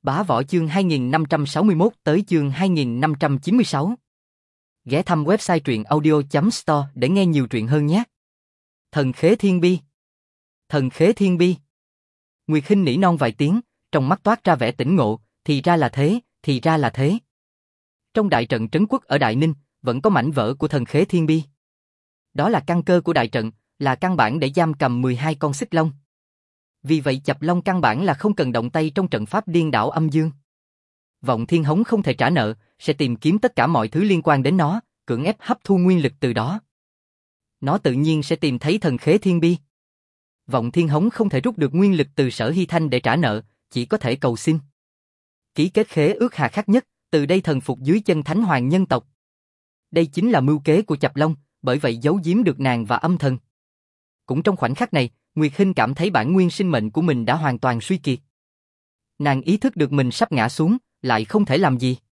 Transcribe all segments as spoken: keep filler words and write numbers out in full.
Bá Võ chương hai nghìn năm trăm sáu mươi mốt tới chương hai nghìn năm trăm chín mươi sáu. Ghé thăm website truyện audio chấm store để nghe nhiều truyện hơn nhé. Thần Khế Thiên Bi. Thần Khế Thiên Bi. Nguyệt Hinh nỉ non vài tiếng, trong mắt toát ra vẻ tỉnh ngộ, thì ra là thế, thì ra là thế. Trong đại trận trấn quốc ở Đại Ninh, vẫn có mảnh vỡ của Thần Khế Thiên Bi. Đó là căn cơ của đại trận, là căn bản để giam cầm mười hai con xích long. Vì vậy Chập Long căn bản là không cần động tay trong trận pháp điên đảo âm dương. Vọng Thiên Hống không thể trả nợ, sẽ tìm kiếm tất cả mọi thứ liên quan đến nó, cưỡng ép hấp thu nguyên lực từ đó. Nó tự nhiên sẽ tìm thấy Thần Khế Thiên Bi. Vọng Thiên Hống không thể rút được nguyên lực từ Sở Hy Thanh để trả nợ, chỉ có thể cầu xin. Ký kết khế ước hà khắc nhất, từ đây thần phục dưới chân Thánh Hoàng nhân tộc. Đây chính là mưu kế của Chập Long, bởi vậy giấu giếm được nàng và âm thần. Cũng trong khoảnh khắc này, Nguyệt Hinh cảm thấy bản nguyên sinh mệnh của mình đã hoàn toàn suy kiệt. Nàng ý thức được mình sắp ngã xuống, lại không thể làm gì.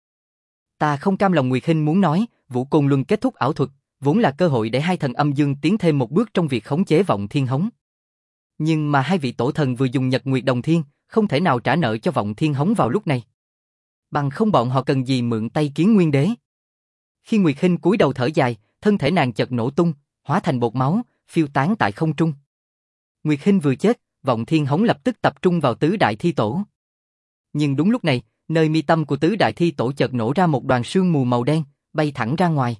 Ta không cam lòng. Nguyệt Hinh muốn nói, Vũ Côn Luân kết thúc ảo thuật, vốn là cơ hội để hai thần âm dương tiến thêm một bước trong việc khống chế Vọng Thiên Hống. Nhưng mà hai vị tổ thần vừa dùng Nhật Nguyệt Đồng Thiên, không thể nào trả nợ cho Vọng Thiên Hống vào lúc này. Bằng không bọn họ cần gì mượn tay Kiến Nguyên Đế. Khi Nguyệt Hinh cúi đầu thở dài, thân thể nàng chợt nổ tung, hóa thành bột máu, phiêu tán tại không trung. Nguyệt Hinh vừa chết, Vọng Thiên Hống lập tức tập trung vào Tứ Đại Thi Tổ. Nhưng đúng lúc này, nơi mi tâm của Tứ Đại Thi Tổ chợt nổ ra một đoàn sương mù màu đen, bay thẳng ra ngoài.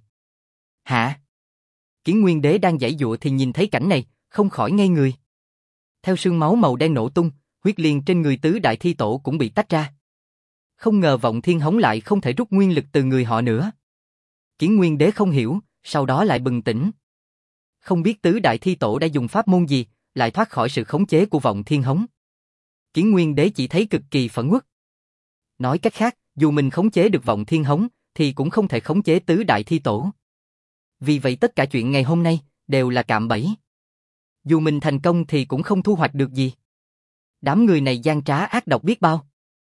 Hả? Kiến Nguyên Đế đang giãy giụa thì nhìn thấy cảnh này, không khỏi ngây người. Theo sương máu màu đen nổ tung, huyết liên trên người Tứ Đại Thi Tổ cũng bị tách ra. Không ngờ Vọng Thiên Hống lại không thể rút nguyên lực từ người họ nữa. Kiến Nguyên Đế không hiểu, sau đó lại bừng tỉnh. Không biết Tứ Đại Thi Tổ đã dùng pháp môn gì, lại thoát khỏi sự khống chế của Vọng Thiên Hống. Kiến Nguyên Đế chỉ thấy cực kỳ phẫn uất. Nói cách khác, dù mình khống chế được Vọng Thiên Hống, thì cũng không thể khống chế Tứ Đại Thi Tổ. Vì vậy tất cả chuyện ngày hôm nay đều là cạm bẫy. Dù mình thành công thì cũng không thu hoạch được gì. Đám người này gian trá ác độc biết bao.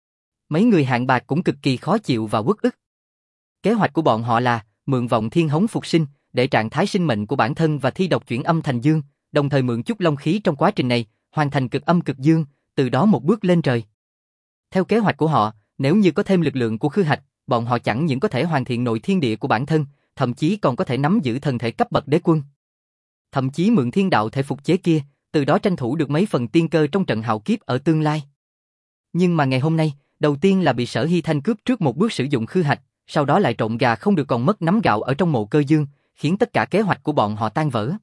Mấy người Hạng Bạc cũng cực kỳ khó chịu và uất ức. Kế hoạch của bọn họ là mượn Vọng Thiên Hống phục sinh, để trạng thái sinh mệnh của bản thân và thi độc chuyển âm thành dương, đồng thời mượn chút long khí trong quá trình này, hoàn thành cực âm cực dương, từ đó một bước lên trời. Theo kế hoạch của họ, nếu như có thêm lực lượng của Khư Hạch, bọn họ chẳng những có thể hoàn thiện nội thiên địa của bản thân, thậm chí còn có thể nắm giữ thần thể cấp bậc đế quân. Thậm chí mượn thiên đạo thể phục chế kia, từ đó tranh thủ được mấy phần tiên cơ trong trận hạo kiếp ở tương lai. Nhưng mà ngày hôm nay, đầu tiên là bị Sở Hy Thanh cướp trước một bước sử dụng Khư Hạch, sau đó lại trộn gà không được còn mất nắm gạo ở trong mộ Cơ Dương, khiến tất cả kế hoạch của bọn họ tan vỡ.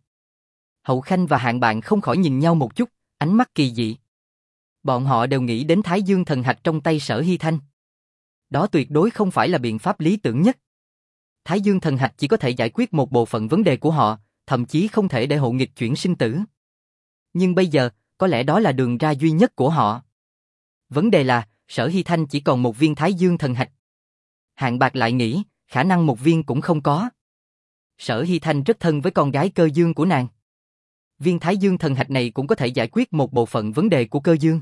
Hậu Khanh và Hạng Bạn không khỏi nhìn nhau một chút, ánh mắt kỳ dị. Bọn họ đều nghĩ đến Thái Dương thần hạch trong tay Sở Hy Thanh. Đó tuyệt đối không phải là biện pháp lý tưởng nhất. Thái Dương thần hạch chỉ có thể giải quyết một bộ phận vấn đề của họ, thậm chí không thể để hộ nghịch chuyển sinh tử. Nhưng bây giờ, có lẽ đó là đường ra duy nhất của họ. Vấn đề là, Sở Hy Thanh chỉ còn một viên Thái Dương thần hạch. Hạng Bạc lại nghĩ, khả năng một viên cũng không có. Sở Hy Thanh rất thân với con gái Cơ Dương của nàng. Viên Thái Dương thần hạch này cũng có thể giải quyết một bộ phận vấn đề của Cơ Dương.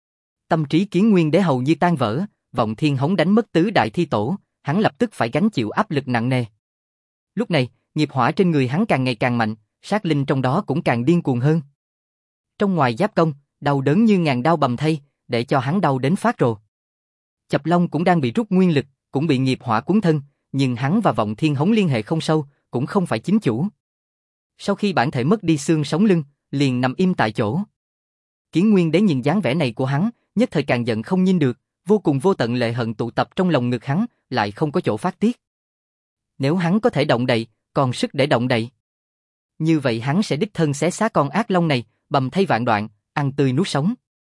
Tâm trí Kiến Nguyên Đế hầu như tan vỡ, Vọng Thiên Hống đánh mất Tứ Đại Thi Tổ, hắn lập tức phải gánh chịu áp lực nặng nề. Lúc này, nghiệp hỏa trên người hắn càng ngày càng mạnh, sát linh trong đó cũng càng điên cuồng hơn. Trong ngoài giáp công, đau đớn như ngàn đao bầm thây, để cho hắn đau đến phát rồ. Chập Long cũng đang bị rút nguyên lực, cũng bị nghiệp hỏa cuốn thân, nhưng hắn và Vọng Thiên Hống liên hệ không sâu, cũng không phải chính chủ. Sau khi bản thể mất đi xương sống lưng, liền nằm im tại chỗ. Kiến Nguyên Đế nhìn dáng vẻ này của hắn, nhất thời càng giận không nhìn được, vô cùng vô tận lệ hận tụ tập trong lòng ngực hắn, lại không có chỗ phát tiết. Nếu hắn có thể động đậy, còn sức để động đậy, như vậy hắn sẽ đích thân xé xác con ác long này, bầm thây vạn đoạn, ăn tươi nuốt sống.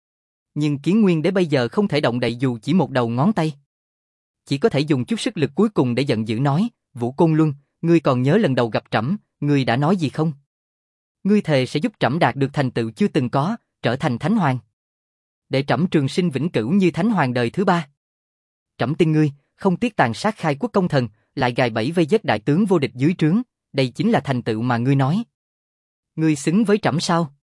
Nhưng Kiến Nguyên Đế bây giờ không thể động đậy dù chỉ một đầu ngón tay. Chỉ có thể dùng chút sức lực cuối cùng để giận dữ nói, Vũ Côn Luân, ngươi còn nhớ lần đầu gặp trẫm, ngươi đã nói gì không? Ngươi thề sẽ giúp trẫm đạt được thành tựu chưa từng có, trở thành Thánh Hoàng. Để trẫm trường sinh vĩnh cửu như Thánh Hoàng đời thứ ba. Trẫm tin ngươi, không tiếc tàn sát khai quốc công thần, lại gài bẫy vây giết đại tướng vô địch dưới trướng, đây chính là thành tựu mà ngươi nói. Ngươi xứng với trẫm sao?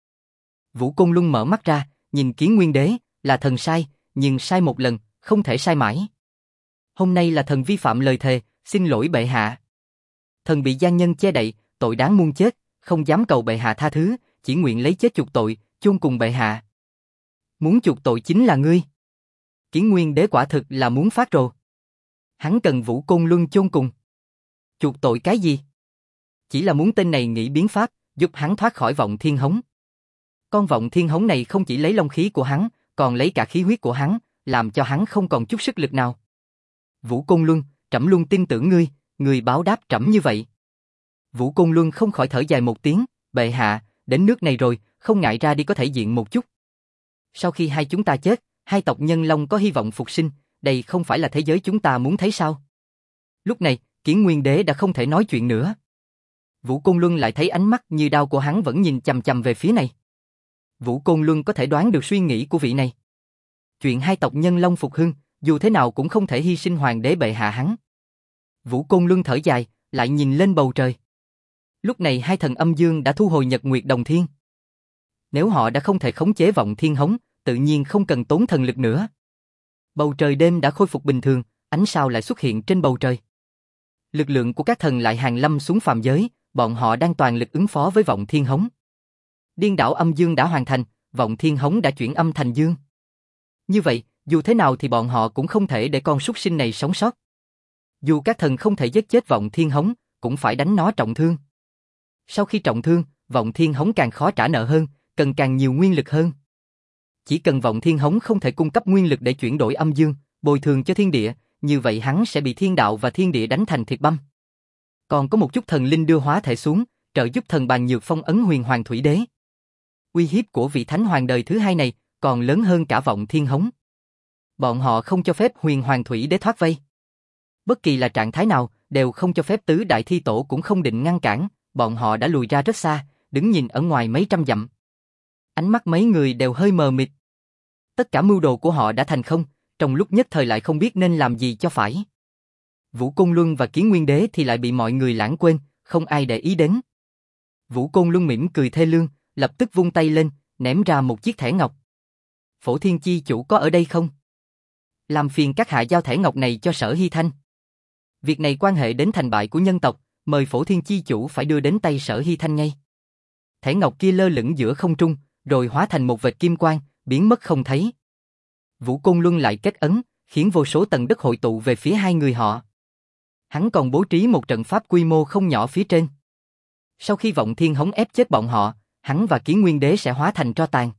Vũ Côn Luân mở mắt ra, nhìn Kiến Nguyên Đế, là thần sai, nhưng sai một lần, không thể sai mãi. Hôm nay là thần vi phạm lời thề, xin lỗi bệ hạ. Thần bị gian nhân che đậy, tội đáng muôn chết, không dám cầu bệ hạ tha thứ, chỉ nguyện lấy chết chuộc tội, chôn cùng bệ hạ. Muốn chuộc tội chính là ngươi. Kiến Nguyên Đế quả thực là muốn phát rồ. Hắn cần Vũ Côn Luân chôn cùng. Chuộc tội cái gì? Chỉ là muốn tên này nghĩ biến pháp, giúp hắn thoát khỏi Vọng Thiên Hống. Con Vọng Thiên Hống này không chỉ lấy long khí của hắn, còn lấy cả khí huyết của hắn, làm cho hắn không còn chút sức lực nào. Vũ Côn Luân, trẫm luôn tin tưởng ngươi, ngươi báo đáp trẫm như vậy. Vũ Côn Luân không khỏi thở dài một tiếng, bệ hạ, đến nước này rồi, không ngại ra đi có thể diện một chút. Sau khi hai chúng ta chết, hai tộc Nhân Long có hy vọng phục sinh, đây không phải là thế giới chúng ta muốn thấy sao? Lúc này, Kiến Nguyên Đế đã không thể nói chuyện nữa. Vũ Côn Luân lại thấy ánh mắt như đao của hắn vẫn nhìn chằm chằm về phía này. Vũ Côn Luân có thể đoán được suy nghĩ của vị này. Chuyện hai tộc Nhân Long phục hưng, dù thế nào cũng không thể hy sinh hoàng đế bệ hạ hắn. Vũ Côn Luân thở dài, lại nhìn lên bầu trời. Lúc này hai thần âm dương đã thu hồi Nhật Nguyệt Đồng Thiên. Nếu họ đã không thể khống chế Vọng Thiên Hống, tự nhiên không cần tốn thần lực nữa. Bầu trời đêm đã khôi phục bình thường, ánh sao lại xuất hiện trên bầu trời. Lực lượng của các thần lại hàng lâm xuống phàm giới, bọn họ đang toàn lực ứng phó với Vọng Thiên Hống. Điên đảo âm dương đã hoàn thành, Vọng Thiên Hống đã chuyển âm thành dương. Như vậy, dù thế nào thì bọn họ cũng không thể để con súc sinh này sống sót. Dù các thần không thể giết chết Vọng Thiên Hống, cũng phải đánh nó trọng thương. Sau khi trọng thương, Vọng Thiên Hống càng khó trả nợ hơn, cần càng nhiều nguyên lực hơn. Chỉ cần Vọng Thiên Hống không thể cung cấp nguyên lực để chuyển đổi âm dương, bồi thường cho thiên địa, như vậy hắn sẽ bị thiên đạo và thiên địa đánh thành thịt băm. Còn có một chút thần linh đưa hóa thể xuống, trợ giúp thần Bàn Nhược phong ấn Huyền Hoàng Thủy Đế. Uy hiếp của vị thánh hoàng đời thứ hai này còn lớn hơn cả Vọng Thiên Hống. Bọn họ không cho phép Huyền Hoàng Thủy Đế thoát vây. Bất kỳ là trạng thái nào, đều không cho phép tứ đại thi tổ cũng không định ngăn cản, bọn họ đã lùi ra rất xa, đứng nhìn ở ngoài mấy trăm dặm. Ánh mắt mấy người đều hơi mờ mịt. Tất cả mưu đồ của họ đã thành không, trong lúc nhất thời lại không biết nên làm gì cho phải. Vũ Côn Luân và Kiến Nguyên Đế thì lại bị mọi người lãng quên, không ai để ý đến. Vũ Côn Luân mỉm cười thê lương, lập tức vung tay lên, ném ra một chiếc thẻ ngọc. Phổ Thiên Chi Chủ có ở đây không? Làm phiền các hạ giao thẻ ngọc này cho Sở Hy Thanh. Việc này quan hệ đến thành bại của nhân tộc, mời Phổ Thiên Chi Chủ phải đưa đến tay Sở Hy Thanh ngay. Thẻ ngọc kia lơ lửng giữa không trung, rồi hóa thành một vệt kim quang, biến mất không thấy. Vũ Côn Luân lại kết ấn, khiến vô số tầng đất hội tụ về phía hai người họ. Hắn còn bố trí một trận pháp quy mô không nhỏ phía trên. Sau khi Vọng Thiên Hống ép chết bọn họ, hắn và Kiến Nguyên Đế sẽ hóa thành tro tàn.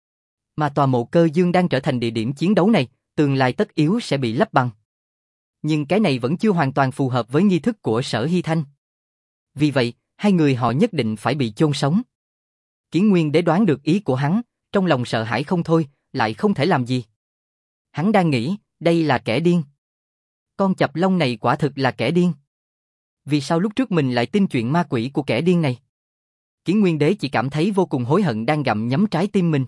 Mà tòa mộ Cơ Dương đang trở thành địa điểm chiến đấu này, tương lai tất yếu sẽ bị lấp bằng. Nhưng cái này vẫn chưa hoàn toàn phù hợp với nghi thức của Sở Hy Thanh. Vì vậy, hai người họ nhất định phải bị chôn sống. Kiến Nguyên Đế đoán được ý của hắn, trong lòng sợ hãi không thôi, lại không thể làm gì. Hắn đang nghĩ, đây là kẻ điên. Con chập lông này quả thực là kẻ điên. Vì sao lúc trước mình lại tin chuyện ma quỷ của kẻ điên này? Kiến Nguyên Đế chỉ cảm thấy vô cùng hối hận đang gặm nhấm trái tim mình.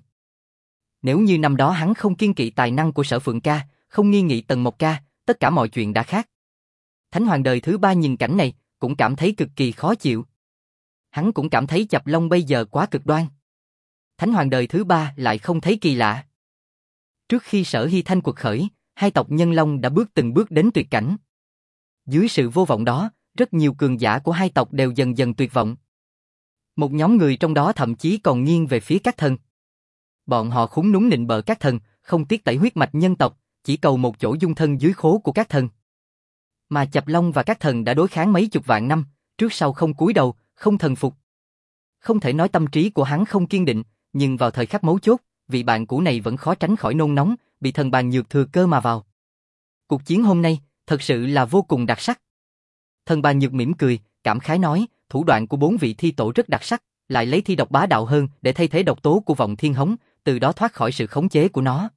Nếu như năm đó hắn không kiêng kỵ tài năng của Sở Phượng ca, không nghi nghị Tần Mộc ca, tất cả mọi chuyện đã khác. Thánh Hoàng đời thứ ba nhìn cảnh này, cũng cảm thấy cực kỳ khó chịu. Hắn cũng cảm thấy chập lông bây giờ quá cực đoan. Thánh Hoàng đời thứ ba lại không thấy kỳ lạ. Trước khi Sở Hy Thanh quật khởi, hai tộc Nhân Long đã bước từng bước đến tuyệt cảnh. Dưới sự vô vọng đó, rất nhiều cường giả của hai tộc đều dần dần tuyệt vọng. Một nhóm người trong đó thậm chí còn nghiêng về phía các thần. Bọn họ khúm núm nịnh bợ các thần, không tiếc tẩy huyết mạch nhân tộc, chỉ cầu một chỗ dung thân dưới khố của các thần. Mà Chập Long và các thần đã đối kháng mấy chục vạn năm, trước sau không cúi đầu, không thần phục. Không thể nói tâm trí của hắn không kiên định, nhưng vào thời khắc mấu chốt, vị bạn cũ này vẫn khó tránh khỏi nôn nóng, bị thần Bàn Nhược thừa cơ mà vào. Cuộc chiến hôm nay, thật sự là vô cùng đặc sắc. Thần Bàn Nhược mỉm cười, cảm khái nói, thủ đoạn của bốn vị thi tổ rất đặc sắc, lại lấy thi độc bá đạo hơn để thay thế độc tố của Vọng Thiên Hống, từ đó thoát khỏi sự khống chế của nó.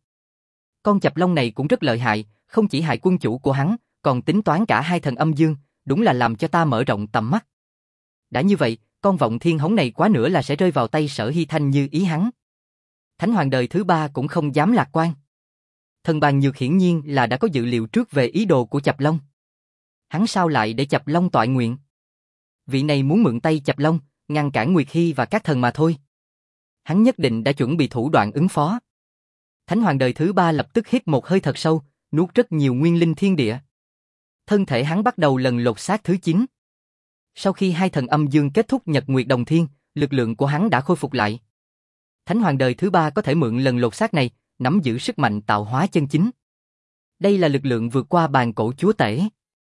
Con Chập Long này cũng rất lợi hại, không chỉ hại quân chủ của hắn, còn tính toán cả hai thần âm dương, đúng là làm cho ta mở rộng tầm mắt. Đã như vậy, con Vọng Thiên Hống này quá nữa là sẽ rơi vào tay Sở Hy Thanh như ý hắn. Thánh Hoàng đời thứ ba cũng không dám lạc quan. Thần Bàn Nhược hiển nhiên là đã có dự liệu trước về ý đồ của Chập Long. Hắn sao lại để Chập Long toại nguyện? Vị này muốn mượn tay Chập Long, ngăn cản Nguyệt Hy và các thần mà thôi. Hắn nhất định đã chuẩn bị thủ đoạn ứng phó. Thánh Hoàng đời thứ ba lập tức hít một hơi thật sâu, nuốt rất nhiều nguyên linh thiên địa. Thân thể hắn bắt đầu lần lột xác thứ chín. Sau khi hai thần âm dương kết thúc Nhật Nguyệt Đồng Thiên, lực lượng của hắn đã khôi phục lại. Thánh Hoàng đời thứ ba có thể mượn lần lột xác này, nắm giữ sức mạnh tạo hóa chân chính. Đây là lực lượng vượt qua bàn cổ chúa tể.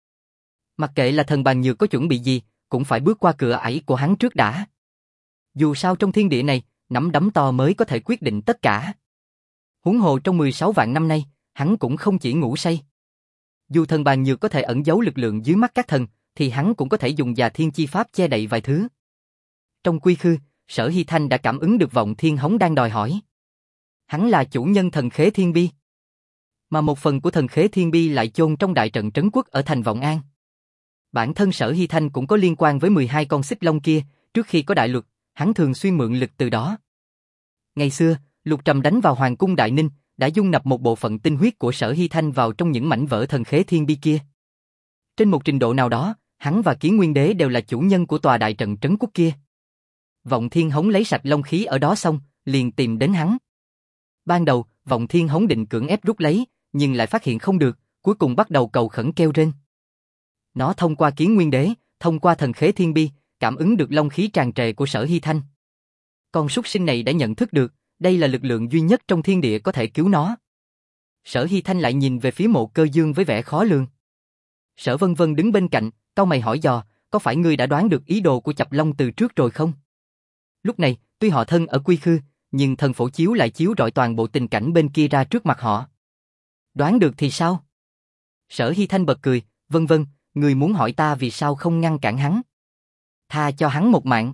Mặc kệ là thần bàn nhược có chuẩn bị gì, cũng phải bước qua cửa ải của hắn trước đã. Dù sao trong thiên địa này, nắm đấm to mới có thể quyết định tất cả. Huống hồ trong mười sáu vạn năm nay, hắn cũng không chỉ ngủ say. Dù thần bàn nhược có thể ẩn giấu lực lượng dưới mắt các thần, thì hắn cũng có thể dùng già thiên chi pháp che đậy vài thứ. Trong quy khư, Sở Hy Thanh đã cảm ứng được vọng thiên hống đang đòi hỏi. Hắn là chủ nhân thần khế thiên bi. Mà một phần của thần khế thiên bi lại chôn trong đại trận trấn quốc ở thành Vọng An. Bản thân Sở Hy Thanh cũng có liên quan với mười hai con xích long kia, trước khi có đại luật, hắn thường xuyên mượn lực từ đó. Ngày xưa, Lục Trầm đánh vào Hoàng cung Đại Ninh, đã dung nạp một bộ phận tinh huyết của Sở Hy Thanh vào trong những mảnh vỡ thần khế thiên bi kia. Trên một trình độ nào đó, hắn và Kiến Nguyên Đế đều là chủ nhân của tòa đại trận trấn quốc kia. Vọng Thiên Hống lấy sạch long khí ở đó xong, liền tìm đến hắn. Ban đầu, Vọng Thiên Hống định cưỡng ép rút lấy, nhưng lại phát hiện không được, cuối cùng bắt đầu cầu khẩn kêu rên. Nó thông qua Kiến Nguyên Đế, thông qua thần khế thiên bi, cảm ứng được long khí tràn trề của Sở Hy Thanh. Con súc sinh này đã nhận thức được, đây là lực lượng duy nhất trong thiên địa có thể cứu nó. Sở Hy Thanh lại nhìn về phía Mộ Cơ Dương với vẻ khó lường. Sở Vân Vân đứng bên cạnh, cau mày hỏi dò, có phải ngươi đã đoán được ý đồ của Chập Long từ trước rồi không? Lúc này, tuy họ thân ở quy khư, nhưng thần phổ chiếu lại chiếu rọi toàn bộ tình cảnh bên kia ra trước mặt họ. Đoán được thì sao? Sở Hy Thanh bật cười, vân vân, ngươi muốn hỏi ta vì sao không ngăn cản hắn? Tha cho hắn một mạng.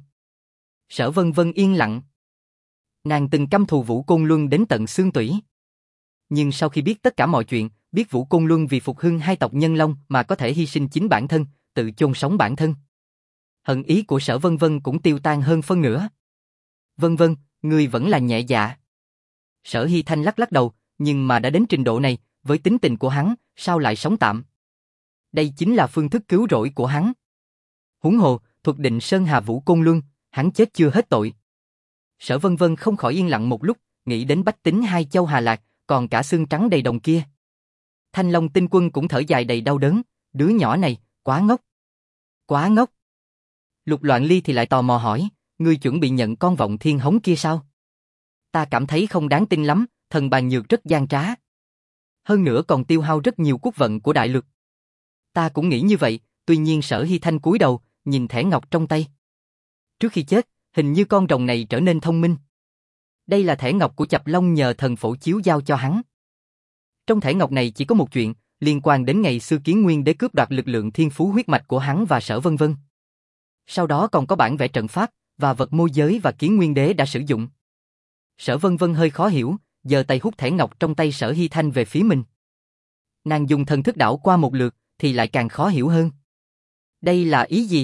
Sở Vân Vân yên lặng. Nàng từng căm thù Vũ Côn Luân đến tận xương tủy. Nhưng sau khi biết tất cả mọi chuyện, biết Vũ Côn Luân vì phục hưng hai tộc Nhân Long mà có thể hy sinh chính bản thân, tự chôn sống bản thân. Hận ý của Sở Vân Vân cũng tiêu tan hơn phân nửa. Vân Vân, ngươi vẫn là nhẹ dạ. Sở Hy Thanh lắc lắc đầu, nhưng mà đã đến trình độ này, với tính tình của hắn, sao lại sống tạm? Đây chính là phương thức cứu rỗi của hắn. Huống hồ, thuật định Sơn Hà Vũ Côn Luân, hắn chết chưa hết tội. Sở Vân Vân không khỏi yên lặng một lúc, nghĩ đến bách tính hai châu Hà Lạc, còn cả xương trắng đầy đồng kia. Thanh Long Tinh Quân cũng thở dài đầy đau đớn, đứa nhỏ này, quá ngốc. Quá ngốc. Lục Loạn Ly thì lại tò mò hỏi, ngươi chuẩn bị nhận con Vọng Thiên Hống kia sao? Ta cảm thấy không đáng tin lắm, thần bàn nhược rất gian trá. Hơn nữa còn tiêu hao rất nhiều quốc vận của đại lực. Ta cũng nghĩ như vậy, tuy nhiên Sở Hy Thanh cúi đầu, nhìn thẻ ngọc trong tay. Trước khi chết, hình như con rồng này trở nên thông minh. Đây là thẻ ngọc của Chập Long nhờ thần phổ chiếu giao cho hắn. Trong thẻ ngọc này chỉ có một chuyện, liên quan đến ngày xưa Kiến Nguyên Đế cướp đoạt lực lượng thiên phú huyết mạch của hắn và Sở Vân Vân. Sau đó còn có bản vẽ trận pháp, và vật môi giới và Kiến Nguyên Đế đã sử dụng. Sở Vân Vân hơi khó hiểu, giơ tay hút thẻ ngọc trong tay Sở Hy Thanh về phía mình. Nàng dùng thần thức đảo qua một lượt, thì lại càng khó hiểu hơn. Đây là ý gì?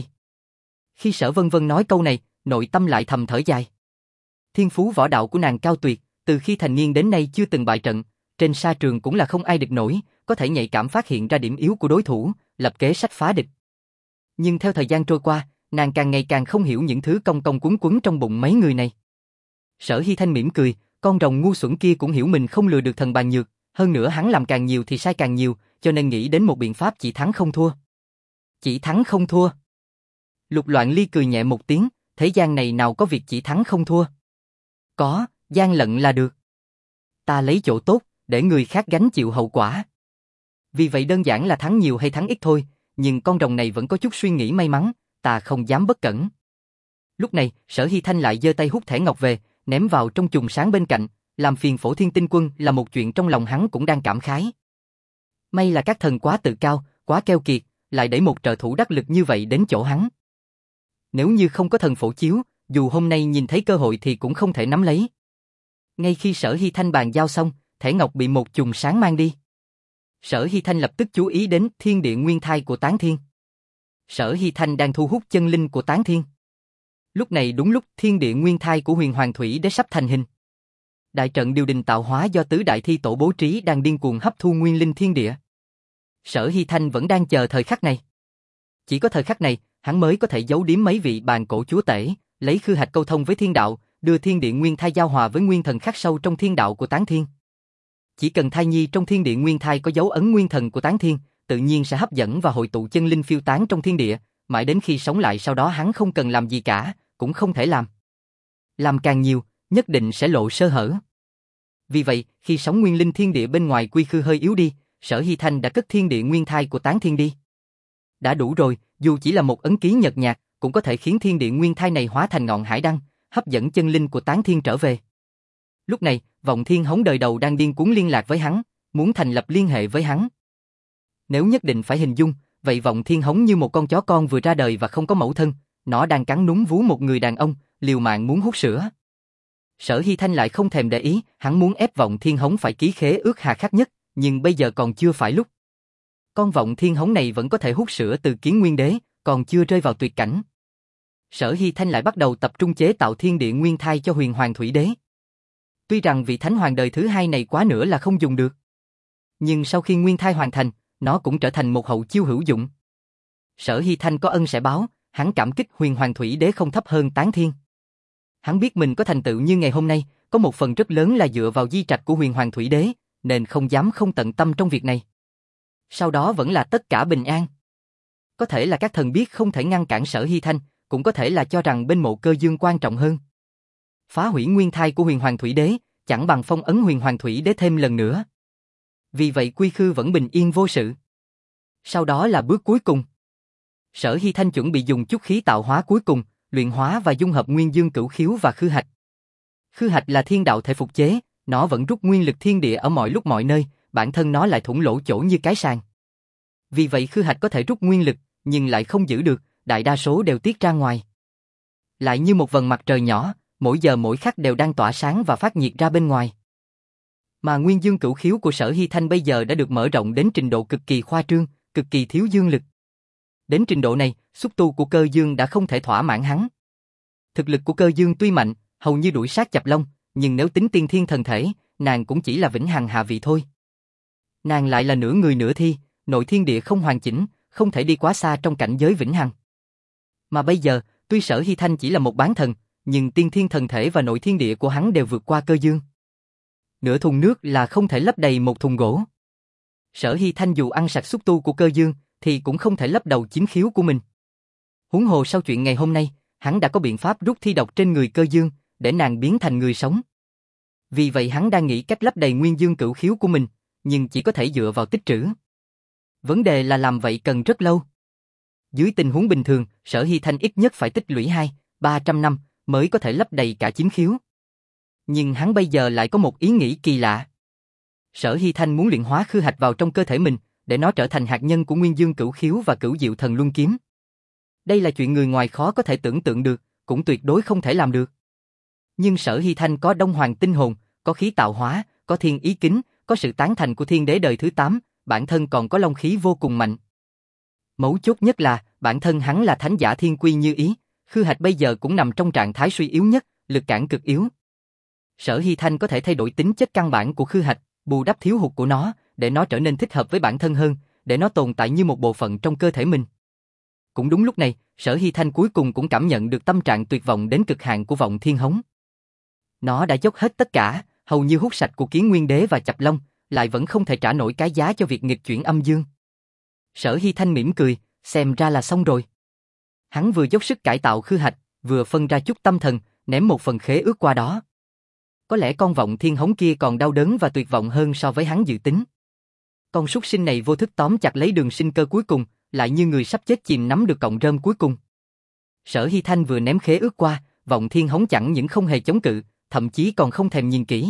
Khi Sở Vân Vân nói câu này, nội tâm lại thầm thở dài. Thiên phú võ đạo của nàng cao tuyệt, từ khi thành niên đến nay chưa từng bại trận, trên sa trường cũng là không ai địch nổi, có thể nhạy cảm phát hiện ra điểm yếu của đối thủ, lập kế sách phá địch. Nhưng theo thời gian trôi qua, nàng càng ngày càng không hiểu những thứ cong cong quấn quấn trong bụng mấy người này. Sở Hy Thanh mỉm cười, con rồng ngu xuẩn kia cũng hiểu mình không lừa được thần bàn nhược, hơn nữa hắn làm càng nhiều thì sai càng nhiều, cho nên nghĩ đến một biện pháp chỉ thắng không thua. Chỉ thắng không thua. Lục Loạn Ly cười nhẹ một tiếng, thế gian này nào có việc chỉ thắng không thua. Có, gian lận là được. Ta lấy chỗ tốt, để người khác gánh chịu hậu quả. Vì vậy đơn giản là thắng nhiều hay thắng ít thôi, nhưng con rồng này vẫn có chút suy nghĩ may mắn, ta không dám bất cẩn. Lúc này, Sở Hy Thanh lại giơ tay hút thẻ ngọc về, ném vào trong chùm sáng bên cạnh, làm phiền Phổ Thiên Tinh Quân là một chuyện trong lòng hắn cũng đang cảm khái. May là các thần quá tự cao, quá keo kiệt, lại đẩy một trợ thủ đắc lực như vậy đến chỗ hắn. Nếu như không có thần phổ chiếu, dù hôm nay nhìn thấy cơ hội thì cũng không thể nắm lấy. Ngay khi Sở Hy Thanh bàn giao xong, thẻ ngọc bị một chùm sáng mang đi. Sở Hy Thanh lập tức chú ý đến thiên địa nguyên thai của Tán Thiên. Sở Hy Thanh đang thu hút chân linh của Tán Thiên. Lúc này đúng lúc thiên địa nguyên thai của Huyền Hoàng Thủy Đế sắp thành hình. Đại trận điều đình tạo hóa do tứ đại thi tổ bố trí đang điên cuồng hấp thu nguyên linh thiên địa. Sở Hy Thanh vẫn đang chờ thời khắc này. Chỉ có thời khắc này, hắn mới có thể giấu điếm mấy vị bàn cổ chúa tể, lấy khư hạch câu thông với thiên đạo, đưa thiên địa nguyên thai giao hòa với nguyên thần khắc sâu trong thiên đạo của Tán Thiên. Chỉ cần thai nhi trong thiên địa nguyên thai có dấu ấn nguyên thần của Tán Thiên, tự nhiên sẽ hấp dẫn và hội tụ chân linh phiêu tán trong thiên địa, mãi đến khi sống lại sau đó hắn không cần làm gì cả, cũng không thể làm. Làm càng nhiều, nhất định sẽ lộ sơ hở. Vì vậy, khi sóng nguyên linh thiên địa bên ngoài quy khư hơi yếu đi, Sở Hy Thanh đã cất thiên địa nguyên thai của Tán Thiên đi. Đã đủ rồi, dù chỉ là một ấn ký nhợt nhạt, cũng có thể khiến thiên địa nguyên thai này hóa thành ngọn hải đăng, hấp dẫn chân linh của Tán Thiên trở về. Lúc này, Vọng Thiên Hống đời đầu đang điên cuồng liên lạc với hắn, muốn thành lập liên hệ với hắn. Nếu nhất định phải hình dung, vậy Vọng Thiên Hống như một con chó con vừa ra đời và không có mẫu thân, nó đang cắn núm vú một người đàn ông, liều mạng muốn hút sữa. Sở Hy Thanh lại không thèm để ý, hắn muốn ép Vọng Thiên Hống phải ký khế ước hà khắc nhất, nhưng bây giờ còn chưa phải lúc. Con Vọng Thiên Hống này vẫn có thể hút sữa từ Kiến Nguyên Đế, còn chưa rơi vào tuyệt cảnh. Sở Hy Thanh lại bắt đầu tập trung chế tạo thiên địa nguyên thai cho Huyền Hoàng Thủy Đế. Tuy rằng vị thánh hoàng đời thứ hai này quá nữa là không dùng được, nhưng sau khi nguyên thai hoàn thành, nó cũng trở thành một hậu chiêu hữu dụng. Sở Hy Thanh có ân sẽ báo, hắn cảm kích Huyền Hoàng Thủy Đế không thấp hơn Tán Thiên. Hắn biết mình có thành tựu như ngày hôm nay, có một phần rất lớn là dựa vào di trạch của Huyền Hoàng Thủy Đế, nên không dám không tận tâm trong việc này. Sau đó vẫn là tất cả bình an. Có thể là các thần biết không thể ngăn cản Sở Hy Thanh, cũng có thể là cho rằng bên Mộ Cơ Dương quan trọng hơn. Phá hủy nguyên thai của Huyền Hoàng Thủy Đế, chẳng bằng phong ấn Huyền Hoàng Thủy Đế thêm lần nữa. Vì vậy Quy Khư vẫn bình yên vô sự. Sau đó là bước cuối cùng. Sở Hy Thanh chuẩn bị dùng chút khí tạo hóa cuối cùng, luyện hóa và dung hợp Nguyên Dương Cửu Khiếu và Khư Hạch. Khư Hạch là thiên đạo thể phục chế, nó vẫn rút nguyên lực thiên địa ở mọi lúc mọi nơi, bản thân nó lại thủng lỗ chỗ như cái sàng. Vì vậy Khư Hạch có thể rút nguyên lực, nhưng lại không giữ được, đại đa số đều tiết ra ngoài. Lại như một vầng mặt trời nhỏ, mỗi giờ mỗi khắc đều đang tỏa sáng và phát nhiệt ra bên ngoài. Mà Nguyên Dương Cửu Khiếu của Sở Hy Thanh bây giờ đã được mở rộng đến trình độ cực kỳ khoa trương, cực kỳ thiếu dương lực. Đến trình độ này, xúc tu của Cơ Dương đã không thể thỏa mãn hắn. Thực lực của Cơ Dương tuy mạnh, hầu như đuổi sát Chập Long, nhưng nếu tính tiên thiên thần thể, nàng cũng chỉ là vĩnh hằng hạ vị thôi. Nàng lại là nửa người nửa thi, nội thiên địa không hoàn chỉnh, không thể đi quá xa trong cảnh giới vĩnh hằng. Mà bây giờ, tuy Sở Hy Thanh chỉ là một bán thần, nhưng tiên thiên thần thể và nội thiên địa của hắn đều vượt qua Cơ Dương. Nửa thùng nước là không thể lấp đầy một thùng gỗ. Sở Hy Thanh dù ăn sạch xúc tu của Cơ Dương, thì cũng không thể lấp đầu chính khiếu của mình. Huống hồ sau chuyện ngày hôm nay, hắn đã có biện pháp rút thi độc trên người Cơ Dương, để nàng biến thành người sống. Vì vậy hắn đang nghĩ cách lấp đầy Nguyên Dương Cửu Khiếu của mình, nhưng chỉ có thể dựa vào tích trữ. Vấn đề là làm vậy cần rất lâu. Dưới tình huống bình thường, Sở Hy Thanh ít nhất phải tích lũy hai, ba trăm năm mới có thể lấp đầy cả chính khiếu. Nhưng hắn bây giờ lại có một ý nghĩ kỳ lạ. Sở Hy Thanh muốn luyện hóa Khư Hạch vào trong cơ thể mình, để nó trở thành hạt nhân của Nguyên Dương Cửu Khiếu và Cửu Diệu Thần Luân Kiếm. Đây là chuyện người ngoài khó có thể tưởng tượng được, cũng tuyệt đối không thể làm được. Nhưng Sở Hy Thanh có Đông Hoàng tinh hồn, có khí tạo hóa, có thiên ý kính, có sự tán thành của thiên đế đời thứ tám, bản thân còn có long khí vô cùng mạnh. Mấu chốt nhất là, bản thân hắn là thánh giả thiên quy như ý, Khư Hạch bây giờ cũng nằm trong trạng thái suy yếu nhất, lực cản cực yếu. Sở Hy Thanh có thể thay đổi tính chất căn bản của Khư Hạch, bù đắp thiếu hụt của nó, để nó trở nên thích hợp với bản thân hơn, để nó tồn tại như một bộ phận trong cơ thể mình. Cũng đúng lúc này, Sở Hy Thanh cuối cùng cũng cảm nhận được tâm trạng tuyệt vọng đến cực hạn của Vọng Thiên Hống. Nó đã dốc hết tất cả, hầu như hút sạch của Kiến Nguyên Đế và Chập Long, lại vẫn không thể trả nổi cái giá cho việc nghịch chuyển âm dương. Sở Hy Thanh mỉm cười, xem ra là xong rồi. Hắn vừa dốc sức cải tạo Khư Hạch, vừa phân ra chút tâm thần, ném một phần khế ước qua đó. Có lẽ con Vọng Thiên Hống kia còn đau đớn và tuyệt vọng hơn so với hắn dự tính. Con súc sinh này vô thức tóm chặt lấy đường sinh cơ cuối cùng, lại như người sắp chết chìm nắm được cọng rơm cuối cùng. Sở Hy Thanh vừa ném khế ước qua, Vọng Thiên Hống chẳng những không hề chống cự, thậm chí còn không thèm nhìn kỹ.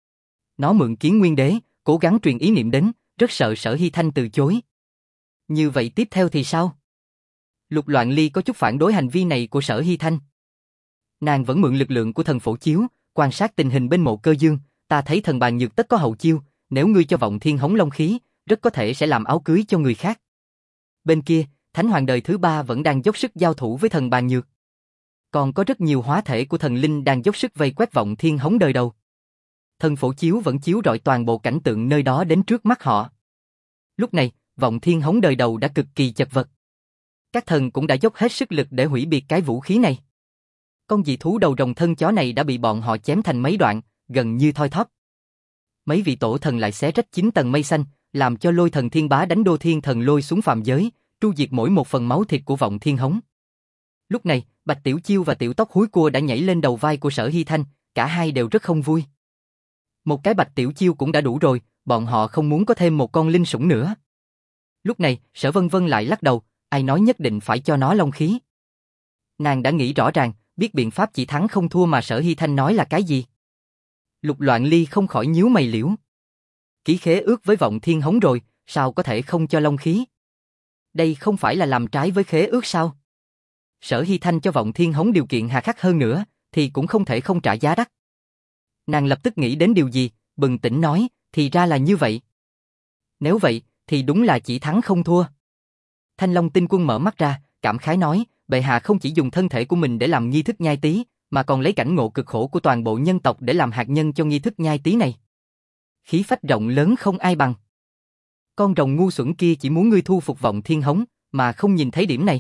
Nó mượn Kiến Nguyên Đế, cố gắng truyền ý niệm đến, rất sợ Sở Hy Thanh từ chối. Như vậy tiếp theo thì sao? Lục Loạn Ly có chút phản đối hành vi này của Sở Hy Thanh. Nàng vẫn mượn lực lượng của thần phổ chiếu, quan sát tình hình bên Mộ Cơ Dương, ta thấy thần bàn nhược tất có hậu chiêu, nếu ngươi cho Vọng Thiên Hống long khí, rất có thể sẽ làm áo cưới cho người khác. Bên kia, Thánh Hoàng đời thứ ba vẫn đang dốc sức giao thủ với thần bàn nhược. Còn có rất nhiều hóa thể của thần linh đang dốc sức vây quét Vọng Thiên Hống đời đầu. Thần phổ chiếu vẫn chiếu rọi toàn bộ cảnh tượng nơi đó đến trước mắt họ. Lúc này, Vọng Thiên Hống đời đầu đã cực kỳ chật vật. Các thần cũng đã dốc hết sức lực để hủy biệt cái vũ khí này. Con dị thú đầu rồng thân chó này đã bị bọn họ chém thành mấy đoạn, gần như thoi thóp. Mấy vị tổ thần lại xé rách chín tầng mây xanh, làm cho Lôi Thần Thiên Bá đánh Đô Thiên Thần Lôi xuống phàm giới, tru diệt mỗi một phần máu thịt của Vọng Thiên Hống. Lúc này, Bạch Tiểu Chiêu và Tiểu Tóc Húi Cua đã nhảy lên đầu vai của Sở Hy Thanh, cả hai đều rất không vui. Một cái Bạch Tiểu Chiêu cũng đã đủ rồi, bọn họ không muốn có thêm một con linh sủng nữa. Lúc này, Sở Vân Vân lại lắc đầu, ai nói nhất định phải cho nó long khí. Nàng đã nghĩ rõ ràng, biết biện pháp chỉ thắng không thua mà Sở Hy Thanh nói là cái gì. Lục Loạn Ly không khỏi nhíu mày liễu. Ký khế ước với Vọng Thiên Hống rồi, sao có thể không cho long khí? Đây không phải là làm trái với khế ước sao? Sở Hy Thanh cho Vọng Thiên Hống điều kiện hà khắc hơn nữa, thì cũng không thể không trả giá đắt. Nàng lập tức nghĩ đến điều gì, bừng tỉnh nói, thì ra là như vậy. Nếu vậy, thì đúng là chỉ thắng không thua. Thanh Long Tinh Quân mở mắt ra, cảm khái nói, bệ hạ không chỉ dùng thân thể của mình để làm nghi thức nhai tí, mà còn lấy cảnh ngộ cực khổ của toàn bộ nhân tộc để làm hạt nhân cho nghi thức nhai tí này. Khí phách rộng lớn không ai bằng. Con rồng ngu xuẩn kia chỉ muốn ngươi thu phục Vọng Thiên Hống, mà không nhìn thấy điểm này.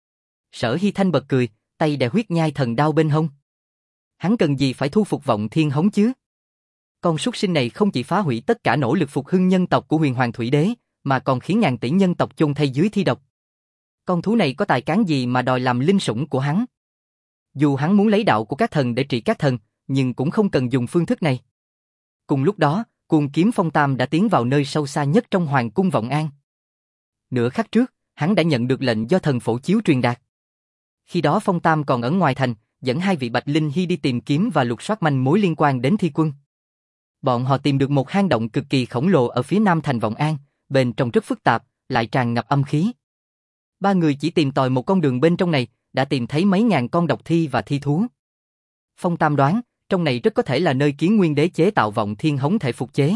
Sở Hy Thanh bật cười, tay đè huyết nhai thần đao bên hông. Hắn cần gì phải thu phục Vọng Thiên Hống chứ? Con súc sinh này không chỉ phá hủy tất cả nỗ lực phục hưng nhân tộc của Huyền Hoàng Thủy Đế, mà còn khiến ngàn tỷ nhân tộc chôn thay dưới thi độc. Con thú này có tài cán gì mà đòi làm linh sủng của hắn? Dù hắn muốn lấy đạo của các thần để trị các thần, nhưng cũng không cần dùng phương thức này. Cùng lúc đó, Cuồng Kiếm Phong Tam đã tiến vào nơi sâu xa nhất trong Hoàng cung Vọng An. Nửa khắc trước, hắn đã nhận được lệnh do thần phổ chiếu truyền đạt. Khi đó Phong Tam còn ở ngoài thành, dẫn hai vị Bạch Linh Hy đi tìm kiếm và lục soát manh mối liên quan đến Thi Quân. Bọn họ tìm được một hang động cực kỳ khổng lồ ở phía nam thành Vọng An, bên trong rất phức tạp, lại tràn ngập âm khí. Ba người chỉ tìm tòi một con đường bên trong này, đã tìm thấy mấy ngàn con độc thi và thi thú. Phong Tam đoán, trong này rất có thể là nơi Kiến Nguyên Đế chế tạo Vọng Thiên Hống thể phục chế.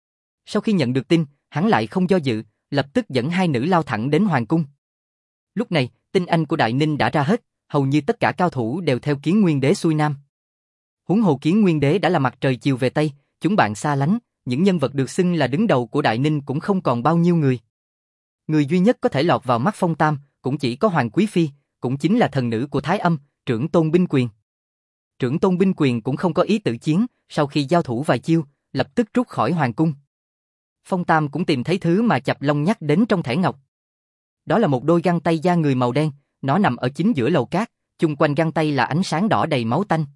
Sau khi nhận được tin, hắn lại không do dự, lập tức dẫn hai nữ lao thẳng đến Hoàng cung. Lúc này, tinh anh của Đại Ninh đã ra hết, hầu như tất cả cao thủ đều theo Kiến Nguyên Đế xuôi nam. Huống hồ Kiến Nguyên Đế đã là mặt trời chiều về Tây, chúng bạn xa lánh, những nhân vật được xưng là đứng đầu của Đại Ninh cũng không còn bao nhiêu người. Người duy nhất có thể lọt vào mắt Phong Tam, cũng chỉ có Hoàng Quý Phi, cũng chính là thần nữ của Thái Âm, Trưởng Tôn Binh Quyền. Trưởng Tôn Binh Quyền cũng không có ý tự chiến, sau khi giao thủ vài chiêu, lập tức rút khỏi Hoàng cung. Phong Tam cũng tìm thấy thứ mà Chập Long nhắc đến trong thẻ ngọc. Đó là một đôi găng tay da người màu đen, nó nằm ở chính giữa lầu cát, chung quanh găng tay là ánh sáng đỏ đầy máu tanh.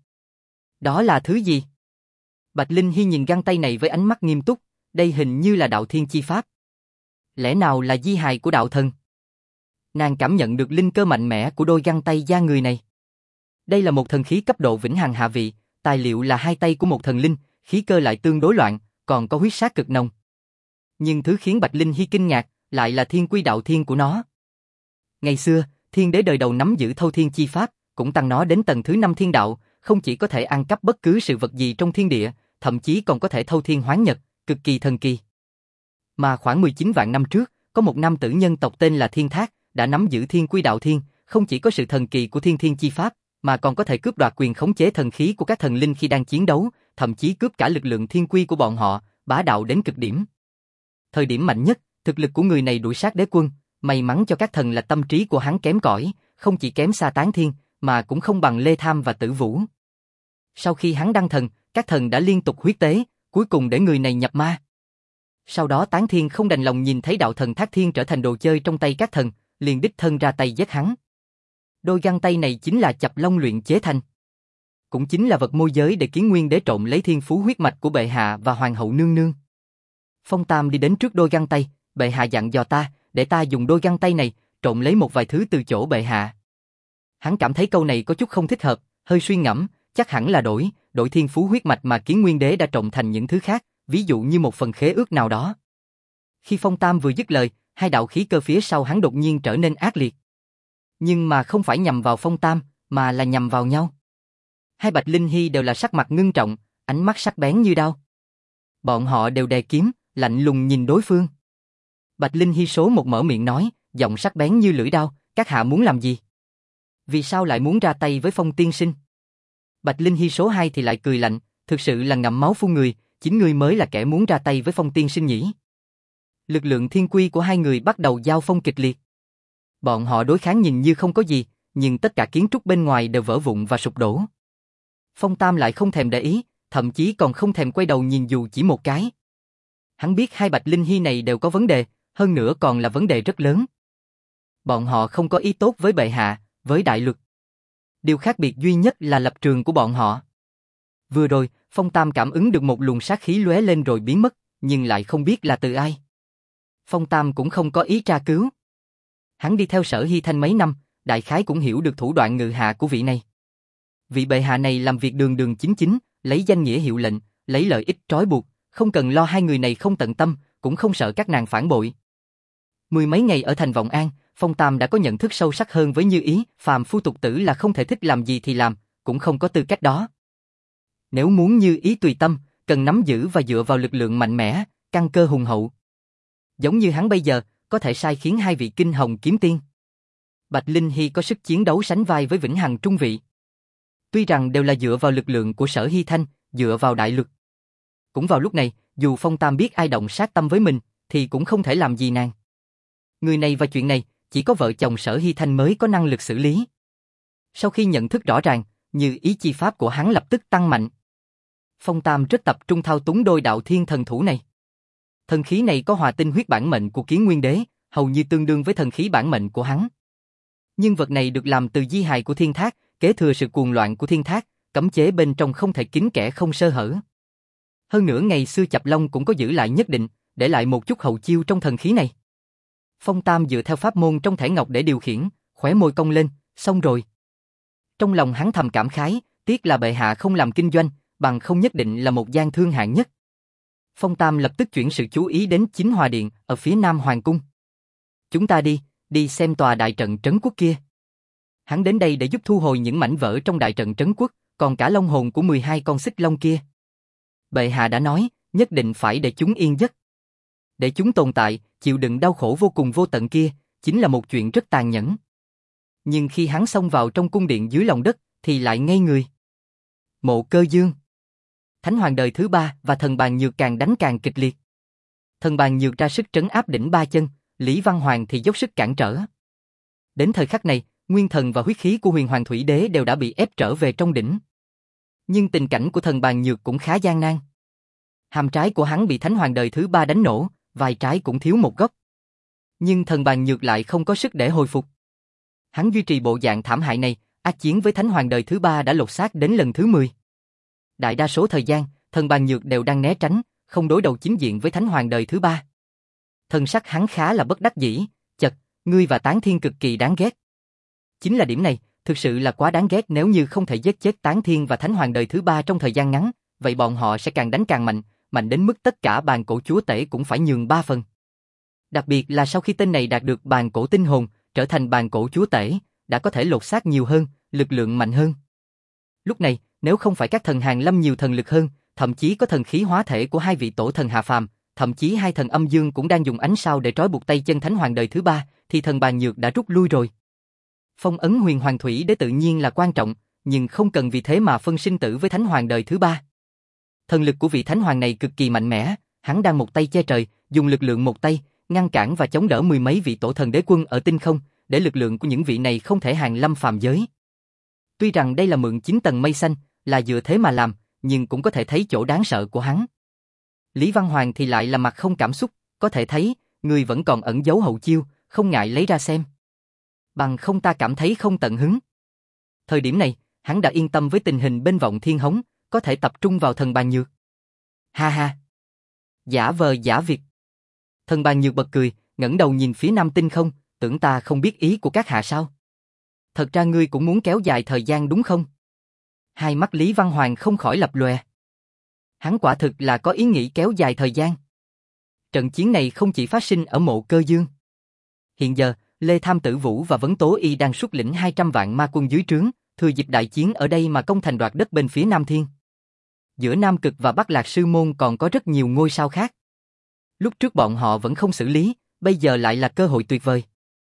Đó là thứ gì? Bạch Linh Hy nhìn găng tay này với ánh mắt nghiêm túc, đây hình như là đạo thiên chi pháp. Lẽ nào là di hài của đạo thần? Nàng cảm nhận được linh cơ mạnh mẽ của đôi găng tay da người này. Đây là một thần khí cấp độ vĩnh hằng hạ vị, tài liệu là hai tay của một thần linh, khí cơ lại tương đối loạn, còn có huyết sát cực nồng. Nhưng thứ khiến Bạch Linh Hy kinh ngạc, lại là thiên quy đạo thiên của nó. Ngày xưa, thiên đế đời đầu nắm giữ thâu thiên chi pháp, cũng tăng nó đến tầng thứ năm thiên đạo, không chỉ có thể ăn cắp bất cứ sự vật gì trong thiên địa, thậm chí còn có thể thâu thiên hoán nhật, cực kỳ thần kỳ. Mà khoảng mười chín vạn năm trước, có một nam tử nhân tộc tên là Thiên Thác, đã nắm giữ thiên quy đạo thiên, không chỉ có sự thần kỳ của thiên thiên chi pháp, mà còn có thể cướp đoạt quyền khống chế thần khí của các thần linh khi đang chiến đấu, thậm chí cướp cả lực lượng thiên quy của bọn họ, bá đạo đến cực điểm. Thời điểm mạnh nhất, thực lực của người này đuổi sát đế quân, may mắn cho các thần là tâm trí của hắn kém cỏi, không chỉ kém xa Tán Thiên, mà cũng không bằng Lê Tham và Tử Vũ. Sau khi hắn đăng thần, các thần đã liên tục huyết tế, cuối cùng để người này nhập ma. Sau đó Tán Thiên không đành lòng nhìn thấy đạo thần Thác Thiên trở thành đồ chơi trong tay các thần, liền đích thân ra tay giết hắn. Đôi găng tay này chính là Chập Long luyện chế thành. Cũng chính là vật môi giới để Kiến Nguyên Đế trộm lấy thiên phú huyết mạch của bệ hạ và hoàng hậu nương nương. Phong Tam đi đến trước đôi găng tay, bệ hạ dặn dò ta, để ta dùng đôi găng tay này, trộm lấy một vài thứ từ chỗ bệ hạ. Hắn cảm thấy câu này có chút không thích hợp, hơi suy ngẫm, chắc hẳn là đổi, đổi thiên phú huyết mạch mà Kiến Nguyên Đế đã trộm thành những thứ khác, ví dụ như một phần khế ước nào đó. Khi Phong Tam vừa dứt lời, hai đạo khí cơ phía sau hắn đột nhiên trở nên ác liệt. Nhưng mà không phải nhằm vào Phong Tam, mà là nhằm vào nhau. Hai Bạch Linh Hy đều là sắc mặt ngưng trọng, ánh mắt sắc bén như đao. Bọn họ đều đè kiếm, lạnh lùng nhìn đối phương. Bạch Linh Hy số một mở miệng nói, giọng sắc bén như lưỡi đao, các hạ muốn làm gì? Vì sao lại muốn ra tay với Phong tiên sinh? Bạch Linh Hy số hai thì lại cười lạnh, thực sự là ngậm máu phun người, chính ngươi mới là kẻ muốn ra tay với Phong tiên sinh nhỉ? Lực lượng thiên quy của hai người bắt đầu giao phong kịch liệt. Bọn họ đối kháng nhìn như không có gì, nhưng tất cả kiến trúc bên ngoài đều vỡ vụn và sụp đổ. Phong Tam lại không thèm để ý, thậm chí còn không thèm quay đầu nhìn dù chỉ một cái. Hắn biết hai Bạch Linh Hy này đều có vấn đề, hơn nữa còn là vấn đề rất lớn. Bọn họ không có ý tốt với bệ hạ, với đại luật. Điều khác biệt duy nhất là lập trường của bọn họ. Vừa rồi, Phong Tam cảm ứng được một luồng sát khí lóe lên rồi biến mất, nhưng lại không biết là từ ai. Phong Tam cũng không có ý tra cứu. Hắn đi theo Sở Hy Thanh mấy năm, đại khái cũng hiểu được thủ đoạn ngự hạ của vị này. Vị bệ hạ này làm việc đường đường chính chính, lấy danh nghĩa hiệu lệnh, lấy lợi ích trói buộc, không cần lo hai người này không tận tâm, cũng không sợ các nàng phản bội. Mười mấy ngày ở thành Vọng An, Phong Tam đã có nhận thức sâu sắc hơn với Như Ý, phàm phu tục tử là không thể thích làm gì thì làm, cũng không có tư cách đó. Nếu muốn Như Ý tùy tâm, cần nắm giữ và dựa vào lực lượng mạnh mẽ, căn cơ hùng hậu. Giống như hắn bây giờ, có thể sai khiến hai vị kinh hồng kiếm tiên. Bạch Linh Hy có sức chiến đấu sánh vai với Vĩnh Hằng trung vị. Tuy rằng đều là dựa vào lực lượng của Sở Hy Thanh, dựa vào đại lực. Cũng vào lúc này, dù Phong Tam biết ai động sát tâm với mình, thì cũng không thể làm gì nàng. Người này và chuyện này, chỉ có vợ chồng Sở Hy Thanh mới có năng lực xử lý. Sau khi nhận thức rõ ràng, Như Ý chi pháp của hắn lập tức tăng mạnh. Phong Tam rất tập trung thao túng đôi đạo thiên thần thủ này. Thần khí này có hòa tinh huyết bản mệnh của Kiến Nguyên Đế, hầu như tương đương với thần khí bản mệnh của hắn. Nhưng vật này được làm từ di hài của Thiên Thác, kế thừa sự cuồng loạn của Thiên Thác, cấm chế bên trong không thể kín kẽ không sơ hở. Hơn nữa ngày xưa Chập Long cũng có giữ lại nhất định, để lại một chút hậu chiêu trong thần khí này. Phong Tam dựa theo pháp môn trong thẻ ngọc để điều khiển, khóe môi cong lên, xong rồi. Trong lòng hắn thầm cảm khái, tiếc là bệ hạ không làm kinh doanh, bằng không nhất định là một gian thương hạng nhất. Phong Tam lập tức chuyển sự chú ý đến Chính Hòa Điện, ở phía nam hoàng cung. Chúng ta đi, đi xem tòa đại trận trấn quốc kia. Hắn đến đây để giúp thu hồi những mảnh vỡ trong đại trận trấn quốc, còn cả long hồn của mười hai con xích long kia. Bệ hạ đã nói, nhất định phải để chúng yên giấc. Để chúng tồn tại, chịu đựng đau khổ vô cùng vô tận kia, chính là một chuyện rất tàn nhẫn. Nhưng khi hắn xông vào trong cung điện dưới lòng đất, thì lại ngây người. Mộ Cơ Dương, Thánh Hoàng đời thứ ba và Thần Bàn Nhược càng đánh càng kịch liệt. Thần Bàn Nhược ra sức trấn áp đỉnh ba chân, Lý Văn Hoàng thì dốc sức cản trở. Đến thời khắc này, nguyên thần và huyết khí của Huyền Hoàng Thủy Đế đều đã bị ép trở về trong đỉnh. Nhưng tình cảnh của Thần Bàn Nhược cũng khá gian nan. Hàm trái của hắn bị Thánh Hoàng đời thứ ba đánh nổ, vai trái cũng thiếu một góc. Nhưng Thần Bàn Nhược lại không có sức để hồi phục. Hắn duy trì bộ dạng thảm hại này, ác chiến với Thánh Hoàng đời thứ ba đã lột xác đến lần thứ mười. Đại đa số thời gian, Thần Bàn Nhược đều đang né tránh, không đối đầu chính diện với Thánh Hoàng đời thứ ba. Thần sắc hắn khá là bất đắc dĩ, chật, ngươi và Tán Thiên cực kỳ đáng ghét. Chính là điểm này, thực sự là quá đáng ghét. Nếu như không thể giết chết Tán Thiên và Thánh Hoàng đời thứ ba trong thời gian ngắn, vậy bọn họ sẽ càng đánh càng mạnh, mạnh đến mức tất cả bàn cổ chúa tể cũng phải nhường ba phần. Đặc biệt là sau khi tên này đạt được bàn cổ tinh hồn, trở thành bàn cổ chúa tể, đã có thể lột xác nhiều hơn, lực lượng mạnh hơn. Lúc này, nếu không phải các thần hàng lâm nhiều thần lực hơn, thậm chí có thần khí hóa thể của hai vị tổ thần hạ phàm, thậm chí hai thần âm dương cũng đang dùng ánh sao để trói buộc tay chân Thánh Hoàng đời thứ ba, thì Thần Bàn Nhược đã rút lui rồi. Phong ấn Huyền Hoàng Thủy Đế tự nhiên là quan trọng, nhưng không cần vì thế mà phân sinh tử với Thánh Hoàng đời thứ ba. Thần lực của vị Thánh Hoàng này cực kỳ mạnh mẽ, hắn đang một tay che trời, dùng lực lượng một tay, ngăn cản và chống đỡ mười mấy vị tổ thần đế quân ở tinh không, để lực lượng của những vị này không thể hàng lâm phàm giới. Tuy rằng đây là mượn chín tầng mây xanh, là dựa thế mà làm, nhưng cũng có thể thấy chỗ đáng sợ của hắn. Lý Văn Hoàng thì lại là mặt không cảm xúc, có thể thấy, người vẫn còn ẩn giấu hậu chiêu, không ngại lấy ra xem. Bằng không ta cảm thấy không tận hứng. Thời điểm này, hắn đã yên tâm với tình hình bên Vọng Thiên Hống, có thể tập trung vào Thần Bàn Nhược. Ha ha! Giả vờ giả việc. Thần Bàn Nhược bật cười, ngẩng đầu nhìn phía nam tinh không, tưởng ta không biết ý của các hạ sao? Thật ra ngươi cũng muốn kéo dài thời gian đúng không? Hai mắt Lý Văn Hoàng không khỏi lập lòe. Hắn quả thực là có ý nghĩ kéo dài thời gian. Trận chiến này không chỉ phát sinh ở Mộ Cơ Dương. Hiện giờ, Lê Tham Tử Vũ và Vấn Tố Y đang xuất lĩnh hai trăm vạn ma quân dưới trướng, thừa dịp đại chiến ở đây mà công thành đoạt đất bên phía Nam Thiên. Giữa Nam Cực và Bắc Lạc Sư Môn còn có rất nhiều ngôi sao khác. Lúc trước bọn họ vẫn không xử lý, bây giờ lại là cơ hội tuyệt vời.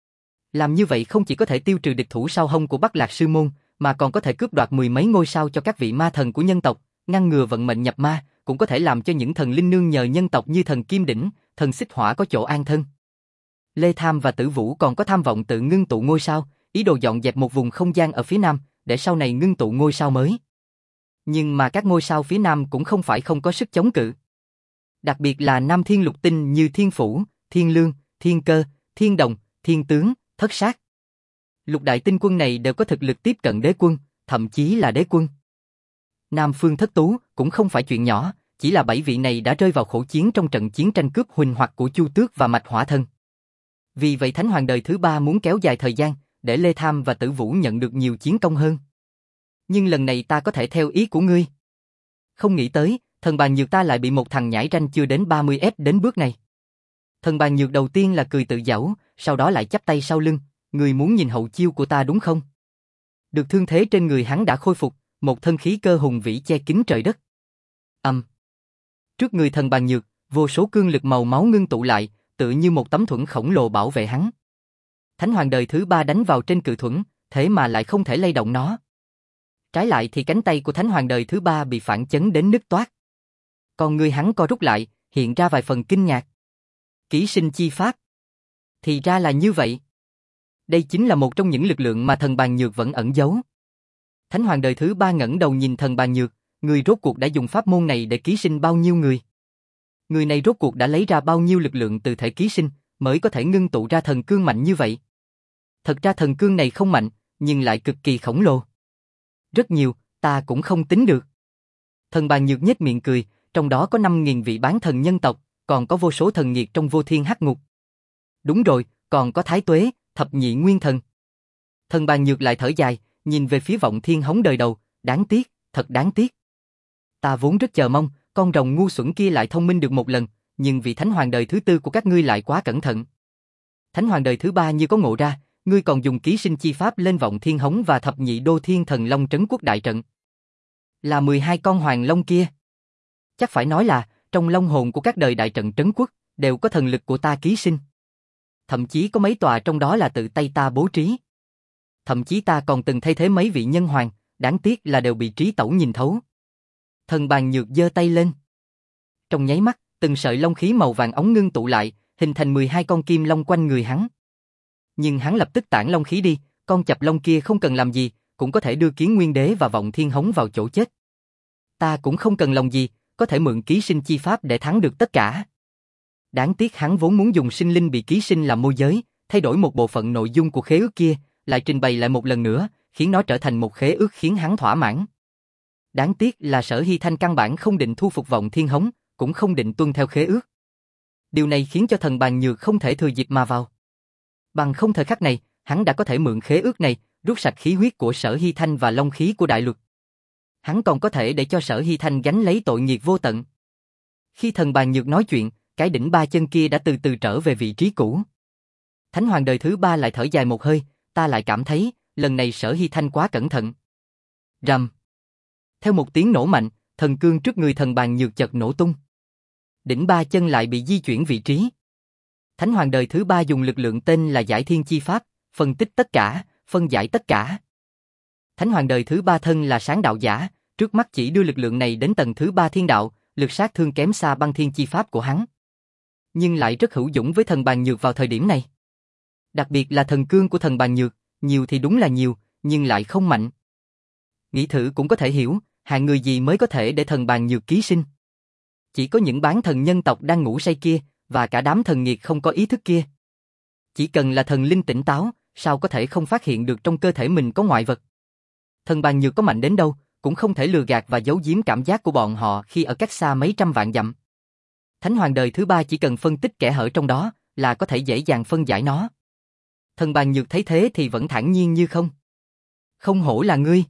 Làm như vậy không chỉ có thể tiêu trừ địch thủ sau hông của Bắc Lạc Sư Môn, mà còn có thể cướp đoạt mười mấy ngôi sao cho các vị ma thần của nhân tộc, ngăn ngừa vận mệnh nhập ma, cũng có thể làm cho những thần linh nương nhờ nhân tộc như thần Kim Đỉnh, thần Xích Hỏa có chỗ an thân. Lê Tham và Tử Vũ còn có tham vọng tự ngưng tụ ngôi sao, ý đồ dọn dẹp một vùng không gian ở phía nam, để sau này ngưng tụ ngôi sao mới. Nhưng mà các ngôi sao phía nam cũng không phải không có sức chống cự. Đặc biệt là Nam Thiên lục tinh như Thiên Phủ, Thiên Lương, Thiên Cơ, Thiên Đồng, Thiên Tướng, Thất Sát. Lục đại tinh quân này đều có thực lực tiếp cận đế quân, thậm chí là đế quân. Nam Phương Thất Tú cũng không phải chuyện nhỏ, Chỉ là bảy vị này đã rơi vào khổ chiến trong trận chiến tranh cướp huỳnh hoặc của Chu Tước và Mạch Hỏa Thần. Vì vậy Thánh Hoàng đời thứ ba muốn kéo dài thời gian, để Lê Tham và Tử Vũ nhận được nhiều chiến công hơn. Nhưng lần này ta có thể theo ý của ngươi. Không nghĩ tới, Thần Bàn Nhược ta lại bị một thằng nhãi ranh chưa đến ba mươi ép đến bước này. Thần Bàn Nhược đầu tiên là cười tự giễu, sau đó lại chắp tay sau lưng, ngươi muốn nhìn hậu chiêu của ta đúng không? Được thương thế trên người hắn đã khôi phục, một thân khí cơ hùng vĩ che kín trời đất. Âm. Um. Trước người Thần Bàn Nhược, vô số cương lực màu máu ngưng tụ lại, tựa như một tấm thuẫn khổng lồ bảo vệ hắn. Thánh Hoàng đời thứ ba đánh vào trên cự thuẫn, thế mà lại không thể lay động nó. Trái lại thì cánh tay của Thánh Hoàng đời thứ ba bị phản chấn đến nứt toác. Còn người hắn co rút lại, hiện ra vài phần kinh ngạc. Ký sinh chi pháp. Thì ra là như vậy. Đây chính là một trong những lực lượng mà Thần Bàn Nhược vẫn ẩn giấu. Thánh Hoàng đời thứ ba ngẩng đầu nhìn Thần Bàn Nhược, người rốt cuộc đã dùng pháp môn này để ký sinh bao nhiêu người? Người này rốt cuộc đã lấy ra bao nhiêu lực lượng từ thể ký sinh, mới có thể ngưng tụ ra thần cương mạnh như vậy? Thật ra thần cương này không mạnh, nhưng lại cực kỳ khổng lồ. Rất nhiều, ta cũng không tính được. Thần Bàn Nhược nhếch miệng cười, trong đó có năm nghìn vị bán thần nhân tộc, còn có vô số thần nghiệt trong vô thiên hắc ngục. Đúng rồi, còn có Thái Tuế, thập nhị nguyên thần. Thần Bàn Nhược lại thở dài, nhìn về phía Vọng Thiên Hống đời đầu, đáng tiếc, thật đáng tiếc. Ta vốn rất chờ mong, con rồng ngu xuẩn kia lại thông minh được một lần, nhưng vị Thánh Hoàng đời thứ tư của các ngươi lại quá cẩn thận. Thánh Hoàng đời thứ ba như có ngộ ra, ngươi còn dùng ký sinh chi pháp lên Vọng Thiên Hống và thập nhị đô thiên thần long trấn quốc đại trận. Là mười hai con hoàng long kia. Chắc phải nói là, trong long hồn của các đời đại trận trấn quốc, đều có thần lực của ta ký sinh. Thậm chí có mấy tòa trong đó là tự tay ta bố trí. Thậm chí ta còn từng thay thế mấy vị nhân hoàng, đáng tiếc là đều bị trí tẩu nhìn thấu. Thần Bàn Nhược giơ tay lên. Trong nháy mắt, từng sợi long khí màu vàng óng ngưng tụ lại, hình thành mười hai con kim long quanh người hắn. Nhưng hắn lập tức tản long khí đi, con chập long kia không cần làm gì, cũng có thể đưa Kiến Nguyên Đế và Vọng Thiên Hống vào chỗ chết. Ta cũng không cần lòng gì, có thể mượn ký sinh chi pháp để thắng được tất cả. Đáng tiếc hắn vốn muốn dùng sinh linh bị ký sinh làm môi giới, thay đổi một bộ phận nội dung của khế ước kia, lại trình bày lại một lần nữa, khiến nó trở thành một khế ước khiến hắn thỏa mãn. Đáng tiếc là Sở Hy Thanh căn bản không định thu phục Vọng Thiên Hống, cũng không định tuân theo khế ước. Điều này khiến cho Thần Bàn Nhược không thể thừa dịp mà vào. Bằng không thời khắc này, hắn đã có thể mượn khế ước này, rút sạch khí huyết của Sở Hy Thanh và long khí của Đại Luật. Hắn còn có thể để cho Sở Hy Thanh gánh lấy tội nghiệp vô tận. Khi Thần Bàn Nhược nói chuyện, cái đỉnh ba chân kia đã từ từ trở về vị trí cũ. Thánh Hoàng đời thứ ba lại thở dài một hơi, ta lại cảm thấy, lần này Sở Hy Thanh quá cẩn thận. Rầm. Theo một tiếng nổ mạnh, thần cương trước người Thần Bàn Nhược chợt nổ tung. Đỉnh ba chân lại bị di chuyển vị trí. Thánh Hoàng đời thứ ba dùng lực lượng tên là Giải Thiên Chi Pháp, phân tích tất cả, phân giải tất cả. Thánh Hoàng đời thứ ba thân là sáng đạo giả, trước mắt chỉ đưa lực lượng này đến tầng thứ ba thiên đạo, lực sát thương kém xa Băng Thiên Chi Pháp của hắn. Nhưng lại rất hữu dụng với Thần Bàn Nhược vào thời điểm này. Đặc biệt là thần cương của Thần Bàn Nhược, nhiều thì đúng là nhiều, nhưng lại không mạnh. Nghĩ thử cũng có thể hiểu, hạng người gì mới có thể để Thần Bàn Nhược ký sinh. Chỉ có những bán thần nhân tộc đang ngủ say kia, và cả đám thần nghiệt không có ý thức kia. Chỉ cần là thần linh tỉnh táo, sao có thể không phát hiện được trong cơ thể mình có ngoại vật. Thần Bàn Nhược có mạnh đến đâu, cũng không thể lừa gạt và giấu giếm cảm giác của bọn họ khi ở cách xa mấy trăm vạn dặm. Thánh Hoàng đời thứ ba chỉ cần phân tích kẽ hở trong đó, là có thể dễ dàng phân giải nó. Thần Bàn Nhược thấy thế thì vẫn thản nhiên như không. Không hổ là ngươi.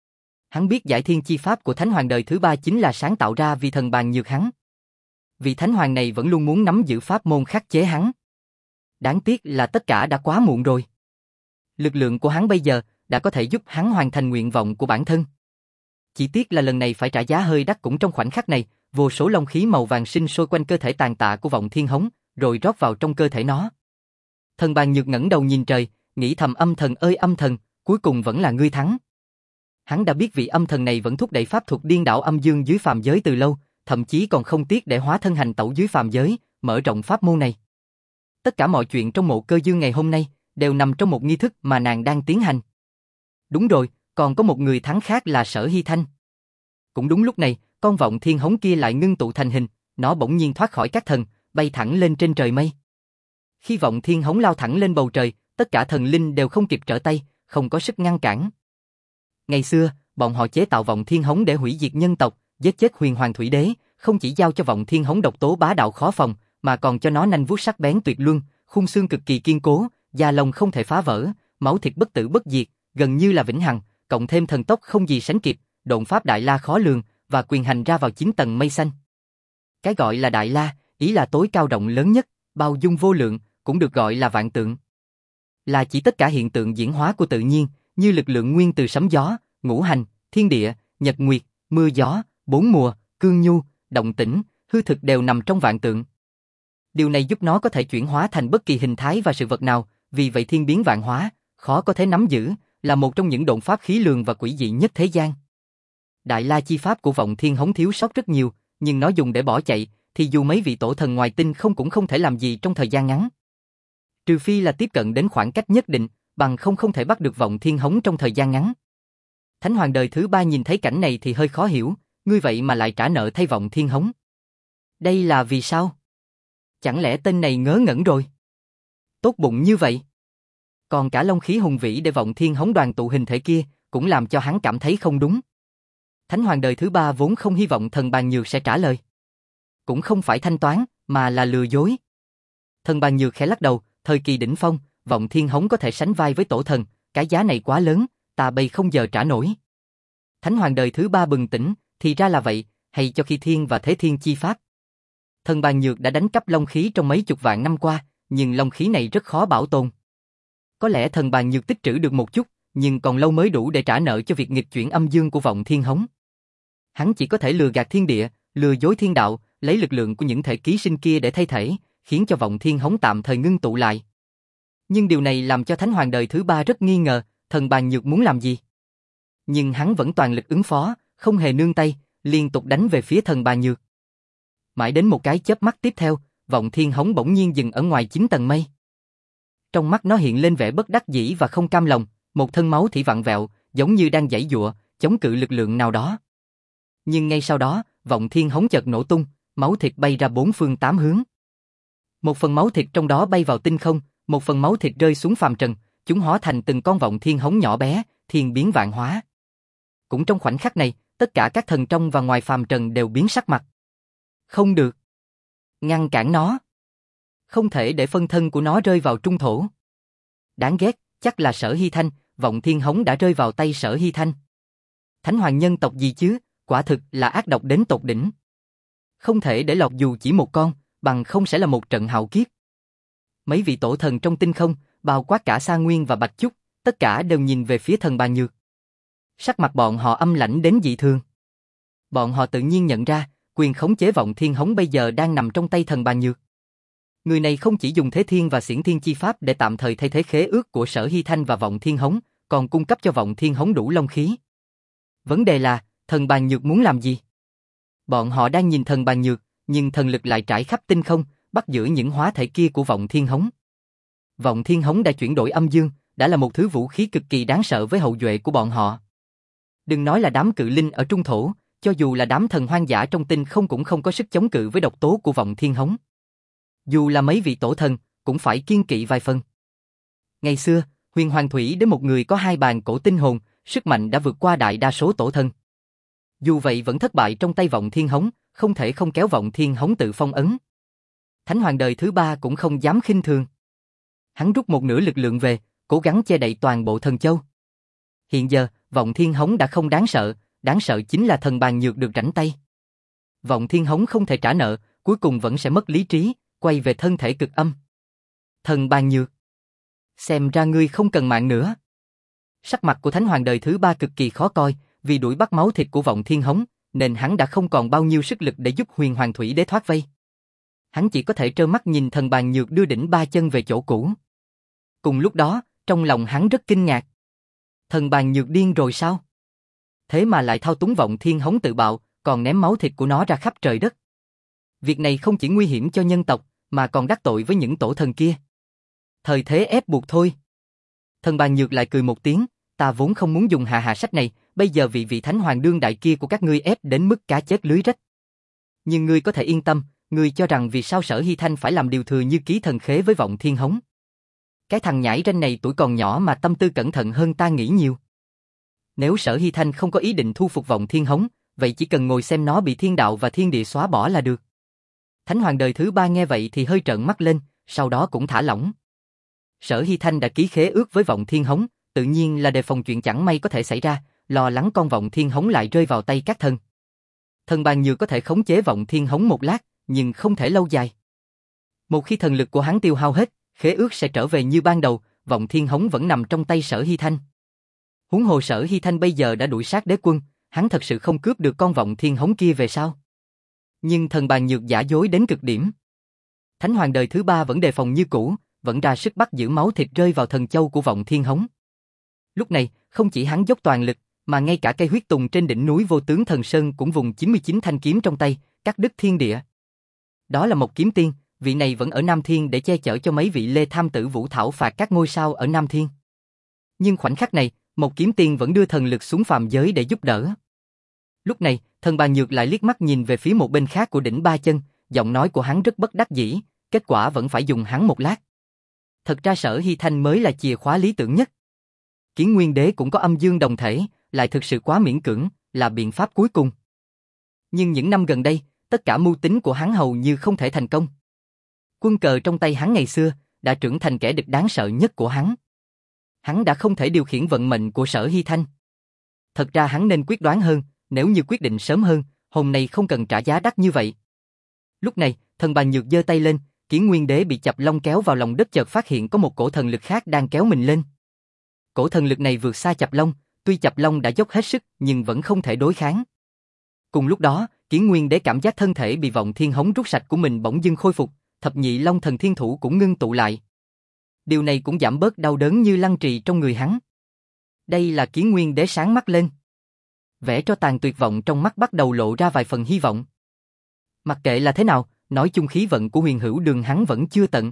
Hắn biết Giải Thiên Chi Pháp của Thánh Hoàng đời thứ ba chính là sáng tạo ra vì Thần Bàn Nhược hắn. Vị Thánh Hoàng này vẫn luôn muốn nắm giữ pháp môn khắc chế hắn. Đáng tiếc là tất cả đã quá muộn rồi. Lực lượng của hắn bây giờ đã có thể giúp hắn hoàn thành nguyện vọng của bản thân. Chỉ tiếc là lần này phải trả giá hơi đắt. Cũng trong khoảnh khắc này, vô số long khí màu vàng sinh sôi quanh cơ thể tàn tạ của Vọng Thiên Hống, rồi rót vào trong cơ thể nó. Thần Bàn Nhược ngẩng đầu nhìn trời, nghĩ thầm âm thần ơi âm thần, cuối cùng vẫn là ngươi thắng. Hắn đã biết vị âm thần này vẫn thúc đẩy pháp thuật điên đảo âm dương dưới phàm giới từ lâu, thậm chí còn không tiếc để hóa thân hành tẩu dưới phàm giới, mở rộng pháp môn này. Tất cả mọi chuyện trong Mộ Cơ Dương ngày hôm nay đều nằm trong một nghi thức mà nàng đang tiến hành. Đúng rồi, còn có một người thắng khác là Sở Hy Thanh. Cũng đúng lúc này, con Vọng Thiên Hống kia lại ngưng tụ thành hình, nó bỗng nhiên thoát khỏi các thần, bay thẳng lên trên trời mây. Khi Vọng Thiên Hống lao thẳng lên bầu trời, tất cả thần linh đều không kịp trở tay, không có sức ngăn cản. Ngày xưa, bọn họ chế tạo Vọng Thiên Hống để hủy diệt nhân tộc, giết chết Huyền Hoàng Thủy Đế, không chỉ giao cho vọng thiên hống độc tố bá đạo khó phòng, mà còn cho nó nanh vuốt sắc bén tuyệt luân, khung xương cực kỳ kiên cố, da lông không thể phá vỡ, máu thịt bất tử bất diệt, gần như là vĩnh hằng, cộng thêm thần tốc không gì sánh kịp, độn pháp đại la khó lường và quyền hành ra vào chín tầng mây xanh. Cái gọi là đại la, ý là tối cao rộng lớn nhất, bao dung vô lượng, cũng được gọi là vạn tượng. Là chỉ tất cả hiện tượng diễn hóa của tự nhiên, như lực lượng nguyên từ sấm gió, ngũ hành, thiên địa, nhật nguyệt, mưa gió, bốn mùa, cương nhu, động tĩnh, hư thực đều nằm trong vạn tượng. Điều này giúp nó có thể chuyển hóa thành bất kỳ hình thái và sự vật nào, vì vậy thiên biến vạn hóa, khó có thể nắm giữ, là một trong những độn pháp khí lường và quỷ dị nhất thế gian. Đại la chi pháp của vọng thiên hống thiếu sót rất nhiều, nhưng nó dùng để bỏ chạy, thì dù mấy vị tổ thần ngoài tinh không cũng không thể làm gì trong thời gian ngắn. Trừ phi là tiếp cận đến khoảng cách nhất định, bằng không không thể bắt được vọng thiên hống trong thời gian ngắn. Thánh hoàng đời thứ ba nhìn thấy cảnh này thì hơi khó hiểu, ngươi vậy mà lại trả nợ thay vọng thiên hống. Đây là vì sao? Chẳng lẽ tên này ngớ ngẩn rồi? Tốt bụng như vậy. Còn cả long khí hùng vĩ để vọng thiên hống đoàn tụ hình thể kia, cũng làm cho hắn cảm thấy không đúng. Thánh hoàng đời thứ ba vốn không hy vọng thần bàn nhược sẽ trả lời. Cũng không phải thanh toán, mà là lừa dối. Thần bàn nhược khẽ lắc đầu, thời kỳ đỉnh phong, vọng thiên hống có thể sánh vai với tổ thần, cái giá này quá lớn, ta bây không giờ trả nổi. Thánh hoàng đời thứ ba bừng tỉnh, thì ra là vậy, hay cho khi thiên và thế thiên chi pháp. Thần bàn nhược đã đánh cắp long khí trong mấy chục vạn năm qua, nhưng long khí này rất khó bảo tồn. Có lẽ thần bàn nhược tích trữ được một chút, nhưng còn lâu mới đủ để trả nợ cho việc nghịch chuyển âm dương của vọng thiên hống. Hắn chỉ có thể lừa gạt thiên địa, lừa dối thiên đạo, lấy lực lượng của những thể ký sinh kia để thay thể, khiến cho vọng thiên hống tạm thời ngưng tụ lại. Nhưng điều này làm cho thánh hoàng đời thứ ba rất nghi ngờ, thần bàn nhược muốn làm gì. Nhưng hắn vẫn toàn lực ứng phó, không hề nương tay, liên tục đánh về phía thần bàn nhược. Mãi đến một cái chớp mắt tiếp theo, vọng thiên hống bỗng nhiên dừng ở ngoài chín tầng mây. Trong mắt nó hiện lên vẻ bất đắc dĩ và không cam lòng, một thân máu thủy vặn vẹo, giống như đang giãy giụa, chống cự lực lượng nào đó. Nhưng ngay sau đó, vọng thiên hống chợt nổ tung, máu thịt bay ra bốn phương tám hướng. Một phần máu thịt trong đó bay vào tinh không, một phần máu thịt rơi xuống phàm trần, chúng hóa thành từng con vọng thiên hống nhỏ bé, thiên biến vạn hóa. Cũng trong khoảnh khắc này, tất cả các thần trong và ngoài phàm trần đều biến sắc mặt. Không được. Ngăn cản nó. Không thể để phân thân của nó rơi vào trung thổ. Đáng ghét, chắc là Sở Hy Thanh, vọng thiên hống đã rơi vào tay Sở Hy Thanh. Thánh hoàng nhân tộc gì chứ, quả thực là ác độc đến tột đỉnh. Không thể để lọt dù chỉ một con, bằng không sẽ là một trận hạo kiếp. Mấy vị tổ thần trong tinh không, bao quát cả Sa Nguyên và Bạch Chúc, tất cả đều nhìn về phía thần bàn nhược. Sắc mặt bọn họ âm lãnh đến dị thường. Bọn họ tự nhiên nhận ra, quyền khống chế vọng thiên hống bây giờ đang nằm trong tay thần bàn nhược. Người này không chỉ dùng thế thiên và xiển thiên chi pháp để tạm thời thay thế khế ước của Sở Hy Thanh và vọng thiên hống, còn cung cấp cho vọng thiên hống đủ long khí. Vấn đề là, thần bàn nhược muốn làm gì? Bọn họ đang nhìn thần bàn nhược, nhưng thần lực lại trải khắp tinh không, bắt giữ những hóa thể kia của vọng thiên hống. Vọng thiên hống đã chuyển đổi âm dương, đã là một thứ vũ khí cực kỳ đáng sợ với hậu duệ của bọn họ. Đừng nói là đám cự linh ở trung thổ, cho dù là đám thần hoang dã trong tinh không cũng không có sức chống cự với độc tố của vọng thiên hống. Dù là mấy vị tổ thần, cũng phải kiêng kỵ vài phần. Ngày xưa, Huyền Hoàng Thủy đến một người có hai bàn cổ tinh hồn, sức mạnh đã vượt qua đại đa số tổ thần. Dù vậy vẫn thất bại trong tay vọng thiên hống, không thể không kéo vọng thiên hống tự phong ấn. Thánh hoàng đời thứ ba cũng không dám khinh thường. Hắn rút một nửa lực lượng về, cố gắng che đậy toàn bộ thần châu. Hiện giờ, vọng thiên hống đã không đáng sợ, đáng sợ chính là thần bàn nhược được rảnh tay. Vọng thiên hống không thể trả nợ, cuối cùng vẫn sẽ mất lý trí, quay về thân thể cực âm. Thần bàn nhược, xem ra ngươi không cần mạng nữa. Sắc mặt của thánh hoàng đời thứ ba cực kỳ khó coi, vì đuổi bắt máu thịt của vọng thiên hống, nên hắn đã không còn bao nhiêu sức lực để giúp Huyền Hoàng Thủy Đế thoát vây. Hắn chỉ có thể trơ mắt nhìn thần bàn nhược đưa đỉnh ba chân về chỗ cũ. Cùng lúc đó, trong lòng hắn rất kinh ngạc. Thần bàn nhược điên rồi sao? Thế mà lại thao túng vọng thiên hống tự bạo, còn ném máu thịt của nó ra khắp trời đất. Việc này không chỉ nguy hiểm cho nhân tộc, mà còn đắc tội với những tổ thần kia. Thời thế ép buộc thôi. Thần bàn nhược lại cười một tiếng, ta vốn không muốn dùng hạ hạ sách này, bây giờ vị vị thánh hoàng đương đại kia của các ngươi ép đến mức cá chết lưới rách. Nhưng ngươi có thể yên tâm, ngươi cho rằng vì sao Sở Hy Thanh phải làm điều thừa như ký thần khế với vọng thiên hống. Cái thằng nhãi ranh này tuổi còn nhỏ mà tâm tư cẩn thận hơn ta nghĩ nhiều. Nếu Sở Hy Thanh không có ý định thu phục vọng thiên hống, vậy chỉ cần ngồi xem nó bị thiên đạo và thiên địa xóa bỏ là được. Thánh hoàng đời thứ ba nghe vậy thì hơi trợn mắt lên, sau đó cũng thả lỏng. Sở Hy Thanh đã ký khế ước với Vọng Thiên Hống, tự nhiên là đề phòng chuyện chẳng may có thể xảy ra, lo lắng con Vọng Thiên Hống lại rơi vào tay các thần. Thần Bàn Nhược có thể khống chế Vọng Thiên Hống một lát, nhưng không thể lâu dài. Một khi thần lực của hắn tiêu hao hết, khế ước sẽ trở về như ban đầu, Vọng Thiên Hống vẫn nằm trong tay Sở Hy Thanh. Huống hồ Sở Hy Thanh bây giờ đã đuổi sát đế quân, hắn thật sự không cướp được con Vọng Thiên Hống kia về sao? Nhưng Thần Bàn Nhược giả dối đến cực điểm. Thánh hoàng đời thứ ba vẫn đề phòng như cũ, vẫn ra sức bắt giữ máu thịt rơi vào thần châu của Vọng Thiên Hống. Lúc này, không chỉ hắn dốc toàn lực, mà ngay cả cây huyết tùng trên đỉnh núi Vô Tướng Thần Sơn cũng vùng chín mươi chín thanh kiếm trong tay, cắt đứt thiên địa. Đó là một kiếm tiên, vị này vẫn ở Nam Thiên để che chở cho mấy vị Lê Tham Tử Vũ thảo phạt các ngôi sao ở Nam Thiên. Nhưng khoảnh khắc này, một kiếm tiên vẫn đưa thần lực xuống phàm giới để giúp đỡ. Lúc này, Thần Bàn Nhược lại liếc mắt nhìn về phía một bên khác của đỉnh Ba Chân, giọng nói của hắn rất bất đắc dĩ, kết quả vẫn phải dùng hắn một lát. Thật ra Sở Hy Thanh mới là chìa khóa lý tưởng nhất. Kiến Nguyên Đế cũng có âm dương đồng thể, lại thực sự quá miễn cưỡng, là biện pháp cuối cùng. Nhưng những năm gần đây, tất cả mưu tính của hắn hầu như không thể thành công. Quân cờ trong tay hắn ngày xưa, đã trưởng thành kẻ địch đáng sợ nhất của hắn. Hắn đã không thể điều khiển vận mệnh của Sở Hy Thanh. Thật ra hắn nên quyết đoán hơn, nếu như quyết định sớm hơn, hôm nay không cần trả giá đắt như vậy. Lúc này, Thần Bàn Nhược giơ tay lên, Kiến Nguyên Đế bị Chập Long kéo vào lòng đất chợt phát hiện có một cổ thần lực khác đang kéo mình lên. Cổ thần lực này vượt xa Chập Long, tuy Chập Long đã dốc hết sức nhưng vẫn không thể đối kháng. Cùng lúc đó, Kiến Nguyên Đế cảm giác thân thể bị Vọng Thiên Hống rút sạch của mình bỗng dưng khôi phục, thập nhị Long Thần Thiên Thủ cũng ngưng tụ lại. Điều này cũng giảm bớt đau đớn như lăng trì trong người hắn. Đây là Kiến Nguyên Đế sáng mắt lên. Vẻ cho tàn tuyệt vọng trong mắt bắt đầu lộ ra vài phần hy vọng. Mặc kệ là thế nào, nói chung khí vận của Huyền Hữu Đường hắn vẫn chưa tận.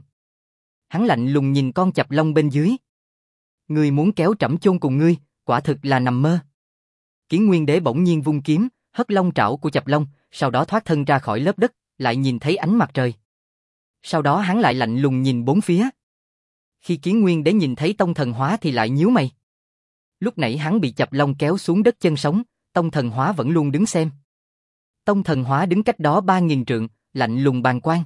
Hắn lạnh lùng nhìn con Chập Long bên dưới. Ngươi muốn kéo trẫm chôn cùng ngươi, quả thực là nằm mơ. Kiến Nguyên Đế bỗng nhiên vung kiếm, hất long trảo của Chập Long, sau đó thoát thân ra khỏi lớp đất, lại nhìn thấy ánh mặt trời. Sau đó hắn lại lạnh lùng nhìn bốn phía. Khi Kiến Nguyên Đế nhìn thấy Tông Thần Hóa thì lại nhíu mày. Lúc nãy hắn bị Chập Long kéo xuống đất chân sống, Tông Thần Hóa vẫn luôn đứng xem. Tông Thần Hóa đứng cách đó ba nghìn trượng, lạnh lùng bàng quan.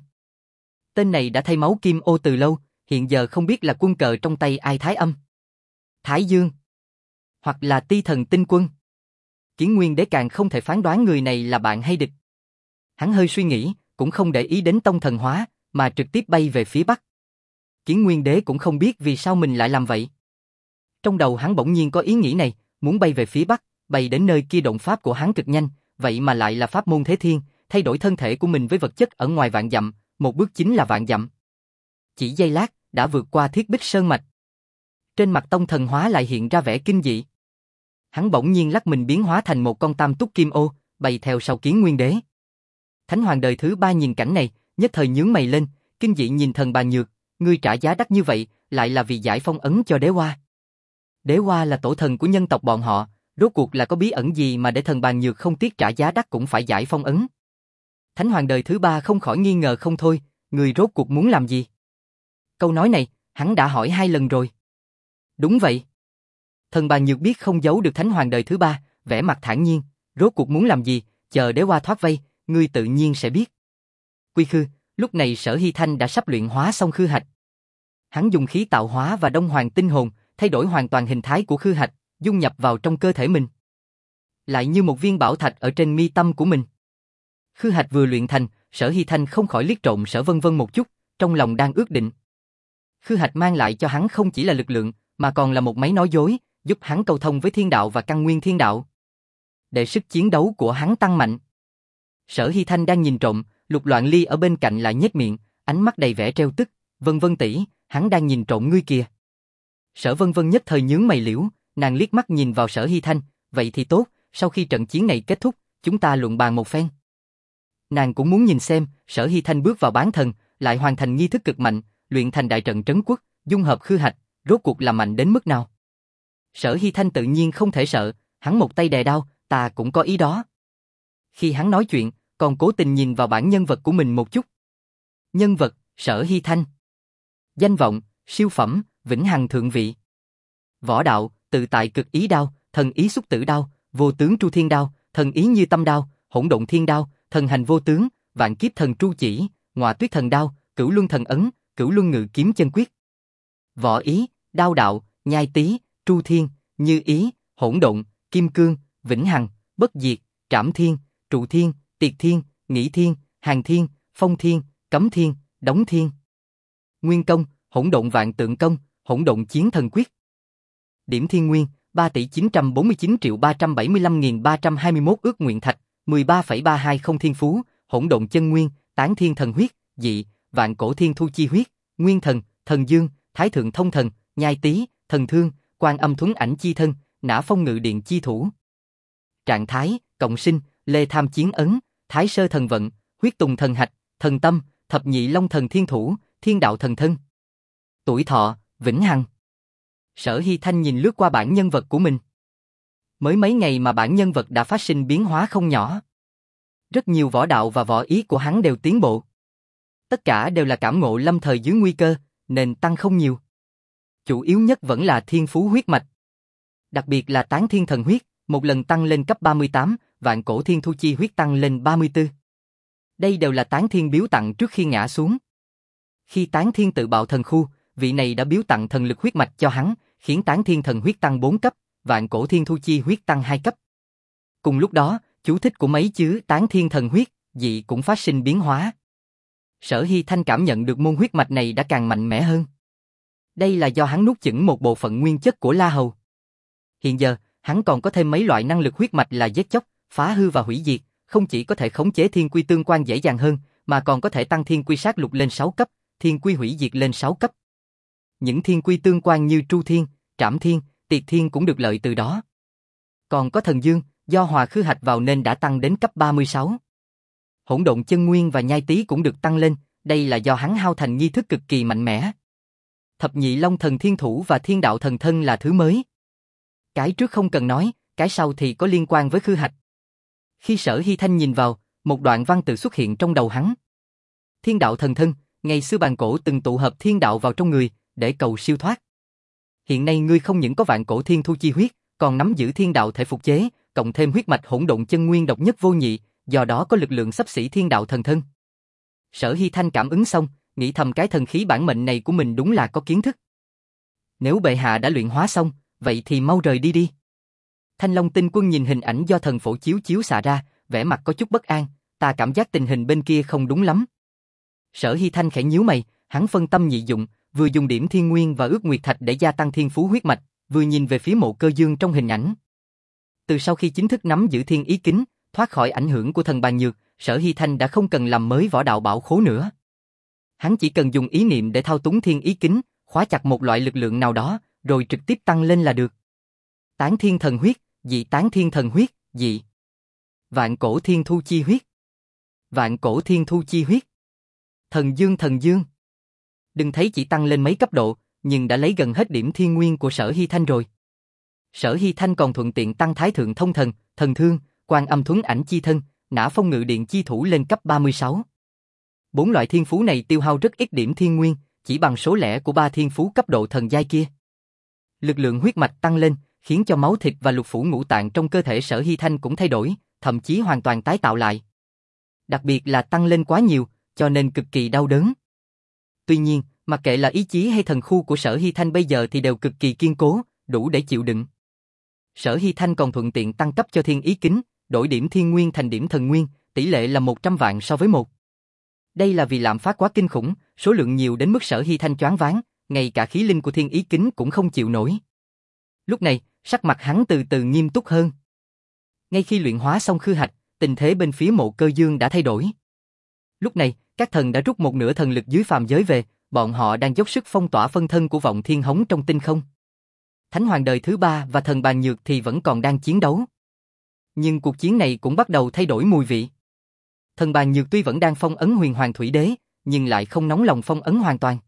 Tên này đã thay máu kim ô từ lâu, hiện giờ không biết là quân cờ trong tay ai Thái Âm, Thái Dương, hoặc là Ti Thần Tinh Quân. Kiến Nguyên Đế càng không thể phán đoán người này là bạn hay địch. Hắn hơi suy nghĩ, cũng không để ý đến Tông Thần Hóa, mà trực tiếp bay về phía bắc. Kiến Nguyên Đế cũng không biết vì sao mình lại làm vậy. Trong đầu hắn bỗng nhiên có ý nghĩ này, muốn bay về phía bắc, bay đến nơi kia động pháp của hắn cực nhanh, vậy mà lại là pháp môn thế thiên, thay đổi thân thể của mình với vật chất ở ngoài vạn dặm, một bước chính là vạn dặm. Chỉ giây lát, đã vượt qua Thiết Bích Sơn Mạch. Trên mặt Tông Thần Hóa lại hiện ra vẻ kinh dị. Hắn bỗng nhiên lắc mình biến hóa thành một con tam túc kim ô, bay theo sau Kiến Nguyên Đế. Thánh hoàng đời thứ ba nhìn cảnh này, nhất thời nhướng mày lên, kinh dị nhìn Thần Bàn Nhược, ngươi trả giá đắt như vậy, lại là vì giải phong ấn cho Đế Hoa. Đế Hoa là tổ thần của nhân tộc bọn họ, rốt cuộc là có bí ẩn gì mà để Thần Bàn Nhược không tiếc trả giá đắt cũng phải giải phong ấn. Thánh hoàng đời thứ ba không khỏi nghi ngờ không thôi, ngươi rốt cuộc muốn làm gì? Câu nói này, hắn đã hỏi hai lần rồi. Đúng vậy. Thần Bàn Nhược biết không giấu được Thánh hoàng đời thứ ba, vẻ mặt thản nhiên, rốt cuộc muốn làm gì, chờ Đế Hoa thoát vây, ngươi tự nhiên sẽ biết. Quy Khư, lúc này Sở Hy Thanh đã sắp luyện hóa xong khư hạch. Hắn dùng khí tạo hóa và Đông Hoàng tinh hồn, thay đổi hoàn toàn hình thái của khư hạch, dung nhập vào trong cơ thể mình. Lại như một viên bảo thạch ở trên mi tâm của mình. Khư hạch vừa luyện thành, Sở Hy Thanh không khỏi liếc trộm Sở Vân Vân một chút, trong lòng đang ước định. Khư hạch mang lại cho hắn không chỉ là lực lượng, mà còn là một máy nói dối, giúp hắn cầu thông với thiên đạo và căn nguyên thiên đạo. Để sức chiến đấu của hắn tăng mạnh. Sở Hy Thanh đang nhìn trộm, Lục Loạn Ly ở bên cạnh lại nhếch miệng, ánh mắt đầy vẻ trêu tức, Vân Vân tỷ, hắn đang nhìn trộm ngươi kìa. Sở Vân Vân nhất thời nhướng mày liễu, nàng liếc mắt nhìn vào Sở Hy Thanh, vậy thì tốt, sau khi trận chiến này kết thúc, chúng ta luận bàn một phen. Nàng cũng muốn nhìn xem, Sở Hy Thanh bước vào bán thần, lại hoàn thành nghi thức cực mạnh, luyện thành đại trận trấn quốc, dung hợp khư hạch, rốt cuộc là mạnh đến mức nào. Sở Hy Thanh tự nhiên không thể sợ, hắn một tay đè đao, ta cũng có ý đó. Khi hắn nói chuyện, còn cố tình nhìn vào bản nhân vật của mình một chút. Nhân vật, Sở Hy Thanh. Danh vọng, siêu phẩm, vĩnh hằng thượng vị. Võ đạo, tự tại cực ý đao, thần ý xúc tử đao, vô tướng tru thiên đao, thần ý như tâm đao, hỗn độn thiên đao, thần hành vô tướng, vạn kiếp thần tru chỉ, ngọa tuyết thần đao, cửu luân thần ấn, cửu luân ngự kiếm chân quyết. Võ ý, đao đạo, nhai tý, tru thiên, như ý, hỗn độn, kim cương, vĩnh hằng, bất diệt, trảm thiên, trụ thiên, tiệt thiên, nghĩ thiên, hàng thiên, phong thiên, cấm thiên, đóng thiên. Nguyên công, hỗn độn vạn tượng công, hỗn độn chiến thần quyết. Điểm thiên nguyên, ba tỷ chín trăm bốn mươi chín triệu ba trăm bảy mươi lăm nghìn ba trăm hai mươi mốt ước nguyện thạch, mười ba phẩy ba hai không thiên phú, hỗn độn chân nguyên, tán thiên thần huyết, dị, vạn cổ thiên thu chi huyết, nguyên thần, thần dương, thái thượng thông thần, nhai tý, thần thương, quan âm thuấn ảnh chi thân, nã phong ngự điện chi thủ. Trạng thái, cộng sinh, lê tham chiến ấn, thái sơ thần vận, huyết tùng thần hạch, thần tâm, thập nhị long thần thiên thủ, thiên đạo thần thân. Tuổi thọ, vĩnh hằng. Sở Hy Thanh nhìn lướt qua bản nhân vật của mình. Mới mấy ngày mà bản nhân vật đã phát sinh biến hóa không nhỏ. Rất nhiều võ đạo và võ ý của hắn đều tiến bộ. Tất cả đều là cảm ngộ lâm thời dưới nguy cơ, nên tăng không nhiều. Chủ yếu nhất vẫn là thiên phú huyết mạch. Đặc biệt là tán thiên thần huyết, một lần tăng lên cấp ba mươi tám, vạn cổ thiên thu chi huyết tăng lên ba mươi tư. Đây đều là tán thiên biếu tặng trước khi ngã xuống. Khi tán thiên tự bạo thần khu, vị này đã biếu tặng thần lực huyết mạch cho hắn, khiến tán thiên thần huyết tăng bốn cấp, vạn cổ thiên thu chi huyết tăng hai cấp. Cùng lúc đó, chú thích của mấy chữ tán thiên thần huyết, dị cũng phát sinh biến hóa. Sở Hy Thanh cảm nhận được môn huyết mạch này đã càng mạnh mẽ hơn. Đây là do hắn nuốt chửng một bộ phận nguyên chất của La Hầu. Hiện giờ, hắn còn có thêm mấy loại năng lực huyết mạch là giết chóc, phá hư và hủy diệt, không chỉ có thể khống chế thiên quy tương quan dễ dàng hơn, mà còn có thể tăng thiên quy sát lục lên sáu cấp, thiên quy hủy diệt lên sáu cấp. Những thiên quy tương quan như tru thiên, trảm thiên, tiệt thiên cũng được lợi từ đó. Còn có thần dương, do hòa khư hạch vào nên đã tăng đến cấp ba mươi sáu. Hỗn độn chân nguyên và nhai tý cũng được tăng lên, đây là do hắn hao thành nghi thức cực kỳ mạnh mẽ. Thập nhị long thần thiên thủ và thiên đạo thần thân là thứ mới. Cái trước không cần nói, cái sau thì có liên quan với khư hạch. Khi Sở Hy Thanh nhìn vào, một đoạn văn tự xuất hiện trong đầu hắn. Thiên đạo thần thân, ngày xưa bàn cổ từng tụ hợp thiên đạo vào trong người, để cầu siêu thoát. Hiện nay ngươi không những có vạn cổ thiên thu chi huyết, còn nắm giữ thiên đạo thể phục chế, cộng thêm huyết mạch hỗn độn chân nguyên độc nhất vô nhị, do đó có lực lượng xấp xỉ thiên đạo thần thân. Sở Hy Thanh cảm ứng xong, nghĩ thầm cái thần khí bản mệnh này của mình đúng là có kiến thức. Nếu bệ hạ đã luyện hóa xong, vậy thì mau rời đi đi. Thanh Long Tinh Quân nhìn hình ảnh do thần phổ chiếu chiếu xạ ra, vẻ mặt có chút bất an, ta cảm giác tình hình bên kia không đúng lắm. Sở Hy Thanh khẽ nhíu mày, hắn phân tâm nhị dụng, vừa dùng điểm thiên nguyên và ước nguyệt thạch để gia tăng thiên phú huyết mạch, vừa nhìn về phía Mộ Cơ Dương trong hình ảnh. Từ sau khi chính thức nắm giữ thiên ý kính, thoát khỏi ảnh hưởng của thần bàn nhược, Sở Hy Thanh đã không cần làm mới võ đạo bảo khố nữa. Hắn chỉ cần dùng ý niệm để thao túng thiên ý kính, khóa chặt một loại lực lượng nào đó, rồi trực tiếp tăng lên là được. Tán thiên thần huyết, dị tán thiên thần huyết, dị. Vạn cổ thiên thu chi huyết. Vạn cổ thiên thu chi huyết. Thần dương thần dương. Đừng thấy chỉ tăng lên mấy cấp độ, nhưng đã lấy gần hết điểm thiên nguyên của Sở Hy Thanh rồi. Sở Hy Thanh còn thuận tiện tăng thái thượng thông thần, thần thương, quan âm thuấn ảnh chi thân, nã phong ngự điện chi thủ lên cấp ba mươi sáu. Bốn loại thiên phú này tiêu hao rất ít điểm thiên nguyên, chỉ bằng số lẻ của ba thiên phú cấp độ thần giai kia. Lực lượng huyết mạch tăng lên, khiến cho máu thịt và lục phủ ngũ tạng trong cơ thể Sở Hy Thanh cũng thay đổi, thậm chí hoàn toàn tái tạo lại. Đặc biệt là tăng lên quá nhiều, cho nên cực kỳ đau đớn. Tuy nhiên, mặc kệ là ý chí hay thần khu của Sở Hy Thanh bây giờ thì đều cực kỳ kiên cố, đủ để chịu đựng. Sở Hy Thanh còn thuận tiện tăng cấp cho thiên ý kính, đổi điểm thiên nguyên thành điểm thần nguyên, tỷ lệ là một trăm vạn so với một. Đây là vì lạm phát quá kinh khủng, số lượng nhiều đến mức Sở Hy Thanh choáng váng, ngay cả khí linh của thiên ý kính cũng không chịu nổi. Lúc này, sắc mặt hắn từ từ nghiêm túc hơn. Ngay khi luyện hóa xong khư hạch, tình thế bên phía Mộ Cơ Dương đã thay đổi. Lúc này, các thần đã rút một nửa thần lực dưới phàm giới về, bọn họ đang dốc sức phong tỏa phân thân của vọng thiên hống trong tinh không. Thánh Hoàng đời thứ ba và thần bàn nhược thì vẫn còn đang chiến đấu. Nhưng cuộc chiến này cũng bắt đầu thay đổi mùi vị. Thần bàn nhược tuy vẫn đang phong ấn huyền hoàng thủy đế, nhưng lại không nóng lòng phong ấn hoàn toàn.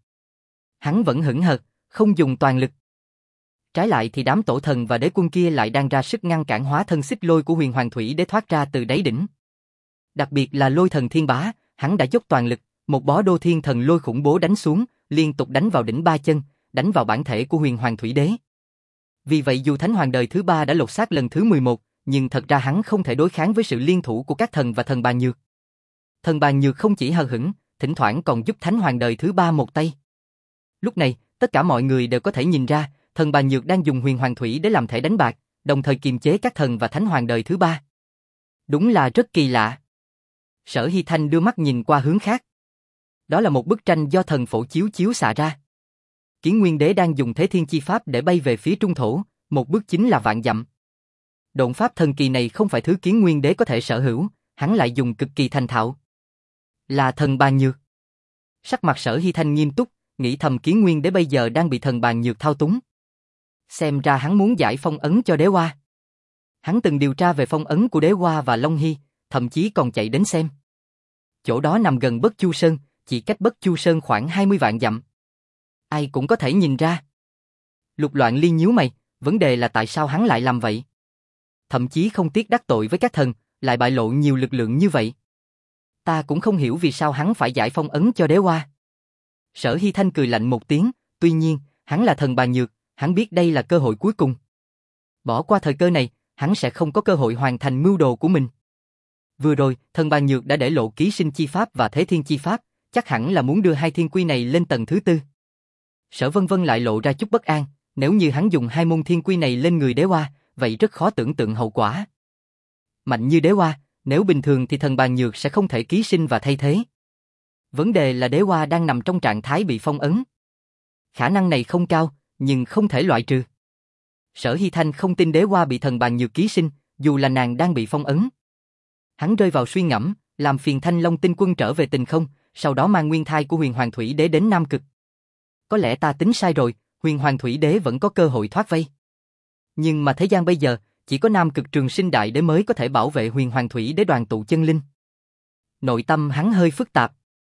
Hắn vẫn hững hờ, không dùng toàn lực. Trái lại thì đám tổ thần và đế quân kia lại đang ra sức ngăn cản hóa thân xích lôi của huyền hoàng thủy đế thoát ra từ đáy đỉnh. Đặc biệt là lôi thần thiên bá, hắn đã dốc toàn lực, một bó đô thiên thần lôi khủng bố đánh xuống, liên tục đánh vào đỉnh ba chân, đánh vào bản thể của huyền hoàng thủy đế. Vì vậy dù Thánh Hoàng đời thứ ba đã lột xác lần thứ mười một, nhưng thật ra hắn không thể đối kháng với sự liên thủ của các thần và thần bàn nhược. Thần bàn nhược không chỉ hờ hững, thỉnh thoảng còn giúp Thánh Hoàng đời thứ ba một tay. Lúc này, tất cả mọi người đều có thể nhìn ra, thần bàn nhược đang dùng huyền hoàng thủy để làm thể đánh bạc, đồng thời kiềm chế các thần và Thánh Hoàng đời thứ ba. Đúng là rất kỳ lạ. Sở Hy Thanh đưa mắt nhìn qua hướng khác. Đó là một bức tranh do thần phổ chiếu chiếu xạ ra. Kiến Nguyên Đế đang dùng thế thiên chi pháp để bay về phía trung thổ, một bước chính là vạn dặm. Độn pháp thần kỳ này không phải thứ Kiến Nguyên Đế có thể sở hữu, hắn lại dùng cực kỳ thành thạo. Là thần bàn nhược. Sắc mặt Sở Hy Thanh nghiêm túc, nghĩ thầm Kiến Nguyên Đế bây giờ đang bị thần bàn nhược thao túng. Xem ra hắn muốn giải phong ấn cho Đế Hoa. Hắn từng điều tra về phong ấn của Đế Hoa và Long Hy, thậm chí còn chạy đến xem. Chỗ đó nằm gần Bất Chu Sơn, chỉ cách Bất Chu Sơn khoảng hai mươi vạn dặm. Ai cũng có thể nhìn ra. Lục Loạn Ly nhíu mày, vấn đề là tại sao hắn lại làm vậy? Thậm chí không tiếc đắc tội với các thần, lại bại lộ nhiều lực lượng như vậy. Ta cũng không hiểu vì sao hắn phải giải phong ấn cho Đế Hoa. Sở Hy Thanh cười lạnh một tiếng, tuy nhiên, hắn là thần bàn nhược, hắn biết đây là cơ hội cuối cùng. Bỏ qua thời cơ này, hắn sẽ không có cơ hội hoàn thành mưu đồ của mình. Vừa rồi, thần bàn nhược đã để lộ ký sinh chi pháp và thế thiên chi pháp, chắc hẳn là muốn đưa hai thiên quy này lên tầng thứ tư. Sở Vân Vân lại lộ ra chút bất an, nếu như hắn dùng hai môn thiên quy này lên người Đế Hoa, vậy rất khó tưởng tượng hậu quả. Mạnh như Đế Hoa, nếu bình thường thì thần bàn nhược sẽ không thể ký sinh và thay thế. Vấn đề là Đế Hoa đang nằm trong trạng thái bị phong ấn. Khả năng này không cao, nhưng không thể loại trừ. Sở Hy Thanh không tin Đế Hoa bị thần bàn nhược ký sinh, dù là nàng đang bị phong ấn. Hắn rơi vào suy ngẫm, làm phiền Thanh Long Tinh Quân trở về Tình Không, sau đó mang nguyên thai của Huyền Hoàng Thủy Đế đến Nam Cực. Có lẽ ta tính sai rồi, Huyền Hoàng Thủy Đế vẫn có cơ hội thoát vây. Nhưng mà thế gian bây giờ, chỉ có Nam Cực Trường Sinh Đại Đế mới có thể bảo vệ Huyền Hoàng Thủy Đế đoàn tụ chân linh. Nội tâm hắn hơi phức tạp.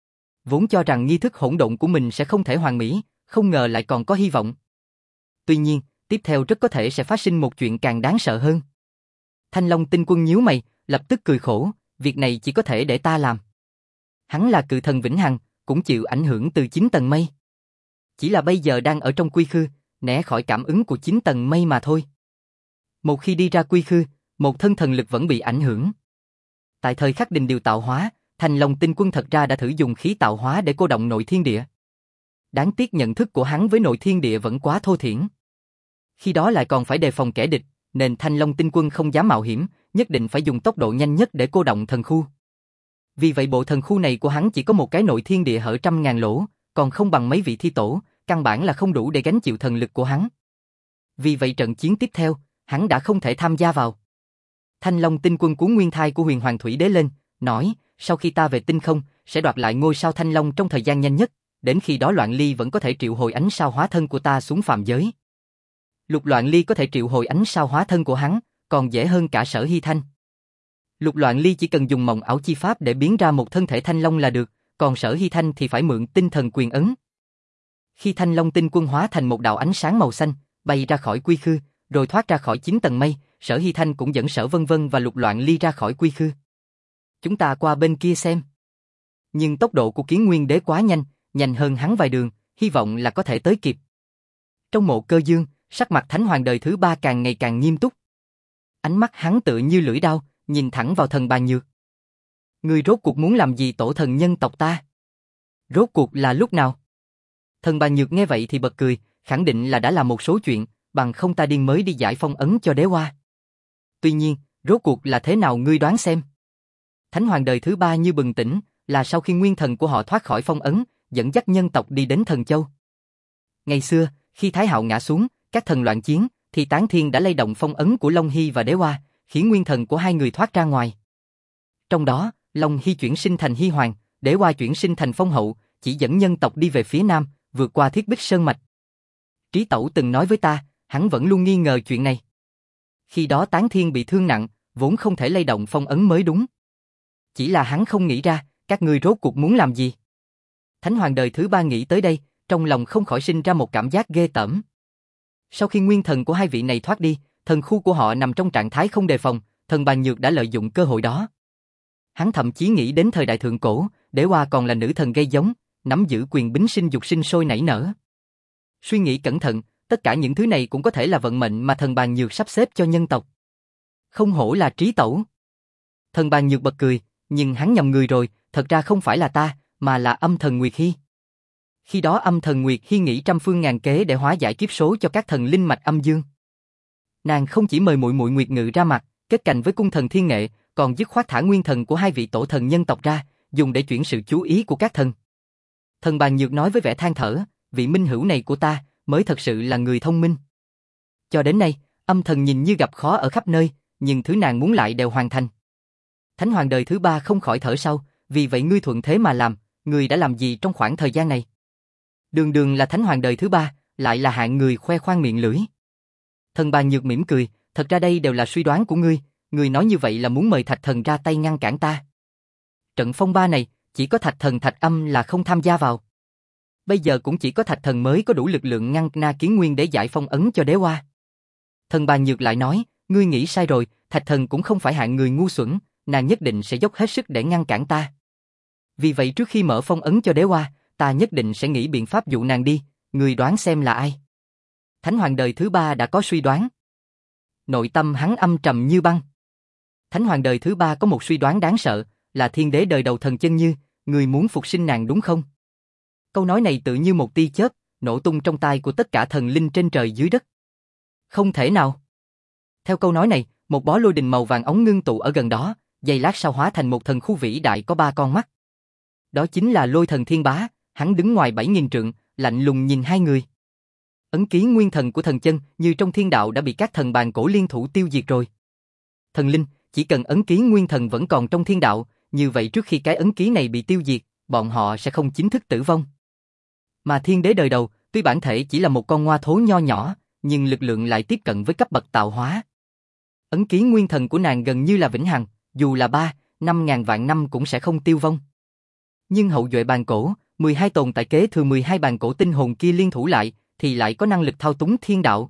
Vốn cho rằng nghi thức hỗn độn của mình sẽ không thể hoàn mỹ, không ngờ lại còn có hy vọng. Tuy nhiên, tiếp theo rất có thể sẽ phát sinh một chuyện càng đáng sợ hơn. Thanh Long Tinh Quân nhíu mày, lập tức cười khổ, việc này chỉ có thể để ta làm. Hắn là cự thần vĩnh hằng, cũng chịu ảnh hưởng từ chín tầng mây. Chỉ là bây giờ đang ở trong quy khư, né khỏi cảm ứng của chín tầng mây mà thôi. Một khi đi ra quy khư, một thân thần lực vẫn bị ảnh hưởng. Tại thời khắc đình điều tạo hóa, Thanh Long Tinh Quân thật ra đã thử dùng khí tạo hóa để cô động nội thiên địa. Đáng tiếc nhận thức của hắn với nội thiên địa vẫn quá thô thiển. Khi đó lại còn phải đề phòng kẻ địch, nên Thanh Long Tinh Quân không dám mạo hiểm, nhất định phải dùng tốc độ nhanh nhất để cô động thần khu. Vì vậy bộ thần khu này của hắn chỉ có một cái nội thiên địa hở trăm ngàn lỗ, còn không bằng mấy vị thi tổ, căn bản là không đủ để gánh chịu thần lực của hắn. Vì vậy trận chiến tiếp theo, hắn đã không thể tham gia vào. Thanh Long Tinh Quân cuốn nguyên thai của Huyền Hoàng Thủy Đế lên, nói, sau khi ta về Tinh Không, sẽ đoạt lại ngôi sao Thanh Long trong thời gian nhanh nhất, đến khi đó Loạn Ly vẫn có thể triệu hồi ánh sao hóa thân của ta xuống phàm giới. Lục Loạn Ly có thể triệu hồi ánh sao hóa thân của hắn, còn dễ hơn cả Sở Hy Thanh. Lục Loạn Ly chỉ cần dùng mộng ảo chi pháp để biến ra một thân thể Thanh Long là được, còn Sở Hy Thanh thì phải mượn tinh thần quyền ấn. Khi Thanh Long Tinh Quân hóa thành một đạo ánh sáng màu xanh, bay ra khỏi quy khư, rồi thoát ra khỏi chín tầng mây, Sở Hy Thanh cũng dẫn Sở Vân Vân và Lục Loạn Ly ra khỏi quy khư. Chúng ta qua bên kia xem. Nhưng tốc độ của Kiến Nguyên Đế quá nhanh, nhanh hơn hắn vài đường, hy vọng là có thể tới kịp. Trong Mộ Cơ Dương, sắc mặt Thánh Hoàng đời thứ ba càng ngày càng nghiêm túc. Ánh mắt hắn tựa như lưỡi dao, nhìn thẳng vào thần bàn nhược. Ngươi rốt cuộc muốn làm gì tổ thần nhân tộc ta? Rốt cuộc là lúc nào? Thần bàn nhược nghe vậy thì bật cười, khẳng định là đã làm một số chuyện, bằng không ta điên mới đi giải phong ấn cho Đế Hoa. Tuy nhiên, rốt cuộc là thế nào ngươi đoán xem? Thánh Hoàng đời thứ ba như bừng tỉnh, là sau khi nguyên thần của họ thoát khỏi phong ấn, dẫn dắt nhân tộc đi đến Thần Châu. Ngày xưa, khi Thái Hạo ngã xuống, các thần loạn chiến, thì Tán Thiên đã lay động phong ấn của Long Hy và Đế Hoa, khiến nguyên thần của hai người thoát ra ngoài. Trong đó, Long Hy chuyển sinh thành Hy Hoàng, Đế Hoa chuyển sinh thành Phong Hậu, chỉ dẫn nhân tộc đi về phía nam, vượt qua Thiết Bích Sơn Mạch. Trí Tẩu từng nói với ta, hắn vẫn luôn nghi ngờ chuyện này. Khi đó Tán Thiên bị thương nặng, vốn không thể lay động phong ấn mới đúng. Chỉ là hắn không nghĩ ra, các ngươi rốt cuộc muốn làm gì. Thánh Hoàng đời thứ ba nghĩ tới đây, trong lòng không khỏi sinh ra một cảm giác ghê tởm. Sau khi nguyên thần của hai vị này thoát đi, thần khu của họ nằm trong trạng thái không đề phòng, thần bàn nhược đã lợi dụng cơ hội đó. Hắn thậm chí nghĩ đến thời đại thượng cổ, Đế Hoa còn là nữ thần gây giống, nắm giữ quyền bính sinh dục sinh sôi nảy nở. Suy nghĩ cẩn thận, tất cả những thứ này cũng có thể là vận mệnh mà thần bàn nhược sắp xếp cho nhân tộc. Không hổ là trí tẩu. Thần Bàn Nhược bật cười, nhưng hắn nhầm người rồi, thật ra không phải là ta, mà là âm thần Nguyệt Hy. Khi đó âm thần Nguyệt Hy nghĩ trăm phương ngàn kế để hóa giải kiếp số cho các thần linh mạch âm dương. Nàng không chỉ mời muội muội Nguyệt Ngự ra mặt, kết cành với cung thần Thiên Nghệ, còn dứt khoát thả nguyên thần của hai vị tổ thần nhân tộc ra, dùng để chuyển sự chú ý của các thần. Thần Bàn Nhược nói với vẻ than thở, vị minh hữu này của ta, mới thật sự là người thông minh. Cho đến nay, âm thần nhìn như gặp khó ở khắp nơi, nhưng thứ nàng muốn lại đều hoàn thành. Thánh Hoàng đời thứ ba không khỏi thở sâu, vì vậy ngươi thuận thế mà làm, ngươi đã làm gì trong khoảng thời gian này? Đường đường là Thánh Hoàng đời thứ ba, lại là hạng người khoe khoang miệng lưỡi. Thần Bàn Nhược mỉm cười, thật ra đây đều là suy đoán của ngươi, ngươi nói như vậy là muốn mời Thạch Thần ra tay ngăn cản ta. Trận phong ba này, chỉ có Thạch Thần Thạch Âm là không tham gia vào. Bây giờ cũng chỉ có Thạch Thần mới có đủ lực lượng ngăn Na Kiến Nguyên để giải phong ấn cho Đế Hoa. Thần Bàn Nhược lại nói, ngươi nghĩ sai rồi, Thạch Thần cũng không phải hạng người ngu xuẩn, nàng nhất định sẽ dốc hết sức để ngăn cản ta. Vì vậy trước khi mở phong ấn cho Đế Hoa, ta nhất định sẽ nghĩ biện pháp dụ nàng đi, ngươi đoán xem là ai? Thánh Hoàng đời thứ ba đã có suy đoán. Nội tâm hắn âm trầm như băng. Thánh Hoàng đời thứ ba có một suy đoán đáng sợ, là Thiên Đế đời đầu Thần Chân Như, ngươi muốn phục sinh nàng đúng không? Câu nói này tự như một tia chớp, nổ tung trong tai của tất cả thần linh trên trời dưới đất. Không thể nào. Theo câu nói này, một bó lôi đình màu vàng óng ngưng tụ ở gần đó, giây lát sau hóa thành một thần khu vĩ đại có ba con mắt. Đó chính là Lôi Thần Thiên Bá, hắn đứng ngoài bảy nghìn trượng, lạnh lùng nhìn hai người. Ấn ký nguyên thần của Thần Chân Như trong thiên đạo đã bị các thần bàn cổ liên thủ tiêu diệt rồi. Thần linh, chỉ cần ấn ký nguyên thần vẫn còn trong thiên đạo, như vậy trước khi cái ấn ký này bị tiêu diệt, bọn họ sẽ không chính thức tử vong. Mà Thiên Đế đời đầu, tuy bản thể chỉ là một con ngoa thố nho nhỏ, nhưng lực lượng lại tiếp cận với cấp bậc tạo hóa. Ấn ký nguyên thần của nàng gần như là vĩnh hằng, dù là ba, năm ngàn vạn năm cũng sẽ không tiêu vong. Nhưng hậu duệ bàn cổ, mười hai tồn tại kế thừa mười hai bàn cổ tinh hồn kia liên thủ lại, thì lại có năng lực thao túng thiên đạo.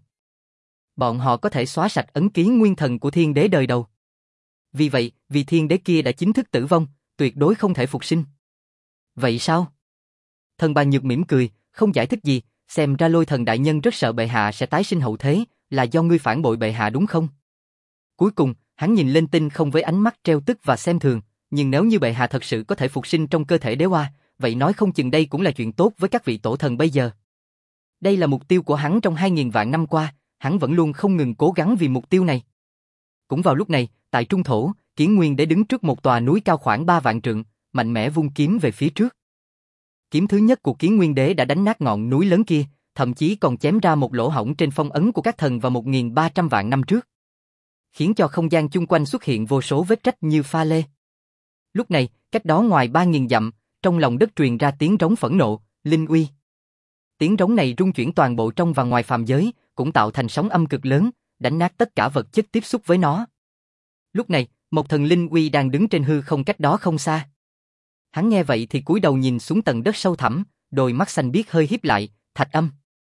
Bọn họ có thể xóa sạch ấn ký nguyên thần của Thiên Đế đời đầu. Vì vậy, vì Thiên Đế kia đã chính thức tử vong, tuyệt đối không thể phục sinh. Vậy sao? Thần Bàn Nhược mỉm cười, không giải thích gì, xem ra Lôi Thần đại nhân rất sợ bệ hạ sẽ tái sinh hậu thế, là do ngươi phản bội bệ hạ đúng không? Cuối cùng, hắn nhìn lên tinh không với ánh mắt treo tức và xem thường, nhưng nếu như bệ hạ thật sự có thể phục sinh trong cơ thể Đế Hoa, vậy nói không chừng đây cũng là chuyện tốt với các vị tổ thần bây giờ. Đây là mục tiêu của hắn trong hai nghìn vạn năm qua, hắn vẫn luôn không ngừng cố gắng vì mục tiêu này. Cũng vào lúc này, tại trung thổ, Kiến Nguyên Đế đứng trước một tòa núi cao khoảng ba vạn trượng, mạnh mẽ vung kiếm về phía trước. Kiếm thứ nhất của Kiến Nguyên Đế đã đánh nát ngọn núi lớn kia, thậm chí còn chém ra một lỗ hổng trên phong ấn của các thần vào một nghìn ba trăm vạn năm trước, khiến cho không gian chung quanh xuất hiện vô số vết rách như pha lê. Lúc này, cách đó ngoài ba nghìn dặm, trong lòng đất truyền ra tiếng rống phẫn nộ, linh uy. Tiếng rống này rung chuyển toàn bộ trong và ngoài phàm giới, cũng tạo thành sóng âm cực lớn, đánh nát tất cả vật chất tiếp xúc với nó. Lúc này, một thần linh uy đang đứng trên hư không cách đó không xa. Hắn nghe vậy thì cúi đầu nhìn xuống tầng đất sâu thẳm, đôi mắt xanh biếc hơi híp lại, Thạch Âm.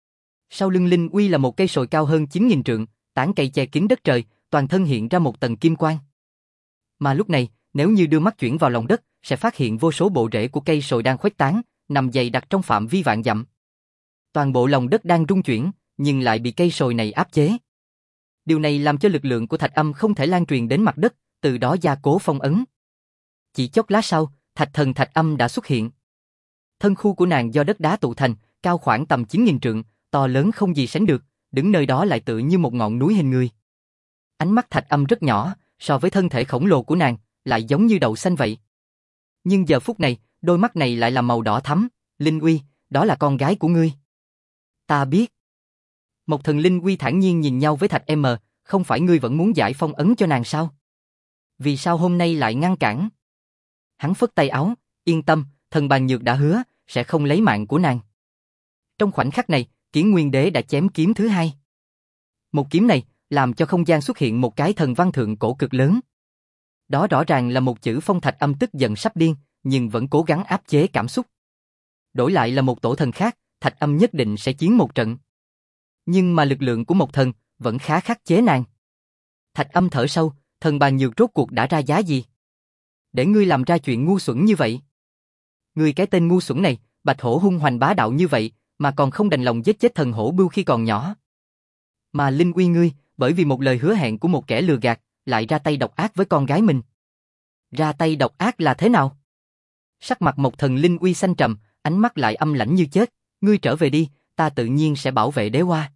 Sau lưng linh uy là một cây sồi cao hơn chín nghìn trượng, tán cây che kín đất trời, toàn thân hiện ra một tầng kim quang. Mà lúc này, nếu như đưa mắt chuyển vào lòng đất, sẽ phát hiện vô số bộ rễ của cây sồi đang khuếch tán, nằm dày đặc trong phạm vi vạn dặm. Toàn bộ lòng đất đang rung chuyển, nhưng lại bị cây sồi này áp chế. Điều này làm cho lực lượng của Thạch Âm không thể lan truyền đến mặt đất, từ đó gia cố phong ấn. Chỉ chốc lát sau, Thạch Thần Thạch Âm đã xuất hiện. Thân khu của nàng do đất đá tụ thành, cao khoảng tầm chín nghìn trượng, to lớn không gì sánh được, đứng nơi đó lại tựa như một ngọn núi hình người. Ánh mắt Thạch Âm rất nhỏ, so với thân thể khổng lồ của nàng, lại giống như đậu xanh vậy. Nhưng giờ phút này, đôi mắt này lại là màu đỏ thắm, Linh Uy, đó là con gái của ngươi. Ta biết. Một thần Linh Uy thản nhiên nhìn nhau với Thạch M, không phải ngươi vẫn muốn giải phong ấn cho nàng sao? Vì sao hôm nay lại ngăn cản? Hắn phất tay áo, yên tâm, thần Bàn Nhược đã hứa, sẽ không lấy mạng của nàng. Trong khoảnh khắc này, Kiến Nguyên Đế đã chém kiếm thứ hai. Một kiếm này, làm cho không gian xuất hiện một cái thần văn thượng cổ cực lớn. Đó rõ ràng là một chữ phong. Thạch Âm tức giận sắp điên, nhưng vẫn cố gắng áp chế cảm xúc. Đổi lại là một tổ thần khác, Thạch Âm nhất định sẽ chiến một trận. Nhưng mà lực lượng của một thần, vẫn khá khắc chế nàng. Thạch Âm thở sâu, thần Bàn Nhược rốt cuộc đã ra giá gì? Để ngươi làm ra chuyện ngu xuẩn như vậy. Ngươi cái tên ngu xuẩn này, Bạch Hổ hung hoành bá đạo như vậy, mà còn không đành lòng giết chết thần Hổ Bưu khi còn nhỏ. Mà Linh Uy ngươi, bởi vì một lời hứa hẹn của một kẻ lừa gạt, lại ra tay độc ác với con gái mình. Ra tay độc ác là thế nào? Sắc mặt Mộc Thần Linh uy xanh trầm, ánh mắt lại âm lãnh như chết. Ngươi trở về đi, ta tự nhiên sẽ bảo vệ đế hoa.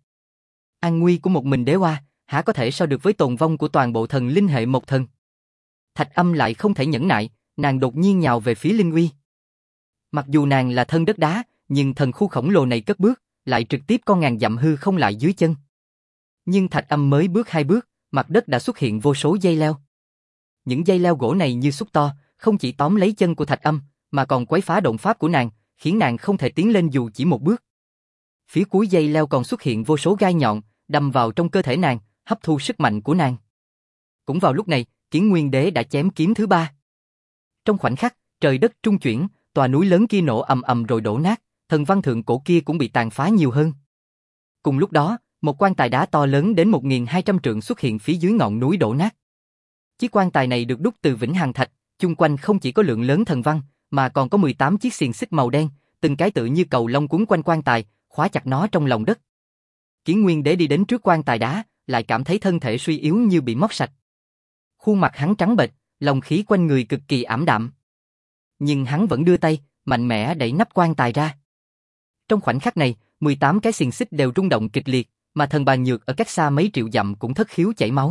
An nguy của một mình đế hoa, há có thể so được với tồn vong của toàn bộ thần linh hệ Mộc Thần. Thạch Âm lại không thể nhẫn nại, nàng đột nhiên nhào về phía Linh Uy. Mặc dù nàng là thân đất đá, nhưng thần khu khổng lồ này cất bước, lại trực tiếp con ngàn dặm hư không lại dưới chân. Nhưng Thạch Âm mới bước hai bước, mặt đất đã xuất hiện vô số dây leo. Những dây leo gỗ này như xúc to, không chỉ tóm lấy chân của Thạch Âm, mà còn quấy phá độn pháp của nàng, khiến nàng không thể tiến lên dù chỉ một bước. Phía cuối dây leo còn xuất hiện vô số gai nhọn, đâm vào trong cơ thể nàng, hấp thu sức mạnh của nàng. Cũng vào lúc này, Kiến Nguyên Đế đã chém kiếm thứ ba. Trong khoảnh khắc, trời đất trung chuyển, tòa núi lớn kia nổ ầm ầm rồi đổ nát, thần văn thượng cổ kia cũng bị tàn phá nhiều hơn. Cùng lúc đó, một quan tài đá to lớn đến một nghìn hai trăm trượng xuất hiện phía dưới ngọn núi đổ nát. Chiếc quan tài này được đúc từ vĩnh hằng thạch, chung quanh không chỉ có lượng lớn thần văn, mà còn có mười tám chiếc xiềng xích màu đen, từng cái tự như cầu lông quấn quanh quan tài, khóa chặt nó trong lòng đất. Kiến Nguyên Đế đi đến trước quan tài đá, lại cảm thấy thân thể suy yếu như bị móc sạch. Khuôn mặt hắn trắng bệch, lòng khí quanh người cực kỳ ảm đạm. Nhưng hắn vẫn đưa tay, mạnh mẽ đẩy nắp quan tài ra. Trong khoảnh khắc này, mười tám cái xiềng xích đều rung động kịch liệt, mà thần bàn nhược ở cách xa mấy triệu dặm cũng thất khiếu chảy máu.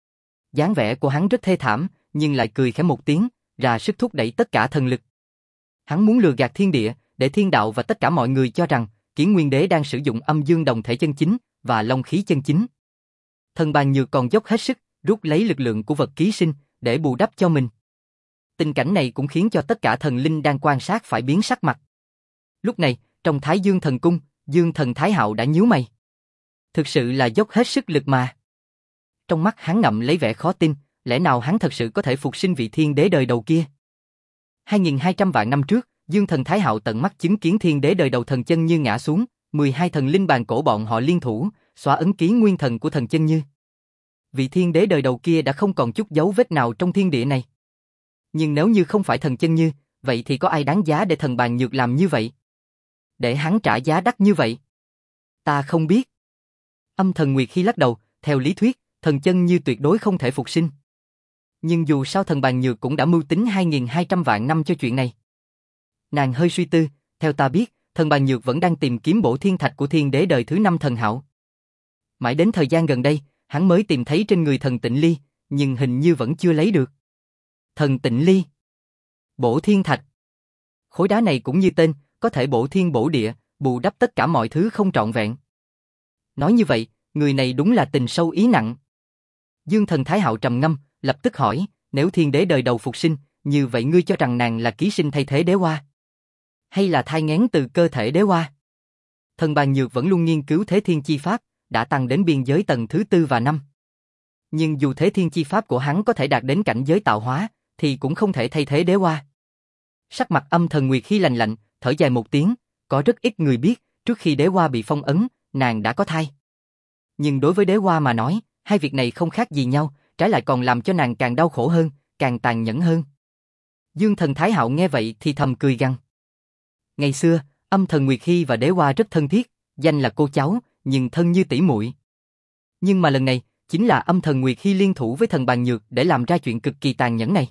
Dáng vẻ của hắn rất thê thảm, nhưng lại cười khẽ một tiếng, ra sức thúc đẩy tất cả thần lực. Hắn muốn lừa gạt thiên địa, để thiên đạo và tất cả mọi người cho rằng Kiến Nguyên Đế đang sử dụng âm dương đồng thể chân chính và long khí chân chính. Thần bàn nhược còn dốc hết sức, rút lấy lực lượng của vật ký sinh để bù đắp cho mình. Tình cảnh này cũng khiến cho tất cả thần linh đang quan sát phải biến sắc mặt. Lúc này, trong Thái Dương Thần Cung, Dương Thần Thái Hạo đã nhíu mày. Thực sự là dốc hết sức lực mà. Trong mắt hắn ngậm lấy vẻ khó tin, lẽ nào hắn thật sự có thể phục sinh vị thiên đế đời đầu kia? hai nghìn hai trăm vạn năm trước, Dương Thần Thái Hạo tận mắt chứng kiến thiên đế đời đầu Thần Chân Như ngã xuống, mười hai thần linh bàn cổ bọn họ liên thủ, xóa ấn ký nguyên thần của Thần Chân Như. Vị thiên đế đời đầu kia đã không còn chút dấu vết nào trong thiên địa này. Nhưng nếu như không phải Thần Chân Như, vậy thì có ai đáng giá để thần bàn nhược làm như vậy? Để hắn trả giá đắt như vậy? Ta không biết. Âm Thần Nguyệt Hy lắc đầu, theo lý thuyết, Thần Chân Như tuyệt đối không thể phục sinh. Nhưng dù sao thần bàn nhược cũng đã mưu tính hai nghìn hai trăm vạn năm cho chuyện này. Nàng hơi suy tư, theo ta biết, thần bàn nhược vẫn đang tìm kiếm bổ thiên thạch của thiên đế đời thứ năm thần hạo. Mãi đến thời gian gần đây, hắn mới tìm thấy trên người thần Tịnh Ly, nhưng hình như vẫn chưa lấy được. Thần Tịnh Ly. Bổ thiên thạch. Khối đá này cũng như tên, có thể bổ thiên bổ địa, bù đắp tất cả mọi thứ không trọn vẹn. Nói như vậy, người này đúng là tình sâu ý nặng. Dương Thần Thái Hạo trầm ngâm, lập tức hỏi, nếu thiên đế đời đầu phục sinh, như vậy ngươi cho rằng nàng là ký sinh thay thế đế hoa? Hay là thai nghén từ cơ thể đế hoa? Thần bàn nhược vẫn luôn nghiên cứu thế thiên chi pháp, đã tăng đến biên giới tầng thứ tư và năm. Nhưng dù thế thiên chi pháp của hắn có thể đạt đến cảnh giới tạo hóa, thì cũng không thể thay thế đế hoa. Sắc mặt Âm Thần Nguyệt Hy lạnh lạnh, thở dài một tiếng, có rất ít người biết, trước khi đế hoa bị phong ấn, nàng đã có thai. Nhưng đối với đế hoa mà nói, hai việc này không khác gì nhau, trái lại còn làm cho nàng càng đau khổ hơn, càng tàn nhẫn hơn. Dương Thần Thái Hạo nghe vậy thì thầm cười gằn. Ngày xưa, Âm Thần Nguyệt Hy và đế hoa rất thân thiết, danh là cô cháu, nhưng thân như tỷ muội. Nhưng mà lần này, chính là Âm Thần Nguyệt Hy liên thủ với thần bàn nhược để làm ra chuyện cực kỳ tàn nhẫn này.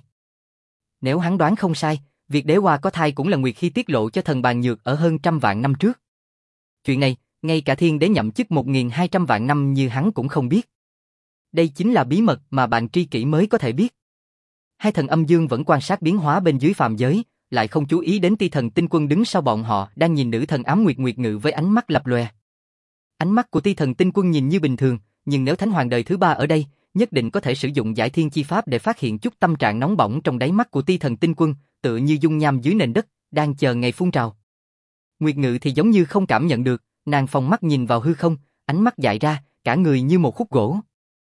Nếu hắn đoán không sai, việc đế hoa có thai cũng là Nguyệt Hy tiết lộ cho thần bàn nhược ở hơn trăm vạn năm trước. Chuyện này, ngay cả thiên đế nhậm chức một nghìn hai trăm vạn năm như hắn cũng không biết. Đây chính là bí mật mà bạn tri kỷ mới có thể biết. Hai thần âm dương vẫn quan sát biến hóa bên dưới phàm giới, lại không chú ý đến Ti Thần Tinh Quân đứng sau bọn họ đang nhìn nữ thần Ám Nguyệt Nguyệt Ngự với ánh mắt lập lòe. Ánh mắt của Ti Thần Tinh Quân nhìn như bình thường, nhưng nếu Thánh Hoàng đời thứ ba ở đây, nhất định có thể sử dụng giải thiên chi pháp để phát hiện chút tâm trạng nóng bỏng trong đáy mắt của Ti Thần Tinh Quân, tựa như dung nham dưới nền đất, đang chờ ngày phun trào. Nguyệt Ngự thì giống như không cảm nhận được, nàng phòng mắt nhìn vào hư không, ánh mắt dại ra, cả người như một khúc gỗ.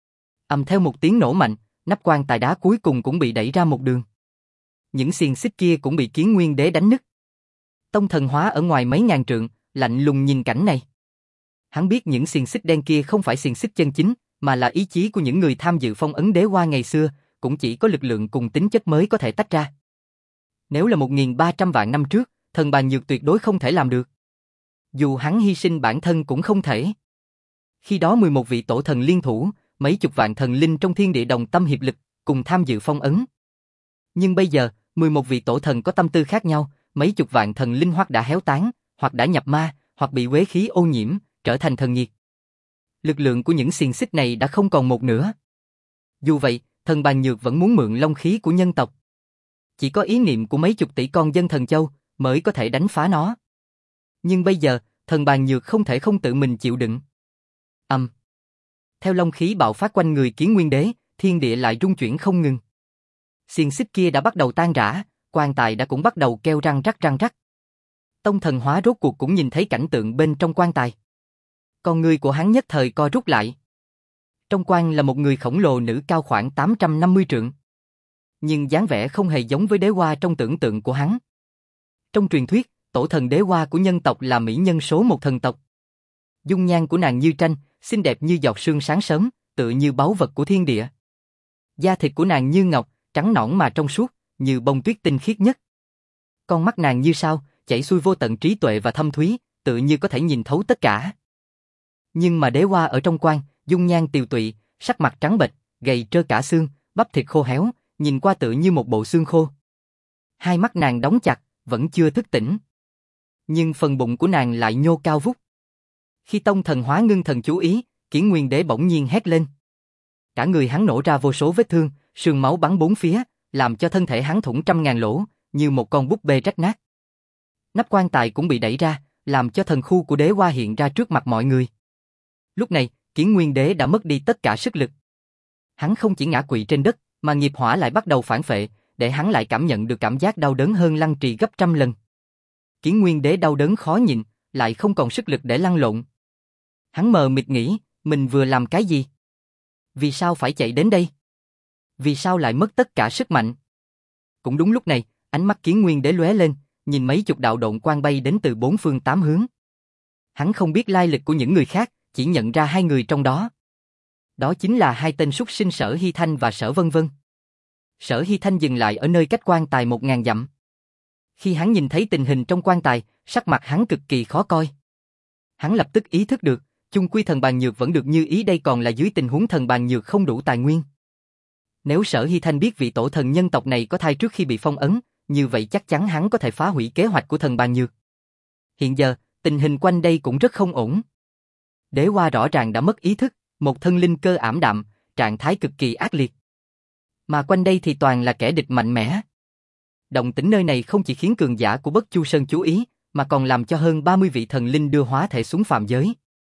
Ầm theo một tiếng nổ mạnh, nắp quan tài đá cuối cùng cũng bị đẩy ra một đường. Những xiềng xích kia cũng bị Kiến Nguyên Đế đánh nứt. Tông Thần Hóa ở ngoài mấy ngàn trượng, lạnh lùng nhìn cảnh này. Hắn biết những xiềng xích đen kia không phải xiềng xích chân chính, mà là ý chí của những người tham dự phong ấn đế hoa ngày xưa, cũng chỉ có lực lượng cùng tính chất mới có thể tách ra. Nếu là một nghìn ba trăm vạn năm trước, thần bàn nhược tuyệt đối không thể làm được. Dù hắn hy sinh bản thân cũng không thể. Khi đó mười một vị tổ thần liên thủ, mấy chục vạn thần linh trong thiên địa đồng tâm hiệp lực, cùng tham dự phong ấn. Nhưng bây giờ, mười một vị tổ thần có tâm tư khác nhau, mấy chục vạn thần linh hoặc đã héo tán, hoặc đã nhập ma, hoặc bị uế khí ô nhiễm, trở thành thần nhiệt. Lực lượng của những xiềng xích này đã không còn một nữa. Dù vậy, thần Bàn Nhược vẫn muốn mượn long khí của nhân tộc. Chỉ có ý niệm của mấy chục tỷ con dân thần châu mới có thể đánh phá nó. Nhưng bây giờ, thần Bàn Nhược không thể không tự mình chịu đựng. Âm. Um. Theo long khí bạo phát quanh người Kiến Nguyên Đế, thiên địa lại rung chuyển không ngừng. Xiềng xích kia đã bắt đầu tan rã, quan tài đã cũng bắt đầu kêu răng rắc răng rắc. Tông Thần Hóa rốt cuộc cũng nhìn thấy cảnh tượng bên trong quan tài. Con người của hắn nhất thời co rút lại. Trong quan là một người khổng lồ nữ cao khoảng tám trăm năm mươi trượng. Nhưng dáng vẻ không hề giống với đế hoa trong tưởng tượng của hắn. Trong truyền thuyết, tổ thần đế hoa của nhân tộc là mỹ nhân số một thần tộc. Dung nhan của nàng như tranh, xinh đẹp như giọt sương sáng sớm, tựa như báu vật của thiên địa. Da thịt của nàng như ngọc, trắng nõn mà trong suốt, như bông tuyết tinh khiết nhất. Con mắt nàng như sao, chảy xuôi vô tận trí tuệ và thâm thúy, tựa như có thể nhìn thấu tất cả. Nhưng mà đế hoa ở trong quan, dung nhan tiều tụy, sắc mặt trắng bệch, gầy trơ cả xương, bắp thịt khô héo, nhìn qua tựa như một bộ xương khô. Hai mắt nàng đóng chặt, vẫn chưa thức tỉnh. Nhưng phần bụng của nàng lại nhô cao vút. Khi Tông Thần Hóa ngưng thần chú ý, Kiến Nguyên Đế bỗng nhiên hét lên. Cả người hắn nổ ra vô số vết thương, sương máu bắn bốn phía, làm cho thân thể hắn thủng trăm ngàn lỗ, như một con búp bê rách nát. Nắp quan tài cũng bị đẩy ra, làm cho thần khu của đế hoa hiện ra trước mặt mọi người. Lúc này, Kiến Nguyên Đế đã mất đi tất cả sức lực. Hắn không chỉ ngã quỵ trên đất, mà nghiệp hỏa lại bắt đầu phản phệ, để hắn lại cảm nhận được cảm giác đau đớn hơn Lăng Trì gấp trăm lần. Kiến Nguyên Đế đau đớn khó nhịn, lại không còn sức lực để lăn lộn. Hắn mờ mịt nghĩ, mình vừa làm cái gì? Vì sao phải chạy đến đây? Vì sao lại mất tất cả sức mạnh? Cũng đúng lúc này, ánh mắt Kiến Nguyên Đế lóe lên, nhìn mấy chục đạo độn quang bay đến từ bốn phương tám hướng. Hắn không biết lai lịch của những người khác, chỉ nhận ra hai người trong đó. Đó chính là hai tên súc sinh Sở Hy Thanh và Sở Vân Vân. Sở Hy Thanh dừng lại ở nơi cách quan tài một ngàn dặm. Khi hắn nhìn thấy tình hình trong quan tài, sắc mặt hắn cực kỳ khó coi. Hắn lập tức ý thức được, chung quy thần Bàn Nhược vẫn được như ý, đây còn là dưới tình huống thần Bàn Nhược không đủ tài nguyên. Nếu Sở Hy Thanh biết vị tổ thần nhân tộc này có thai trước khi bị phong ấn, như vậy chắc chắn hắn có thể phá hủy kế hoạch của thần Bàn Nhược. Hiện giờ, tình hình quanh đây cũng rất không ổn. Đế hoa rõ ràng đã mất ý thức, một thân linh cơ ảm đạm, trạng thái cực kỳ ác liệt. Mà quanh đây thì toàn là kẻ địch mạnh mẽ. Động tĩnh nơi này không chỉ khiến cường giả của Bất Chu Sơn chú ý, mà còn làm cho hơn ba mươi vị thần linh đưa hóa thể xuống phàm giới.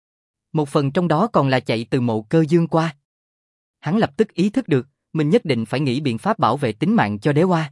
Một phần trong đó còn là chạy từ Mộ Cơ Dương qua. Hắn lập tức ý thức được, mình nhất định phải nghĩ biện pháp bảo vệ tính mạng cho đế hoa.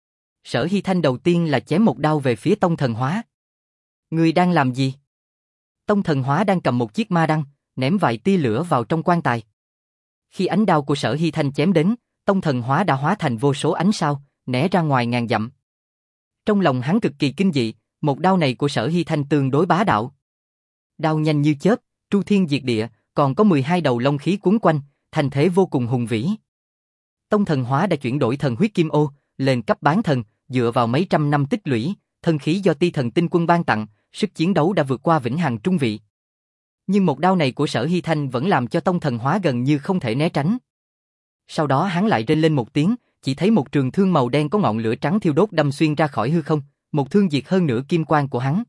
Sở Hy Thanh đầu tiên là chém một đao về phía Tông Thần Hóa. Ngươi đang làm gì? Tông Thần Hóa đang cầm một chiếc ma đăng, ném vài tia lửa vào trong quan tài. Khi ánh đao của Sở Hy Thanh chém đến, Tông Thần Hóa đã hóa thành vô số ánh sao, né ra ngoài ngàn dặm. Trong lòng hắn cực kỳ kinh dị, một đao này của Sở Hy Thanh tương đối bá đạo. Đao nhanh như chớp, tru thiên diệt địa, còn có mười hai đầu long khí cuốn quanh, thành thế vô cùng hùng vĩ. Tông Thần Hóa đã chuyển đổi thần huyết kim ô, lên cấp bán thần, dựa vào mấy trăm năm tích lũy, thân khí do Ti Thần Tinh Quân ban tặng, sức chiến đấu đã vượt qua vĩnh hằng trung vị. Nhưng một đao này của Sở Hy Thanh vẫn làm cho Tông Thần Hóa gần như không thể né tránh. Sau đó hắn lại rên lên một tiếng, chỉ thấy một trường thương màu đen có ngọn lửa trắng thiêu đốt đâm xuyên ra khỏi hư không, một thương diệt hơn nửa kim quang của hắn.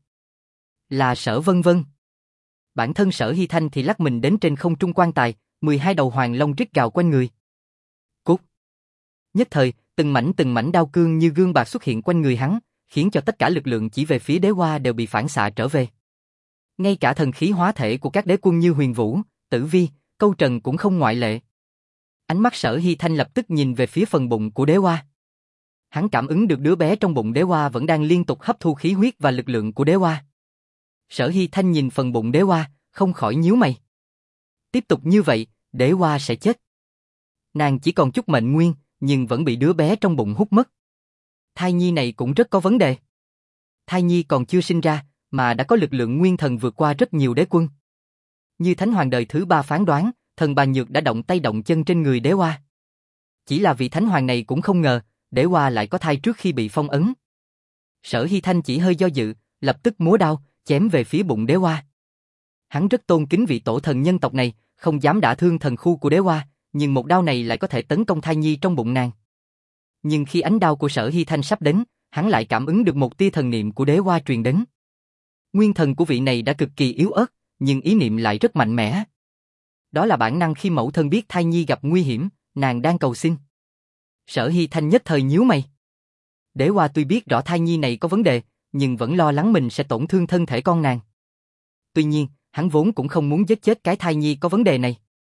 Là Sở Vân Vân. Bản thân Sở Hy Thanh thì lắc mình đến trên không trung quan tài, mười hai đầu hoàng long rít gào quanh người. Cút. Nhất thời, từng mảnh từng mảnh đao cương như gương bạc xuất hiện quanh người hắn, khiến cho tất cả lực lượng chỉ về phía đế hoa đều bị phản xạ trở về. Ngay cả thần khí hóa thể của các đế quân như Huyền Vũ, Tử Vi, Câu Trần cũng không ngoại lệ. Ánh mắt Sở Hy Thanh lập tức nhìn về phía phần bụng của đế hoa. Hắn cảm ứng được đứa bé trong bụng đế hoa vẫn đang liên tục hấp thu khí huyết và lực lượng của đế hoa. Sở Hy Thanh nhìn phần bụng đế hoa, không khỏi nhíu mày. Tiếp tục như vậy, đế hoa sẽ chết. Nàng chỉ còn chút mệnh nguyên, nhưng vẫn bị đứa bé trong bụng hút mất. Thai nhi này cũng rất có vấn đề. Thai nhi còn chưa sinh ra, mà đã có lực lượng nguyên thần vượt qua rất nhiều đế quân. Như Thánh Hoàng đời thứ ba phán đoán, thần Bàn Nhược đã động tay động chân trên người đế hoa. Chỉ là vị Thánh Hoàng này cũng không ngờ, đế hoa lại có thai trước khi bị phong ấn. Sở Hy Thanh chỉ hơi do dự, lập tức múa đao, chém về phía bụng đế hoa. Hắn rất tôn kính vị tổ thần nhân tộc này, không dám đả thương thần khu của Đế Hoa, nhưng một đao này lại có thể tấn công thai nhi trong bụng nàng. Nhưng khi ánh đao của Sở Hy Thanh sắp đến, hắn lại cảm ứng được một tia thần niệm của Đế Hoa truyền đến. Nguyên thần của vị này đã cực kỳ yếu ớt, nhưng ý niệm lại rất mạnh mẽ. Đó là bản năng khi mẫu thân biết thai nhi gặp nguy hiểm, nàng đang cầu xin. Sở Hy Thanh nhất thời nhíu mày. Đế Hoa tuy biết rõ thai nhi này có vấn đề, nhưng vẫn lo lắng mình sẽ tổn thương thân thể con nàng. Tuy nhiên, hắn vốn cũng không muốn giết chết cái thai nhi có vấn đề này.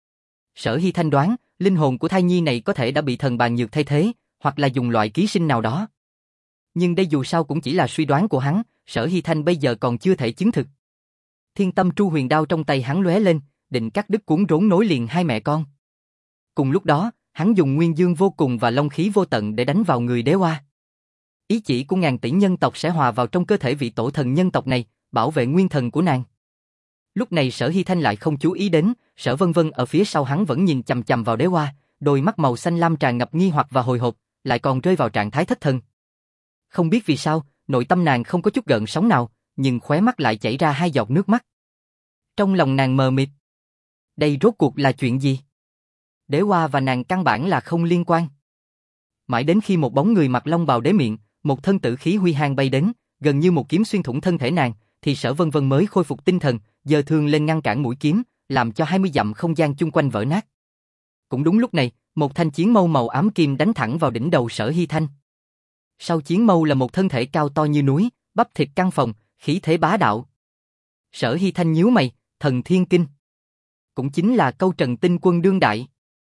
Sở Hy Thanh đoán, linh hồn của thai nhi này có thể đã bị thần bàn nhược thay thế, hoặc là dùng loại ký sinh nào đó. Nhưng đây dù sao cũng chỉ là suy đoán của hắn, Sở Hy Thanh bây giờ còn chưa thể chứng thực. Thiên Tâm Tru Huyền Đao trong tay hắn lóe lên, định cắt đứt cuốn rốn nối liền hai mẹ con. Cùng lúc đó, hắn dùng nguyên dương vô cùng và long khí vô tận để đánh vào người Đế Hoa. Ý chỉ của ngàn tỷ nhân tộc sẽ hòa vào trong cơ thể vị tổ thần nhân tộc này, bảo vệ nguyên thần của nàng. Lúc này Sở Hy Thanh lại không chú ý đến, Sở Vân Vân ở phía sau hắn vẫn nhìn chằm chằm vào Đế Hoa, đôi mắt màu xanh lam tràn ngập nghi hoặc và hồi hộp, lại còn rơi vào trạng thái thất thần. Không biết vì sao, nội tâm nàng không có chút gợn sóng nào, nhưng khóe mắt lại chảy ra hai giọt nước mắt. Trong lòng nàng mờ mịt. Đây rốt cuộc là chuyện gì? Đế Hoa và nàng căn bản là không liên quan. Mãi đến khi một bóng người mặc long bào đế miệng, một thân tử khí huy hoàng bay đến, gần như một kiếm xuyên thủng thân thể nàng, thì Sở Vân Vân mới khôi phục tinh thần, giơ thương lên ngăn cản mũi kiếm, làm cho hai mươi dặm không gian chung quanh vỡ nát. Cũng đúng lúc này, một thanh chiến mâu màu ám kim đánh thẳng vào đỉnh đầu Sở Hy Thanh. Sau chiến mâu là một thân thể cao to như núi, bắp thịt căng phồng, khí thế bá đạo. Sở Hy Thanh nhíu mày, thần thiên kinh. Cũng chính là câu Trần Tinh Quân đương đại.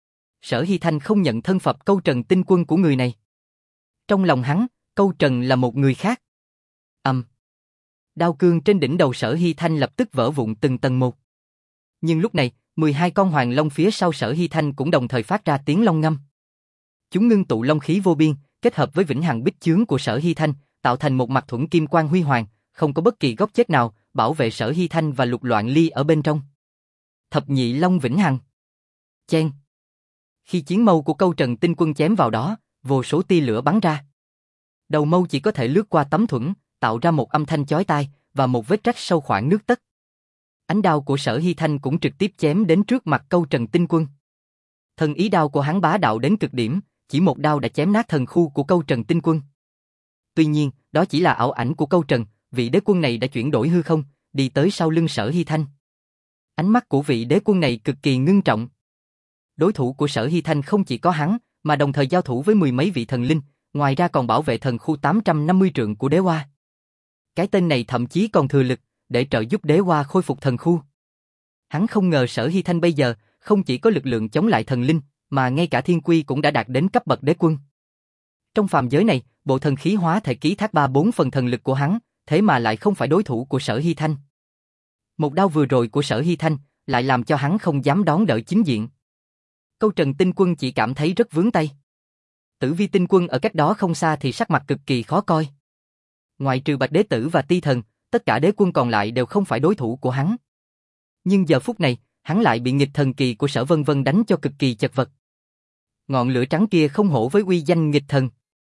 Sở Hy Thanh không nhận thân phận câu Trần Tinh Quân của người này. Trong lòng hắn, câu Trần là một người khác. Ầm. Um. Đao cương trên đỉnh đầu Sở Hy Thanh lập tức vỡ vụn từng tầng một. Nhưng lúc này, mười hai con hoàng long phía sau Sở Hy Thanh cũng đồng thời phát ra tiếng long ngâm. Chúng ngưng tụ long khí vô biên, kết hợp với vĩnh hằng bích chướng của Sở Hy Thanh, tạo thành một mặt thuẫn kim quang huy hoàng, không có bất kỳ góc chết nào, bảo vệ Sở Hy Thanh và Lục Loạn Ly ở bên trong. Thập nhị long vĩnh hằng. Chen. Khi chiến mâu của câu Trần Tinh Quân chém vào đó, vô số tia lửa bắn ra. Đầu mâu chỉ có thể lướt qua tấm thuẫn, tạo ra một âm thanh chói tai và một vết rách sâu khoảng nước tất. Ánh đao của Sở Hy Thanh cũng trực tiếp chém đến trước mặt câu Trần Tinh Quân. Thần ý đao của hắn bá đạo đến cực điểm, chỉ một đao đã chém nát thần khu của câu Trần Tinh Quân. Tuy nhiên, đó chỉ là ảo ảnh của câu Trần, vị đế quân này đã chuyển đổi hư không, đi tới sau lưng Sở Hy Thanh. Ánh mắt của vị đế quân này cực kỳ ngưng trọng. Đối thủ của Sở Hy Thanh không chỉ có hắn, mà đồng thời giao thủ với mười mấy vị thần linh, ngoài ra còn bảo vệ thần khu tám trăm năm mươi trượng của Đế Hoa. Cái tên này thậm chí còn thừa lực để trợ giúp Đế Hoa khôi phục thần khu. Hắn không ngờ Sở Hy Thanh bây giờ không chỉ có lực lượng chống lại thần linh, mà ngay cả thiên quy cũng đã đạt đến cấp bậc đế quân. Trong phàm giới này, bộ thần khí hóa thể ký thác ba bốn phần thần lực của hắn, thế mà lại không phải đối thủ của Sở Hy Thanh. Một đao vừa rồi của Sở Hy Thanh lại làm cho hắn không dám đón đỡ chính diện. Câu Trần Tinh Quân chỉ cảm thấy rất vướng tay. Tử Vi Tinh Quân ở cách đó không xa thì sắc mặt cực kỳ khó coi. Ngoại trừ Bạch Đế Tử và Ti Thần, tất cả đế quân còn lại đều không phải đối thủ của hắn. Nhưng giờ phút này, hắn lại bị nghịch thần kỳ của Sở Vân Vân đánh cho cực kỳ chật vật. Ngọn lửa trắng kia không hổ với uy danh nghịch thần.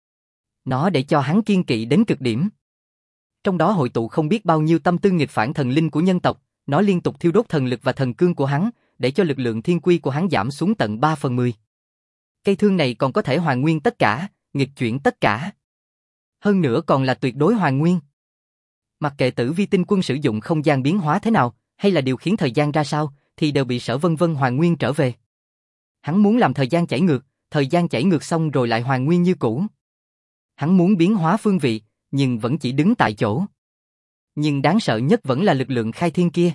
Nó để cho hắn kiên kỵ đến cực điểm. Trong đó hội tụ không biết bao nhiêu tâm tư nghịch phản thần linh của nhân tộc, nó liên tục thiêu đốt thần lực và thần cương của hắn, để cho lực lượng thiên quy của hắn giảm xuống tận ba phần mười. Cây thương này còn có thể hoàn nguyên tất cả, nghịch chuyển tất cả. Hơn nữa còn là tuyệt đối hoàn nguyên. Mặc kệ Tử Vi Tinh Quân sử dụng không gian biến hóa thế nào, hay là điều khiển thời gian ra sao, thì đều bị Sở Vân Vân hoàn nguyên trở về. Hắn muốn làm thời gian chảy ngược, thời gian chảy ngược xong rồi lại hoàn nguyên như cũ. Hắn muốn biến hóa phương vị, nhưng vẫn chỉ đứng tại chỗ. Nhưng đáng sợ nhất vẫn là lực lượng khai thiên kia.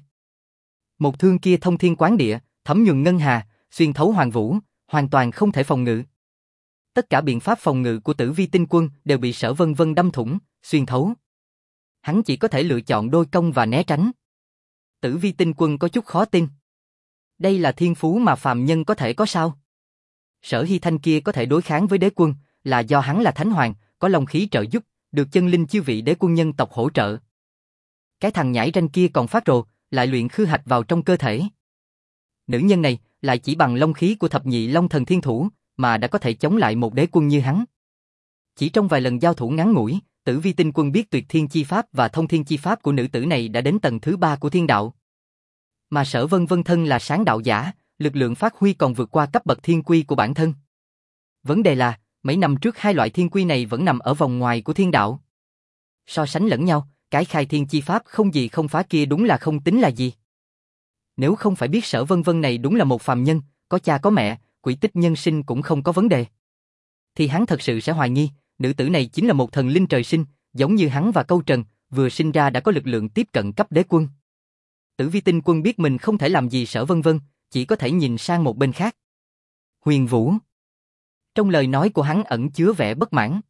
Một thương kia thông thiên quán địa, thấm nhuần ngân hà, xuyên thấu hoàng vũ, hoàn toàn không thể phòng ngự. Tất cả biện pháp phòng ngự của Tử Vi Tinh Quân đều bị Sở Vân Vân đâm thủng, xuyên thấu. Hắn chỉ có thể lựa chọn đôi công và né tránh. Tử Vi Tinh Quân có chút khó tin. Đây là thiên phú mà phàm nhân có thể có sao? Sở Hy Thanh kia có thể đối kháng với đế quân, là do hắn là thánh hoàng, có long khí trợ giúp, được chân linh chư vị đế quân nhân tộc hỗ trợ. Cái thằng nhãi ranh kia còn phát rồ, lại luyện khư hạch vào trong cơ thể. Nữ nhân này lại chỉ bằng long khí của thập nhị long thần thiên thủ, mà đã có thể chống lại một đế quân như hắn. Chỉ trong vài lần giao thủ ngắn ngủi, Tử Vi Tinh Quân biết tuyệt thiên chi pháp và thông thiên chi pháp của nữ tử này đã đến tầng thứ ba của thiên đạo. Mà Sở Vân Vân thân là sáng đạo giả, lực lượng phát huy còn vượt qua cấp bậc thiên quy của bản thân. Vấn đề là, mấy năm trước hai loại thiên quy này vẫn nằm ở vòng ngoài của thiên đạo. So sánh lẫn nhau, cái khai thiên chi pháp không gì không phá kia đúng là không tính là gì. Nếu không phải biết Sở Vân Vân này đúng là một phàm nhân, có cha có mẹ, quỹ tích nhân sinh cũng không có vấn đề, thì hắn thật sự sẽ hoài nghi, nữ tử này chính là một thần linh trời sinh, giống như hắn và Câu Trần, vừa sinh ra đã có lực lượng tiếp cận cấp đế quân. Tử Vi Tinh Quân biết mình không thể làm gì Sở Vân Vân, chỉ có thể nhìn sang một bên khác. Huyền Vũ. Trong lời nói của hắn ẩn chứa vẻ bất mãn.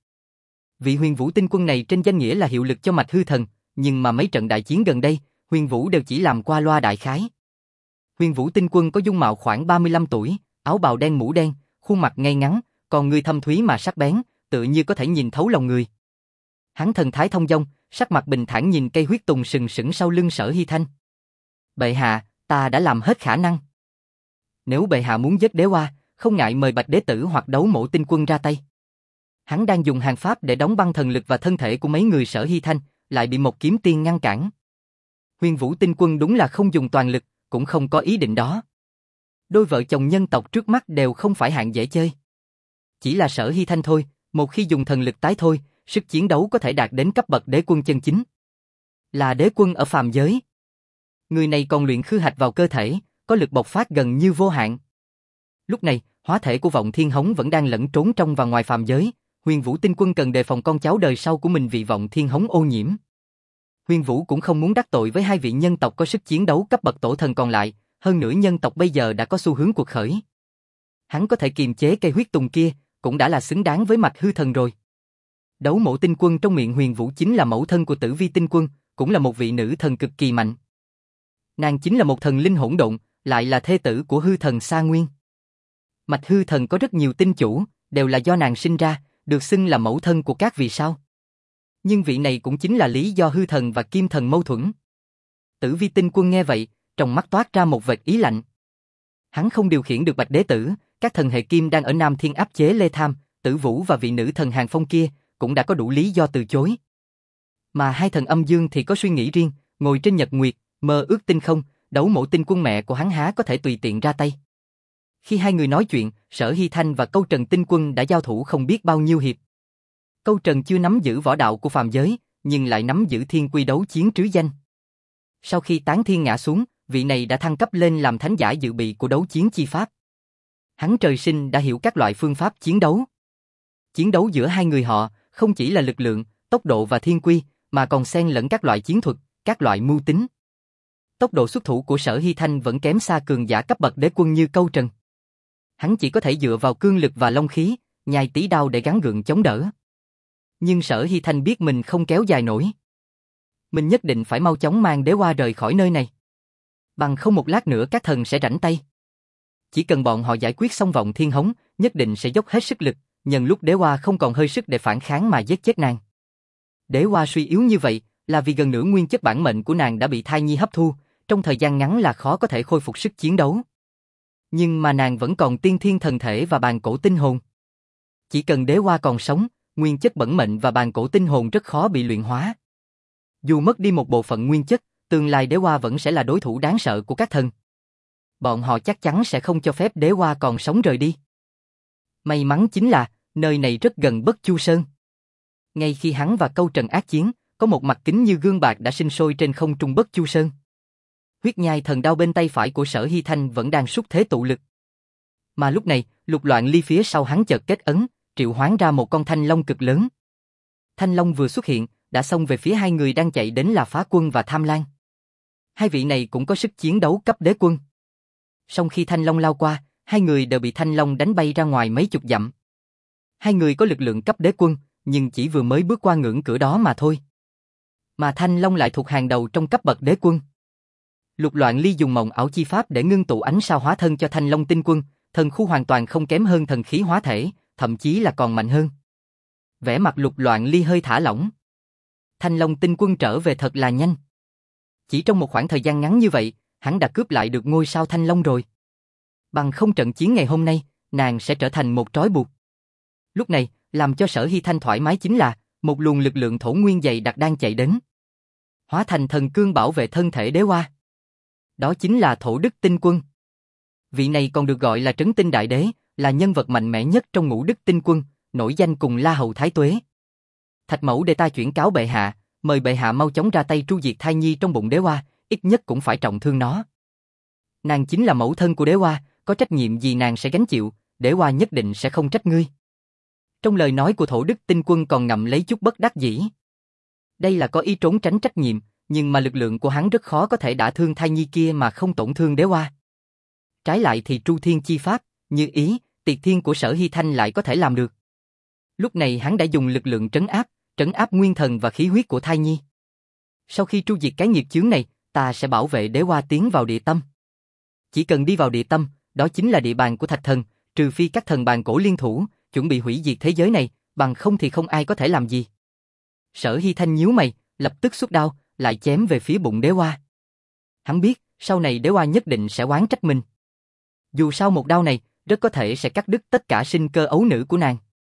Vị Huyền Vũ Tinh Quân này trên danh nghĩa là hiệu lực cho Mạch Hư Thần, nhưng mà mấy trận đại chiến gần đây, Huyền Vũ đều chỉ làm qua loa đại khái. Huyền Vũ Tinh Quân có dung mạo khoảng ba mươi lăm tuổi, áo bào đen mũ đen, khuôn mặt ngay ngắn, còn người thâm thúy mà sắc bén, tựa như có thể nhìn thấu lòng người. Hắn thần thái thông dong, sắc mặt bình thản nhìn cây huyết tùng sừng sững sau lưng Sở Hy Thanh. Bệ hạ, ta đã làm hết khả năng. Nếu bệ hạ muốn giết đế oa, không ngại mời Bạch Đế Tử hoặc Đấu Mộ Tinh Quân ra tay. Hắn đang dùng hàng pháp để đóng băng thần lực và thân thể của mấy người Sở Hy Thanh, lại bị một kiếm tiên ngăn cản. Huyền Vũ Tinh Quân đúng là không dùng toàn lực, cũng không có ý định đó. Đôi vợ chồng nhân tộc trước mắt đều không phải hạng dễ chơi. Chỉ là Sở Hy Thanh thôi, một khi dùng thần lực tái thôi, sức chiến đấu có thể đạt đến cấp bậc đế quân chân chính. Là đế quân ở phàm giới. Người này còn luyện khư hạch vào cơ thể, có lực bộc phát gần như vô hạn. Lúc này, hóa thể của Vọng Thiên Hống vẫn đang lẫn trốn trong và ngoài phàm giới, Huyền Vũ Tinh Quân cần đề phòng con cháu đời sau của mình vì Vọng Thiên Hống ô nhiễm. Huyền Vũ cũng không muốn đắc tội với hai vị nhân tộc có sức chiến đấu cấp bậc tổ thần còn lại, hơn nữa nhân tộc bây giờ đã có xu hướng cuộc khởi. Hắn có thể kiềm chế cây huyết tùng kia, cũng đã là xứng đáng với Mạch Hư Thần rồi. Đấu Mộ Tinh Quân trong miệng Huyền Vũ chính là mẫu thân của Tử Vi Tinh Quân, cũng là một vị nữ thần cực kỳ mạnh. Nàng chính là một thần linh hỗn độn, lại là thê tử của hư thần Sa Nguyên. Mạch Hư Thần có rất nhiều tinh chủ, đều là do nàng sinh ra, được xưng là mẫu thân của các vì sao. Nhưng vị này cũng chính là lý do hư thần và kim thần mâu thuẫn. Tử Vi Tinh Quân nghe vậy, trong mắt toát ra một vệt ý lạnh. Hắn không điều khiển được Bạch Đế Tử, các thần hệ kim đang ở Nam Thiên áp chế Lê Tham, Tử Vũ và vị nữ thần Hàng Phong kia, cũng đã có đủ lý do từ chối. Mà hai thần âm dương thì có suy nghĩ riêng, ngồi trên nhật nguyệt, mơ ước tinh không, Đấu Mộ Tinh Quân mẹ của hắn há có thể tùy tiện ra tay. Khi hai người nói chuyện, Sở Hy Thanh và Câu Trần Tinh Quân đã giao thủ không biết bao nhiêu hiệp. Câu Trần chưa nắm giữ võ đạo của phàm giới, nhưng lại nắm giữ thiên quy đấu chiến trứ danh. Sau khi tán thiên ngã xuống, vị này đã thăng cấp lên làm thánh giả dự bị của đấu chiến chi pháp. Hắn trời sinh đã hiểu các loại phương pháp chiến đấu. Chiến đấu giữa hai người họ, không chỉ là lực lượng, tốc độ và thiên quy, mà còn xen lẫn các loại chiến thuật, các loại mưu tính. Tốc độ xuất thủ của Sở Hy Thanh vẫn kém xa cường giả cấp bậc đế quân như Câu Trần. Hắn chỉ có thể dựa vào cương lực và long khí, nhai tí đao để gắng gượng chống đỡ. Nhưng Sở Hy Thanh biết mình không kéo dài nổi. Mình nhất định phải mau chóng mang đế oa rời khỏi nơi này. Bằng không một lát nữa các thần sẽ rảnh tay. Chỉ cần bọn họ giải quyết xong Vọng Thiên Hống, nhất định sẽ dốc hết sức lực, nhân lúc đế oa không còn hơi sức để phản kháng mà giết chết nàng. Đế oa suy yếu như vậy là vì gần nửa nguyên chất bản mệnh của nàng đã bị thai nhi hấp thu, trong thời gian ngắn là khó có thể khôi phục sức chiến đấu. Nhưng mà nàng vẫn còn tiên thiên thần thể và bàn cổ tinh hồn. Chỉ cần đế oa còn sống, nguyên chất bẩm mệnh và bàn cổ tinh hồn rất khó bị luyện hóa. Dù mất đi một bộ phận nguyên chất, tương lai đế oa vẫn sẽ là đối thủ đáng sợ của các thần. Bọn họ chắc chắn sẽ không cho phép đế oa còn sống rời đi. May mắn chính là, nơi này rất gần Bất Chu Sơn. Ngay khi hắn và Câu Trần ác chiến, có một mặt kính như gương bạc đã sinh sôi trên không trung Bất Chu Sơn. Huyết nhai thần đao bên tay phải của Sở Hy Thanh vẫn đang xúc thế tụ lực. Mà lúc này, Lục Loạn Ly phía sau hắn chợt kết ấn, triệu hoán ra một con thanh long cực lớn. Thanh long vừa xuất hiện, đã xông về phía hai người đang chạy đến là Phá Quân và Tham Lang. Hai vị này cũng có sức chiến đấu cấp đế quân. Song khi thanh long lao qua, hai người đều bị thanh long đánh bay ra ngoài mấy chục dặm. Hai người có lực lượng cấp đế quân, nhưng chỉ vừa mới bước qua ngưỡng cửa đó mà thôi. Mà thanh long lại thuộc hàng đầu trong cấp bậc đế quân. Lục Loạn Ly dùng mộng ảo chi pháp để ngưng tụ ánh sao hóa thân cho thanh long tinh quân, thần khu hoàn toàn không kém hơn thần khí hóa thể, thậm chí là còn mạnh hơn. Vẻ mặt Lục Loạn Ly hơi thả lỏng. Thanh long tinh quân trở về thật là nhanh. Chỉ trong một khoảng thời gian ngắn như vậy, hắn đã cướp lại được ngôi sao thanh long rồi. Bằng không trận chiến ngày hôm nay, nàng sẽ trở thành một trói buộc. Lúc này, làm cho Sở Hy Thanh thoải mái chính là, một luồng lực lượng thổ nguyên dày đặc đang chạy đến. Hóa thành thần cương bảo vệ thân thể đế oa. Đó chính là Thổ Đức Tinh Quân. Vị này còn được gọi là Trấn Tinh Đại Đế, là nhân vật mạnh mẽ nhất trong Ngũ Đức Tinh Quân, nổi danh cùng La Hầu Thái Tuế. Thạch Mẫu để ta chuyển cáo bệ hạ, mời bệ hạ mau chóng ra tay tru diệt thai nhi trong bụng Đế Hoa, ít nhất cũng phải trọng thương nó. Nàng chính là mẫu thân của Đế Hoa, có trách nhiệm gì nàng sẽ gánh chịu, Đế Hoa nhất định sẽ không trách ngươi. Trong lời nói của Thổ Đức Tinh Quân còn ngậm lấy chút bất đắc dĩ. Đây là có ý trốn tránh trách nhiệm, nhưng mà lực lượng của hắn rất khó có thể đả thương thai nhi kia mà không tổn thương Đế Hoa. Trái lại thì Tru Thiên chi pháp, như ý, Tiệt Thiên của Sở Hy Thanh lại có thể làm được. Lúc này hắn đã dùng lực lượng trấn áp, trấn áp nguyên thần và khí huyết của thai nhi. Sau khi tru diệt cái nghiệp chướng này, ta sẽ bảo vệ Đế Hoa tiến vào địa tâm. Chỉ cần đi vào địa tâm, đó chính là địa bàn của Thạch Thần, trừ phi các thần bàn cổ liên thủ, chuẩn bị hủy diệt thế giới này, bằng không thì không ai có thể làm gì. Sở Hy Thanh nhíu mày, lập tức xuất đao, lại chém về phía bụng Đế Hoa. Hắn biết, sau này Đế Hoa nhất định sẽ oán trách mình. Dù sao một đao này, rất có thể sẽ cắt đứt tất cả sinh cơ ấu nữ của nàng.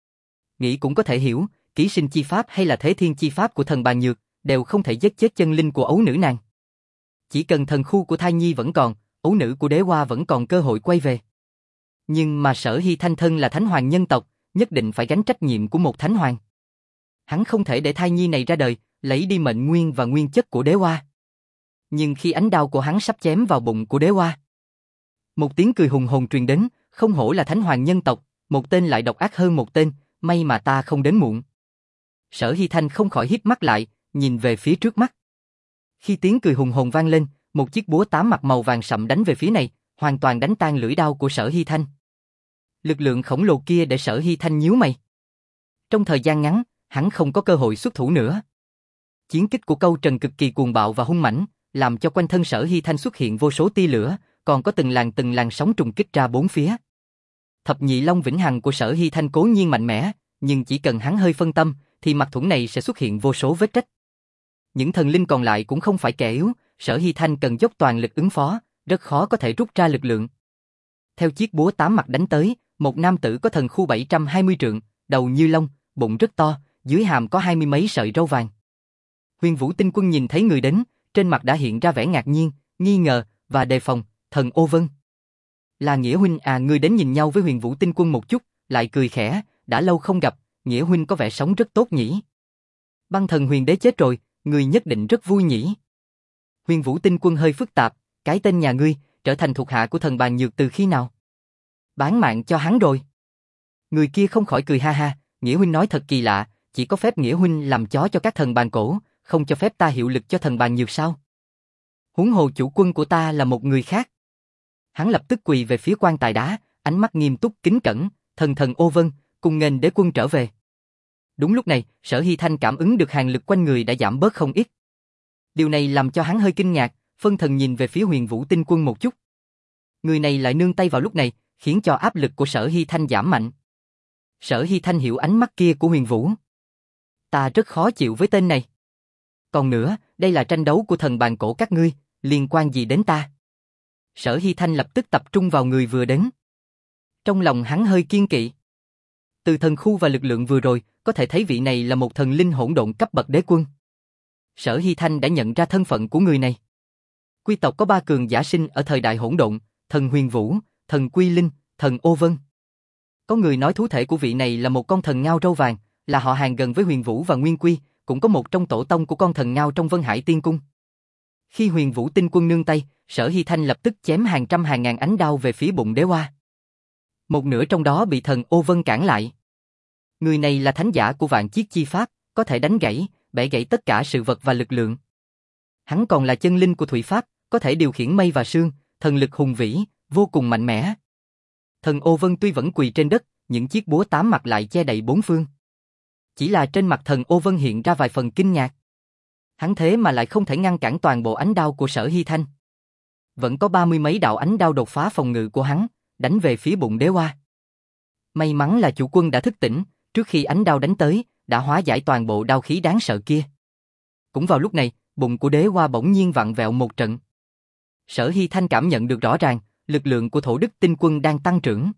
Nghĩ cũng có thể hiểu, ký sinh chi pháp hay là thế thiên chi pháp của thần bàn nhược, đều không thể giết chết chân linh của ấu nữ nàng. Chỉ cần thần khu của thai nhi vẫn còn, ấu nữ của Đế Hoa vẫn còn cơ hội quay về. Nhưng mà Sở Hy Thanh thân là thánh hoàng nhân tộc, nhất định phải gánh trách nhiệm của một thánh hoàng. Hắn không thể để thai nhi này ra đời, lấy đi mệnh nguyên và nguyên chất của Đế Hoa. Nhưng khi ánh đao của hắn sắp chém vào bụng của Đế Hoa, một tiếng cười hùng hồn truyền đến, không hổ là thánh hoàng nhân tộc, một tên lại độc ác hơn một tên, may mà ta không đến muộn. Sở Hy Thanh không khỏi híp mắt lại, nhìn về phía trước mắt. Khi tiếng cười hùng hồn vang lên, một chiếc búa tám mặt màu vàng sậm đánh về phía này, hoàn toàn đánh tan lưỡi đao của Sở Hy Thanh. Lực lượng khổng lồ kia để Sở Hy Thanh nhíu mày. Trong thời gian ngắn, hắn không có cơ hội xuất thủ nữa. Chiến kích của Câu Trần cực kỳ cuồng bạo và hung mãnh, làm cho quanh thân Sở Hy Thanh xuất hiện vô số tia lửa, còn có từng làn từng làn sóng trùng kích ra bốn phía. Thập nhị long vĩnh hằng của Sở Hy Thanh cố nhiên mạnh mẽ, nhưng chỉ cần hắn hơi phân tâm, thì mặt thuẫn này sẽ xuất hiện vô số vết rách. Những thần linh còn lại cũng không phải kẻ yếu, Sở Hy Thanh cần dốc toàn lực ứng phó, rất khó có thể rút ra lực lượng. Theo chiếc búa tám mặt đánh tới, một nam tử có thần khu bảy trăm hai mươi trượng, đầu như long, bụng rất to, dưới hàm có hai mươi mấy sợi râu vàng. Huyền Vũ Tinh Quân nhìn thấy người đến, trên mặt đã hiện ra vẻ ngạc nhiên, nghi ngờ và đề phòng. Thần Ô Vân. Là Nghĩa huynh à? Người đến nhìn nhau với Huyền Vũ Tinh Quân một chút, lại cười khẽ, đã lâu không gặp, Nghĩa huynh có vẻ sống rất tốt nhỉ. Băng thần huyền đế chết rồi, người nhất định rất vui nhỉ. Huyền Vũ Tinh Quân hơi phức tạp, cái tên nhà ngươi, trở thành thuộc hạ của thần bàn nhược từ khi nào? Bán mạng cho hắn rồi. Người kia không khỏi cười ha ha, Nghĩa huynh nói thật kỳ lạ, chỉ có phép Nghĩa huynh làm chó cho các thần bàn cổ, không cho phép ta hiệu lực cho thần bàn nhược sao? Huống hồ chủ quân của ta là một người khác. Hắn lập tức quỳ về phía quan tài đá, ánh mắt nghiêm túc kính cẩn, thần thần Ô Vân, cùng nghênh đế quân trở về. Đúng lúc này, Sở Hy Thanh cảm ứng được hàn lực quanh người đã giảm bớt không ít. Điều này làm cho hắn hơi kinh ngạc, phân thần nhìn về phía Huyền Vũ Tinh Quân một chút. Người này lại nương tay vào lúc này, khiến cho áp lực của Sở Hy Thanh giảm mạnh. Sở Hy Thanh hiểu ánh mắt kia của Huyền Vũ. Ta rất khó chịu với tên này. Còn nữa, đây là tranh đấu của thần bàn cổ các ngươi, liên quan gì đến ta? Sở Hy Thanh lập tức tập trung vào người vừa đến. Trong lòng hắn hơi kiên kỵ. Từ thần khu và lực lượng vừa rồi, có thể thấy vị này là một thần linh hỗn độn cấp bậc đế quân. Sở Hy Thanh đã nhận ra thân phận của người này. Quy tộc có ba cường giả sinh ở thời đại hỗn độn, thần Huyền Vũ, thần Quy Linh, thần Ô Vân. Có người nói thú thể của vị này là một con thần ngao râu vàng, là họ hàng gần với Huyền Vũ và Nguyên Quy, cũng có một trong tổ tông của con thần ngao trong Vân Hải Tiên Cung. Khi Huyền Vũ Tinh Quân nương tay, Sở Hy Thanh lập tức chém hàng trăm hàng ngàn ánh đao về phía bụng Đế Hoa. Một nửa trong đó bị thần Ô Vân cản lại. Người này là thánh giả của vạn chiết chi pháp, có thể đánh gãy, bẻ gãy tất cả sự vật và lực lượng. Hắn còn là chân linh của thủy pháp, có thể điều khiển mây và sương, thần lực hùng vĩ, vô cùng mạnh mẽ. Thần Ô Vân tuy vẫn quỳ trên đất, những chiếc búa tám mặt lại che đậy bốn phương. Chỉ là trên mặt thần Ô Vân hiện ra vài phần kinh ngạc. Hắn thế mà lại không thể ngăn cản toàn bộ ánh đao của Sở Hy Thanh. Vẫn có ba mươi mấy đạo ánh đao đột phá phòng ngự của hắn, đánh về phía bụng Đế Hoa. May mắn là chủ quân đã thức tỉnh, trước khi ánh đao đánh tới, đã hóa giải toàn bộ đao khí đáng sợ kia. Cũng vào lúc này, bụng của Đế Hoa bỗng nhiên vặn vẹo một trận. Sở Hy Thanh cảm nhận được rõ ràng, lực lượng của Thổ Đức Tinh Quân đang tăng trưởng.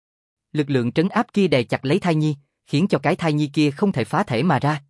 Lực lượng trấn áp kia đè chặt lấy thai nhi, khiến cho cái thai nhi kia không thể phá thể mà ra.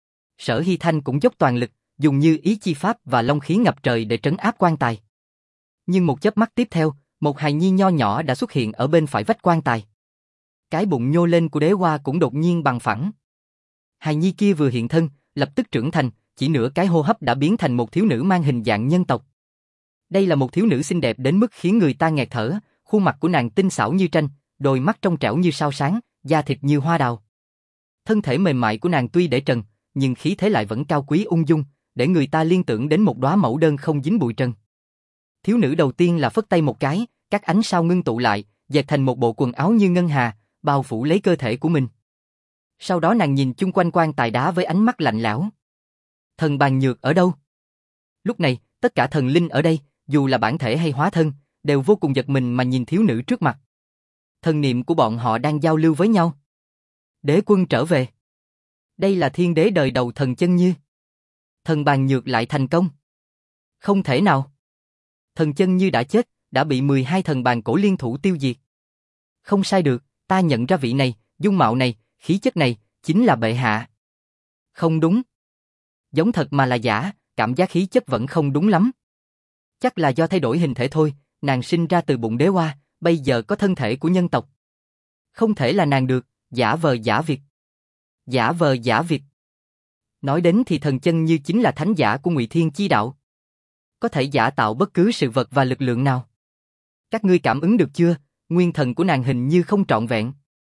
Sở Hy Thanh cũng dốc toàn lực, dùng như ý chi pháp và long khí ngập trời để trấn áp quan tài. Nhưng một chớp mắt tiếp theo, một hài nhi nho nhỏ đã xuất hiện ở bên phải vách quan tài. Cái bụng nhô lên của đế hoa cũng đột nhiên bằng phẳng. Hài nhi kia vừa hiện thân, lập tức trưởng thành, chỉ nửa cái hô hấp đã biến thành một thiếu nữ mang hình dạng nhân tộc. Đây là một thiếu nữ xinh đẹp đến mức khiến người ta nghẹt thở, khuôn mặt của nàng tinh xảo như tranh, đôi mắt trong trẻo như sao sáng, da thịt như hoa đào. Thân thể mềm mại của nàng tuy để trần, nhưng khí thế lại vẫn cao quý ung dung, để người ta liên tưởng đến một đóa mẫu đơn không dính bụi trần. Thiếu nữ đầu tiên là phất tay một cái, các ánh sao ngưng tụ lại, dệt thành một bộ quần áo như ngân hà, bao phủ lấy cơ thể của mình. Sau đó nàng nhìn chung quanh quan tài đá với ánh mắt lạnh lẽo. Thần Bàn Nhược ở đâu? Lúc này, tất cả thần linh ở đây, dù là bản thể hay hóa thân, đều vô cùng giật mình mà nhìn thiếu nữ trước mặt. Thần niệm của bọn họ đang giao lưu với nhau. Đế quân trở về. Đây là thiên đế đời đầu thần chân như. Thần Bàn Nhược lại thành công. Không thể nào. Thần chân như đã chết, đã bị mười hai thần bàn cổ liên thủ tiêu diệt. Không sai được, ta nhận ra vị này, dung mạo này, khí chất này, chính là bệ hạ. Không đúng. Giống thật mà là giả, cảm giác khí chất vẫn không đúng lắm. Chắc là do thay đổi hình thể thôi, nàng sinh ra từ bụng đế hoa, bây giờ có thân thể của nhân tộc. Không thể là nàng được, giả vờ giả việc. Giả vờ giả việc. Nói đến thì thần chân như chính là thánh giả của Ngụy Thiên chi đạo. Có thể giả tạo bất cứ sự vật và lực lượng nào. Các ngươi cảm ứng được chưa, nguyên thần của nàng hình như không trọn vẹn.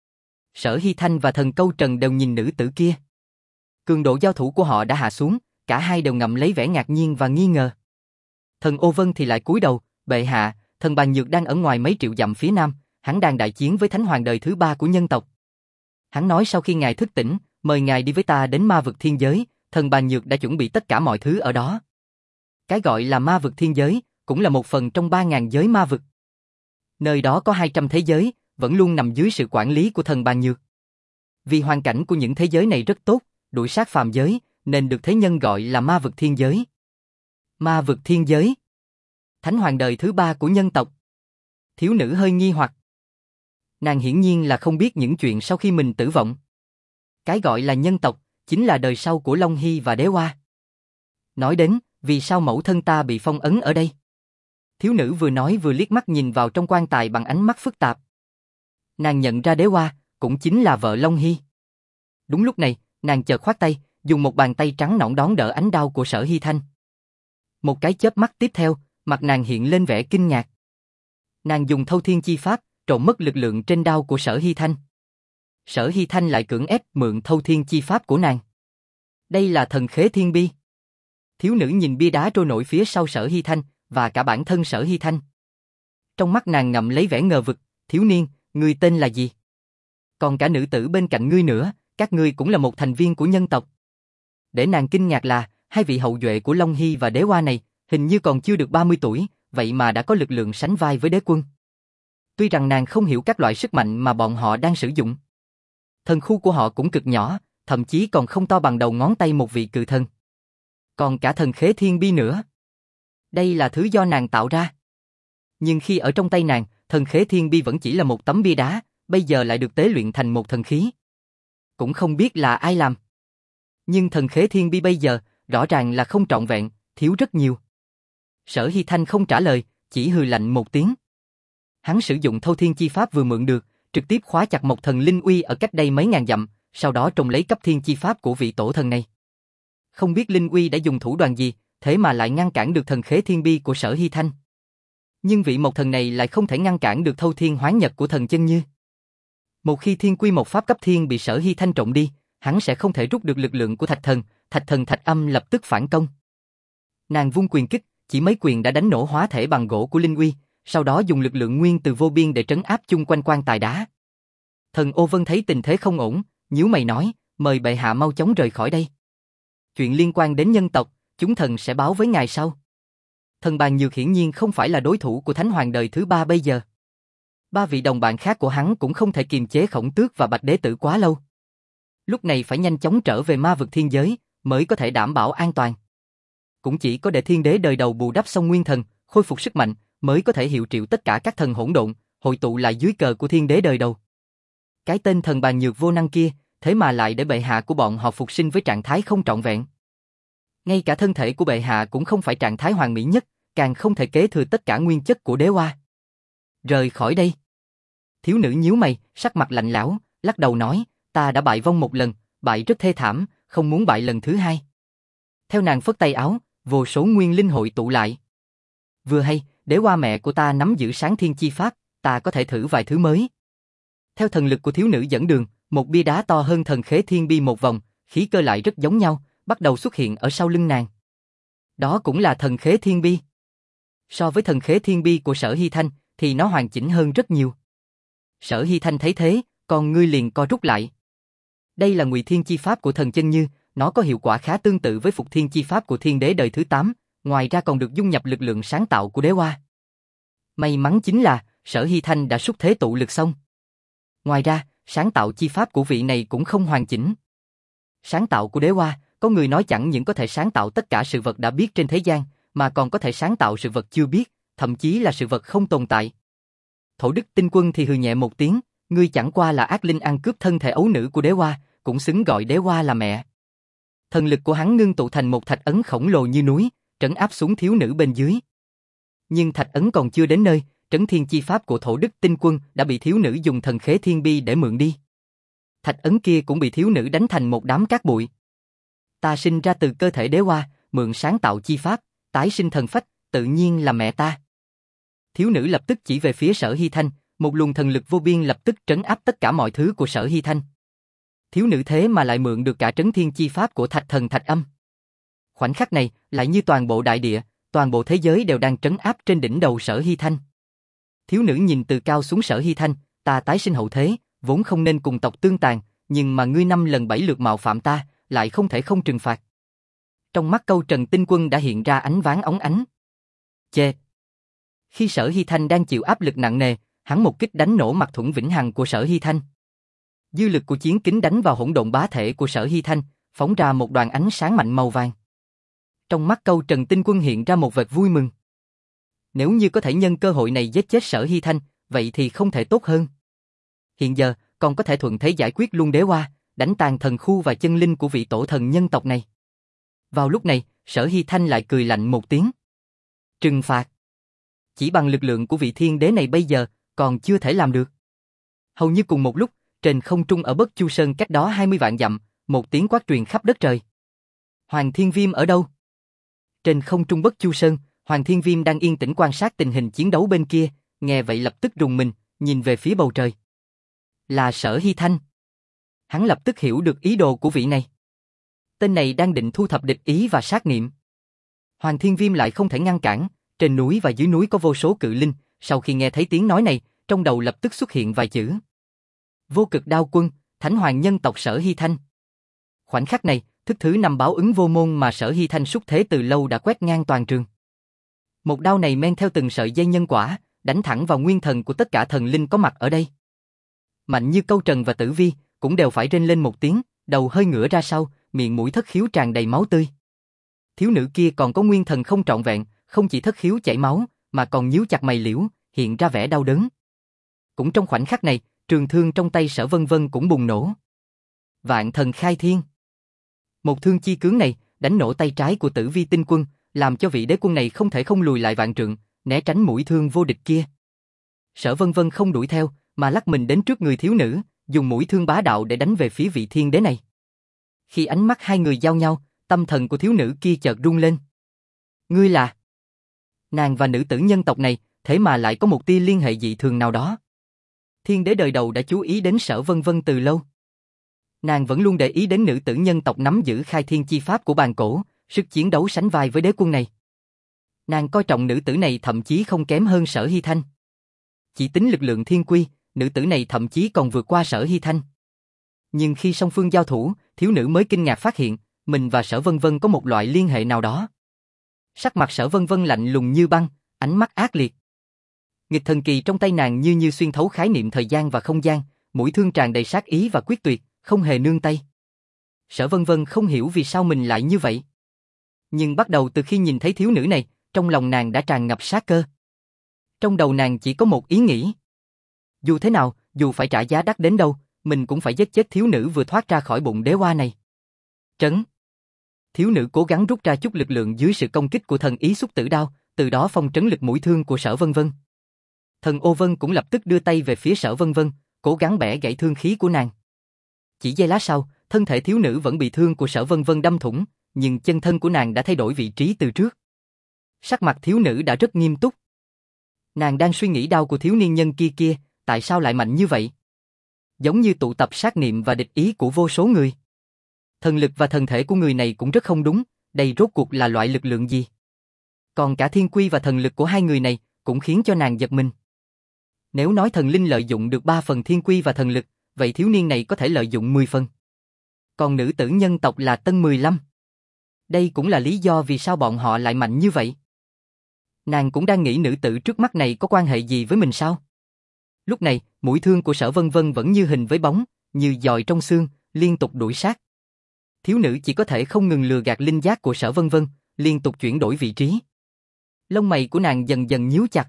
Sở Hy Thanh và thần Câu Trần đều nhìn nữ tử kia. Cường độ giao thủ của họ đã hạ xuống, cả hai đều ngậm lấy vẻ ngạc nhiên và nghi ngờ. Thần Ô Vân thì lại cúi đầu, bệ hạ, thần Bàn Nhược đang ở ngoài mấy triệu dặm phía nam, hắn đang đại chiến với thánh hoàng đời thứ ba của nhân tộc. Hắn nói sau khi ngài thức tỉnh, mời ngài đi với ta đến ma vực thiên giới, thần Bàn Nhược đã chuẩn bị tất cả mọi thứ ở đó. Cái gọi là ma vực thiên giới, cũng là một phần trong ba ngàn giới ma vực. Nơi đó có hai trăm thế giới, vẫn luôn nằm dưới sự quản lý của thần Bàn Nhược. Vì hoàn cảnh của những thế giới này rất tốt, đuổi sát phàm giới, nên được thế nhân gọi là ma vực thiên giới. Ma vực thiên giới. Thánh hoàng đời thứ ba của nhân tộc. Thiếu nữ hơi nghi hoặc. Nàng hiển nhiên là không biết những chuyện sau khi mình tử vong. Cái gọi là nhân tộc, chính là đời sau của Long Hy và Đế Hoa. Nói đến, vì sao mẫu thân ta bị phong ấn ở đây? Thiếu nữ vừa nói vừa liếc mắt nhìn vào trong quan tài bằng ánh mắt phức tạp. Nàng nhận ra Đế Hoa, cũng chính là vợ Long Hy. Đúng lúc này, nàng chợt khoát tay, dùng một bàn tay trắng nõn đón đỡ ánh đao của Sở Hy Thanh. Một cái chớp mắt tiếp theo, mặt nàng hiện lên vẻ kinh ngạc. Nàng dùng thâu thiên chi pháp, trộn mất lực lượng trên đao của Sở Hy Thanh. Sở Hy Thanh lại cưỡng ép mượn thâu thiên chi pháp của nàng. Đây là thần khế thiên bi. Thiếu nữ nhìn bia đá trôi nổi phía sau Sở Hy Thanh, và cả bản thân Sở Hy Thanh. Trong mắt nàng ngậm lấy vẻ ngờ vực, thiếu niên, ngươi tên là gì? Còn cả nữ tử bên cạnh ngươi nữa, các ngươi cũng là một thành viên của nhân tộc. Để nàng kinh ngạc là, hai vị hậu duệ của Long Hy và Đế Hoa này, hình như còn chưa được ba mươi tuổi, vậy mà đã có lực lượng sánh vai với đế quân. Tuy rằng nàng không hiểu các loại sức mạnh mà bọn họ đang sử dụng. Thần khu của họ cũng cực nhỏ, thậm chí còn không to bằng đầu ngón tay một vị cự thần. Còn cả thần khế thiên bi nữa. Đây là thứ do nàng tạo ra. Nhưng khi ở trong tay nàng, thần khế thiên bi vẫn chỉ là một tấm bia đá, bây giờ lại được tế luyện thành một thần khí. Cũng không biết là ai làm. Nhưng thần khế thiên bi bây giờ, rõ ràng là không trọn vẹn, thiếu rất nhiều. Sở Hy Thanh không trả lời, chỉ hừ lạnh một tiếng. Hắn sử dụng thâu thiên chi pháp vừa mượn được, trực tiếp khóa chặt một thần linh uy ở cách đây mấy ngàn dặm, sau đó trồng lấy cấp thiên chi pháp của vị tổ thần này. Không biết linh uy đã dùng thủ đoạn gì, thế mà lại ngăn cản được thần khế thiên bi của Sở Hy Thanh. Nhưng vị mộc thần này lại không thể ngăn cản được thâu thiên hoán nhật của thần chân như. Một khi thiên quy một pháp cấp thiên bị Sở Hy Thanh trộn đi, hắn sẽ không thể rút được lực lượng của thạch thần, thạch thần thạch âm lập tức phản công. Nàng vung quyền kích, chỉ mấy quyền đã đánh nổ hóa thể bằng gỗ của linh uy, sau đó dùng lực lượng nguyên từ vô biên để trấn áp chung quanh quan tài đá. Thần Ô Vân thấy tình thế không ổn, nhíu mày nói, mời bệ hạ mau chóng rời khỏi đây. Chuyện liên quan đến nhân tộc, chúng thần sẽ báo với ngài sau. Thần Bàn Nhược hiển nhiên không phải là đối thủ của Thánh Hoàng đời thứ ba bây giờ. Ba vị đồng bạn khác của hắn cũng không thể kiềm chế Khổng Tước và Bạch Đế Tử quá lâu. Lúc này phải nhanh chóng trở về ma vực thiên giới, mới có thể đảm bảo an toàn. Cũng chỉ có để thiên đế đời đầu bù đắp xong nguyên thần, khôi phục sức mạnh, mới có thể hiệu triệu tất cả các thần hỗn độn, hội tụ lại dưới cờ của thiên đế đời đầu. Cái tên thần Bàn Nhược vô năng kia, thế mà lại để bệ hạ của bọn họ phục sinh với trạng thái không trọn vẹn. Ngay cả thân thể của bệ hạ cũng không phải trạng thái hoàn mỹ nhất, càng không thể kế thừa tất cả nguyên chất của đế hoa. Rời khỏi đây. Thiếu nữ nhíu mày, sắc mặt lạnh lẽo, lắc đầu nói, ta đã bại vong một lần, bại rất thê thảm, không muốn bại lần thứ hai. Theo nàng phất tay áo, vô số nguyên linh hội tụ lại. Vừa hay, đế hoa mẹ của ta nắm giữ sáng thiên chi pháp, ta có thể thử vài thứ mới. Theo thần lực của thiếu nữ dẫn đường, một bia đá to hơn thần khế thiên bi một vòng, khí cơ lại rất giống nhau, bắt đầu xuất hiện ở sau lưng nàng. Đó cũng là thần khế thiên bi. So với thần khế thiên bi của Sở Hy Thanh, thì nó hoàn chỉnh hơn rất nhiều. Sở Hy Thanh thấy thế, còn ngươi liền co rút lại. Đây là Ngụy Thiên chi pháp của thần chân như, nó có hiệu quả khá tương tự với Phục Thiên chi pháp của Thiên Đế đời thứ tám, ngoài ra còn được dung nhập lực lượng sáng tạo của đế hoa. May mắn chính là, Sở Hy Thanh đã xúc thế tụ lực xong. Ngoài ra, sáng tạo chi pháp của vị này cũng không hoàn chỉnh. Sáng tạo của đế hoa, có người nói chẳng những có thể sáng tạo tất cả sự vật đã biết trên thế gian, mà còn có thể sáng tạo sự vật chưa biết, thậm chí là sự vật không tồn tại. Thổ Đức Tinh Quân thì hừ nhẹ một tiếng, ngươi chẳng qua là ác linh ăn cướp thân thể ấu nữ của đế hoa, cũng xứng gọi đế hoa là mẹ. Thần lực của hắn ngưng tụ thành một thạch ấn khổng lồ như núi, trấn áp xuống thiếu nữ bên dưới. Nhưng thạch ấn còn chưa đến nơi, trấn thiên chi pháp của Thổ Đức Tinh Quân đã bị thiếu nữ dùng thần khế thiên bi để mượn đi. Thạch ấn kia cũng bị thiếu nữ đánh thành một đám cát bụi. Ta sinh ra từ cơ thể đế hoa, mượn sáng tạo chi pháp, tái sinh thần phách, tự nhiên là mẹ ta. Thiếu nữ lập tức chỉ về phía Sở Hy Thanh, một luồng thần lực vô biên lập tức trấn áp tất cả mọi thứ của Sở Hy Thanh. Thiếu nữ thế mà lại mượn được cả trấn thiên chi pháp của Thạch Thần Thạch Âm. Khoảnh khắc này, lại như toàn bộ đại địa, toàn bộ thế giới đều đang trấn áp trên đỉnh đầu Sở Hy Thanh. Thiếu nữ nhìn từ cao xuống Sở Hy Thanh, ta tái sinh hậu thế, vốn không nên cùng tộc tương tàn, nhưng mà ngươi năm lần bảy lượt mạo phạm ta, lại không thể không trừng phạt. Trong mắt Câu Trần Tinh Quân đã hiện ra ánh váng óng ánh. Chê! Khi Sở Hy Thanh đang chịu áp lực nặng nề, hắn một kích đánh nổ mặt thuẫn vĩnh hằng của Sở Hy Thanh. Dư lực của chiến kính đánh vào hỗn độn bá thể của Sở Hy Thanh, phóng ra một đoàn ánh sáng mạnh màu vàng. Trong mắt Câu Trần Tinh Quân hiện ra một vệt vui mừng. Nếu như có thể nhân cơ hội này giết chết Sở Hy Thanh, vậy thì không thể tốt hơn. Hiện giờ, còn có thể thuận thế giải quyết luôn đế hoa, đánh tàn thần khu và chân linh của vị tổ thần nhân tộc này. Vào lúc này, Sở Hy Thanh lại cười lạnh một tiếng. Trừng phạt. Chỉ bằng lực lượng của vị thiên đế này bây giờ, còn chưa thể làm được. Hầu như cùng một lúc, trên không trung ở Bất Chu Sơn cách đó hai mươi vạn dặm, một tiếng quát truyền khắp đất trời. Hoàng Thiên Viêm ở đâu? Trên không trung Bất Chu Sơn, Hoàng Thiên Viêm đang yên tĩnh quan sát tình hình chiến đấu bên kia, nghe vậy lập tức rùng mình, nhìn về phía bầu trời. Là Sở Hy Thanh. Hắn lập tức hiểu được ý đồ của vị này. Tên này đang định thu thập địch ý và sát niệm. Hoàng Thiên Viêm lại không thể ngăn cản, trên núi và dưới núi có vô số cự linh, sau khi nghe thấy tiếng nói này, trong đầu lập tức xuất hiện vài chữ. Vô Cực Đao Quân, Thánh Hoàng nhân tộc Sở Hy Thanh. Khoảnh khắc này, thức thứ năm báo ứng vô môn mà Sở Hy Thanh xúc thế từ lâu đã quét ngang toàn trường. Một đao này men theo từng sợi dây nhân quả, đánh thẳng vào nguyên thần của tất cả thần linh có mặt ở đây. Mạnh như Câu Trần và Tử Vi, cũng đều phải rên lên một tiếng, đầu hơi ngửa ra sau, miệng mũi thất khiếu tràn đầy máu tươi. Thiếu nữ kia còn có nguyên thần không trọn vẹn, không chỉ thất khiếu chảy máu, mà còn nhíu chặt mày liễu, hiện ra vẻ đau đớn. Cũng trong khoảnh khắc này, trường thương trong tay Sở Vân Vân cũng bùng nổ. Vạn Thần Khai Thiên. Một thương chi cướng này, đánh nổ tay trái của Tử Vi Tinh Quân, làm cho vị đế quân này không thể không lùi lại vạn trượng, né tránh mũi thương vô địch kia. Sở Vân Vân không đuổi theo, mà lắc mình đến trước người thiếu nữ, dùng mũi thương bá đạo để đánh về phía vị thiên đế này. Khi ánh mắt hai người giao nhau, tâm thần của thiếu nữ kia chợt rung lên. Ngươi là... Nàng và nữ tử nhân tộc này, thế mà lại có một tia liên hệ dị thường nào đó. Thiên đế đời đầu đã chú ý đến Sở Vân Vân từ lâu. Nàng vẫn luôn để ý đến nữ tử nhân tộc nắm giữ khai thiên chi pháp của bàn cổ, sức chiến đấu sánh vai với đế quân này. Nàng coi trọng nữ tử này thậm chí không kém hơn Sở Hy Thanh. Chỉ tính lực lượng thiên quy, nữ tử này thậm chí còn vượt qua Sở Hy Thanh. Nhưng khi song phương giao thủ, thiếu nữ mới kinh ngạc phát hiện, mình và Sở Vân Vân có một loại liên hệ nào đó. Sắc mặt Sở Vân Vân lạnh lùng như băng, ánh mắt ác liệt. Nghịch thần kỳ trong tay nàng như như xuyên thấu khái niệm thời gian và không gian, mũi thương tràn đầy sát ý và quyết tuyệt, không hề nương tay. Sở Vân Vân không hiểu vì sao mình lại như vậy. Nhưng bắt đầu từ khi nhìn thấy thiếu nữ này, trong lòng nàng đã tràn ngập sát cơ. Trong đầu nàng chỉ có một ý nghĩ. Dù thế nào, dù phải trả giá đắt đến đâu, mình cũng phải giết chết thiếu nữ vừa thoát ra khỏi bụng đế hoa này. Trấn. Thiếu nữ cố gắng rút ra chút lực lượng dưới sự công kích của thần ý xúc tử đao, từ đó phong trấn lực mũi thương của Sở Vân Vân. Thần Ô Vân cũng lập tức đưa tay về phía Sở Vân Vân, cố gắng bẻ gãy thương khí của nàng. Chỉ giây lát sau, thân thể thiếu nữ vẫn bị thương của Sở Vân Vân đâm thủng, nhưng chân thân của nàng đã thay đổi vị trí từ trước. Sắc mặt thiếu nữ đã rất nghiêm túc. Nàng đang suy nghĩ đau của thiếu niên nhân kia kia, tại sao lại mạnh như vậy? Giống như tụ tập sát niệm và địch ý của vô số người. Thần lực và thần thể của người này cũng rất không đúng, đây rốt cuộc là loại lực lượng gì? Còn cả thiên quy và thần lực của hai người này cũng khiến cho nàng giật mình. Nếu nói thần linh lợi dụng được ba phần thiên quy và thần lực, vậy thiếu niên này có thể lợi dụng mười phần. Còn nữ tử nhân tộc là Tân mười lăm. Đây cũng là lý do vì sao bọn họ lại mạnh như vậy. Nàng cũng đang nghĩ nữ tử trước mắt này có quan hệ gì với mình sao? Lúc này, mũi thương của Sở Vân Vân vẫn như hình với bóng, như giòi trong xương, liên tục đuổi sát. Thiếu nữ chỉ có thể không ngừng lừa gạt linh giác của Sở Vân Vân, liên tục chuyển đổi vị trí. Lông mày của nàng dần dần nhíu chặt.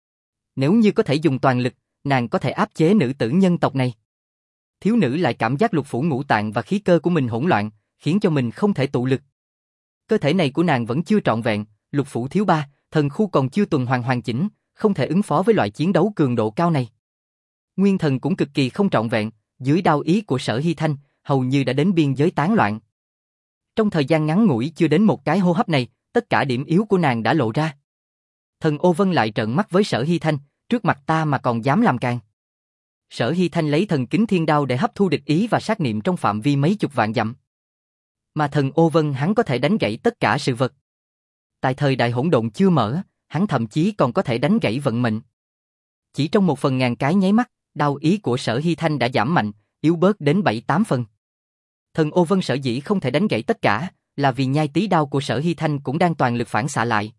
Nếu như có thể dùng toàn lực, nàng có thể áp chế nữ tử nhân tộc này. Thiếu nữ lại cảm giác lục phủ ngũ tạng và khí cơ của mình hỗn loạn, khiến cho mình không thể tụ lực. Cơ thể này của nàng vẫn chưa trọn vẹn, lục phủ thiếu ba, thần khu còn chưa tuần hoàn hoàn chỉnh, không thể ứng phó với loại chiến đấu cường độ cao này. Nguyên thần cũng cực kỳ không trọn vẹn, dưới đao ý của Sở Hy Thanh, hầu như đã đến biên giới tán loạn. Trong thời gian ngắn ngủi chưa đến một cái hô hấp này, tất cả điểm yếu của nàng đã lộ ra. Thần Ô Vân lại trợn mắt với Sở Hy Thanh, trước mặt ta mà còn dám làm càn. Sở Hy Thanh lấy thần kính thiên đao để hấp thu địch ý và sát niệm trong phạm vi mấy chục vạn dặm. Mà thần Ô Vân hắn có thể đánh gãy tất cả sự vật. Tại thời đại hỗn độn chưa mở, hắn thậm chí còn có thể đánh gãy vận mệnh. Chỉ trong một phần ngàn cái nháy mắt, đao ý của Sở Hy Thanh đã giảm mạnh, yếu bớt đến bảy tám phần. Thần Ô Vân sở dĩ không thể đánh gãy tất cả, là vì nhai tí đao của Sở Hy Thanh cũng đang toàn lực phản xạ lại.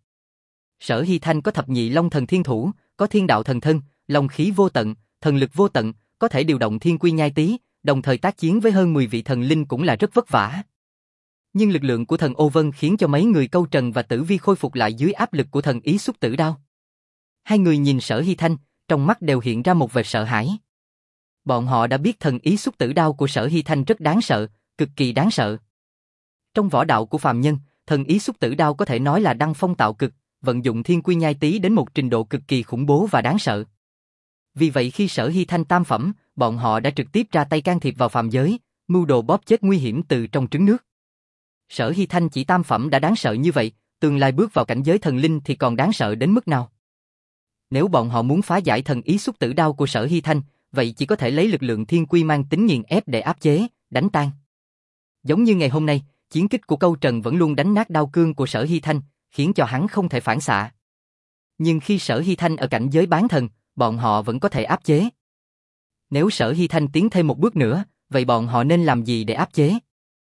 Sở Hy Thanh có thập nhị long thần thiên thủ, có thiên đạo thần thân, long khí vô tận, thần lực vô tận, có thể điều động thiên quy nhai tí, đồng thời tác chiến với hơn mười vị thần linh cũng là rất vất vả. Nhưng lực lượng của thần Ô Vân khiến cho mấy người Câu Trần và Tử Vi khôi phục lại dưới áp lực của thần ý xúc tử đao. Hai người nhìn Sở Hy Thanh, trong mắt đều hiện ra một vệt sợ hãi. Bọn họ đã biết thần ý xúc tử đao của Sở Hy Thanh rất đáng sợ, cực kỳ đáng sợ. Trong võ đạo của phàm nhân, thần ý xúc tử đao có thể nói là đăng phong tạo cực, vận dụng thiên quy nhai tí đến một trình độ cực kỳ khủng bố và đáng sợ. Vì vậy khi Sở Hy Thanh tam phẩm, bọn họ đã trực tiếp ra tay can thiệp vào phàm giới, mưu đồ bóp chết nguy hiểm từ trong trứng nước. Sở Hy Thanh chỉ tam phẩm đã đáng sợ như vậy, tương lai bước vào cảnh giới thần linh thì còn đáng sợ đến mức nào? Nếu bọn họ muốn phá giải thần ý xúc tử đao của Sở Hy Thanh, vậy chỉ có thể lấy lực lượng thiên quy mang tính nghiền ép để áp chế, đánh tan. Giống như ngày hôm nay, chiến kích của Câu Trần vẫn luôn đánh nát đao cương của Sở Hy Thanh, khiến cho hắn không thể phản xạ. Nhưng khi Sở Hy Thanh ở cảnh giới bán thần, bọn họ vẫn có thể áp chế. Nếu Sở Hy Thanh tiến thêm một bước nữa, vậy bọn họ nên làm gì để áp chế?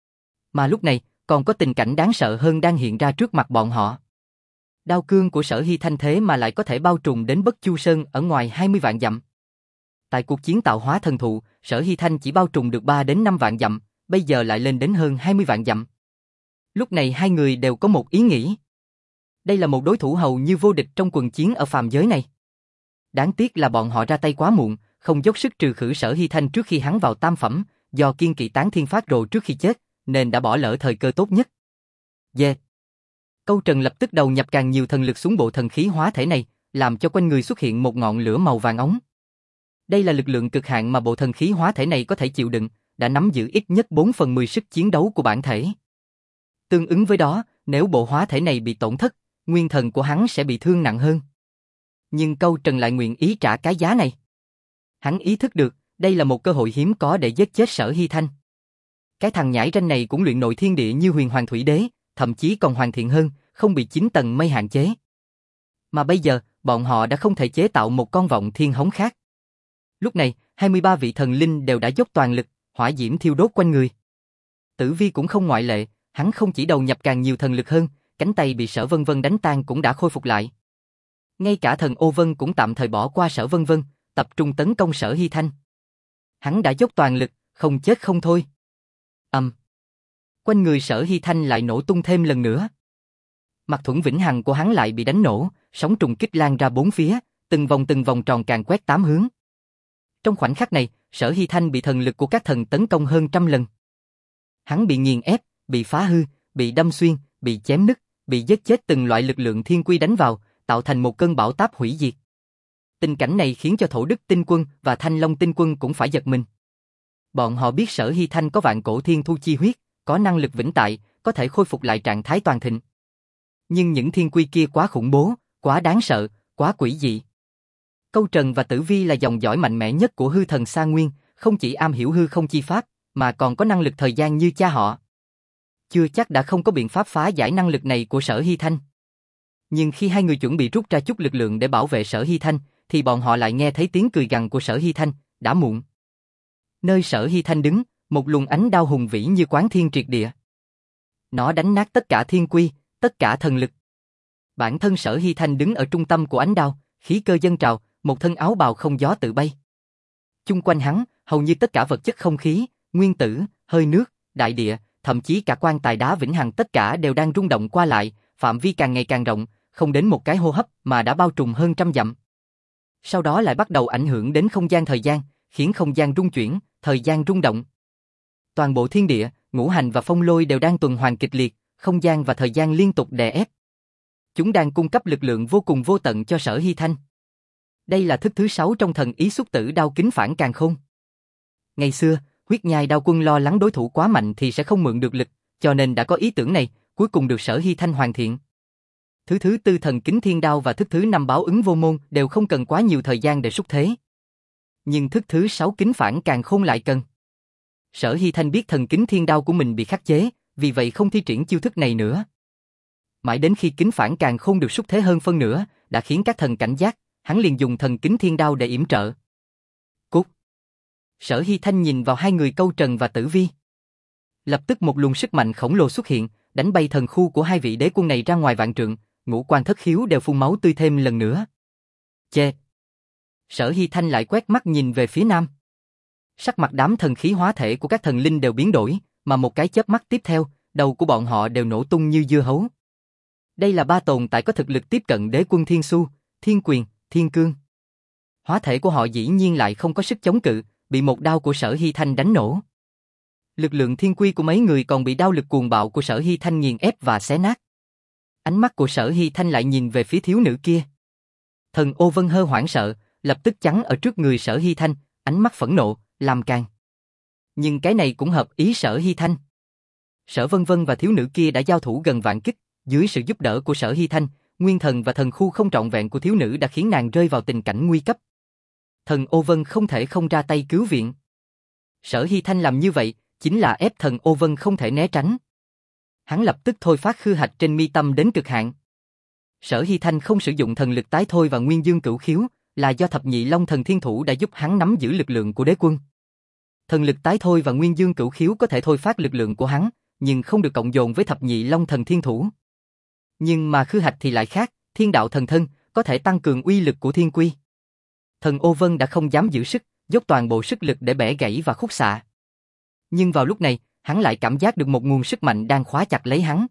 Mà lúc này, còn có tình cảnh đáng sợ hơn đang hiện ra trước mặt bọn họ. Đao cương của Sở Hy Thanh thế mà lại có thể bao trùm đến Bất Chu Sơn ở ngoài hai mươi vạn dặm. Tại cuộc chiến tạo hóa thần thụ, Sở Hy Thanh chỉ bao trùm được ba đến năm vạn dặm, bây giờ lại lên đến hơn hai mươi vạn dặm. Lúc này hai người đều có một ý nghĩ. Đây là một đối thủ hầu như vô địch trong quần chiến ở phàm giới này. Đáng tiếc là bọn họ ra tay quá muộn, không dốc sức trừ khử Sở Hy Thanh trước khi hắn vào tam phẩm, do kiên kỵ tán thiên phát rồ trước khi chết, nên đã bỏ lỡ thời cơ tốt nhất. Yeah. Câu Trần lập tức đầu nhập càng nhiều thần lực xuống bộ thần khí hóa thể này, làm cho quanh người xuất hiện một ngọn lửa màu vàng óng. Đây là lực lượng cực hạn mà bộ thần khí hóa thể này có thể chịu đựng, đã nắm giữ ít nhất bốn phần mười sức chiến đấu của bản thể. Tương ứng với đó, nếu bộ hóa thể này bị tổn thất, nguyên thần của hắn sẽ bị thương nặng hơn. Nhưng Câu Trần lại nguyện ý trả cái giá này. Hắn ý thức được, đây là một cơ hội hiếm có để giết chết Sở Hy Thanh. Cái thằng nhãi ranh này cũng luyện nội thiên địa như Huyền Hoàng Thủy Đế, thậm chí còn hoàn thiện hơn, không bị chín tầng mây hạn chế. Mà bây giờ, bọn họ đã không thể chế tạo một con vọng thiên hống khác. Lúc này, hai mươi ba vị thần linh đều đã dốc toàn lực, hỏa diễm thiêu đốt quanh người. Tử Vi cũng không ngoại lệ, hắn không chỉ đầu nhập càng nhiều thần lực hơn, cánh tay bị Sở Vân Vân đánh tan cũng đã khôi phục lại. Ngay cả thần Ô Vân cũng tạm thời bỏ qua Sở Vân Vân, tập trung tấn công Sở Hy Thanh. Hắn đã dốc toàn lực, không chết không thôi. Ầm. Um. Quanh người Sở Hy Thanh lại nổ tung thêm lần nữa. Mặt thuẫn vĩnh hằng của hắn lại bị đánh nổ, sóng trùng kích lan ra bốn phía, từng vòng từng vòng tròn càn quét tám hướng. Trong khoảnh khắc này, Sở Hy Thanh bị thần lực của các thần tấn công hơn trăm lần. Hắn bị nghiền ép, bị phá hư, bị đâm xuyên, bị chém nứt, bị giết chết từng loại lực lượng thiên quy đánh vào, tạo thành một cơn bão táp hủy diệt. Tình cảnh này khiến cho Thổ Đức Tinh Quân và Thanh Long Tinh Quân cũng phải giật mình. Bọn họ biết Sở Hy Thanh có vạn cổ thiên thu chi huyết, có năng lực vĩnh tại, có thể khôi phục lại trạng thái toàn thịnh. Nhưng những thiên quy kia quá khủng bố, quá đáng sợ, quá quỷ dị. Câu Trần và Tử Vi là dòng dõi mạnh mẽ nhất của hư thần Sa Nguyên, không chỉ am hiểu hư không chi pháp, mà còn có năng lực thời gian như cha họ. Chưa chắc đã không có biện pháp phá giải năng lực này của Sở Hy Thanh. Nhưng khi hai người chuẩn bị rút ra chút lực lượng để bảo vệ Sở Hy Thanh, thì bọn họ lại nghe thấy tiếng cười gằn của Sở Hy Thanh, đã muộn. Nơi Sở Hy Thanh đứng, một luồng ánh đao hùng vĩ như quán thiên triệt địa. Nó đánh nát tất cả thiên quy, tất cả thần lực. Bản thân Sở Hy Thanh đứng ở trung tâm của ánh đao, khí cơ dâng trào, một thân áo bào không gió tự bay. Chung quanh hắn, hầu như tất cả vật chất không khí, nguyên tử, hơi nước, đại địa, thậm chí cả quan tài đá vĩnh hằng tất cả đều đang rung động qua lại, phạm vi càng ngày càng rộng, không đến một cái hô hấp mà đã bao trùm hơn trăm dặm. Sau đó lại bắt đầu ảnh hưởng đến không gian thời gian, khiến không gian rung chuyển, thời gian rung động. Toàn bộ thiên địa, ngũ hành và phong lôi đều đang tuần hoàn kịch liệt, không gian và thời gian liên tục đè ép. Chúng đang cung cấp lực lượng vô cùng vô tận cho Sở Hy Thanh. Đây là thức thứ sáu trong thần ý xúc tử đao kính phản càn khôn. Ngày xưa, huyết nhai đao quân lo lắng đối thủ quá mạnh thì sẽ không mượn được lực, cho nên đã có ý tưởng này, cuối cùng được Sở Hy Thanh hoàn thiện. Thứ thứ tư thần kính thiên đao và thức thứ năm báo ứng vô môn đều không cần quá nhiều thời gian để xúc thế. Nhưng thức thứ sáu kính phản càn khôn lại cần. Sở Hy Thanh biết thần kính thiên đao của mình bị khắc chế, vì vậy không thi triển chiêu thức này nữa. Mãi đến khi kính phản càn khôn được xúc thế hơn phân nửa, đã khiến các thần cảnh giác, hắn liền dùng thần kính thiên đao để yểm trợ. Cút! Sở Hy Thanh nhìn vào hai người Câu Trần và Tử Vi. Lập tức một luồng sức mạnh khổng lồ xuất hiện, đánh bay thần khu của hai vị đế quân này ra ngoài vạn trượng, ngũ quan thất khiếu đều phun máu tươi thêm lần nữa. Chê! Sở Hy Thanh lại quét mắt nhìn về phía nam. Sắc mặt đám thần khí hóa thể của các thần linh đều biến đổi, mà một cái chớp mắt tiếp theo, đầu của bọn họ đều nổ tung như dưa hấu. Đây là ba tồn tại có thực lực tiếp cận đế quân Thiên Xu, Thiên Quyền, Thiên Cương. Hóa thể của họ dĩ nhiên lại không có sức chống cự, bị một đao của Sở Hy Thanh đánh nổ. Lực lượng thiên quy của mấy người còn bị đao lực cuồng bạo của Sở Hy Thanh nghiền ép và xé nát. Ánh mắt của Sở Hy Thanh lại nhìn về phía thiếu nữ kia. Thần Ô Vân Hơ hoảng sợ, lập tức chắn ở trước người Sở Hy Thanh, ánh mắt phẫn nộ, làm càng. Nhưng cái này cũng hợp ý Sở Hy Thanh. Sở Vân Vân và thiếu nữ kia đã giao thủ gần vạn kích, dưới sự giúp đỡ của Sở Hy Thanh, nguyên thần và thần khu không trọn vẹn của thiếu nữ đã khiến nàng rơi vào tình cảnh nguy cấp. Thần Ô Vân không thể không ra tay cứu viện. Sở Hy Thanh làm như vậy, chính là ép thần Ô Vân không thể né tránh. Hắn lập tức thôi phát khư hạch trên mi tâm đến cực hạn. Sở Hy Thanh không sử dụng thần lực tái thôi và nguyên dương cửu khiếu, là do thập nhị long thần thiên thủ đã giúp hắn nắm giữ lực lượng của đế quân. Thần lực tái thôi và nguyên dương cửu khiếu có thể thôi phát lực lượng của hắn, nhưng không được cộng dồn với thập nhị long thần thiên thủ. Nhưng mà khư hạch thì lại khác, thiên đạo thần thân, có thể tăng cường uy lực của thiên quy. Thần Ô Vân đã không dám giữ sức, dốc toàn bộ sức lực để bẻ gãy và khúc xạ. Nhưng vào lúc này, hắn lại cảm giác được một nguồn sức mạnh đang khóa chặt lấy hắn.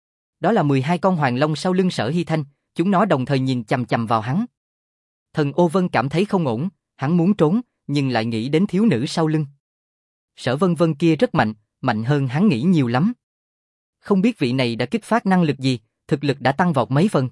Đó là mười hai con hoàng long sau lưng Sở Hy Thanh, chúng nó đồng thời nhìn chằm chằm vào hắn. Thần Ô Vân cảm thấy không ổn, hắn muốn trốn, nhưng lại nghĩ đến thiếu nữ sau lưng. Sở Vân Vân kia rất mạnh, mạnh hơn hắn nghĩ nhiều lắm. Không biết vị này đã kích phát năng lực gì, thực lực đã tăng vọt mấy phần.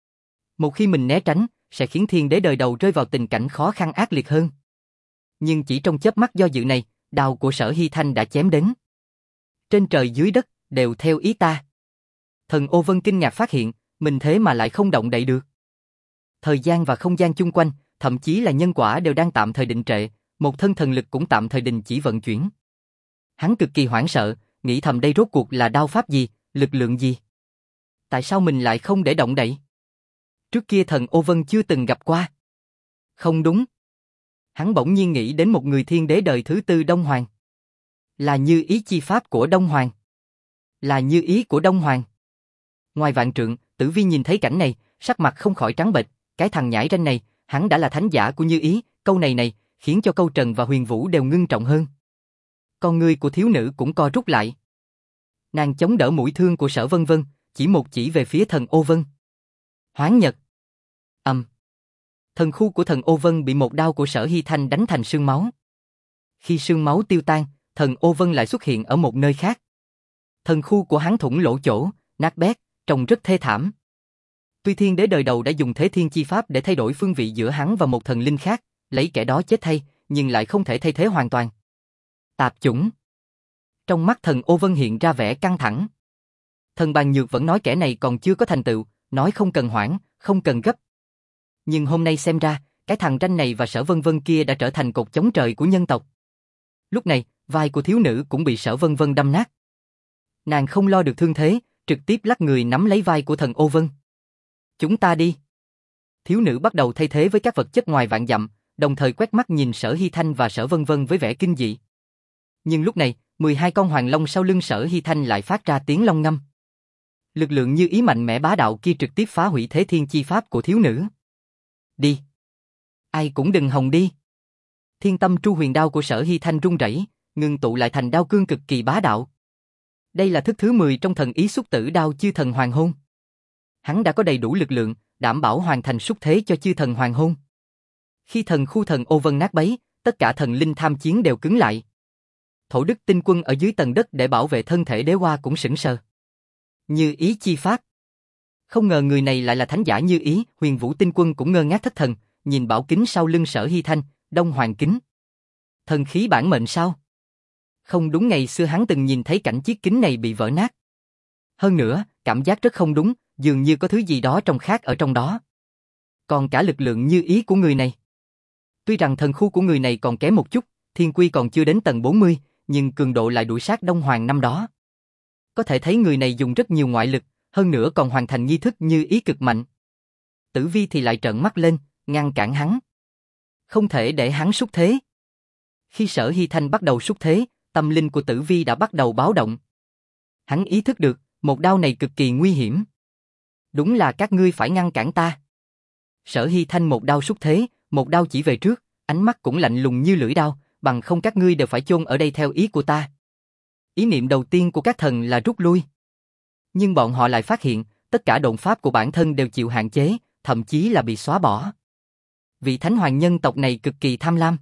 Một khi mình né tránh, sẽ khiến thiên đế đời đầu rơi vào tình cảnh khó khăn ác liệt hơn. Nhưng chỉ trong chớp mắt do dự này, đao của Sở Hy Thanh đã chém đến. Trên trời dưới đất, đều theo ý ta. Thần Ô Vân kinh ngạc phát hiện, mình thế mà lại không động đậy được. Thời gian và không gian chung quanh, thậm chí là nhân quả đều đang tạm thời định trệ, một thân thần lực cũng tạm thời đình chỉ vận chuyển. Hắn cực kỳ hoảng sợ, nghĩ thầm đây rốt cuộc là đao pháp gì, lực lượng gì. Tại sao mình lại không để động đậy? Trước kia thần Ô Vân chưa từng gặp qua. Không đúng. Hắn bỗng nhiên nghĩ đến một người thiên đế đời thứ tư Đông Hoàng. Là như ý chi pháp của Đông Hoàng. Là như ý của Đông Hoàng. Ngoài vạn trượng, Tử Vi nhìn thấy cảnh này, sắc mặt không khỏi trắng bệch. Cái thằng nhãi ranh này, hắn đã là thánh giả của như ý, câu này này, khiến cho Câu Trần và Huyền Vũ đều ngưng trọng hơn. Con ngươi của thiếu nữ cũng co rút lại. Nàng chống đỡ mũi thương của Sở Vân Vân, chỉ một chỉ về phía thần Ô Vân. Hoán Nhật. Ầm. Um. Thần khu của thần Ô Vân bị một đao của Sở Hy Thanh đánh thành sương máu. Khi sương máu tiêu tan, thần Ô Vân lại xuất hiện ở một nơi khác. Thần khu của hắn thủng lỗ chỗ, nát bét, trông rất thê thảm. Tuy thiên đế đời đầu đã dùng thế thiên chi pháp để thay đổi phương vị giữa hắn và một thần linh khác, lấy kẻ đó chết thay, nhưng lại không thể thay thế hoàn toàn. Tạp chủng. Trong mắt thần Ô Vân hiện ra vẻ căng thẳng. Thần Bàn Nhược vẫn nói kẻ này còn chưa có thành tựu, nói không cần hoảng, không cần gấp. Nhưng hôm nay xem ra, cái thằng ranh này và Sở Vân Vân kia đã trở thành cột chống trời của nhân tộc. Lúc này, vai của thiếu nữ cũng bị Sở Vân Vân đâm nát. Nàng không lo được thương thế, trực tiếp lắc người nắm lấy vai của thần Ô Vân. Chúng ta đi. Thiếu nữ bắt đầu thay thế với các vật chất ngoài vạn dặm, đồng thời quét mắt nhìn Sở Hy Thanh và Sở Vân Vân với vẻ kinh dị. Nhưng lúc này, mười hai con hoàng long sau lưng Sở Hy Thanh lại phát ra tiếng long ngâm. Lực lượng như ý mạnh mẽ bá đạo kia trực tiếp phá hủy thế thiên chi pháp của thiếu nữ. Đi. Ai cũng đừng hòng đi. Thiên tâm tru huyền đao của Sở Hy Thanh rung rẩy, ngưng tụ lại thành đao cương cực kỳ bá đạo. Đây là thức thứ mười trong thần ý xúc tử đao chư thần hoàng hôn. Hắn đã có đầy đủ lực lượng, đảm bảo hoàn thành xúc thế cho chư thần hoàng hôn. Khi thần khu thần Ô Vân nát bấy, tất cả thần linh tham chiến đều cứng lại. Thổ Đức tinh quân ở dưới tầng đất để bảo vệ thân thể đế hoa cũng sững sờ. Như ý chi pháp. Không ngờ người này lại là thánh giả như ý, Huyền Vũ tinh quân cũng ngơ ngác thất thần, nhìn bảo kính sau lưng Sở Hy Thanh, Đông Hoàng kính. Thần khí bản mệnh sao? Không đúng, ngày xưa hắn từng nhìn thấy cảnh chiếc kính này bị vỡ nát. Hơn nữa, cảm giác rất không đúng, dường như có thứ gì đó trong khác ở trong đó. Còn cả lực lượng như ý của người này. Tuy rằng thần khu của người này còn kém một chút, thiên quy còn chưa đến tầng bốn mươi, nhưng cường độ lại đuổi sát Đông Hoàng năm đó. Có thể thấy người này dùng rất nhiều ngoại lực, hơn nữa còn hoàn thành nghi thức như ý cực mạnh. Tử Vi thì lại trợn mắt lên, ngăn cản hắn. Không thể để hắn xúc thế. Khi Sở Hy Thanh bắt đầu xúc thế, tâm linh của Tử Vi đã bắt đầu báo động. Hắn ý thức được, một đao này cực kỳ nguy hiểm. Đúng là các ngươi phải ngăn cản ta. Sở Hy Thanh một đao xúc thế, một đao chỉ về trước, ánh mắt cũng lạnh lùng như lưỡi đao, bằng không các ngươi đều phải chôn ở đây theo ý của ta. Ý niệm đầu tiên của các thần là rút lui. Nhưng bọn họ lại phát hiện, tất cả độn pháp của bản thân đều chịu hạn chế, thậm chí là bị xóa bỏ. Vị thánh hoàng nhân tộc này cực kỳ tham lam.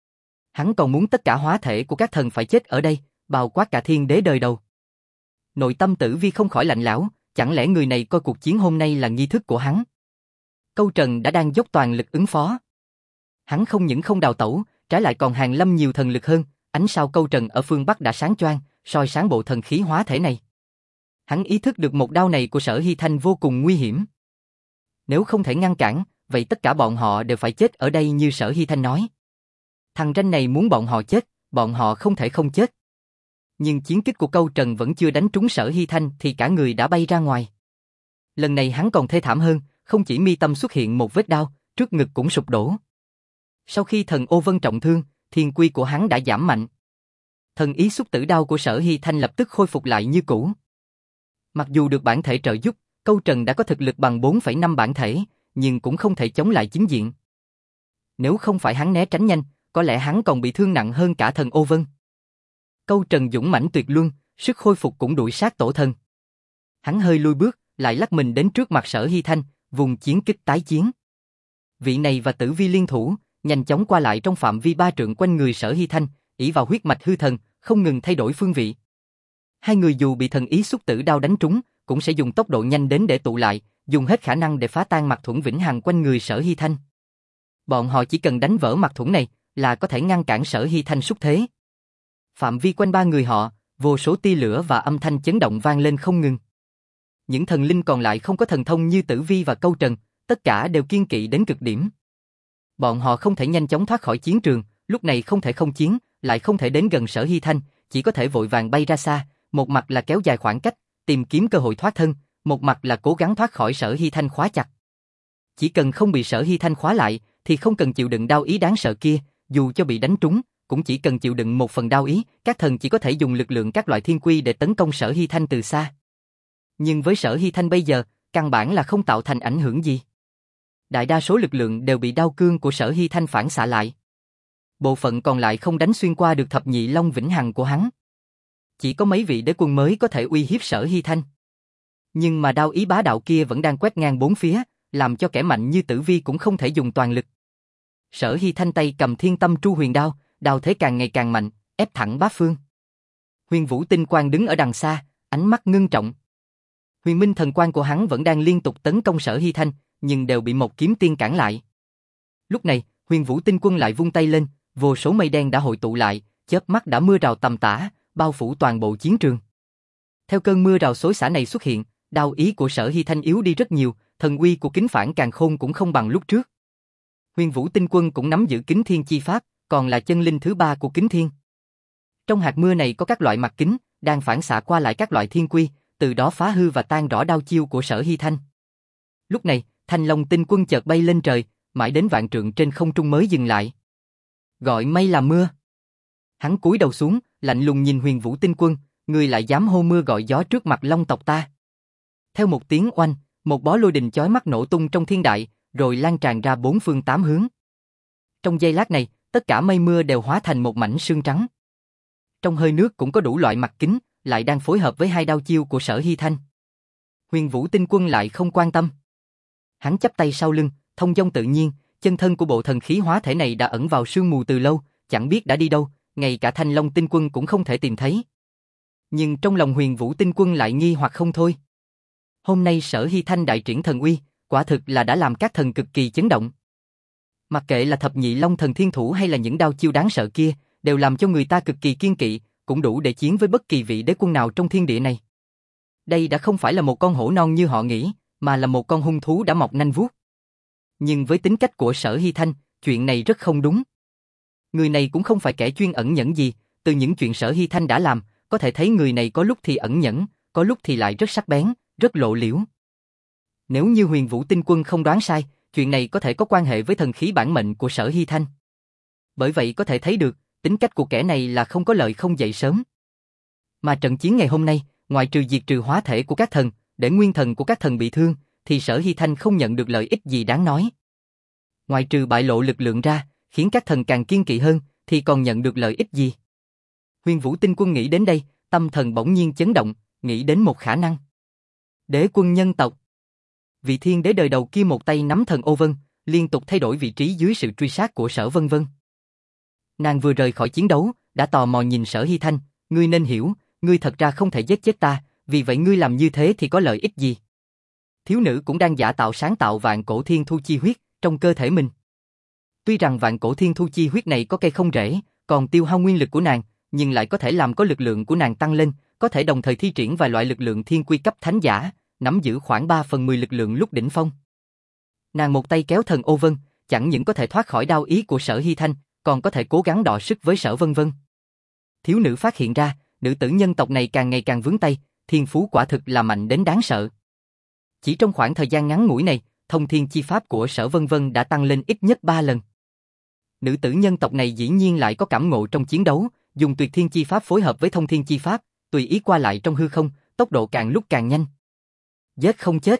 Hắn còn muốn tất cả hóa thể của các thần phải chết ở đây, bao quát cả thiên đế đời đầu. Nội tâm Tử Vi không khỏi lạnh lẽo, chẳng lẽ người này coi cuộc chiến hôm nay là nghi thức của hắn? Câu Trần đã đang dốc toàn lực ứng phó. Hắn không những không đào tẩu, trái lại còn hàng lâm nhiều thần lực hơn, ánh sao Câu Trần ở phương Bắc đã sáng choang, soi sáng bộ thần khí hóa thể này. Hắn ý thức được một đao này của Sở Hy Thanh vô cùng nguy hiểm. Nếu không thể ngăn cản, vậy tất cả bọn họ đều phải chết ở đây như Sở Hy Thanh nói. Thằng ranh này muốn bọn họ chết, bọn họ không thể không chết. Nhưng chiến kích của Câu Trần vẫn chưa đánh trúng Sở Hy Thanh thì cả người đã bay ra ngoài. Lần này hắn còn thê thảm hơn, không chỉ mi tâm xuất hiện một vết đao, trước ngực cũng sụp đổ. Sau khi thần Ô Vân trọng thương, thiên quy của hắn đã giảm mạnh. Thần ý xúc tử đao của Sở Hy Thanh lập tức khôi phục lại như cũ. Mặc dù được bản thể trợ giúp, Câu Trần đã có thực lực bằng bốn phẩy năm bản thể, nhưng cũng không thể chống lại chính diện. Nếu không phải hắn né tránh nhanh, có lẽ hắn còn bị thương nặng hơn cả thần Ô Vân. Câu Trần dũng mãnh tuyệt luân, sức khôi phục cũng đuổi sát tổ thần. Hắn hơi lui bước, lại lắc mình đến trước mặt Sở Hy Thanh, vùng chiến kích tái chiến. Vị này và Tử Vi liên thủ, nhanh chóng qua lại trong phạm vi ba trượng quanh người Sở Hy Thanh, ỷ vào huyết mạch hư thần, không ngừng thay đổi phương vị. Hai người dù bị thần ý xúc tử đao đánh trúng, cũng sẽ dùng tốc độ nhanh đến để tụ lại, dùng hết khả năng để phá tan mặt thuẫn vĩnh hằng quanh người Sở Hy Thanh. Bọn họ chỉ cần đánh vỡ mặt thuẫn này, là có thể ngăn cản Sở Hy Thanh xúc thế. Phạm vi quanh ba người họ, vô số tia lửa và âm thanh chấn động vang lên không ngừng. Những thần linh còn lại không có thần thông như Tử Vi và Câu Trần, tất cả đều kiên kỵ đến cực điểm. Bọn họ không thể nhanh chóng thoát khỏi chiến trường, lúc này không thể không chiến, lại không thể đến gần Sở Hy Thanh, chỉ có thể vội vàng bay ra xa, một mặt là kéo dài khoảng cách, tìm kiếm cơ hội thoát thân, một mặt là cố gắng thoát khỏi Sở Hy Thanh khóa chặt. Chỉ cần không bị Sở Hy Thanh khóa lại, thì không cần chịu đựng đao ý đáng sợ kia, dù cho bị đánh trúng, cũng chỉ cần chịu đựng một phần đao ý, các thần chỉ có thể dùng lực lượng các loại thiên quy để tấn công Sở Hy Thanh từ xa. Nhưng với Sở Hy Thanh bây giờ, căn bản là không tạo thành ảnh hưởng gì. Đại đa số lực lượng đều bị đao cương của Sở Hy Thanh phản xạ lại. Bộ phận còn lại không đánh xuyên qua được thập nhị long vĩnh hằng của hắn. Chỉ có mấy vị đế quân mới có thể uy hiếp Sở Hy Thanh. Nhưng mà đao ý bá đạo kia vẫn đang quét ngang bốn phía, làm cho kẻ mạnh như Tử Vi cũng không thể dùng toàn lực. Sở Hy Thanh tay cầm thiên tâm tru huyền đao, đao thế càng ngày càng mạnh, ép thẳng bát phương. Huyền Vũ tinh quang đứng ở đằng xa, ánh mắt ngưng trọng. Huyền minh thần quang của hắn vẫn đang liên tục tấn công Sở Hy Thanh, nhưng đều bị một kiếm tiên cản lại. Lúc này, Huyền Vũ Tinh Quân lại vung tay lên, vô số mây đen đã hội tụ lại, chớp mắt đã mưa rào tầm tã, bao phủ toàn bộ chiến trường. Theo cơn mưa rào xối xả này xuất hiện, đao ý của Sở Hy Thanh yếu đi rất nhiều, thần uy của Kính Phản Càn Khôn cũng không bằng lúc trước. Huyền Vũ Tinh Quân cũng nắm giữ Kính Thiên chi pháp, còn là chân linh thứ ba của Kính Thiên. Trong hạt mưa này có các loại mặt kính, đang phản xạ qua lại các loại thiên quy, từ đó phá hư và tan rõ đao chiêu của Sở Hy Thanh. Lúc này, Thanh Long Tinh Quân chợt bay lên trời, mãi đến vạn trượng trên không trung mới dừng lại. Gọi mây là mưa. Hắn cúi đầu xuống, lạnh lùng nhìn Huyền Vũ Tinh Quân, ngươi lại dám hô mưa gọi gió trước mặt Long tộc ta. Theo một tiếng oanh, một bó lôi đình chói mắt nổ tung trong thiên đại, rồi lan tràn ra bốn phương tám hướng. Trong giây lát này, tất cả mây mưa đều hóa thành một mảnh sương trắng. Trong hơi nước cũng có đủ loại mặt kính, lại đang phối hợp với hai đao chiêu của Sở Hy Thanh. Huyền Vũ Tinh Quân lại không quan tâm. Hắn chắp tay sau lưng, thông dong tự nhiên, chân thân của bộ thần khí hóa thể này đã ẩn vào sương mù từ lâu, chẳng biết đã đi đâu, ngay cả Thanh Long Tinh Quân cũng không thể tìm thấy. Nhưng trong lòng Huyền Vũ Tinh Quân lại nghi hoặc không thôi. Hôm nay Sở Hy Thanh đại triển thần uy, quả thực là đã làm các thần cực kỳ chấn động. Mặc kệ là thập nhị long thần thiên thủ hay là những đao chiêu đáng sợ kia, đều làm cho người ta cực kỳ kiên kỵ, cũng đủ để chiến với bất kỳ vị đế quân nào trong thiên địa này. Đây đã không phải là một con hổ non như họ nghĩ, mà là một con hung thú đã mọc nanh vuốt. Nhưng với tính cách của Sở Hy Thanh, chuyện này rất không đúng. Người này cũng không phải kẻ chuyên ẩn nhẫn gì, từ những chuyện Sở Hy Thanh đã làm, có thể thấy người này có lúc thì ẩn nhẫn, có lúc thì lại rất sắc bén, rất lộ liễu. Nếu như Huyền Vũ Tinh Quân không đoán sai, chuyện này có thể có quan hệ với thần khí bản mệnh của Sở Hy Thanh. Bởi vậy có thể thấy được, tính cách của kẻ này là không có lợi không dậy sớm. Mà trận chiến ngày hôm nay, ngoại trừ diệt trừ hóa thể của các thần, để nguyên thần của các thần bị thương, thì Sở Hy Thanh không nhận được lợi ích gì đáng nói. Ngoại trừ bại lộ lực lượng ra, khiến các thần càng kiên kỵ hơn, thì còn nhận được lợi ích gì? Huyền Vũ Tinh Quân nghĩ đến đây, tâm thần bỗng nhiên chấn động, nghĩ đến một khả năng. Đế quân nhân tộc. Vị thiên đế đời đầu kia một tay nắm thần ô vân, liên tục thay đổi vị trí dưới sự truy sát của Sở Vân Vân. Nàng vừa rời khỏi chiến đấu, đã tò mò nhìn Sở Hy Thanh, ngươi nên hiểu, ngươi thật ra không thể giết chết ta, vì vậy ngươi làm như thế thì có lợi ích gì? Thiếu nữ cũng đang giả tạo sáng tạo vạn cổ thiên thu chi huyết trong cơ thể mình. Tuy rằng vạn cổ thiên thu chi huyết này có cây không rễ, còn tiêu hao nguyên lực của nàng, nhưng lại có thể làm có lực lượng của nàng tăng lên, có thể đồng thời thi triển vài loại lực lượng thiên quy cấp thánh giả, nắm giữ khoảng ba phần mười lực lượng lúc đỉnh phong. Nàng một tay kéo thần ô vân, chẳng những có thể thoát khỏi đao ý của Sở Hy Thanh, còn có thể cố gắng đọ sức với Sở Vân Vân. Thiếu nữ phát hiện ra, nữ tử nhân tộc này càng ngày càng vướng tay, thiên phú quả thực là mạnh đến đáng sợ. Chỉ trong khoảng thời gian ngắn ngủi này, thông thiên chi pháp của Sở Vân Vân đã tăng lên ít nhất ba lần. Nữ tử nhân tộc này dĩ nhiên lại có cảm ngộ trong chiến đấu, dùng tuyệt thiên chi pháp phối hợp với thông thiên chi pháp, tùy ý qua lại trong hư không, tốc độ càng lúc càng nhanh. Giết không chết.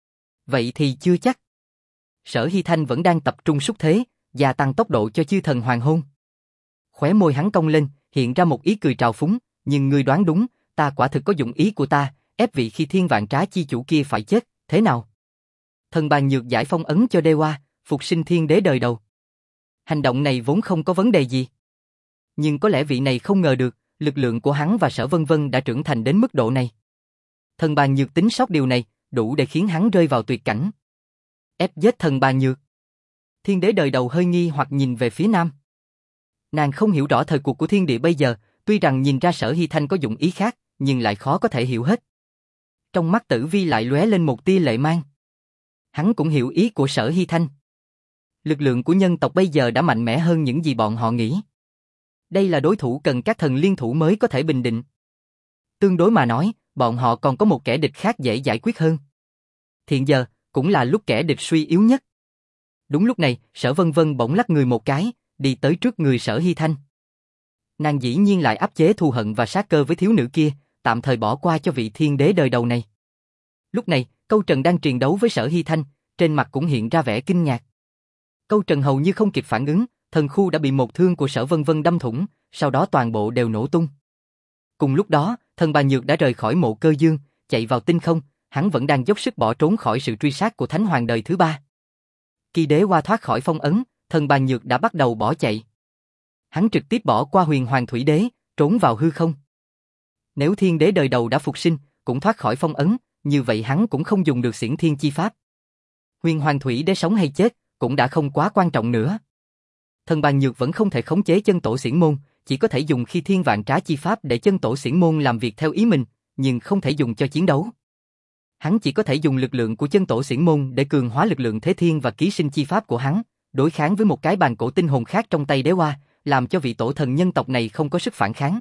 Vậy thì chưa chắc. Sở Hy Thanh vẫn đang tập trung xúc thế, gia tăng tốc độ cho chư thần hoàng hôn. Khóe môi hắn cong lên, hiện ra một ý cười trào phúng, nhưng ngươi đoán đúng, ta quả thực có dụng ý của ta, ép vị khi thiên vạn trá chi chủ kia phải chết, thế nào? Thần bàn nhược giải phong ấn cho Dewa, phục sinh thiên đế đời đầu. Hành động này vốn không có vấn đề gì. Nhưng có lẽ vị này không ngờ được, lực lượng của hắn và Sở Vân Vân đã trưởng thành đến mức độ này. Thần bàn nhược tính sót điều này, đủ để khiến hắn rơi vào tuyệt cảnh. Ép giết thần bàn nhược. Thiên đế đời đầu hơi nghi hoặc nhìn về phía nam. Nàng không hiểu rõ thời cuộc của thiên địa bây giờ, tuy rằng nhìn ra Sở Hy Thanh có dụng ý khác, nhưng lại khó có thể hiểu hết. Trong mắt Tử Vi lại lóe lên một tia lệ mang. Hắn cũng hiểu ý của Sở Hy Thanh. Lực lượng của nhân tộc bây giờ đã mạnh mẽ hơn những gì bọn họ nghĩ. Đây là đối thủ cần các thần liên thủ mới có thể bình định. Tương đối mà nói, bọn họ còn có một kẻ địch khác dễ giải quyết hơn. Hiện giờ, cũng là lúc kẻ địch suy yếu nhất. Đúng lúc này, Sở Vân Vân bỗng lắc người một cái, đi tới trước người Sở Hy Thanh. Nàng dĩ nhiên lại áp chế thù hận và sát cơ với thiếu nữ kia, tạm thời bỏ qua cho vị thiên đế đời đầu này. Lúc này, Câu Trần đang triền đấu với Sở Hy Thanh, trên mặt cũng hiện ra vẻ kinh ngạc. Câu Trần hầu như không kịp phản ứng, thần khu đã bị một thương của Sở Vân Vân đâm thủng, sau đó toàn bộ đều nổ tung. Cùng lúc đó, thần bà nhược đã rời khỏi mộ cơ dương, chạy vào tinh không, hắn vẫn đang dốc sức bỏ trốn khỏi sự truy sát của Thánh Hoàng đời thứ ba. Khi đế qua thoát khỏi phong ấn, thần bà nhược đã bắt đầu bỏ chạy. Hắn trực tiếp bỏ qua huyền hoàng thủy đế, trốn vào hư không. Nếu thiên đế đời đầu đã phục sinh, cũng thoát khỏi phong ấn, như vậy hắn cũng không dùng được xiển thiên chi pháp. Huyền Hoàng Thủy Đế sống hay chết, cũng đã không quá quan trọng nữa. Thần Bàn Nhược vẫn không thể khống chế chân tổ xiển môn, chỉ có thể dùng khi thiên vạn trá chi pháp để chân tổ xiển môn làm việc theo ý mình, nhưng không thể dùng cho chiến đấu. Hắn chỉ có thể dùng lực lượng của chân tổ xiển môn để cường hóa lực lượng thế thiên và ký sinh chi pháp của hắn, đối kháng với một cái bàn cổ tinh hồn khác trong tay đế oa, làm cho vị tổ thần nhân tộc này không có sức phản kháng.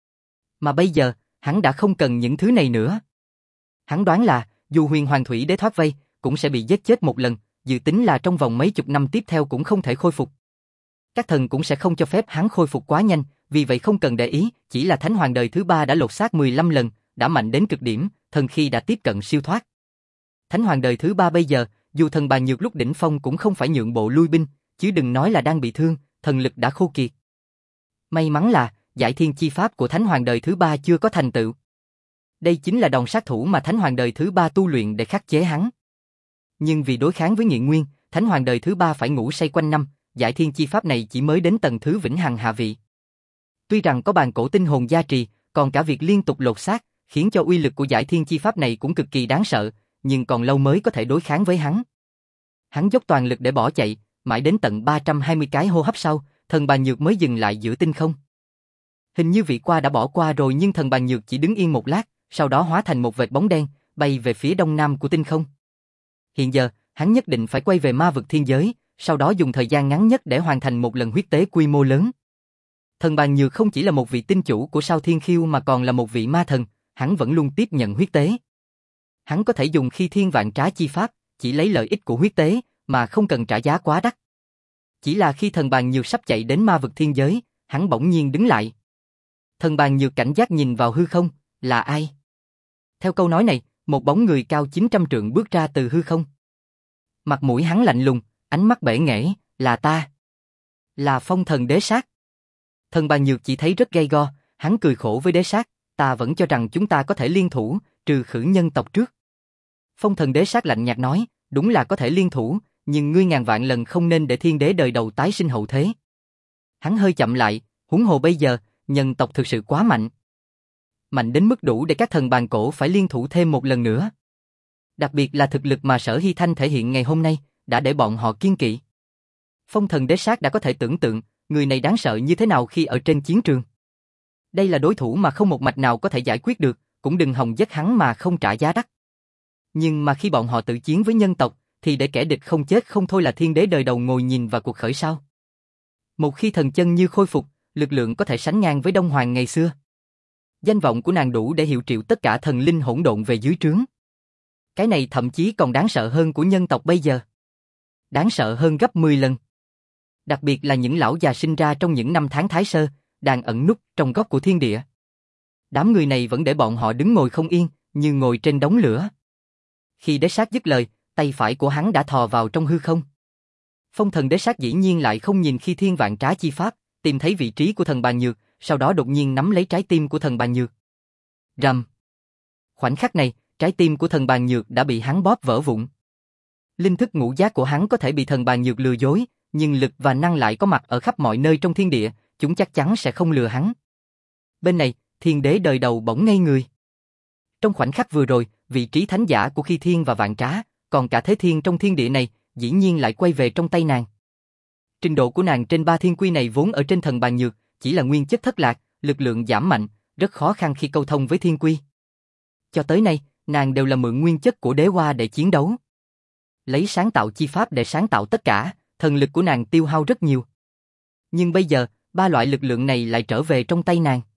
Mà bây giờ, hắn đã không cần những thứ này nữa. Hắn đoán là, dù Huyền Hoàng Thủy Đế thoát vây, cũng sẽ bị giết chết một lần, dự tính là trong vòng mấy chục năm tiếp theo cũng không thể khôi phục. Các thần cũng sẽ không cho phép hắn khôi phục quá nhanh, vì vậy không cần để ý, chỉ là Thánh Hoàng đời thứ ba đã lột xác mười lăm lần, đã mạnh đến cực điểm, thần khi đã tiếp cận siêu thoát. Thánh Hoàng đời thứ ba bây giờ, dù thần Bàn Nhược lúc đỉnh phong cũng không phải nhượng bộ lui binh, chứ đừng nói là đang bị thương, thần lực đã khô kiệt. May mắn là, giải thiên chi pháp của Thánh Hoàng đời thứ ba chưa có thành tựu. Đây chính là đòn sát thủ mà Thánh Hoàng đời thứ ba tu luyện để khắc chế hắn. Nhưng vì đối kháng với Nghiện Nguyên, Thánh Hoàng đời thứ ba phải ngủ say quanh năm, giải thiên chi pháp này chỉ mới đến tầng thứ vĩnh hằng hạ vị. Tuy rằng có bàn cổ tinh hồn gia trì, còn cả việc liên tục lột xác, khiến cho uy lực của giải thiên chi pháp này cũng cực kỳ đáng sợ, nhưng còn lâu mới có thể đối kháng với hắn. Hắn dốc toàn lực để bỏ chạy, mãi đến tận ba trăm hai mươi cái hô hấp sau, thần Bàn Nhược mới dừng lại giữa tinh không. Hình như vị qua đã bỏ qua rồi, nhưng thần Bàn Nhược chỉ đứng yên một lát, sau đó hóa thành một vệt bóng đen, bay về phía đông nam của tinh không. Hiện giờ, hắn nhất định phải quay về ma vực thiên giới, sau đó dùng thời gian ngắn nhất để hoàn thành một lần huyết tế quy mô lớn. Thần Bàn Nhược không chỉ là một vị tinh chủ của Sao Thiên Khiêu mà còn là một vị ma thần, hắn vẫn luôn tiếp nhận huyết tế. Hắn có thể dùng khi thiên vạn trá chi pháp, chỉ lấy lợi ích của huyết tế, mà không cần trả giá quá đắt. Chỉ là khi thần Bàn Nhược sắp chạy đến ma vực thiên giới, hắn bỗng nhiên đứng lại. Thần Bàn Nhược cảnh giác nhìn vào hư không, là ai? Theo câu nói này, một bóng người cao chín trăm trượng bước ra từ hư không. Mặt mũi hắn lạnh lùng, ánh mắt bể nghễ, là ta. Là Phong Thần Đế Sát. Thần Bàn Nhược chỉ thấy rất gay go, hắn cười khổ với Đế Sát, ta vẫn cho rằng chúng ta có thể liên thủ, trừ khử nhân tộc trước. Phong Thần Đế Sát lạnh nhạt nói, đúng là có thể liên thủ, nhưng ngươi ngàn vạn lần không nên để thiên đế đời đầu tái sinh hậu thế. Hắn hơi chậm lại, huống hồ bây giờ, nhân tộc thực sự quá mạnh. Mạnh đến mức đủ để các thần bàn cổ phải liên thủ thêm một lần nữa. Đặc biệt là thực lực mà Sở Hy Thanh thể hiện ngày hôm nay, đã để bọn họ kiêng kỵ. Phong Thần Đế Sát đã có thể tưởng tượng, người này đáng sợ như thế nào khi ở trên chiến trường. Đây là đối thủ mà không một mạch nào có thể giải quyết được, cũng đừng hòng giết hắn mà không trả giá đắt. Nhưng mà khi bọn họ tự chiến với nhân tộc, thì để kẻ địch không chết không thôi là thiên đế đời đầu ngồi nhìn và cuộc khởi sao. Một khi thần chân như khôi phục, lực lượng có thể sánh ngang với Đông Hoàng ngày xưa. Danh vọng của nàng đủ để hiệu triệu tất cả thần linh hỗn độn về dưới trướng. Cái này thậm chí còn đáng sợ hơn của nhân tộc bây giờ. Đáng sợ hơn gấp mười lần. Đặc biệt là những lão già sinh ra trong những năm tháng Thái Sơ, đang ẩn núp trong góc của thiên địa. Đám người này vẫn để bọn họ đứng ngồi không yên, như ngồi trên đống lửa. Khi Đế Sát dứt lời, tay phải của hắn đã thò vào trong hư không. Phong Thần Đế Sát dĩ nhiên lại không nhìn khi thiên vạn trá chi pháp, tìm thấy vị trí của thần Bàn Nhược, sau đó đột nhiên nắm lấy trái tim của thần Bàn Nhược. Rầm. Khoảnh khắc này, trái tim của thần Bàn Nhược đã bị hắn bóp vỡ vụn. Linh thức ngũ giác của hắn có thể bị thần Bàn Nhược lừa dối, nhưng lực và năng lại có mặt ở khắp mọi nơi trong thiên địa, chúng chắc chắn sẽ không lừa hắn. Bên này, thiên đế đời đầu bỗng ngây người. Trong khoảnh khắc vừa rồi, vị trí thánh giả của khi thiên và vạn trá, còn cả thế thiên trong thiên địa này, dĩ nhiên lại quay về trong tay nàng. Trình độ của nàng trên ba thiên quy này vốn ở trên thần Bàn Nhược, chỉ là nguyên chất thất lạc, lực lượng giảm mạnh, rất khó khăn khi câu thông với thiên quy. Cho tới nay, nàng đều là mượn nguyên chất của đế hoa để chiến đấu. Lấy sáng tạo chi pháp để sáng tạo tất cả, thần lực của nàng tiêu hao rất nhiều. Nhưng bây giờ, ba loại lực lượng này lại trở về trong tay nàng.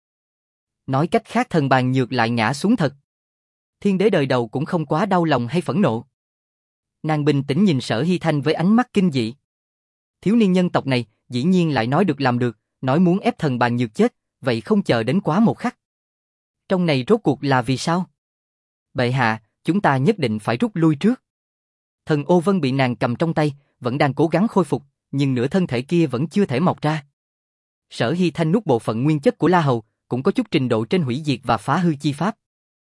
Nói cách khác thần Bàn Nhược lại ngã xuống thật. Thiên đế đời đầu cũng không quá đau lòng hay phẫn nộ. Nàng bình tĩnh nhìn Sở Hy Thanh với ánh mắt kinh dị. Thiếu niên nhân tộc này, dĩ nhiên lại nói được làm được, nói muốn ép thần Bàn Nhược chết, vậy không chờ đến quá một khắc. Trong này rốt cuộc là vì sao? Bệ hạ, chúng ta nhất định phải rút lui trước. Thần Ô Vân bị nàng cầm trong tay, vẫn đang cố gắng khôi phục, nhưng nửa thân thể kia vẫn chưa thể mọc ra. Sở Hy Thanh nuốt bộ phận nguyên chất của La Hầu, cũng có chút trình độ trên hủy diệt và phá hư chi pháp.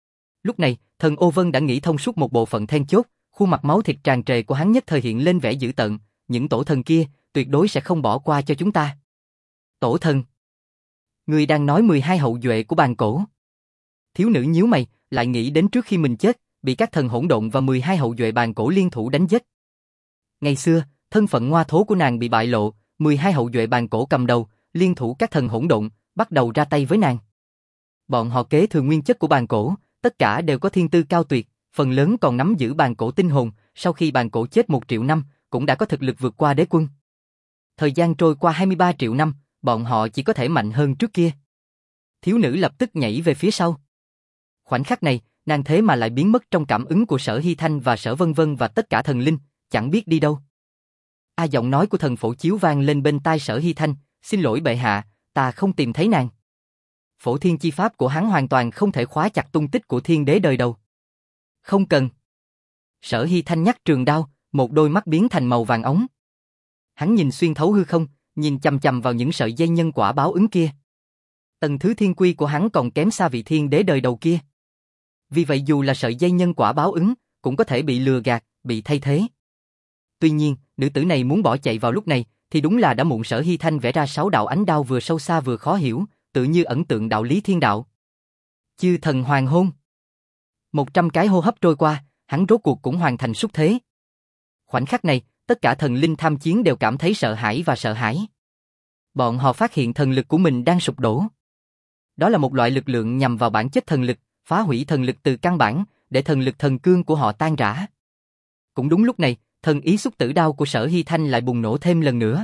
Lúc này, thần Ô Vân đã nghĩ thông suốt một bộ phận then chốt, khuôn mặt máu thịt tràn trề của hắn nhất thời hiện lên vẻ dữ tợn, những tổ thần kia, tuyệt đối sẽ không bỏ qua cho chúng ta. Tổ thần? Người đang nói mười hai hậu duệ của bàn cổ. Thiếu nữ nhíu mày, lại nghĩ đến trước khi mình chết, bị các thần hỗn độn và mười hai hậu duệ bàn cổ liên thủ đánh giết. Ngày xưa, thân phận ngoa thố của nàng bị bại lộ, mười hai hậu duệ bàn cổ cầm đầu, liên thủ các thần hỗn độn, bắt đầu ra tay với nàng. Bọn họ kế thừa nguyên chất của bàn cổ, tất cả đều có thiên tư cao tuyệt, phần lớn còn nắm giữ bàn cổ tinh hồn, sau khi bàn cổ chết một triệu năm, cũng đã có thực lực vượt qua đế quân. Thời gian trôi qua hai mươi ba triệu năm, bọn họ chỉ có thể mạnh hơn trước kia. Thiếu nữ lập tức nhảy về phía sau. Khoảnh khắc này, nàng thế mà lại biến mất trong cảm ứng của Sở Hy Thanh và Sở Vân Vân và tất cả thần linh, chẳng biết đi đâu. A giọng nói của thần phổ chiếu vang lên bên tai Sở Hy Thanh, xin lỗi bệ hạ, ta không tìm thấy nàng. Phổ thiên chi pháp của hắn hoàn toàn không thể khóa chặt tung tích của thiên đế đời đầu. Không cần. Sở Hy Thanh nhắc trường đao, một đôi mắt biến thành màu vàng ống. Hắn nhìn xuyên thấu hư không, nhìn chằm chằm vào những sợi dây nhân quả báo ứng kia. Tầng thứ thiên quy của hắn còn kém xa vị thiên đế đời đầu kia. Vì vậy dù là sợi dây nhân quả báo ứng, cũng có thể bị lừa gạt, bị thay thế. Tuy nhiên, nữ tử này muốn bỏ chạy vào lúc này, thì đúng là đã muộn. Sở Hy Thanh vẽ ra sáu đạo ánh đao vừa sâu xa vừa khó hiểu, tự như ẩn tượng đạo lý thiên đạo. Chư thần hoàng hôn. Một trăm cái hô hấp trôi qua, hắn rốt cuộc cũng hoàn thành xúc thế. Khoảnh khắc này, tất cả thần linh tham chiến đều cảm thấy sợ hãi và sợ hãi. Bọn họ phát hiện thần lực của mình đang sụp đổ. Đó là một loại lực lượng nhằm vào bản chất thần lực, phá hủy thần lực từ căn bản, để thần lực thần cương của họ tan rã. Cũng đúng lúc này, thần ý xúc tử đao của Sở Hy Thanh lại bùng nổ thêm lần nữa.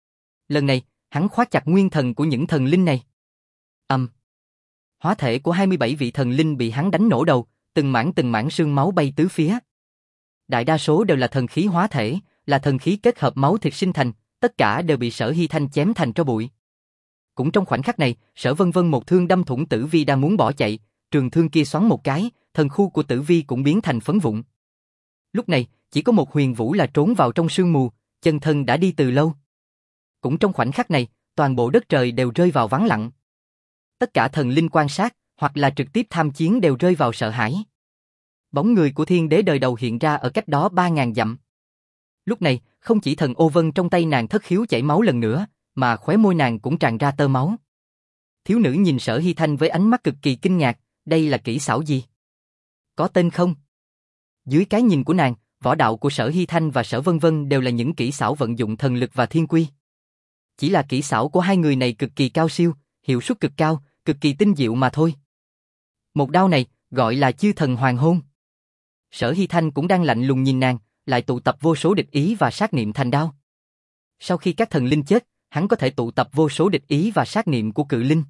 Lần này, hắn khóa chặt nguyên thần của những thần linh này. Âm. Um. Hóa thể của hai mươi bảy vị thần linh bị hắn đánh nổ đầu, từng mảng từng mảng xương máu bay tứ phía. Đại đa số đều là thần khí hóa thể, là thần khí kết hợp máu thịt sinh thành, tất cả đều bị Sở Hy Thanh chém thành tro bụi. Cũng trong khoảnh khắc này, Sở Vân Vân một thương đâm thủng Tử Vi đang muốn bỏ chạy, trường thương kia xoắn một cái, thần khu của Tử Vi cũng biến thành phấn vụn. Lúc này, chỉ có một Huyền Vũ là trốn vào trong sương mù, chân thân đã đi từ lâu. Cũng trong khoảnh khắc này, toàn bộ đất trời đều rơi vào vắng lặng. Tất cả thần linh quan sát, hoặc là trực tiếp tham chiến đều rơi vào sợ hãi. Bóng người của thiên đế đời đầu hiện ra ở cách đó ba ngàn dặm. Lúc này, không chỉ thần ô vân trong tay nàng thất khiếu chảy máu lần nữa, mà khóe môi nàng cũng tràn ra tơ máu. Thiếu nữ nhìn Sở Hy Thanh với ánh mắt cực kỳ kinh ngạc, đây là kỹ xảo gì? Có tên không? Dưới cái nhìn của nàng, võ đạo của Sở Hy Thanh và Sở Vân Vân đều là những kỹ xảo vận dụng thần lực và thiên quy. Chỉ là kỹ xảo của hai người này cực kỳ cao siêu, hiệu suất cực cao, cực kỳ tinh diệu mà thôi. Một đao này, gọi là chư thần hoàng hôn. Sở Hy Thanh cũng đang lạnh lùng nhìn nàng, lại tụ tập vô số địch ý và sát niệm thành đao. Sau khi các thần linh chết, hắn có thể tụ tập vô số địch ý và sát niệm của cự linh.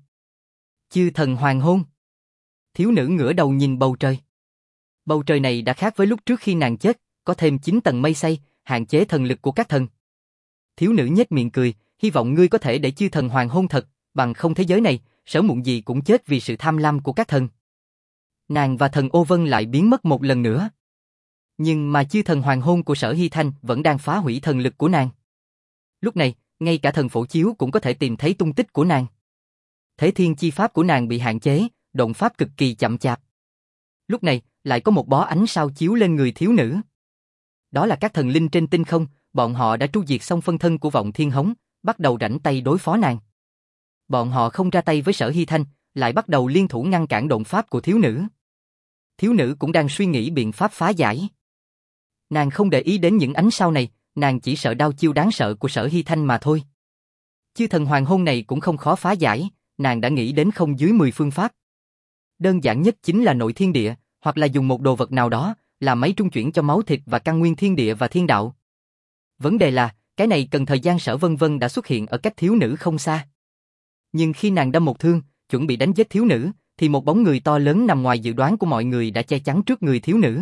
Chư thần hoàng hôn. Thiếu nữ ngửa đầu nhìn bầu trời. Bầu trời này đã khác với lúc trước khi nàng chết, có thêm chín tầng mây xay, hạn chế thần lực của các thần. Thiếu nữ nhếch miệng cười, hy vọng ngươi có thể để chư thần hoàng hôn thật, bằng không thế giới này, sớm muộn gì cũng chết vì sự tham lam của các thần. Nàng và thần ô vân lại biến mất một lần nữa. Nhưng mà chư thần hoàng hôn của Sở Hy Thanh vẫn đang phá hủy thần lực của nàng. Lúc này, ngay cả thần phổ chiếu cũng có thể tìm thấy tung tích của nàng. Thế thiên chi pháp của nàng bị hạn chế, động pháp cực kỳ chậm chạp. Lúc này, lại có một bó ánh sao chiếu lên người thiếu nữ. Đó là các thần linh trên tinh không, bọn họ đã tru diệt xong phân thân của vọng thiên hống, bắt đầu rảnh tay đối phó nàng. Bọn họ không ra tay với Sở Hy Thanh, lại bắt đầu liên thủ ngăn cản độn pháp của thiếu nữ. Thiếu nữ cũng đang suy nghĩ biện pháp phá giải. Nàng không để ý đến những ánh sao này, nàng chỉ sợ đao chiêu đáng sợ của Sở Hy Thanh mà thôi. Chư thần hoàng hôn này cũng không khó phá giải, nàng đã nghĩ đến không dưới mười phương pháp. Đơn giản nhất chính là nội thiên địa, hoặc là dùng một đồ vật nào đó, làm máy trung chuyển cho máu thịt và căn nguyên thiên địa và thiên đạo. Vấn đề là, cái này cần thời gian. Sở Vân Vân đã xuất hiện ở cách thiếu nữ không xa. Nhưng khi nàng đâm một thương, chuẩn bị đánh giết thiếu nữ, thì một bóng người to lớn nằm ngoài dự đoán của mọi người đã che chắn trước người thiếu nữ.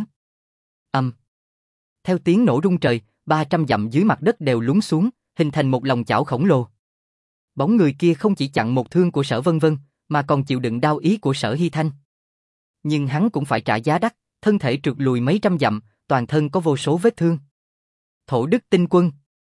Âm. Um. Theo tiếng nổ rung trời, ba trăm dặm dưới mặt đất đều lún xuống, hình thành một lòng chảo khổng lồ. Bóng người kia không chỉ chặn một thương của Sở Vân Vân, mà còn chịu đựng đao ý của Sở Hy Thanh. Nhưng hắn cũng phải trả giá đắt, thân thể trượt lùi mấy trăm dặm, toàn thân có vô số vết thương. Thổ Đức Tinh Quân.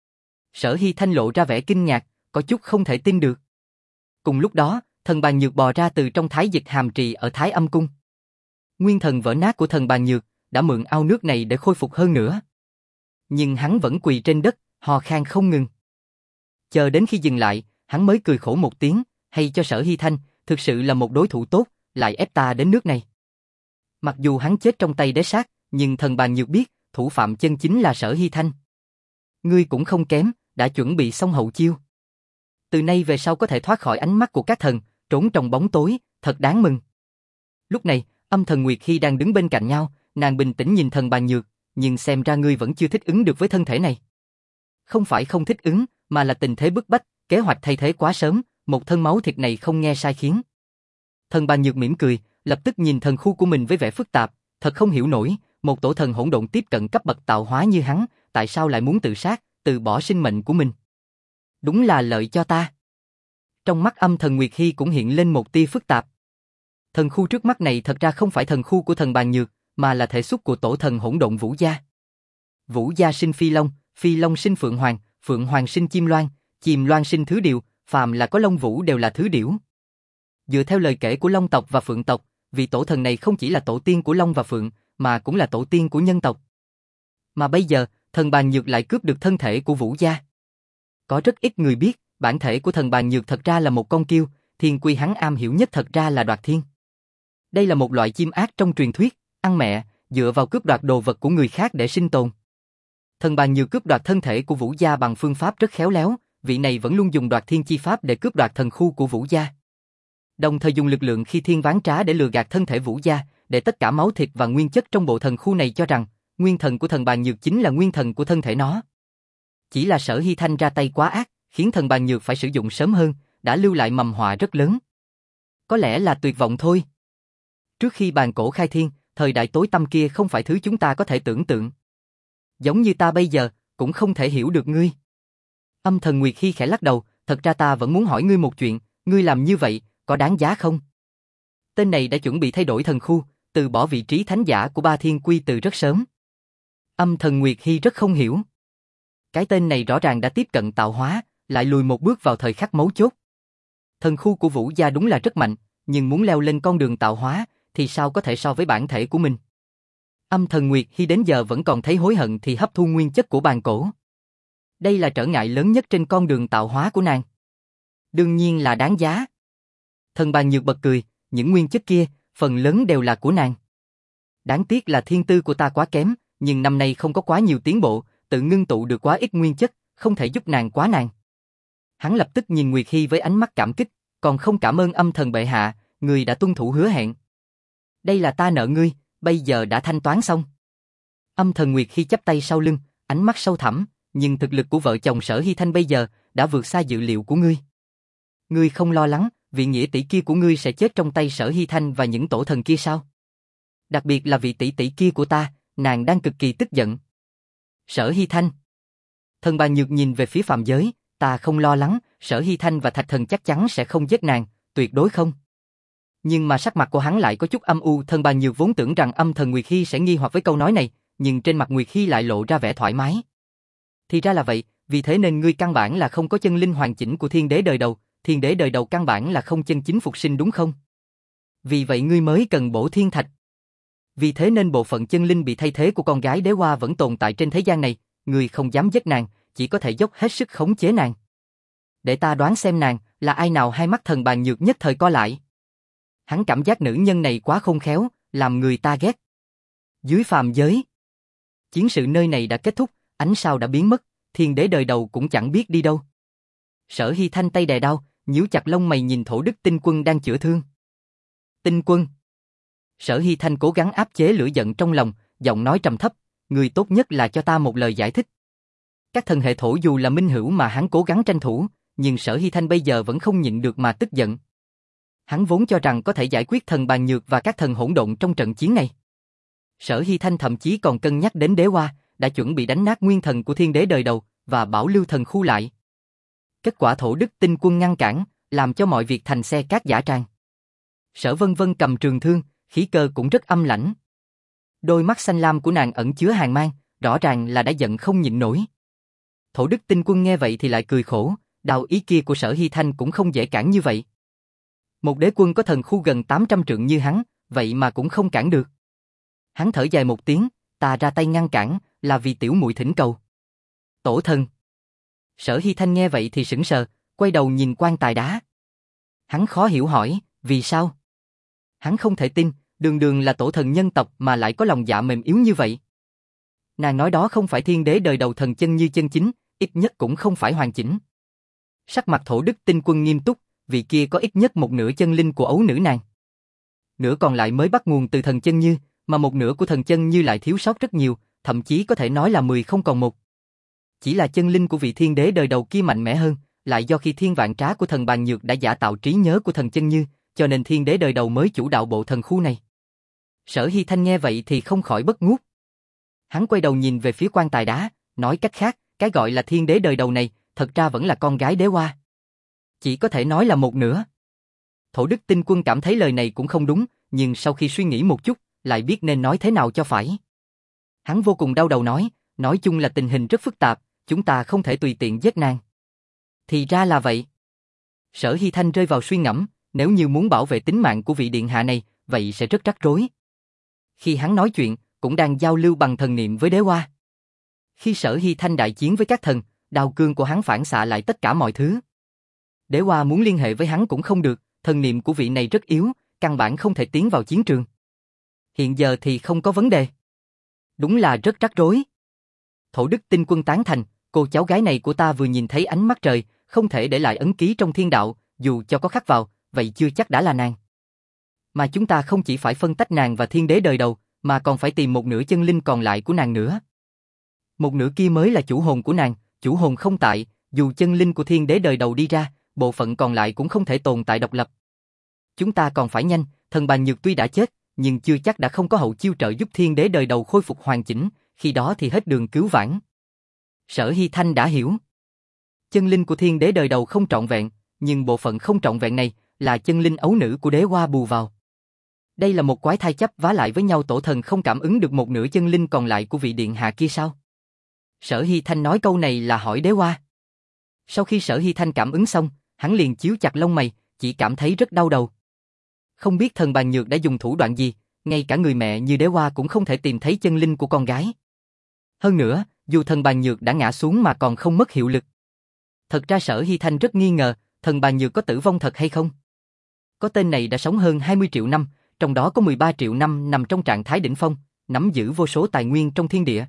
Sở Hy Thanh lộ ra vẻ kinh ngạc, có chút không thể tin được. Cùng lúc đó, thần bàn nhược bò ra từ trong thái dịch hàm trì ở Thái Âm Cung. Nguyên thần vỡ nát của thần bàn nhược đã mượn ao nước này để khôi phục hơn nữa. Nhưng hắn vẫn quỳ trên đất, hò khan không ngừng. Chờ đến khi dừng lại, hắn mới cười khổ một tiếng, hay cho Sở Hy Thanh, thực sự là một đối thủ tốt, lại ép ta đến nước này. Mặc dù hắn chết trong tay đế sát, nhưng thần bàn nhược biết, thủ phạm chân chính là Sở Hy Thanh. Ngươi cũng không kém, đã chuẩn bị xong hậu chiêu. Từ nay về sau có thể thoát khỏi ánh mắt của các thần, trốn trong bóng tối, thật đáng mừng. Lúc này, Âm Thần Nguyệt Hy đang đứng bên cạnh nhau, nàng bình tĩnh nhìn thần bàn nhược, nhưng xem ra ngươi vẫn chưa thích ứng được với thân thể này. Không phải không thích ứng, mà là tình thế bức bách, kế hoạch thay thế quá sớm, một thân máu thịt này không nghe sai khiến. Thần bàn nhược mỉm cười, lập tức nhìn thần khu của mình với vẻ phức tạp, thật không hiểu nổi, một tổ thần hỗn độn tiếp cận cấp bậc tạo hóa như hắn, tại sao lại muốn tự sát, từ bỏ sinh mệnh của mình. Đúng là lợi cho ta. Trong mắt Âm Thần Nguyệt Hy cũng hiện lên một tia phức tạp. Thần khu trước mắt này thật ra không phải thần khu của thần bàn nhược, mà là thể xuất của tổ thần hỗn độn Vũ Gia. Vũ Gia sinh Phi Long, Phi Long sinh Phượng Hoàng, Phượng Hoàng sinh Chim Loan, Chim Loan sinh Thứ Điệu, phàm là có lông vũ đều là thứ điểu. Dựa theo lời kể của Long tộc và Phượng tộc, vị tổ thần này không chỉ là tổ tiên của Long và Phượng, mà cũng là tổ tiên của nhân tộc. Mà bây giờ, thần bàn nhược lại cướp được thân thể của Vũ Gia. Có rất ít người biết, bản thể của thần bàn nhược thật ra là một con kiêu, thiên quy hắn am hiểu nhất thật ra là đoạt thiên. Đây là một loại chim ác trong truyền thuyết, ăn mẹ, dựa vào cướp đoạt đồ vật của người khác để sinh tồn. Thần bàn nhược cướp đoạt thân thể của Vũ Gia bằng phương pháp rất khéo léo, vị này vẫn luôn dùng đoạt thiên chi pháp để cướp đoạt thần khu của Vũ Gia. Đồng thời dùng lực lượng khi thiên ván trá để lừa gạt thân thể Vũ Gia, để tất cả máu thịt và nguyên chất trong bộ thần khu này cho rằng, nguyên thần của thần bàn nhược chính là nguyên thần của thân thể nó. Chỉ là Sở Hy Thanh ra tay quá ác, khiến thần bàn nhược phải sử dụng sớm hơn, đã lưu lại mầm họa rất lớn. Có lẽ là tuyệt vọng thôi. Trước khi bàn cổ khai thiên, thời đại tối tăm kia không phải thứ chúng ta có thể tưởng tượng. Giống như ta bây giờ, cũng không thể hiểu được ngươi. Âm Thần Nguyệt Hy khẽ lắc đầu, thật ra ta vẫn muốn hỏi ngươi một chuyện, ngươi làm như vậy, có đáng giá không? Tên này đã chuẩn bị thay đổi thần khu, từ bỏ vị trí thánh giả của Ba Thiên Quy từ rất sớm. Âm Thần Nguyệt Hy rất không hiểu. Cái tên này rõ ràng đã tiếp cận tạo hóa, lại lùi một bước vào thời khắc mấu chốt. Thần khu của Vũ Gia đúng là rất mạnh, nhưng muốn leo lên con đường tạo hóa, thì sao có thể so với bản thể của mình? Âm Thần Nguyệt Hy đến giờ vẫn còn thấy hối hận thì hấp thu nguyên chất của bàn cổ. Đây là trở ngại lớn nhất trên con đường tạo hóa của nàng. Đương nhiên là đáng giá. Thần bàn nhược bật cười, những nguyên chất kia, phần lớn đều là của nàng. Đáng tiếc là thiên tư của ta quá kém, nhưng năm nay không có quá nhiều tiến bộ, tự ngưng tụ được quá ít nguyên chất, không thể giúp nàng quá nàng. Hắn lập tức nhìn Nguyệt Hy với ánh mắt cảm kích, còn không cảm ơn Âm Thần bệ hạ, người đã tuân thủ hứa hẹn. Đây là ta nợ ngươi, bây giờ đã thanh toán xong. Âm Thần Nguyệt Hy chắp tay sau lưng, ánh mắt sâu thẳm, nhưng thực lực của vợ chồng Sở Hy Thanh bây giờ đã vượt xa dự liệu của ngươi. Ngươi không lo lắng, vị nghĩa tỷ kia của ngươi sẽ chết trong tay Sở Hy Thanh và những tổ thần kia sao? Đặc biệt là vị tỷ tỷ kia của ta, nàng đang cực kỳ tức giận. Sở Hy Thanh. Thần bàn nhược nhìn về phía phàm giới, ta không lo lắng, Sở Hy Thanh và Thạch Thần chắc chắn sẽ không giết nàng, tuyệt đối không. Nhưng mà sắc mặt của hắn lại có chút âm u, thần bàn nhược vốn tưởng rằng Âm Thần Nguyệt Hy sẽ nghi hoặc với câu nói này, nhưng trên mặt Nguyệt Hy lại lộ ra vẻ thoải mái. Thì ra là vậy, vì thế nên ngươi căn bản là không có chân linh hoàn chỉnh của thiên đế đời đầu, thiên đế đời đầu căn bản là không chân chính phục sinh đúng không? Vì vậy ngươi mới cần bổ thiên thạch. Vì thế nên bộ phận chân linh bị thay thế của con gái đế hoa vẫn tồn tại trên thế gian này, ngươi không dám giết nàng, chỉ có thể dốc hết sức khống chế nàng. Để ta đoán xem nàng là ai nào. Hai mắt thần bàn nhược nhất thời co lại. Hắn cảm giác nữ nhân này quá khôn khéo, làm người ta ghét. Dưới phàm giới, chiến sự nơi này đã kết thúc, ánh sao đã biến mất, thiên đế đời đầu cũng chẳng biết đi đâu. Sở Hy Thanh tay đè đau, nhíu chặt lông mày nhìn Thổ Đức Tinh Quân đang chữa thương. Tinh Quân. Sở Hy Thanh cố gắng áp chế lửa giận trong lòng, giọng nói trầm thấp, người tốt nhất là cho ta một lời giải thích. Các thần hệ thổ dù là minh hữu mà hắn cố gắng tranh thủ, nhưng Sở Hy Thanh bây giờ vẫn không nhịn được mà tức giận. Hắn vốn cho rằng có thể giải quyết thần bàn nhược và các thần hỗn độn trong trận chiến này. Sở Hy Thanh thậm chí còn cân nhắc đến đế hoa, đã chuẩn bị đánh nát nguyên thần của thiên đế đời đầu và bảo lưu thần khu lại. Kết quả Thổ Đức Tinh Quân ngăn cản, làm cho mọi việc thành xe cát giả tràng. Sở Vân Vân cầm trường thương, khí cơ cũng rất âm lãnh. Đôi mắt xanh lam của nàng ẩn chứa hàn mang, rõ ràng là đã giận không nhịn nổi. Thổ Đức Tinh Quân nghe vậy thì lại cười khổ, đạo ý kia của Sở Hy Thanh cũng không dễ cản như vậy. Một đế quân có thần khu gần tám trăm trượng như hắn, vậy mà cũng không cản được. Hắn thở dài một tiếng, ta ra tay ngăn cản, là vì tiểu muội thỉnh cầu. Tổ thần. Sở Hy Thanh nghe vậy thì sững sờ, quay đầu nhìn quan tài đá. Hắn khó hiểu hỏi, vì sao? Hắn không thể tin, Đường đường là tổ thần nhân tộc mà lại có lòng dạ mềm yếu như vậy. Nàng nói đó không phải thiên đế đời đầu thần chân như chân chính, ít nhất cũng không phải hoàn chỉnh. Sắc mặt Thổ Đức Tinh Quân nghiêm túc, vị kia có ít nhất một nửa chân linh của ấu nữ nàng. Nửa còn lại mới bắt nguồn từ thần chân như, mà một nửa của thần chân như lại thiếu sót rất nhiều, thậm chí có thể nói là mười không còn một. Chỉ là chân linh của vị thiên đế đời đầu kia mạnh mẽ hơn, lại do khi thiên vạn trá của thần bàn nhược đã giả tạo trí nhớ của thần chân như, cho nên thiên đế đời đầu mới chủ đạo bộ thần khu này. Sở Hy Thanh nghe vậy thì không khỏi bất ngút. Hắn quay đầu nhìn về phía quan tài đá, nói cách khác, cái gọi là thiên đế đời đầu này, thật ra vẫn là con gái đế hoa. Chỉ có thể nói là một nửa. Thổ Đức Tinh Quân cảm thấy lời này cũng không đúng, nhưng sau khi suy nghĩ một chút, lại biết nên nói thế nào cho phải. Hắn vô cùng đau đầu nói, nói chung là tình hình rất phức tạp, chúng ta không thể tùy tiện giết nàng. Thì ra là vậy. Sở Hy Thanh rơi vào suy ngẫm, nếu như muốn bảo vệ tính mạng của vị điện hạ này, vậy sẽ rất rắc rối. Khi hắn nói chuyện, cũng đang giao lưu bằng thần niệm với đế hoa. Khi Sở Hy Thanh đại chiến với các thần, đao cương của hắn phản xạ lại tất cả mọi thứ. Đế hoa muốn liên hệ với hắn cũng không được, thần niệm của vị này rất yếu, căn bản không thể tiến vào chiến trường. Hiện giờ thì không có vấn đề. Đúng là rất rắc rối. Thổ Đức Tinh Quân tán thành, cô cháu gái này của ta vừa nhìn thấy ánh mắt trời, không thể để lại ấn ký trong thiên đạo, dù cho có khắc vào, vậy chưa chắc đã là nàng. Mà chúng ta không chỉ phải phân tách nàng và thiên đế đời đầu, mà còn phải tìm một nửa chân linh còn lại của nàng nữa. Một nửa kia mới là chủ hồn của nàng, chủ hồn không tại, dù chân linh của thiên đế đời đầu đi ra, bộ phận còn lại cũng không thể tồn tại độc lập. Chúng ta còn phải nhanh, thần bàn nhược tuy đã chết, nhưng chưa chắc đã không có hậu chiêu trợ giúp thiên đế đời đầu khôi phục hoàn chỉnh, khi đó thì hết đường cứu vãn. Sở Hy Thanh đã hiểu. Chân linh của thiên đế đời đầu không trọn vẹn, nhưng bộ phận không trọn vẹn này là chân linh ấu nữ của đế hoa bù vào. Đây là một quái thai chấp vá lại với nhau, tổ thần không cảm ứng được một nửa chân linh còn lại của vị điện hạ kia sao? Sở Hy Thanh nói câu này là hỏi đế hoa. Sau khi Sở Hy Thanh cảm ứng xong, hắn liền chíu chặt lông mày, chỉ cảm thấy rất đau đầu. Không biết thần bàn nhược đã dùng thủ đoạn gì, ngay cả người mẹ như đế hoa cũng không thể tìm thấy chân linh của con gái. Hơn nữa, dù thần bàn nhược đã ngã xuống mà còn không mất hiệu lực. Thật ra Sở Hy Thanh rất nghi ngờ, thần bàn nhược có tử vong thật hay không? Có tên này đã sống hơn hai mươi triệu năm, trong đó có mười ba triệu năm nằm trong trạng thái đỉnh phong, nắm giữ vô số tài nguyên trong thiên địa.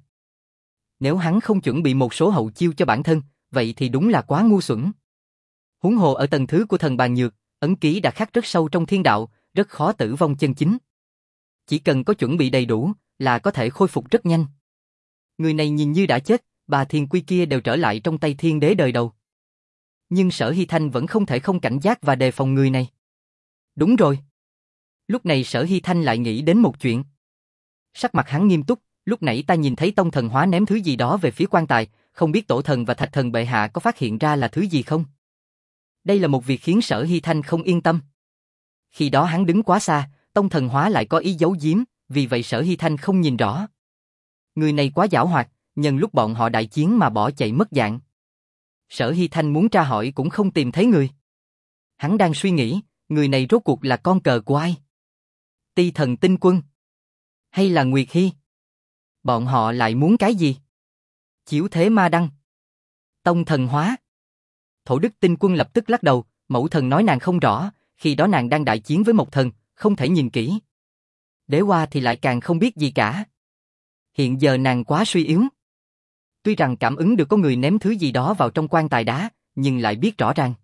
Nếu hắn không chuẩn bị một số hậu chiêu cho bản thân, vậy thì đúng là quá ngu xuẩn. Huống hồ ở tầng thứ của thần bàn nhược, ấn ký đã khắc rất sâu trong thiên đạo, rất khó tử vong chân chính. Chỉ cần có chuẩn bị đầy đủ, là có thể khôi phục rất nhanh. Người này nhìn như đã chết, bà thiên quy kia đều trở lại trong tay thiên đế đời đầu. Nhưng Sở Hy Thanh vẫn không thể không cảnh giác và đề phòng người này. Đúng rồi. Lúc này Sở Hy Thanh lại nghĩ đến một chuyện. Sắc mặt hắn nghiêm túc, lúc nãy ta nhìn thấy tông thần hóa ném thứ gì đó về phía quan tài, không biết tổ thần và thạch thần bệ hạ có phát hiện ra là thứ gì không? Đây là một việc khiến Sở Hy Thanh không yên tâm. Khi đó hắn đứng quá xa, tông thần hóa lại có ý giấu giếm, vì vậy Sở Hy Thanh không nhìn rõ. Người này quá giảo hoạt, nhân lúc bọn họ đại chiến mà bỏ chạy mất dạng. Sở Hy Thanh muốn tra hỏi cũng không tìm thấy người. Hắn đang suy nghĩ, người này rốt cuộc là con cờ của ai? Ti thần Tinh Quân? Hay là Nguyệt Hy? Bọn họ lại muốn cái gì? Chiếu thế ma đăng? Tông thần hóa? Thổ Đức Tinh Quân lập tức lắc đầu, mẫu thần nói nàng không rõ, khi đó nàng đang đại chiến với một thần, không thể nhìn kỹ. Đế hoa thì lại càng không biết gì cả. Hiện giờ nàng quá suy yếu. Tuy rằng cảm ứng được có người ném thứ gì đó vào trong quan tài đá, nhưng lại biết rõ ràng.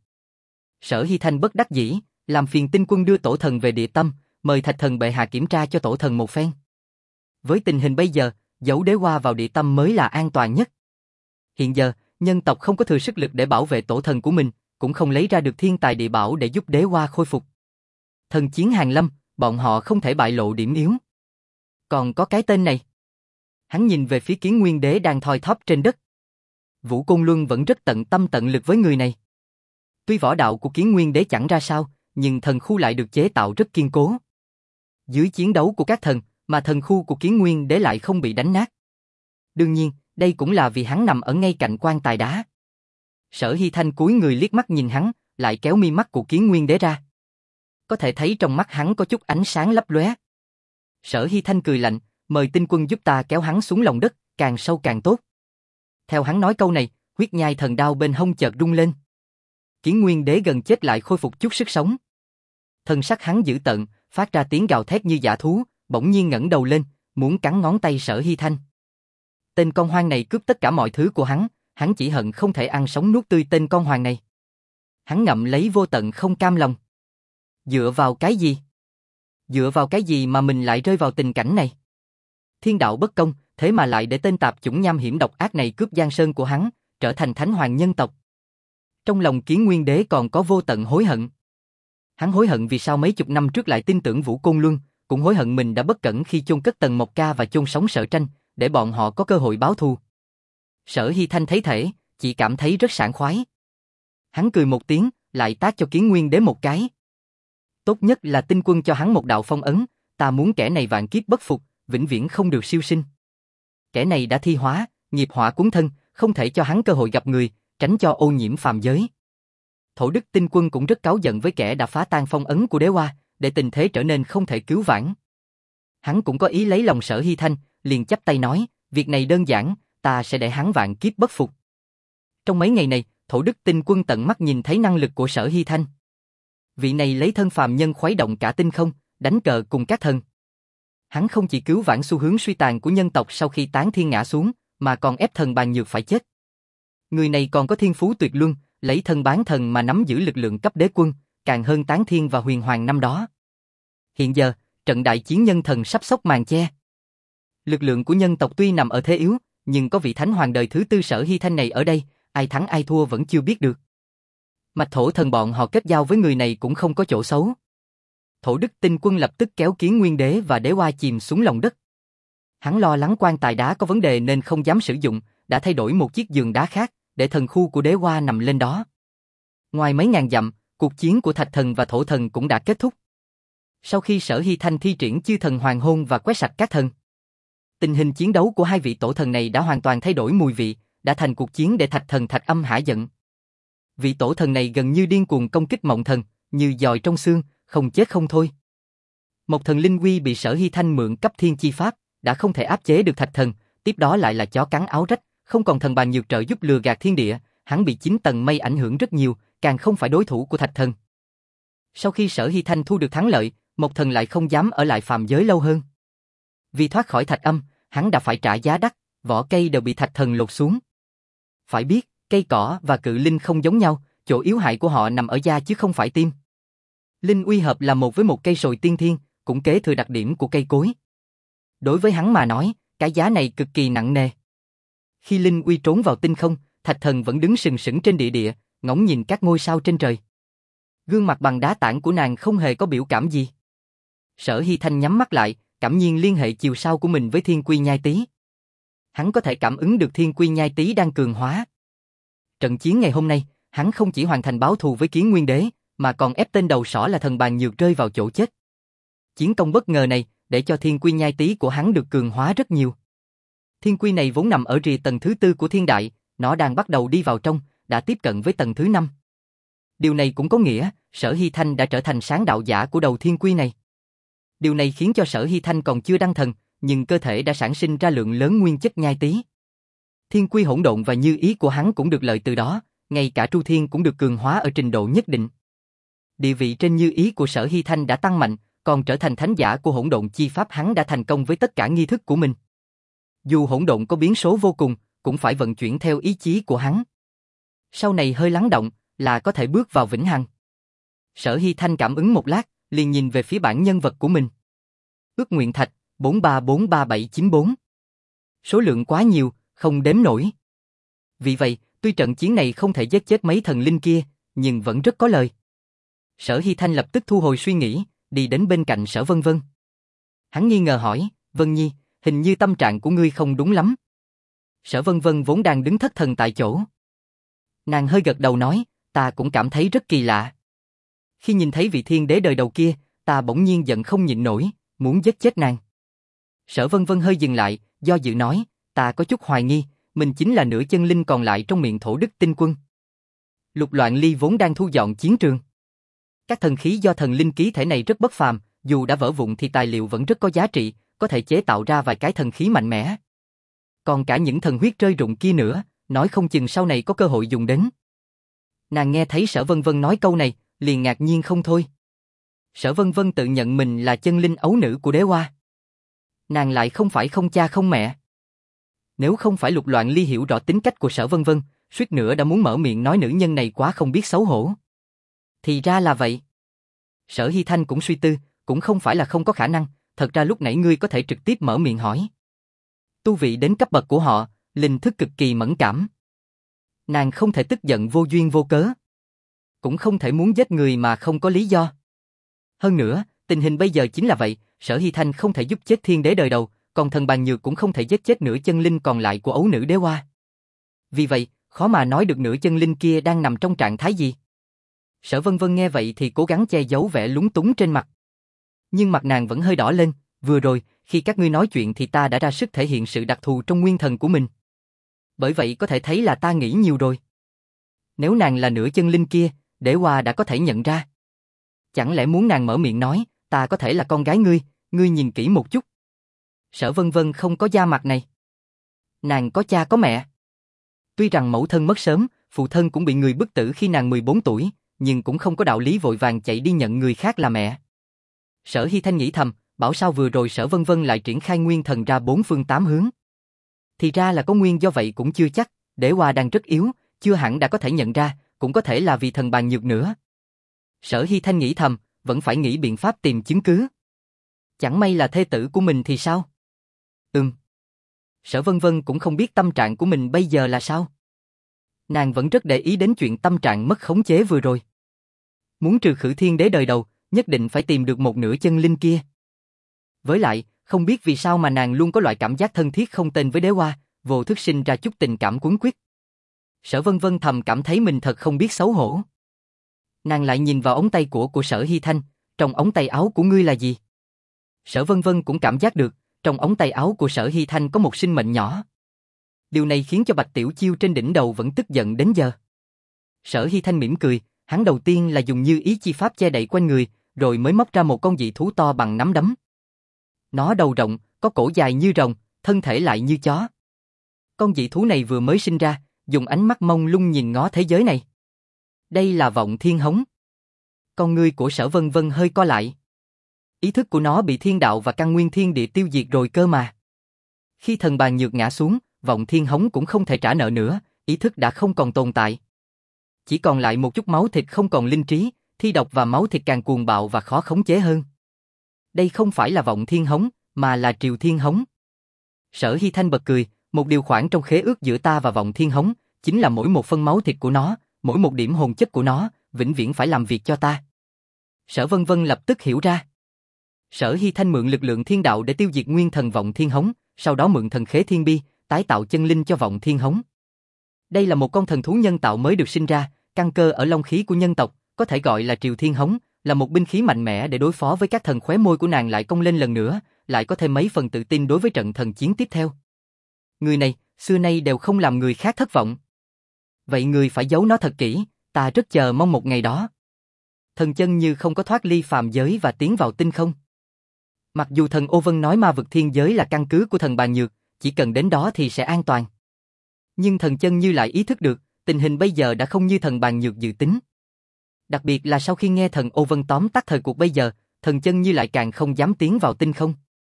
Sở Hy Thanh bất đắc dĩ, làm phiền Tinh Quân đưa tổ thần về địa tâm, mời thạch thần bệ hạ kiểm tra cho tổ thần một phen. Với tình hình bây giờ, giấu đế hoa vào địa tâm mới là an toàn nhất. Hiện giờ, nhân tộc không có thừa sức lực để bảo vệ tổ thần của mình, cũng không lấy ra được thiên tài địa bảo để giúp đế hoa khôi phục. Thần chiến hàng lâm, bọn họ không thể bại lộ điểm yếu. Còn có cái tên này. Hắn nhìn về phía Kiến Nguyên Đế đang thoi thóp trên đất. Vũ Côn Luân vẫn rất tận tâm tận lực với người này. Tuy võ đạo của Kiến Nguyên Đế chẳng ra sao, nhưng thần khu lại được chế tạo rất kiên cố. Dưới chiến đấu của các thần, mà thần khu của Kiến Nguyên Đế lại không bị đánh nát. Đương nhiên, đây cũng là vì hắn nằm ở ngay cạnh quan tài đá. Sở Hy Thanh cúi người liếc mắt nhìn hắn, lại kéo mi mắt của Kiến Nguyên Đế ra. Có thể thấy trong mắt hắn có chút ánh sáng lấp lóe. Sở Hy Thanh cười lạnh, mời Tinh Quân giúp ta kéo hắn xuống lòng đất, càng sâu càng tốt. Theo hắn nói câu này, huyết nhai thần đao bên hông chợt rung lên. Kiến Nguyên Đế gần chết lại khôi phục chút sức sống. Thân sắc hắn dữ tợn, phát ra tiếng gào thét như dã thú, bỗng nhiên ngẩng đầu lên, muốn cắn ngón tay Sở Hy Thanh. Tên con hoang này cướp tất cả mọi thứ của hắn, hắn chỉ hận không thể ăn sống nuốt tươi tên con hoang này. Hắn ngậm lấy vô tận không cam lòng. Dựa vào cái gì? Dựa vào cái gì mà mình lại rơi vào tình cảnh này? Thiên đạo bất công, thế mà lại để tên tạp chủng nham hiểm độc ác này cướp giang sơn của hắn, trở thành thánh hoàng nhân tộc. Trong lòng Kiến Nguyên Đế còn có vô tận hối hận. Hắn hối hận vì sao mấy chục năm trước lại tin tưởng Vũ Côn Luân, cũng hối hận mình đã bất cẩn khi chôn cất Tần Mộc Ca và chôn sống Sở Tranh, để bọn họ có cơ hội báo thù. Sở Hy Thanh thấy thể, chỉ cảm thấy rất sảng khoái. Hắn cười một tiếng, lại tát cho Kiến Nguyên Đế một cái. Tốt nhất là Tinh Quân cho hắn một đạo phong ấn, ta muốn kẻ này vạn kiếp bất phục, vĩnh viễn không được siêu sinh. Kẻ này đã thi hóa, nghiệp họa cuốn thân, không thể cho hắn cơ hội gặp người, tránh cho ô nhiễm phàm giới. Thổ Đức Tinh Quân cũng rất cáu giận với kẻ đã phá tan phong ấn của Đế Hoa, để tình thế trở nên không thể cứu vãn. Hắn cũng có ý lấy lòng Sở Hy Thanh, liền chắp tay nói, việc này đơn giản, ta sẽ để hắn vạn kiếp bất phục. Trong mấy ngày này, Thổ Đức Tinh Quân tận mắt nhìn thấy năng lực của Sở Hy Thanh. Vị này lấy thân phàm nhân khuấy động cả tinh không, đánh cờ cùng các thần. Hắn không chỉ cứu vãn xu hướng suy tàn của nhân tộc sau khi Tán Thiên ngã xuống, mà còn ép thần Bàn Nhược phải chết. Người này còn có thiên phú tuyệt luân, lấy thân bán thần mà nắm giữ lực lượng cấp đế quân, càng hơn Tán Thiên và Huyền Hoàng năm đó. Hiện giờ, trận đại chiến nhân thần sắp xốc màn che. Lực lượng của nhân tộc tuy nằm ở thế yếu, nhưng có vị thánh hoàng đời thứ tư Sở Hy Thanh này ở đây, ai thắng ai thua vẫn chưa biết được. Mạch thổ thần bọn họ kết giao với người này cũng không có chỗ xấu. Thổ Đức Tinh Quân lập tức kéo Kiến Nguyên Đế và Đế Hoa chìm xuống lòng đất. Hắn lo lắng quan tài đá có vấn đề nên không dám sử dụng, đã thay đổi một chiếc giường đá khác, để thần khu của Đế Hoa nằm lên đó. Ngoài mấy ngàn dặm, cuộc chiến của Thạch Thần và Thổ Thần cũng đã kết thúc. Sau khi Sở Hy Thanh thi triển chư thần hoàng hôn và quét sạch các thần, tình hình chiến đấu của hai vị tổ thần này đã hoàn toàn thay đổi mùi vị, đã thành cuộc chiến để Thạch Thần Thạch Âm hả giận. Vị tổ thần này gần như điên cuồng công kích Mộng Thần, như giòi trong xương, không chết không thôi. Một thần linh quy bị Sở Hy Thanh mượn cấp thiên chi pháp, đã không thể áp chế được Thạch Thần, tiếp đó lại là chó cắn áo rách, không còn thần Bàn Nhược trợ giúp lừa gạt thiên địa, hắn bị chín tầng mây ảnh hưởng rất nhiều, càng không phải đối thủ của Thạch Thần. Sau khi Sở Hy Thanh thu được thắng lợi, Mộc Thần lại không dám ở lại phàm giới lâu hơn. Vì thoát khỏi Thạch Âm, hắn đã phải trả giá đắt, vỏ cây đều bị Thạch Thần lột xuống. Phải biết, cây cỏ và cự linh không giống nhau, chỗ yếu hại của họ nằm ở da chứ không phải tim. Linh uy hợp là một với một cây sồi tiên thiên, cũng kế thừa đặc điểm của cây cối. Đối với hắn mà nói, cái giá này cực kỳ nặng nề. Khi Linh uy trốn vào tinh không, Thạch Thần vẫn đứng sừng sững trên địa địa, ngóng nhìn các ngôi sao trên trời. Gương mặt bằng đá tảng của nàng không hề có biểu cảm gì. Sở Hy Thanh nhắm mắt lại, cảm nhiên liên hệ chiều sau của mình với Thiên Quy Nhai Tý. Hắn có thể cảm ứng được Thiên Quy Nhai Tý đang cường hóa. Trận chiến ngày hôm nay, hắn không chỉ hoàn thành báo thù với Kiến Nguyên Đế, mà còn ép tên đầu sỏ là thần Bàn Nhược rơi vào chỗ chết. Chiến công bất ngờ này, để cho Thiên Quy Nhai Tý của hắn được cường hóa rất nhiều. Thiên Quy này vốn nằm ở rìa tầng thứ tư của thiên đại, nó đang bắt đầu đi vào trong, đã tiếp cận với tầng thứ năm. Điều này cũng có nghĩa, Sở Hy Thanh đã trở thành sáng đạo giả của đầu Thiên Quy này. Điều này khiến cho Sở Hy Thanh còn chưa đăng thần, nhưng cơ thể đã sản sinh ra lượng lớn nguyên chất nhai tý. Thiên Quy hỗn độn và như ý của hắn cũng được lợi từ đó, ngay cả Tru Thiên cũng được cường hóa ở trình độ nhất định. Địa vị trên như ý của Sở Hy Thanh đã tăng mạnh, còn trở thành thánh giả của hỗn độn chi pháp hắn đã thành công với tất cả nghi thức của mình. Dù hỗn độn có biến số vô cùng, cũng phải vận chuyển theo ý chí của hắn. Sau này hơi lắng động, là có thể bước vào vĩnh hằng. Sở Hy Thanh cảm ứng một lát, liền nhìn về phía bản nhân vật của mình. Ước nguyện thạch, bốn ba bốn ba bảy chín bốn. Số lượng quá nhiều, không đếm nổi. Vì vậy, tuy trận chiến này không thể giết chết mấy thần linh kia, nhưng vẫn rất có lời. Sở Hy Thanh lập tức thu hồi suy nghĩ, đi đến bên cạnh Sở Vân Vân. Hắn nghi ngờ hỏi, Vân Nhi, hình như tâm trạng của ngươi không đúng lắm. Sở Vân Vân vốn đang đứng thất thần tại chỗ. Nàng hơi gật đầu nói, ta cũng cảm thấy rất kỳ lạ. Khi nhìn thấy vị thiên đế đời đầu kia, ta bỗng nhiên giận không nhịn nổi, muốn giết chết nàng. Sở Vân Vân hơi dừng lại, do dự nói, ta có chút hoài nghi, mình chính là nửa chân linh còn lại trong miệng Thổ Đức Tinh Quân. Lục Loạn Ly vốn đang thu dọn chiến trường. Các thần khí do thần linh ký thể này rất bất phàm, dù đã vỡ vụn thì tài liệu vẫn rất có giá trị, có thể chế tạo ra vài cái thần khí mạnh mẽ. Còn cả những thần huyết rơi rụng kia nữa, nói không chừng sau này có cơ hội dùng đến. Nàng nghe thấy Sở Vân Vân nói câu này, liền ngạc nhiên không thôi. Sở Vân Vân tự nhận mình là chân linh ấu nữ của đế hoa. Nàng lại không phải không cha không mẹ. Nếu không phải Lục Loạn Ly hiểu rõ tính cách của Sở Vân Vân, suýt nữa đã muốn mở miệng nói nữ nhân này quá không biết xấu hổ. Thì ra là vậy. Sở Hy Thanh cũng suy tư, cũng không phải là không có khả năng, thật ra lúc nãy ngươi có thể trực tiếp mở miệng hỏi. Tu vị đến cấp bậc của họ, linh thức cực kỳ mẫn cảm. Nàng không thể tức giận vô duyên vô cớ. Cũng không thể muốn giết người mà không có lý do. Hơn nữa, tình hình bây giờ chính là vậy, Sở Hy Thanh không thể giúp chết thiên đế đời đầu, còn thần Bàn Nhược cũng không thể giết chết nửa chân linh còn lại của ấu nữ đế hoa. Vì vậy, khó mà nói được nửa chân linh kia đang nằm trong trạng thái gì. Sở Vân Vân nghe vậy thì cố gắng che giấu vẻ lúng túng trên mặt. Nhưng mặt nàng vẫn hơi đỏ lên, vừa rồi, khi các ngươi nói chuyện thì ta đã ra sức thể hiện sự đặc thù trong nguyên thần của mình. Bởi vậy có thể thấy là ta nghĩ nhiều rồi. Nếu nàng là nửa chân linh kia, đế hoa đã có thể nhận ra. Chẳng lẽ muốn nàng mở miệng nói, ta có thể là con gái ngươi, ngươi nhìn kỹ một chút. Sở Vân Vân không có da mặt này. Nàng có cha có mẹ. Tuy rằng mẫu thân mất sớm, phụ thân cũng bị người bức tử khi nàng mười bốn tuổi, nhưng cũng không có đạo lý vội vàng chạy đi nhận người khác là mẹ. Sở Hy Thanh nghĩ thầm, bảo sao vừa rồi Sở Vân Vân lại triển khai nguyên thần ra bốn phương tám hướng. Thì ra là có nguyên do vậy cũng chưa chắc, đế hoa đang rất yếu, chưa hẳn đã có thể nhận ra, cũng có thể là vì thần Bàn Nhược nữa. Sở Hy Thanh nghĩ thầm, vẫn phải nghĩ biện pháp tìm chứng cứ. Chẳng may là thê tử của mình thì sao? Ừm. Sở Vân Vân cũng không biết tâm trạng của mình bây giờ là sao. Nàng vẫn rất để ý đến chuyện tâm trạng mất khống chế vừa rồi. Muốn trừ khử thiên đế đời đầu, nhất định phải tìm được một nửa chân linh kia. Với lại, không biết vì sao mà nàng luôn có loại cảm giác thân thiết không tên với đế hoa, vô thức sinh ra chút tình cảm cuốn quýt. Sở Vân Vân thầm cảm thấy mình thật không biết xấu hổ. Nàng lại nhìn vào ống tay của của Sở Hy Thanh, trong ống tay áo của ngươi là gì? Sở Vân Vân cũng cảm giác được, trong ống tay áo của Sở Hy Thanh có một sinh mệnh nhỏ. Điều này khiến cho Bạch Tiểu Chiêu trên đỉnh đầu vẫn tức giận đến giờ. Sở Hy Thanh mỉm cười, hắn đầu tiên là dùng như ý chi pháp che đậy quanh người, rồi mới móc ra một con dị thú to bằng nắm đấm. Nó đầu rộng, có cổ dài như rồng, thân thể lại như chó. Con dị thú này vừa mới sinh ra, dùng ánh mắt mông lung nhìn ngó thế giới này. Đây là Vọng Thiên Hống. Con ngươi của Sở Vân Vân hơi co lại. Ý thức của nó bị thiên đạo và căn nguyên thiên địa tiêu diệt rồi cơ mà. Khi thần Bàn Nhược ngã xuống, Vọng Thiên Hống cũng không thể trả nợ nữa, ý thức đã không còn tồn tại. Chỉ còn lại một chút máu thịt không còn linh trí, thi độc và máu thịt càng cuồng bạo và khó khống chế hơn. Đây không phải là Vọng Thiên Hống, mà là Triều Thiên Hống. Sở Hy Thanh bật cười, một điều khoản trong khế ước giữa ta và Vọng Thiên Hống, chính là mỗi một phân máu thịt của nó, mỗi một điểm hồn chất của nó, vĩnh viễn phải làm việc cho ta. Sở Vân Vân lập tức hiểu ra. Sở Hy Thanh mượn lực lượng thiên đạo để tiêu diệt nguyên thần Vọng Thiên Hống, sau đó mượn thần khế thiên bi, tái tạo chân linh cho Vọng Thiên Hống. Đây là một con thần thú nhân tạo mới được sinh ra, căn cơ ở long khí của nhân tộc, có thể gọi là Triều Thiên Hống, là một binh khí mạnh mẽ để đối phó với các thần. Khóe môi của nàng lại cong lên lần nữa, lại có thêm mấy phần tự tin đối với trận thần chiến tiếp theo. Người này, xưa nay đều không làm người khác thất vọng. Vậy người phải giấu nó thật kỹ, ta rất chờ mong một ngày đó. Thần Chân Như không có thoát ly phàm giới và tiến vào tinh không. Mặc dù thần Ô Vân nói ma vực thiên giới là căn cứ của thần Bàn Nhược, chỉ cần đến đó thì sẽ an toàn. Nhưng thần Chân Như lại ý thức được, tình hình bây giờ đã không như thần Bàn Nhược dự tính. Đặc biệt là sau khi nghe thần Ô Vân tóm tắt thời cuộc bây giờ, thần Chân Như lại càng không dám tiến vào tinh không.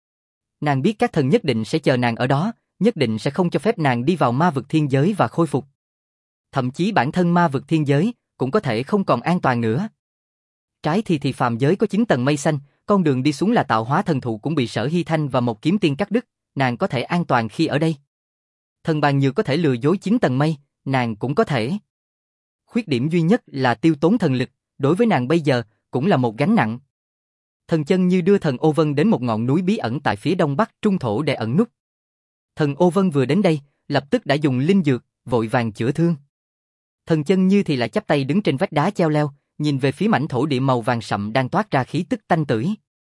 Nàng biết các thần nhất định sẽ chờ nàng ở đó, nhất định sẽ không cho phép nàng đi vào ma vực thiên giới và khôi phục. Thậm chí bản thân ma vực thiên giới cũng có thể không còn an toàn nữa. Trái thì thì phàm giới có chín tầng mây xanh, con đường đi xuống là tạo hóa thần thụ cũng bị Sở Hy Thanh và một kiếm tiên cắt đứt, nàng có thể an toàn khi ở đây. Thần Bàn Nhược có thể lừa dối chín tầng mây, nàng cũng có thể. Khuyết điểm duy nhất là tiêu tốn thần lực, đối với nàng bây giờ cũng là một gánh nặng. Thần Chân Như đưa thần Ô Vân đến một ngọn núi bí ẩn tại phía đông bắc trung thổ để ẩn núp. Thần Ô Vân vừa đến đây, lập tức đã dùng linh dược, vội vàng chữa thương. Thần Chân Như thì lại chắp tay đứng trên vách đá treo leo, nhìn về phía mảnh thổ địa màu vàng sậm đang toát ra khí tức tanh tưởi.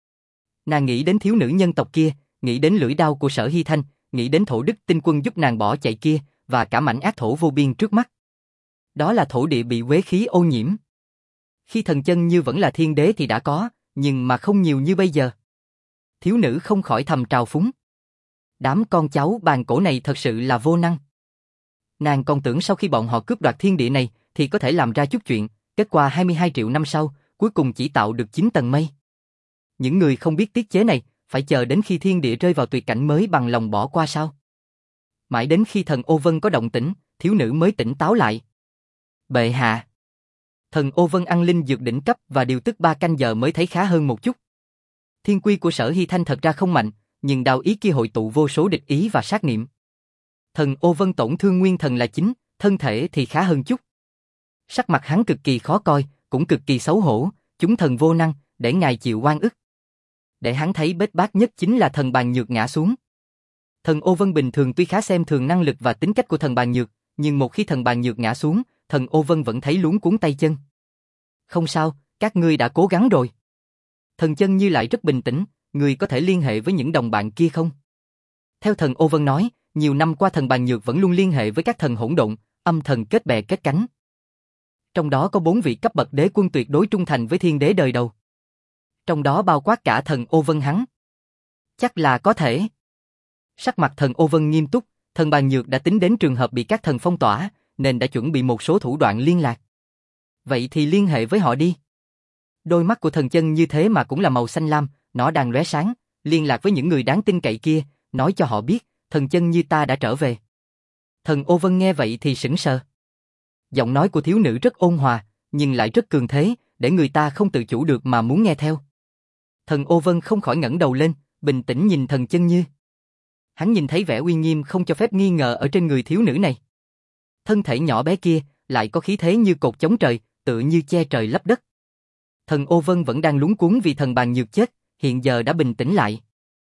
Nàng nghĩ đến thiếu nữ nhân tộc kia, nghĩ đến lưỡi đao của Sở Hy Thanh, nghĩ đến thổ đức tinh quân giúp nàng bỏ chạy kia, và cả mảnh ác thổ vô biên trước mắt. Đó là thổ địa bị uế khí ô nhiễm. Khi Thần Chân Như vẫn là thiên đế thì đã có, nhưng mà không nhiều như bây giờ. Thiếu nữ không khỏi thầm trào phúng. Đám con cháu bàn cổ này thật sự là vô năng. Nàng còn tưởng sau khi bọn họ cướp đoạt thiên địa này thì có thể làm ra chút chuyện, kết quả hai mươi hai triệu năm sau, cuối cùng chỉ tạo được chín tầng mây. những người không biết tiết chế này, phải chờ đến khi thiên địa rơi vào tuyệt cảnh mới bằng lòng bỏ qua sao? Mãi đến khi thần Ô Vân có động tĩnh, thiếu nữ mới tỉnh táo lại. Bệ hạ. Thần Ô Vân ăn linh dược đỉnh cấp và điều tức ba canh giờ mới thấy khá hơn một chút. Thiên quy của Sở Hy Thanh thật ra không mạnh, nhưng đao ý kia hội tụ vô số địch ý và sát niệm. Thần Ô Vân tổn thương nguyên thần là chính, thân thể thì khá hơn chút. Sắc mặt hắn cực kỳ khó coi, cũng cực kỳ xấu hổ, chúng thần vô năng, để ngài chịu oan ức. Để hắn thấy bết bát nhất chính là thần Bàn Nhược ngã xuống. Thần Ô Vân bình thường tuy khá xem thường năng lực và tính cách của thần Bàn Nhược, nhưng một khi thần Bàn Nhược ngã xuống, thần Ô Vân vẫn thấy luống cuống tay chân. Không sao, các ngươi đã cố gắng rồi. Thần Chân Như lại rất bình tĩnh, ngươi có thể liên hệ với những đồng bạn kia không? Theo thần Ô Vân nói, nhiều năm qua thần Bàn Nhược vẫn luôn liên hệ với các thần hỗn độn, âm thần kết bè kết cánh. Trong đó có bốn vị cấp bậc đế quân tuyệt đối trung thành với thiên đế đời đầu. Trong đó bao quát cả thần Ô Vân hắn. Chắc là có thể. Sắc mặt thần Ô Vân nghiêm túc, thần Bàn Nhược đã tính đến trường hợp bị các thần phong tỏa, nên đã chuẩn bị một số thủ đoạn liên lạc. Vậy thì liên hệ với họ đi. Đôi mắt của thần Chân Như thế mà cũng là màu xanh lam, nó đang lóe sáng, liên lạc với những người đáng tin cậy kia, nói cho họ biết, thần Chân Như ta đã trở về. Thần Ô Vân nghe vậy thì sững sờ. Giọng nói của thiếu nữ rất ôn hòa, nhưng lại rất cường thế, để người ta không tự chủ được mà muốn nghe theo. Thần Ô Vân không khỏi ngẩng đầu lên, bình tĩnh nhìn thần Chân Như. Hắn nhìn thấy vẻ uy nghiêm không cho phép nghi ngờ ở trên người thiếu nữ này. Thân thể nhỏ bé kia, lại có khí thế như cột chống trời, tựa như che trời lấp đất. Thần Ô Vân vẫn đang luống cuống vì thần Bàn Nhược chết, hiện giờ đã bình tĩnh lại.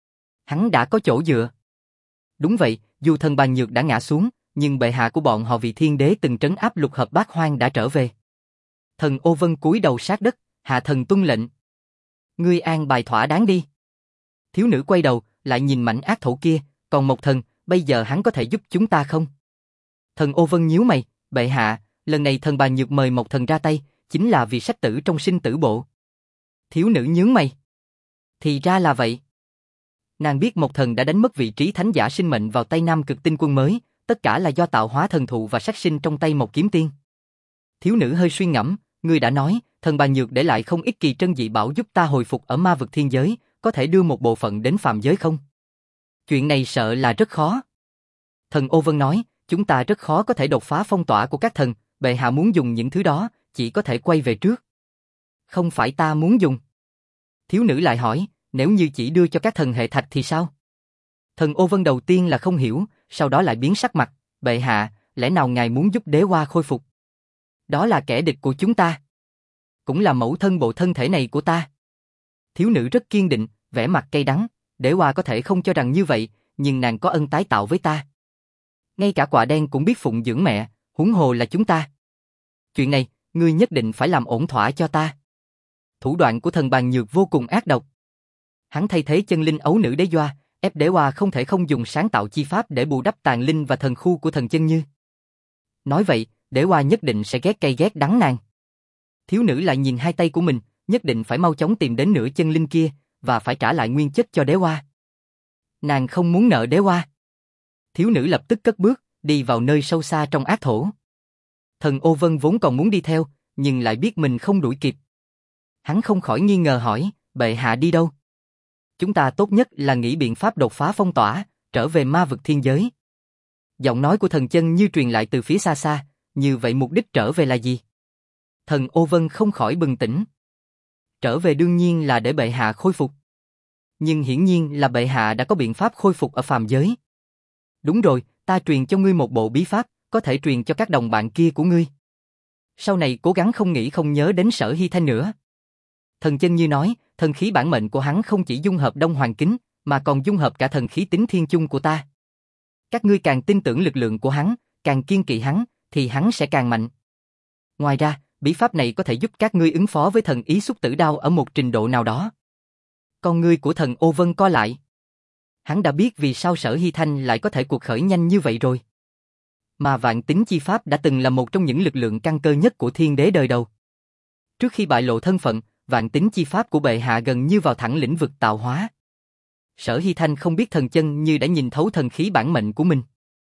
Hắn đã có chỗ dựa. Đúng vậy, dù thần Bàn Nhược đã ngã xuống, nhưng bệ hạ của bọn họ vị thiên đế từng trấn áp lục hợp bát hoang đã trở về. Thần Ô Vân cúi đầu sát đất, hạ thần tuân lệnh. Ngươi an bài thỏa đáng đi. Thiếu nữ quay đầu, lại nhìn mảnh ác thổ kia, còn một thần, bây giờ hắn có thể giúp chúng ta không? Thần Ô Vân nhíu mày, bệ hạ, lần này thần Bàn Nhược mời một thần ra tay, chính là vì sách tử trong sinh tử bộ. Thiếu nữ nhướng mày. Thì ra là vậy. Nàng biết một thần đã đánh mất vị trí thánh giả sinh mệnh vào tay Nam Cực Tinh Quân mới, tất cả là do tạo hóa thần thụ và sát sinh trong tay một kiếm tiên. Thiếu nữ hơi suy ngẫm, ngươi đã nói, thần Bàn Nhược để lại không ít kỳ trân dị bảo giúp ta hồi phục ở ma vực thiên giới, có thể đưa một bộ phận đến phàm giới không? Chuyện này sợ là rất khó. Thần Ô Vân nói, chúng ta rất khó có thể đột phá phong tỏa của các thần, bệ hạ muốn dùng những thứ đó, chỉ có thể quay về trước. Không phải ta muốn dùng. Thiếu nữ lại hỏi, nếu như chỉ đưa cho các thần hệ thạch thì sao? Thần Ô Vân đầu tiên là không hiểu, sau đó lại biến sắc mặt, bệ hạ, lẽ nào ngài muốn giúp đế hoa khôi phục? Đó là kẻ địch của chúng ta. Cũng là mẫu thân bộ thân thể này của ta. Thiếu nữ rất kiên định, vẻ mặt cay đắng, đế hoa có thể không cho rằng như vậy, nhưng nàng có ân tái tạo với ta. Ngay cả quả đen cũng biết phụng dưỡng mẹ, huống hồ là chúng ta. Chuyện này, ngươi nhất định phải làm ổn thỏa cho ta. Thủ đoạn của thần Bàn Nhược vô cùng ác độc. Hắn thay thế chân linh ấu nữ đế doa, ép đế hoa không thể không dùng sáng tạo chi pháp để bù đắp tàn linh và thần khu của thần Chân Như. Nói vậy, đế hoa nhất định sẽ ghét cay ghét đắng nàng. Thiếu nữ lại nhìn hai tay của mình, nhất định phải mau chóng tìm đến nửa chân linh kia, và phải trả lại nguyên chất cho đế hoa. Nàng không muốn nợ đế hoa. Thiếu nữ lập tức cất bước, đi vào nơi sâu xa trong ác thổ. Thần Ô Vân vốn còn muốn đi theo, nhưng lại biết mình không đuổi kịp. Hắn không khỏi nghi ngờ hỏi, bệ hạ đi đâu? Chúng ta tốt nhất là nghĩ biện pháp đột phá phong tỏa, trở về ma vực thiên giới. Giọng nói của thần Chân Như truyền lại từ phía xa xa, như vậy mục đích trở về là gì? Thần Ô Vân không khỏi bừng tỉnh. Trở về đương nhiên là để bệ hạ khôi phục. Nhưng hiển nhiên là bệ hạ đã có biện pháp khôi phục ở phàm giới. Đúng rồi, ta truyền cho ngươi một bộ bí pháp, có thể truyền cho các đồng bạn kia của ngươi. Sau này cố gắng không nghĩ không nhớ đến Sở Hy Thanh nữa. Thần Chân Như nói, thần khí bản mệnh của hắn không chỉ dung hợp Đông Hoàng Kính, mà còn dung hợp cả thần khí tính thiên chung của ta. Các ngươi càng tin tưởng lực lượng của hắn, càng kiên kỵ hắn, thì hắn sẽ càng mạnh. Ngoài ra, bí pháp này có thể giúp các ngươi ứng phó với thần ý xúc tử đao ở một trình độ nào đó. Con ngươi của thần Ô Vân co lại. Hắn đã biết vì sao Sở Hy Thanh lại có thể cuộc khởi nhanh như vậy rồi. Mà vạn tính chi pháp đã từng là một trong những lực lượng căn cơ nhất của thiên đế đời đầu. Trước khi bại lộ thân phận, vạn tính chi pháp của bệ hạ gần như vào thẳng lĩnh vực tạo hóa. Sở Hy Thanh không biết thần Chân Như đã nhìn thấu thần khí bản mệnh của mình.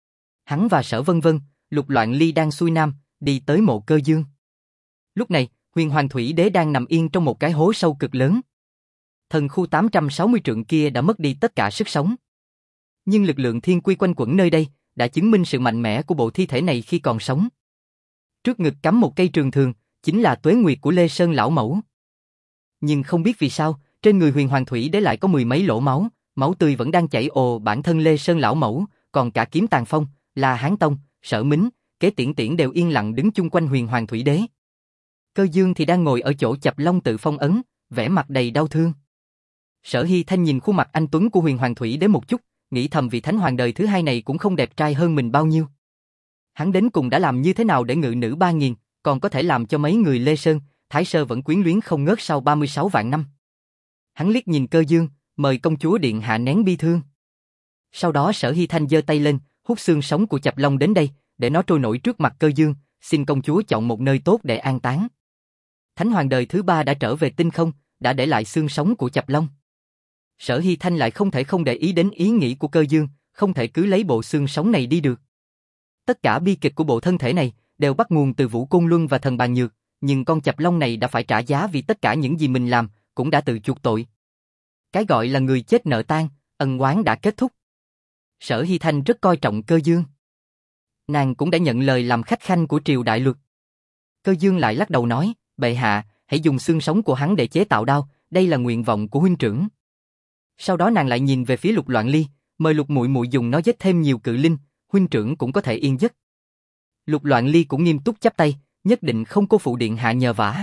Hắn và Sở Vân Vân, Lục Loạn Ly đang xuôi nam, đi tới mộ Cơ Dương. Lúc này, Huyền Hoàng Thủy Đế đang nằm yên trong một cái hố sâu cực lớn. Thần khu tám trăm sáu mươi trượng kia đã mất đi tất cả sức sống. Nhưng lực lượng thiên quy quanh quẩn nơi đây đã chứng minh sự mạnh mẽ của bộ thi thể này khi còn sống. Trước ngực cắm một cây trường thường, chính là tuế nguyệt của Lê Sơn lão mẫu. Nhưng không biết vì sao, trên người Huyền Hoàng Thủy Đế lại có mười mấy lỗ máu, máu tươi vẫn đang chảy ồ. Bản thân Lê Sơn lão mẫu, còn cả Kiếm Tàn Phong, La Hán Tông, Sở Mính, Kế Tiễn Tiễn đều yên lặng đứng chung quanh Huyền Hoàng Thủy Đế. Cơ Dương thì đang ngồi ở chỗ chập long tự phong ấn, vẻ mặt đầy đau thương. Sở Hy Thanh nhìn khuôn mặt anh tuấn của Huyền Hoàng Thủy Đế một chút, nghĩ thầm vị thánh hoàng đời thứ hai này cũng không đẹp trai hơn mình bao nhiêu. Hắn đến cùng đã làm như thế nào để ngự nữ ba nghìn, còn có thể làm cho mấy người Lê Sơn, Thái Sơ vẫn quyến luyến không ngớt sau ba mươi sáu vạn năm. Hắn liếc nhìn Cơ Dương, mời công chúa điện hạ nén bi thương. Sau đó Sở Hy Thanh giơ tay lên, hút xương sống của chập long đến đây, để nó trôi nổi trước mặt Cơ Dương, xin công chúa chọn một nơi tốt để an táng. Thánh hoàng đời thứ ba đã trở về tinh không, đã để lại xương sống của chập long. Sở Hy Thanh lại không thể không để ý đến ý nghĩ của Cơ Dương, không thể cứ lấy bộ xương sống này đi được. Tất cả bi kịch của bộ thân thể này đều bắt nguồn từ Vũ Côn Luân và Thần Bàn Nhược, nhưng con chập long này đã phải trả giá vì tất cả những gì mình làm, cũng đã tự chuộc tội. Cái gọi là người chết nợ tang, ân oán đã kết thúc. Sở Hy Thanh rất coi trọng Cơ Dương. Nàng cũng đã nhận lời làm khách khanh của triều đại luật. Cơ Dương lại lắc đầu nói, bệ hạ, hãy dùng xương sống của hắn để chế tạo đao, đây là nguyện vọng của huynh trưởng. Sau đó nàng lại nhìn về phía Lục Loạn Ly, mời Lục muội muội dùng nó giết thêm nhiều cự linh, huynh trưởng cũng có thể yên giấc. Lục Loạn Ly cũng nghiêm túc chắp tay, nhất định không cô phụ điện hạ nhờ vả.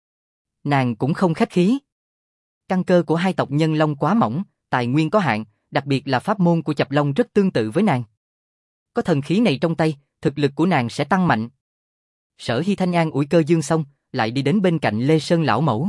Nàng cũng không khách khí. Căn cơ của hai tộc Nhân Long quá mỏng, tài nguyên có hạn, đặc biệt là pháp môn của Chập Long rất tương tự với nàng. Có thần khí này trong tay, thực lực của nàng sẽ tăng mạnh. Sở Hy Thanh an ủi Cơ Dương xong, lại đi đến bên cạnh Lê Sơn lão mẫu.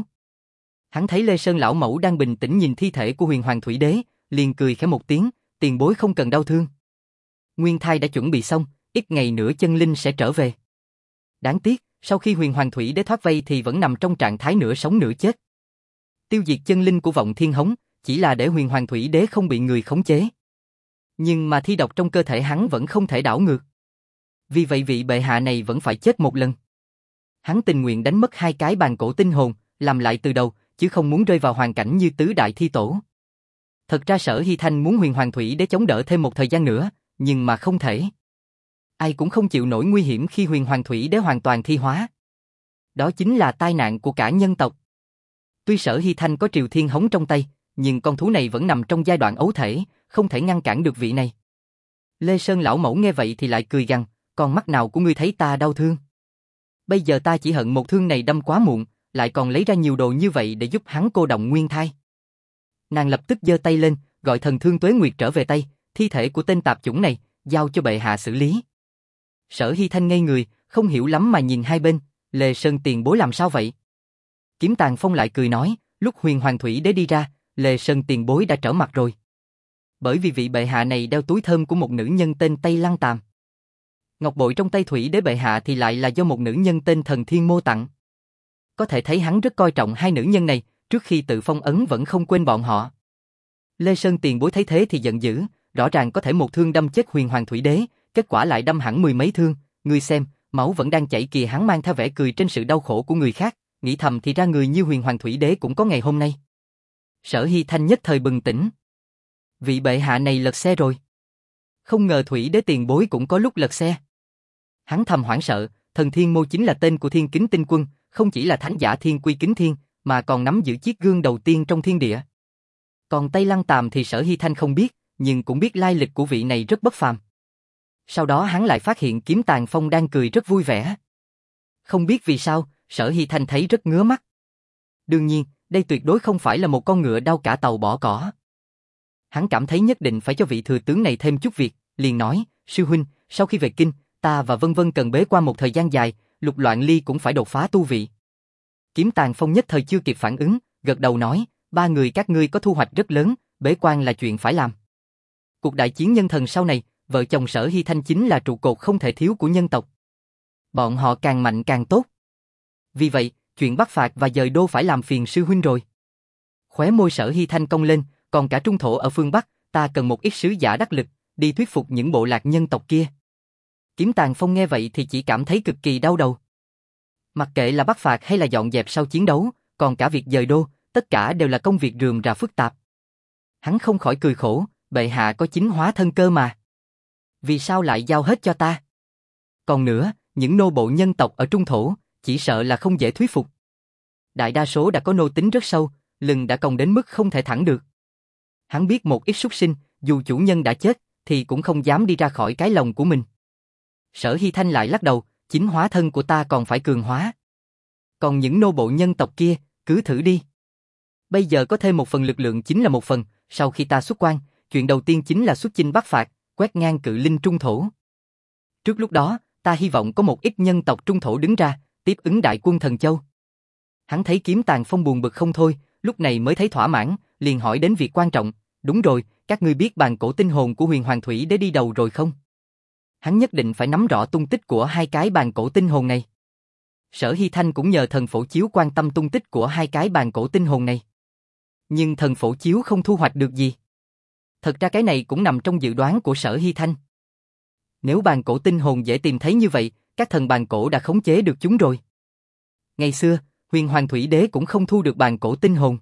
Hắn thấy Lê Sơn lão mẫu đang bình tĩnh nhìn thi thể của Huyền Hoàng Thủy Đế, liền cười khẽ một tiếng, tiền bối không cần đau thương. Nguyên thai đã chuẩn bị xong, ít ngày nữa chân linh sẽ trở về. Đáng tiếc, sau khi Huyền Hoàng Thủy Đế thoát vây thì vẫn nằm trong trạng thái nửa sống nửa chết. Tiêu diệt chân linh của Vọng Thiên Hống, chỉ là để Huyền Hoàng Thủy Đế không bị người khống chế. Nhưng mà thi độc trong cơ thể hắn vẫn không thể đảo ngược. Vì vậy vị bệ hạ này vẫn phải chết một lần. Hắn tình nguyện đánh mất hai cái bàn cổ tinh hồn, làm lại từ đầu, chứ không muốn rơi vào hoàn cảnh như tứ đại thi tổ. Thật ra Sở Hy Thanh muốn Huyền Hoàng Thủy Đế chống đỡ thêm một thời gian nữa, nhưng mà không thể. Ai cũng không chịu nổi nguy hiểm khi Huyền Hoàng Thủy Đế hoàn toàn thi hóa. Đó chính là tai nạn của cả nhân tộc. Tuy Sở Hy Thanh có Triều Thiên Hống trong tay, nhưng con thú này vẫn nằm trong giai đoạn ấu thể, không thể ngăn cản được vị này. Lê Sơn lão mẫu nghe vậy thì lại cười gằn, con mắt nào của ngươi thấy ta đau thương? Bây giờ ta chỉ hận một thương này đâm quá muộn, lại còn lấy ra nhiều đồ như vậy để giúp hắn cô động nguyên thai. Nàng lập tức giơ tay lên, gọi thần thương Tuế Nguyệt trở về tay, thi thể của tên tạp chủng này, giao cho bệ hạ xử lý. Sở Hy Thanh ngây người, không hiểu lắm mà nhìn hai bên, Lê Sơn tiền bối làm sao vậy? Kiếm Tàn Phong lại cười nói, lúc Huyền Hoàng Thủy Đế đi ra, Lê Sơn tiền bối đã trở mặt rồi. Bởi vì vị bệ hạ này đeo túi thơm của một nữ nhân tên Tây Lăng Tàm. Ngọc bội trong tay Thủy Đế bệ hạ thì lại là do một nữ nhân tên Thần Thiên Mô tặng. Có thể thấy hắn rất coi trọng hai nữ nhân này, trước khi tự phong ấn vẫn không quên bọn họ. Lê Sơn tiền bối thấy thế thì giận dữ, rõ ràng có thể một thương đâm chết Huyền Hoàng Thủy Đế, kết quả lại đâm hẳn mười mấy thương, ngươi xem, máu vẫn đang chảy kìa. Hắn mang theo vẻ cười trên sự đau khổ của người khác, nghĩ thầm thì ra người như Huyền Hoàng Thủy Đế cũng có ngày hôm nay. Sở Hy Thanh nhất thời bừng tỉnh. Vị bệ hạ này lật xe rồi. Không ngờ Thủy Đế tiền bối cũng có lúc lật xe. Hắn thầm hoảng sợ, Thần Thiên Mô chính là tên của Thiên Kính Tinh Quân, không chỉ là thánh giả Thiên Quy Kính Thiên, mà còn nắm giữ chiếc gương đầu tiên trong thiên địa. Còn Tây Lăng Tàm thì Sở Hy Thanh không biết, nhưng cũng biết lai lịch của vị này rất bất phàm. Sau đó hắn lại phát hiện Kiếm Tàn Phong đang cười rất vui vẻ. Không biết vì sao, Sở Hy Thanh thấy rất ngứa mắt. Đương nhiên, đây tuyệt đối không phải là một con ngựa đau cả tàu bỏ cỏ. Hắn cảm thấy nhất định phải cho vị thừa tướng này thêm chút việc, liền nói, sư huynh, sau khi về kinh, ta và Vân Vân cần bế quan một thời gian dài, Lục Loạn Ly cũng phải đột phá tu vị. Kiếm Tàn Phong nhất thời chưa kịp phản ứng, gật đầu nói, ba người các ngươi có thu hoạch rất lớn, bế quan là chuyện phải làm. Cuộc đại chiến nhân thần sau này, vợ chồng Sở Hy Thanh chính là trụ cột không thể thiếu của nhân tộc. Bọn họ càng mạnh càng tốt. Vì vậy, chuyện bắt phạt và dời đô phải làm phiền sư huynh rồi. Khóe môi Sở Hy Thanh cong lên, còn cả trung thổ ở phương Bắc, ta cần một ít sứ giả đắc lực, đi thuyết phục những bộ lạc nhân tộc kia. Kiếm Tàn Phong nghe vậy thì chỉ cảm thấy cực kỳ đau đầu. Mặc kệ là bắt phạt hay là dọn dẹp sau chiến đấu, còn cả việc dời đô, tất cả đều là công việc rườm rà phức tạp. Hắn không khỏi cười khổ, bệ hạ có chính hóa thân cơ mà. Vì sao lại giao hết cho ta? Còn nữa, những nô bộ nhân tộc ở Trung Thổ, chỉ sợ là không dễ thuyết phục. Đại đa số đã có nô tính rất sâu, lưng đã còng đến mức không thể thẳng được. Hắn biết một ít súc sinh, dù chủ nhân đã chết, thì cũng không dám đi ra khỏi cái lồng của mình. Sở Hy Thanh lại lắc đầu, chính hóa thân của ta còn phải cường hóa. Còn những nô bộ nhân tộc kia, cứ thử đi. Bây giờ có thêm một phần lực lượng chính là một phần, sau khi ta xuất quan, chuyện đầu tiên chính là xuất chinh bắc phạt, quét ngang cự linh Trung Thổ. Trước lúc đó, ta hy vọng có một ít nhân tộc Trung Thổ đứng ra, tiếp ứng đại quân Thần Châu. Hắn thấy Kiếm Tàn Phong buồn bực không thôi, lúc này mới thấy thỏa mãn, liền hỏi đến việc quan trọng, đúng rồi, các ngươi biết bàn cổ tinh hồn của Huyền Hoàng Thủy Đế đi đầu rồi không? Hắn nhất định phải nắm rõ tung tích của hai cái bàn cổ tinh hồn này. Sở Hy Thanh cũng nhờ thần phổ chiếu quan tâm tung tích của hai cái bàn cổ tinh hồn này. Nhưng thần phổ chiếu không thu hoạch được gì. Thật ra cái này cũng nằm trong dự đoán của Sở Hy Thanh. Nếu bàn cổ tinh hồn dễ tìm thấy như vậy, các thần bàn cổ đã khống chế được chúng rồi. Ngày xưa, Huyền Hoàng Thủy Đế cũng không thu được bàn cổ tinh hồn.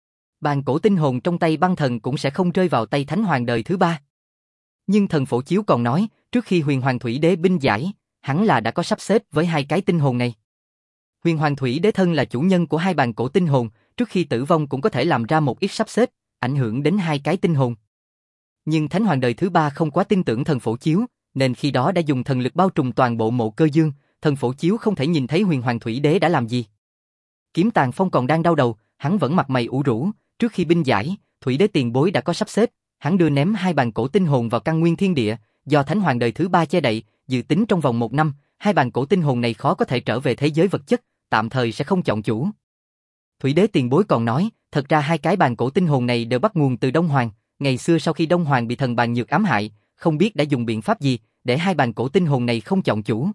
Bàn cổ tinh hồn trong tay băng thần cũng sẽ không rơi vào tay Thánh Hoàng đời thứ ba. Nhưng thần phổ chiếu còn nói, trước khi Huyền Hoàng Thủy Đế binh giải, hắn là đã có sắp xếp với hai cái tinh hồn này. Huyền Hoàng Thủy Đế thân là chủ nhân của hai bàn cổ tinh hồn, trước khi tử vong cũng có thể làm ra một ít sắp xếp, ảnh hưởng đến hai cái tinh hồn. Nhưng Thánh Hoàng đời thứ ba không quá tin tưởng thần phổ chiếu, nên khi đó đã dùng thần lực bao trùm toàn bộ mộ cơ dương, thần phổ chiếu không thể nhìn thấy Huyền Hoàng Thủy Đế đã làm gì. Kiếm Tàn Phong còn đang đau đầu, hắn vẫn mặt mày ủ rũ, trước khi binh giải, Thủy Đế tiền bối đã có sắp xếp, hắn đưa ném hai bàn cổ tinh hồn vào căn nguyên thiên địa, do Thánh Hoàng đời thứ ba che đậy, dự tính trong vòng một năm, hai bàn cổ tinh hồn này khó có thể trở về thế giới vật chất, tạm thời sẽ không chọn chủ. Thủy Đế tiền bối còn nói, thật ra hai cái bàn cổ tinh hồn này đều bắt nguồn từ Đông Hoàng, ngày xưa sau khi Đông Hoàng bị thần bàn nhược ám hại, không biết đã dùng biện pháp gì để hai bàn cổ tinh hồn này không chọn chủ.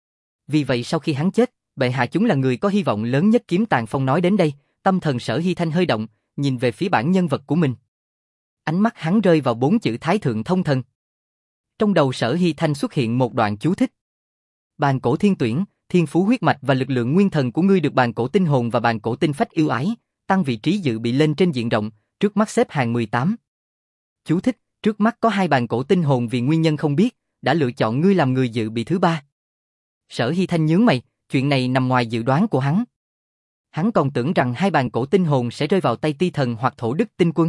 Vì vậy sau khi hắn chết, bệ hạ chúng là người có hy vọng lớn nhất. Kiếm Tàn Phong nói đến đây, tâm thần Sở Hy Thanh hơi động, nhìn về phía bản nhân vật của mình. Ánh mắt hắn rơi vào bốn chữ Thái Thượng Thông Thần. Trong đầu Sở Hy Thanh xuất hiện một đoạn chú thích. Bàn cổ thiên tuyển, thiên phú huyết mạch và lực lượng nguyên thần của ngươi được bàn cổ tinh hồn và bàn cổ tinh phách yêu ái, tăng vị trí dự bị lên trên diện rộng, trước mắt xếp hàng mười tám. Chú thích, trước mắt có hai bàn cổ tinh hồn vì nguyên nhân không biết, đã lựa chọn ngươi làm người dự bị thứ ba. Sở Hy Thanh nhướng mày, chuyện này nằm ngoài dự đoán của hắn. Hắn còn tưởng rằng hai bàn cổ tinh hồn sẽ rơi vào tay Ti Thần hoặc Thổ Đức Tinh Quân.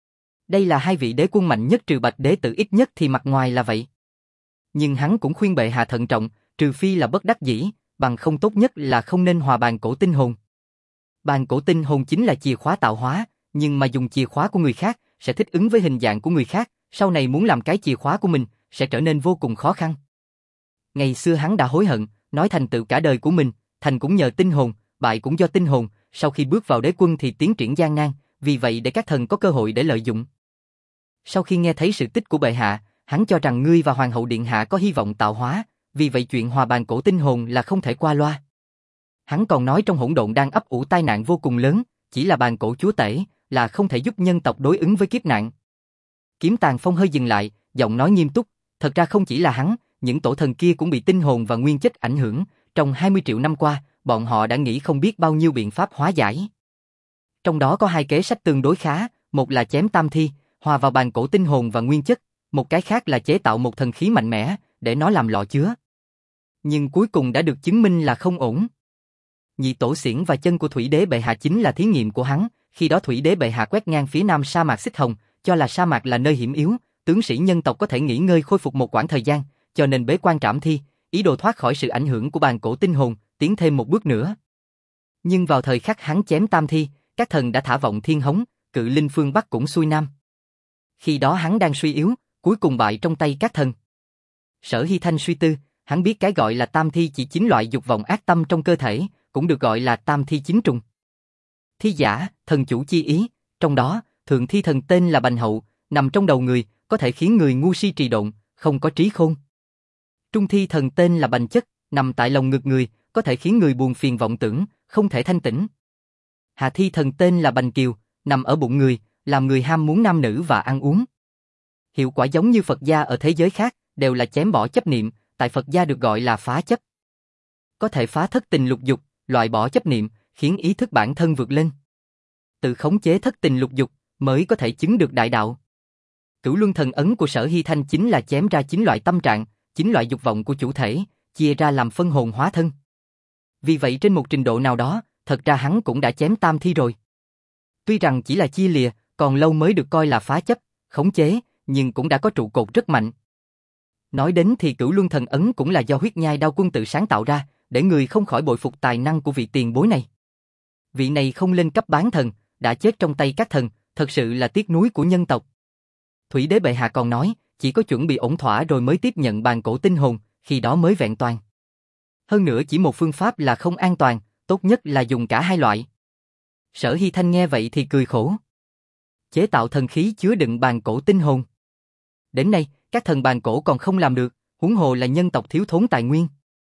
Đây là hai vị đế quân mạnh nhất trừ Bạch Đế Tử, ít nhất thì mặt ngoài là vậy. Nhưng hắn cũng khuyên bệ hạ thận trọng, trừ phi là bất đắc dĩ, bằng không tốt nhất là không nên hòa bàn cổ tinh hồn. Bàn cổ tinh hồn chính là chìa khóa tạo hóa, nhưng mà dùng chìa khóa của người khác sẽ thích ứng với hình dạng của người khác, sau này muốn làm cái chìa khóa của mình sẽ trở nên vô cùng khó khăn. Ngày xưa hắn đã hối hận, nói thành tựu cả đời của mình, thành cũng nhờ tinh hồn, bại cũng do tinh hồn, sau khi bước vào đế quân thì tiến triển gian nan, vì vậy để các thần có cơ hội để lợi dụng. Sau khi nghe thấy sự tích của bệ hạ, hắn cho rằng ngươi và hoàng hậu điện hạ có hy vọng tạo hóa, vì vậy chuyện hòa bàn cổ tinh hồn là không thể qua loa. Hắn còn nói trong hỗn độn đang ấp ủ tai nạn vô cùng lớn, chỉ là bàn cổ chúa tể là không thể giúp nhân tộc đối ứng với kiếp nạn. Kiếm Tàn Phong hơi dừng lại, giọng nói nghiêm túc, thật ra không chỉ là hắn, những tổ thần kia cũng bị tinh hồn và nguyên chất ảnh hưởng, trong hai mươi triệu năm qua, bọn họ đã nghĩ không biết bao nhiêu biện pháp hóa giải. Trong đó có hai kế sách tương đối khá, một là chém tam thi, hòa vào bàn cổ tinh hồn và nguyên chất, một cái khác là chế tạo một thần khí mạnh mẽ, để nó làm lọ chứa. Nhưng cuối cùng đã được chứng minh là không ổn. Nhị tổ xiển và chân của Thủy Đế bệ hạ chính là thí nghiệm của hắn, khi đó Thủy Đế bệ hạ quét ngang phía nam sa mạc Xích Hồng, cho là sa mạc là nơi hiểm yếu, tướng sĩ nhân tộc có thể nghỉ ngơi khôi phục một quãng thời gian, cho nên bế quan trảm thi, ý đồ thoát khỏi sự ảnh hưởng của bàn cổ tinh hồn, tiến thêm một bước nữa. Nhưng vào thời khắc hắn chém tam thi, các thần đã thả vọng thiên hống, cự linh phương Bắc cũng xuôi nam. Khi đó hắn đang suy yếu, cuối cùng bại trong tay các thần. Sở Hy Thanh suy tư, hắn biết cái gọi là tam thi chỉ chính loại dục vọng ác tâm trong cơ thể, cũng được gọi là tam thi chính trùng. Thi giả, thần chủ chi ý, trong đó, thượng thi thần tên là Bành Hậu, nằm trong đầu người, có thể khiến người ngu si trì độn, không có trí khôn. Trung thi thần tên là Bành Chất, nằm tại lòng ngực người, có thể khiến người buồn phiền vọng tưởng, không thể thanh tĩnh. Hạ thi thần tên là Bành Kiều, nằm ở bụng người, làm người ham muốn nam nữ và ăn uống. Hiệu quả giống như Phật gia ở thế giới khác, đều là chém bỏ chấp niệm, tại Phật gia được gọi là phá chấp. Có thể phá thất tình lục dục, loại bỏ chấp niệm, khiến ý thức bản thân vượt lên. tự khống chế thất tình lục dục, mới có thể chứng được đại đạo. Cửu luân thần ấn của Sở Hy Thanh chính là chém ra chín loại tâm trạng, chín loại dục vọng của chủ thể, chia ra làm phân hồn hóa thân. Vì vậy trên một trình độ nào đó, thật ra hắn cũng đã chém tam thi rồi. Tuy rằng chỉ là chia lìa, còn lâu mới được coi là phá chấp, khống chế, nhưng cũng đã có trụ cột rất mạnh. Nói đến thì Cửu Luân Thần Ấn cũng là do Huyết Nhai Đao Quân tự sáng tạo ra, để người không khỏi bội phục tài năng của vị tiền bối này. Vị này không lên cấp bán thần, đã chết trong tay các thần, thật sự là tiếc nuối của nhân tộc. Thủy Đế bệ hạ còn nói, chỉ có chuẩn bị ổn thỏa rồi mới tiếp nhận bàn cổ tinh hồn, khi đó mới vẹn toàn. Hơn nữa chỉ một phương pháp là không an toàn, tốt nhất là dùng cả hai loại. Sở Hy Thanh nghe vậy thì cười khổ. Chế tạo thần khí chứa đựng bàn cổ tinh hồn. Đến nay, các thần bàn cổ còn không làm được, huống hồ là nhân tộc thiếu thốn tài nguyên.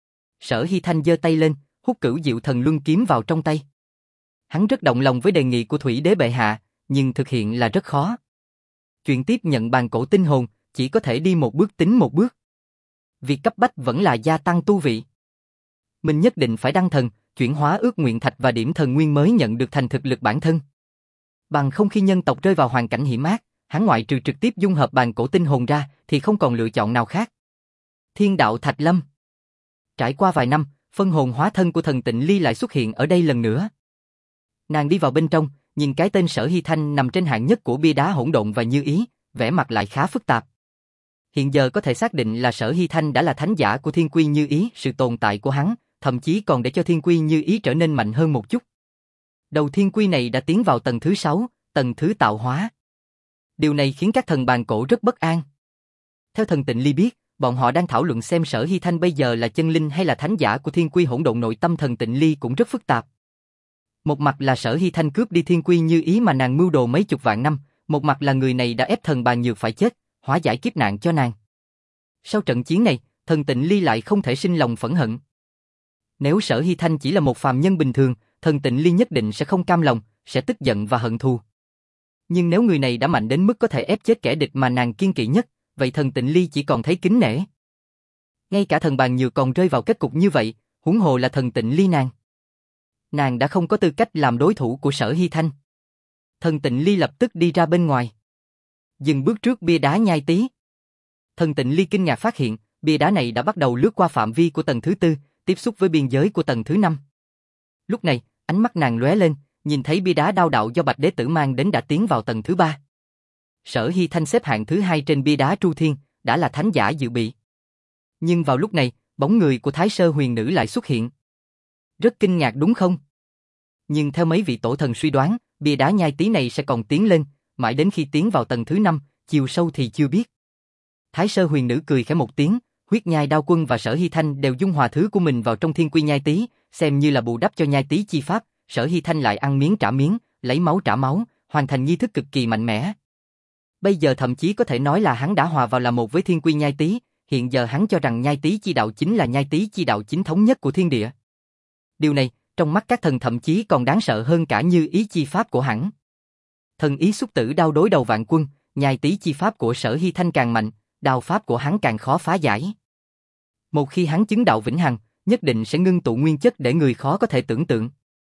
Sở Hy Thanh giơ tay lên, hút Cửu Diệu Thần Luân kiếm vào trong tay. Hắn rất động lòng với đề nghị của Thủy Đế bệ hạ, nhưng thực hiện là rất khó. Chuyện tiếp nhận bàn cổ tinh hồn, chỉ có thể đi một bước tính một bước. Việc cấp bách vẫn là gia tăng tu vị. Mình nhất định phải đăng thần, chuyển hóa ước nguyện thạch và điểm thần nguyên mới nhận được thành thực lực bản thân. Bằng không khi nhân tộc rơi vào hoàn cảnh hiểm ác, hắn ngoại trừ trực tiếp dung hợp bàn cổ tinh hồn ra, thì không còn lựa chọn nào khác. Thiên đạo Thạch Lâm. Trải qua vài năm, phân hồn hóa thân của thần Tịnh Ly lại xuất hiện ở đây lần nữa. Nàng đi vào bên trong, nhìn cái tên Sở Hy Thanh nằm trên hạng nhất của bia đá hỗn độn và như ý, vẻ mặt lại khá phức tạp. Hiện giờ có thể xác định là Sở Hy Thanh đã là thánh giả của Thiên Quy Như Ý, sự tồn tại của hắn, thậm chí còn để cho Thiên Quy Như Ý trở nên mạnh hơn một chút. Đầu Thiên Quy này đã tiến vào tầng thứ sáu, tầng thứ tạo hóa. Điều này khiến các thần bàn cổ rất bất an. Theo thần Tịnh Ly biết, bọn họ đang thảo luận xem Sở Hy Thanh bây giờ là chân linh hay là thánh giả của Thiên Quy hỗn độn, nội tâm thần Tịnh Ly cũng rất phức tạp. Một mặt là Sở Hy Thanh cướp đi Thiên Quy Như Ý mà nàng mưu đồ mấy chục vạn năm, một mặt là người này đã ép thần bàn nhược phải chết, hóa giải kiếp nạn cho nàng. Sau trận chiến này, thần Tịnh Ly lại không thể sinh lòng phẫn hận. Nếu Sở Hy Thanh chỉ là một phàm nhân bình thường, thần Tịnh Ly nhất định sẽ không cam lòng, sẽ tức giận và hận thù. Nhưng nếu người này đã mạnh đến mức có thể ép chết kẻ địch mà nàng kiên kỵ nhất, vậy thần Tịnh Ly chỉ còn thấy kính nể. Ngay cả thần bàn nhược còn rơi vào kết cục như vậy, huống hồ là thần Tịnh Ly nàng. Nàng đã không có tư cách làm đối thủ của Sở Hy Thanh. Thần Tịnh Ly lập tức đi ra bên ngoài. Dừng bước trước bia đá nhai tí. Thần Tịnh Ly kinh ngạc phát hiện, bia đá này đã bắt đầu lướt qua phạm vi của tầng thứ tư, tiếp xúc với biên giới của tầng thứ năm. Lúc này, ánh mắt nàng lóe lên, nhìn thấy bia đá đao đạo do Bạch Đế Tử mang đến đã tiến vào tầng thứ ba. Sở Hy Thanh xếp hạng thứ hai trên bia đá Tru Thiên, đã là thánh giả dự bị. Nhưng vào lúc này, bóng người của Thái Sơ Huyền Nữ lại xuất hiện. Rất kinh ngạc đúng không? Nhưng theo mấy vị tổ thần suy đoán, bia đá nhai tí này sẽ còn tiến lên, mãi đến khi tiến vào tầng thứ năm, chiều sâu thì chưa biết. Thái Sơ Huyền Nữ cười khẽ một tiếng, Huyết Nhai Đao Quân và Sở Hy Thanh đều dung hòa thứ của mình vào trong Thiên Quy nhai tí, xem như là bù đắp cho nhai tí chi pháp. Sở Hy Thanh lại ăn miếng trả miếng, lấy máu trả máu, hoàn thành nghi thức cực kỳ mạnh mẽ. Bây giờ thậm chí có thể nói là hắn đã hòa vào là một với Thiên Quy nhai tí, hiện giờ hắn cho rằng nhai tí chi đạo chính là nhai tí chi đạo chính thống nhất của thiên địa. Điều này, trong mắt các thần thậm chí còn đáng sợ hơn cả như ý chi pháp của hắn. Thần ý xúc tử đao đối đầu vạn quân, nhai tí chi pháp của Sở Hy Thanh càng mạnh, đao pháp của hắn càng khó phá giải. Một khi hắn chứng đạo vĩnh hằng, nhất định sẽ ngưng tụ nguyên chất để người khó có thể tưởng tượng.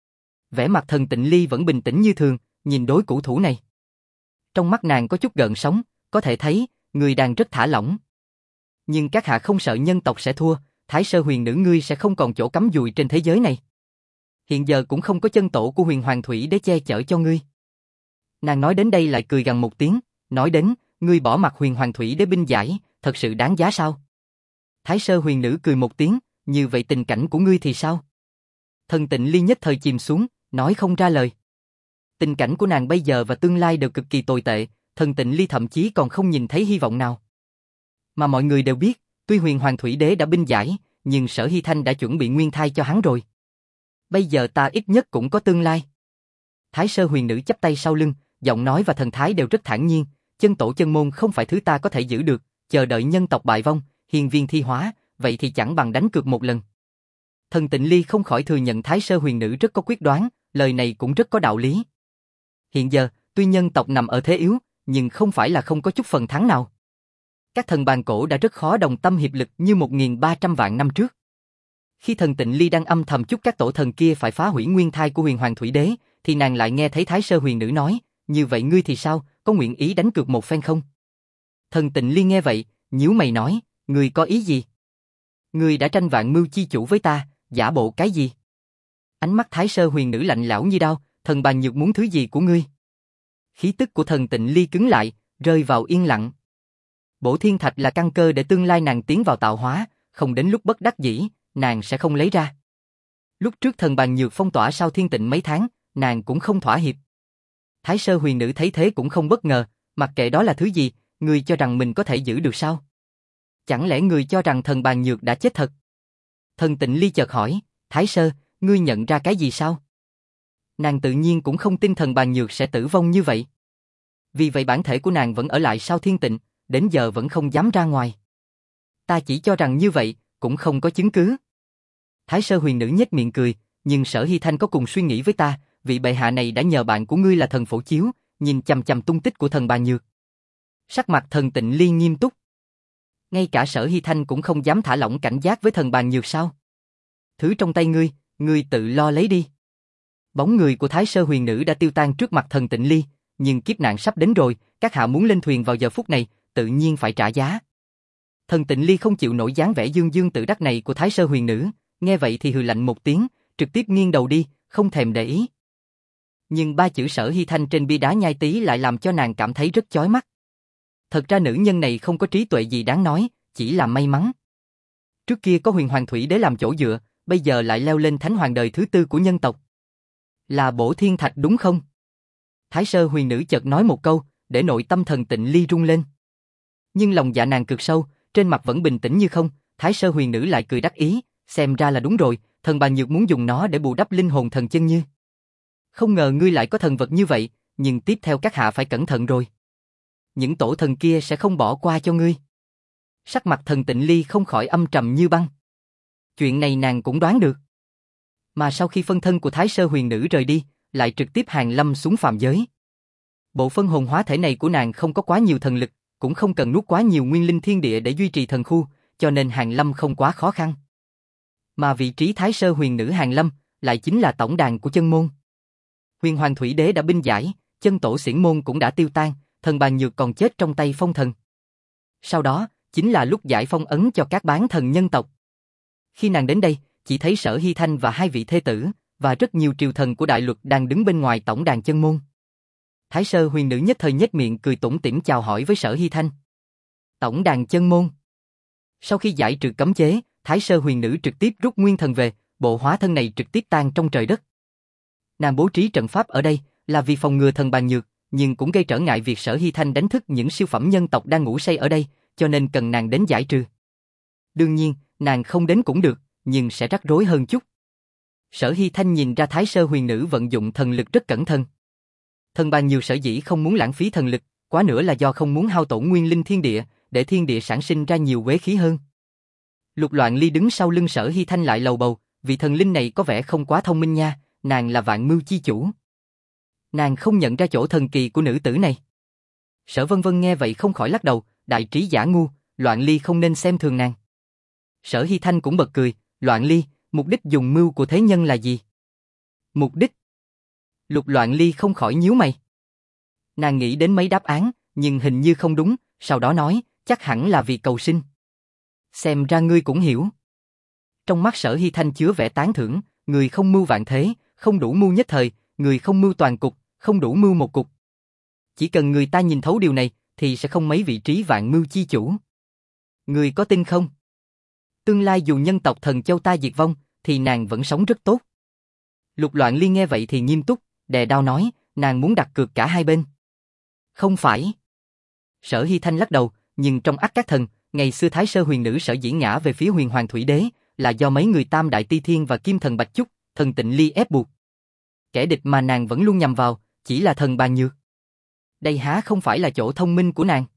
Vẻ mặt thần Tịnh Ly vẫn bình tĩnh như thường, nhìn đối cửu thủ này. Trong mắt nàng có chút gợn sóng, có thể thấy, người đang rất thả lỏng. Nhưng các hạ không sợ nhân tộc sẽ thua, Thái Sơ Huyền Nữ ngươi sẽ không còn chỗ cắm dùi trên thế giới này. Hiện giờ cũng không có chân tổ của Huyền Hoàng Thủy để che chở cho ngươi. Nàng nói đến đây lại cười gằn một tiếng, nói đến, ngươi bỏ mặt Huyền Hoàng Thủy để binh giải, thật sự đáng giá sao? Thái Sơ Huyền Nữ cười một tiếng, như vậy tình cảnh của ngươi thì sao? Thần Tịnh Ly nhất thời chìm xuống, nói không ra lời. Tình cảnh của nàng bây giờ và tương lai đều cực kỳ tồi tệ, thần Tịnh Ly thậm chí còn không nhìn thấy hy vọng nào. Mà mọi người đều biết, tuy Huyền Hoàng Thủy Đế đã binh giải, nhưng Sở Hy Thanh đã chuẩn bị nguyên thai cho hắn rồi. Bây giờ ta ít nhất cũng có tương lai. Thái Sơ Huyền Nữ chắp tay sau lưng, giọng nói và thần thái đều rất thản nhiên, chân tổ chân môn không phải thứ ta có thể giữ được, chờ đợi nhân tộc bại vong, hiền viên thi hóa, vậy thì chẳng bằng đánh cược một lần. Thần Tịnh Ly không khỏi thừa nhận Thái Sơ Huyền Nữ rất có quyết đoán, lời này cũng rất có đạo lý. Hiện giờ, tuy nhân tộc nằm ở thế yếu, nhưng không phải là không có chút phần thắng nào. Các thần bàn cổ đã rất khó đồng tâm hiệp lực như một nghìn ba trăm vạn năm trước. Khi thần Tịnh Ly đang âm thầm chúc các tổ thần kia phải phá hủy nguyên thai của Huyền Hoàng Thủy Đế, thì nàng lại nghe thấy Thái Sơ Huyền Nữ nói, như vậy ngươi thì sao, có nguyện ý đánh cược một phen không? Thần Tịnh Ly nghe vậy, nhíu mày nói, ngươi có ý gì? Ngươi đã tranh vạn mưu chi chủ với ta, giả bộ cái gì? Ánh mắt Thái Sơ Huyền Nữ lạnh lẽo như đao, thần bàn nhược muốn thứ gì của ngươi? Khí tức của thần Tịnh Ly cứng lại, rơi vào yên lặng. Bổ thiên thạch là căn cơ để tương lai nàng tiến vào tạo hóa, không đến lúc bất đắc dĩ, nàng sẽ không lấy ra. Lúc trước thần bàn nhược phong tỏa Sao Thiên Tịnh mấy tháng, nàng cũng không thỏa hiệp. Thái Sơ Huyền Nữ thấy thế cũng không bất ngờ, mặc kệ đó là thứ gì, ngươi cho rằng mình có thể giữ được sao? Chẳng lẽ ngươi cho rằng thần bàn nhược đã chết thật? Thần Tịnh Ly chợt hỏi, Thái Sơ, ngươi nhận ra cái gì sao? Nàng tự nhiên cũng không tin thần bàn nhược sẽ tử vong như vậy. Vì vậy bản thể của nàng vẫn ở lại Sao Thiên Tịnh, đến giờ vẫn không dám ra ngoài. Ta chỉ cho rằng như vậy, cũng không có chứng cứ. Thái Sơ Huyền Nữ nhếch miệng cười, nhưng Sở Hy Thanh có cùng suy nghĩ với ta, vị bệ hạ này đã nhờ bạn của ngươi là thần phổ chiếu, nhìn chằm chằm tung tích của thần bàn nhược. Sắc mặt thần Tịnh Ly nghiêm túc. Ngay cả Sở Hy Thanh cũng không dám thả lỏng cảnh giác với thần bàn nhược sao? Thứ trong tay ngươi, ngươi tự lo lấy đi. Bóng người của Thái Sơ Huyền Nữ đã tiêu tan trước mặt thần Tịnh Ly, nhưng kiếp nạn sắp đến rồi, các hạ muốn lên thuyền vào giờ phút này, tự nhiên phải trả giá. Thần Tịnh Ly không chịu nổi dáng vẻ dương dương tự đắc này của Thái Sơ Huyền Nữ, nghe vậy thì hừ lạnh một tiếng, trực tiếp nghiêng đầu đi, không thèm để ý. Nhưng ba chữ Sở Hy Thanh trên bia đá nhai tí lại làm cho nàng cảm thấy rất chói mắt. Thật ra nữ nhân này không có trí tuệ gì đáng nói, chỉ là may mắn. Trước kia có Huyền Hoàng Thủy Đế làm chỗ dựa, bây giờ lại leo lên Thánh Hoàng đời thứ tư của nhân tộc. Là Bổ Thiên Thạch đúng không? Thái Sơ Huyền Nữ chợt nói một câu, để nội tâm thần Tịnh Ly rung lên. Nhưng lòng dạ nàng cực sâu, trên mặt vẫn bình tĩnh như không, Thái Sơ Huyền Nữ lại cười đắc ý, xem ra là đúng rồi, thần bàn nhược muốn dùng nó để bù đắp linh hồn thần chân như. Không ngờ ngươi lại có thần vật như vậy, nhưng tiếp theo các hạ phải cẩn thận rồi. Những tổ thần kia sẽ không bỏ qua cho ngươi. Sắc mặt thần Tịnh Ly không khỏi âm trầm như băng. Chuyện này nàng cũng đoán được. Mà sau khi phân thân của Thái Sơ Huyền Nữ rời đi, lại trực tiếp hàng lâm xuống phàm giới. Bộ phân hồn hóa thể này của nàng không có quá nhiều thần lực, cũng không cần nuốt quá nhiều nguyên linh thiên địa để duy trì thần khu, cho nên hàng lâm không quá khó khăn. Mà vị trí Thái Sơ Huyền Nữ hàng lâm, lại chính là tổng đàn của chân môn. Huyền Hoàng Thủy Đế đã binh giải, chân tổ xiển môn cũng đã tiêu tan, thần bàn nhược còn chết trong tay phong thần. Sau đó, chính là lúc giải phong ấn cho các bán thần nhân tộc. Khi nàng đến đây, chỉ thấy Sở Hy Thanh và hai vị thê tử, và rất nhiều triều thần của đại luật đang đứng bên ngoài tổng đàn chân môn. Thái Sơ Huyền Nữ nhất thời nhếch miệng cười tủm tỉm chào hỏi với Sở Hy Thanh. Tổng đàn chân môn. Sau khi giải trừ cấm chế, Thái Sơ Huyền Nữ trực tiếp rút nguyên thần về, bộ hóa thân này trực tiếp tan trong trời đất. Nàng bố trí trận pháp ở đây là vì phòng ngừa thần bàn nhược, nhưng cũng gây trở ngại việc Sở Hy Thanh đánh thức những siêu phẩm nhân tộc đang ngủ say ở đây, cho nên cần nàng đến giải trừ. Đương nhiên, nàng không đến cũng được, nhưng sẽ rắc rối hơn chút. Sở Hy Thanh nhìn ra Thái Sơ Huyền Nữ vận dụng thần lực rất cẩn thận. Thần bàn nhiều sở dĩ không muốn lãng phí thần lực, quá nữa là do không muốn hao tổn nguyên linh thiên địa, để thiên địa sản sinh ra nhiều uế khí hơn. Lục Loạn Ly đứng sau lưng Sở Hy Thanh lại lầu bầu, vì thần linh này có vẻ không quá thông minh nha, nàng là vạn mưu chi chủ. Nàng không nhận ra chỗ thần kỳ của nữ tử này. Sở Vân Vân nghe vậy không khỏi lắc đầu, đại trí giả ngu, Loạn Ly không nên xem thường nàng. Sở Hy Thanh cũng bật cười, Loạn Ly, mục đích dùng mưu của thế nhân là gì? Mục đích? Lục Loạn Ly không khỏi nhíu mày. Nàng nghĩ đến mấy đáp án, nhưng hình như không đúng, sau đó nói, chắc hẳn là vì cầu sinh. Xem ra ngươi cũng hiểu. Trong mắt Sở Hy Thanh chứa vẻ tán thưởng, người không mưu vạn thế, không đủ mưu nhất thời, người không mưu toàn cục, không đủ mưu một cục. Chỉ cần người ta nhìn thấu điều này, thì sẽ không mấy vị trí vạn mưu chi chủ. Người có tin không? Tương lai dù nhân tộc thần châu ta diệt vong, thì nàng vẫn sống rất tốt. Lục Loạn Ly nghe vậy thì nghiêm túc, đè đao nói, nàng muốn đặt cược cả hai bên. Không phải. Sở Hy Thanh lắc đầu, nhưng trong ắt các thần, ngày xưa Thái Sơ Huyền Nữ sở dĩ ngã về phía Huyền Hoàng Thủy Đế, là do mấy người Tam Đại Ti Thiên và Kim Thần Bạch Chúc, thần Tịnh Ly ép buộc. Kẻ địch mà nàng vẫn luôn nhằm vào, chỉ là thần bàn nhược. Đây há không phải là chỗ thông minh của nàng.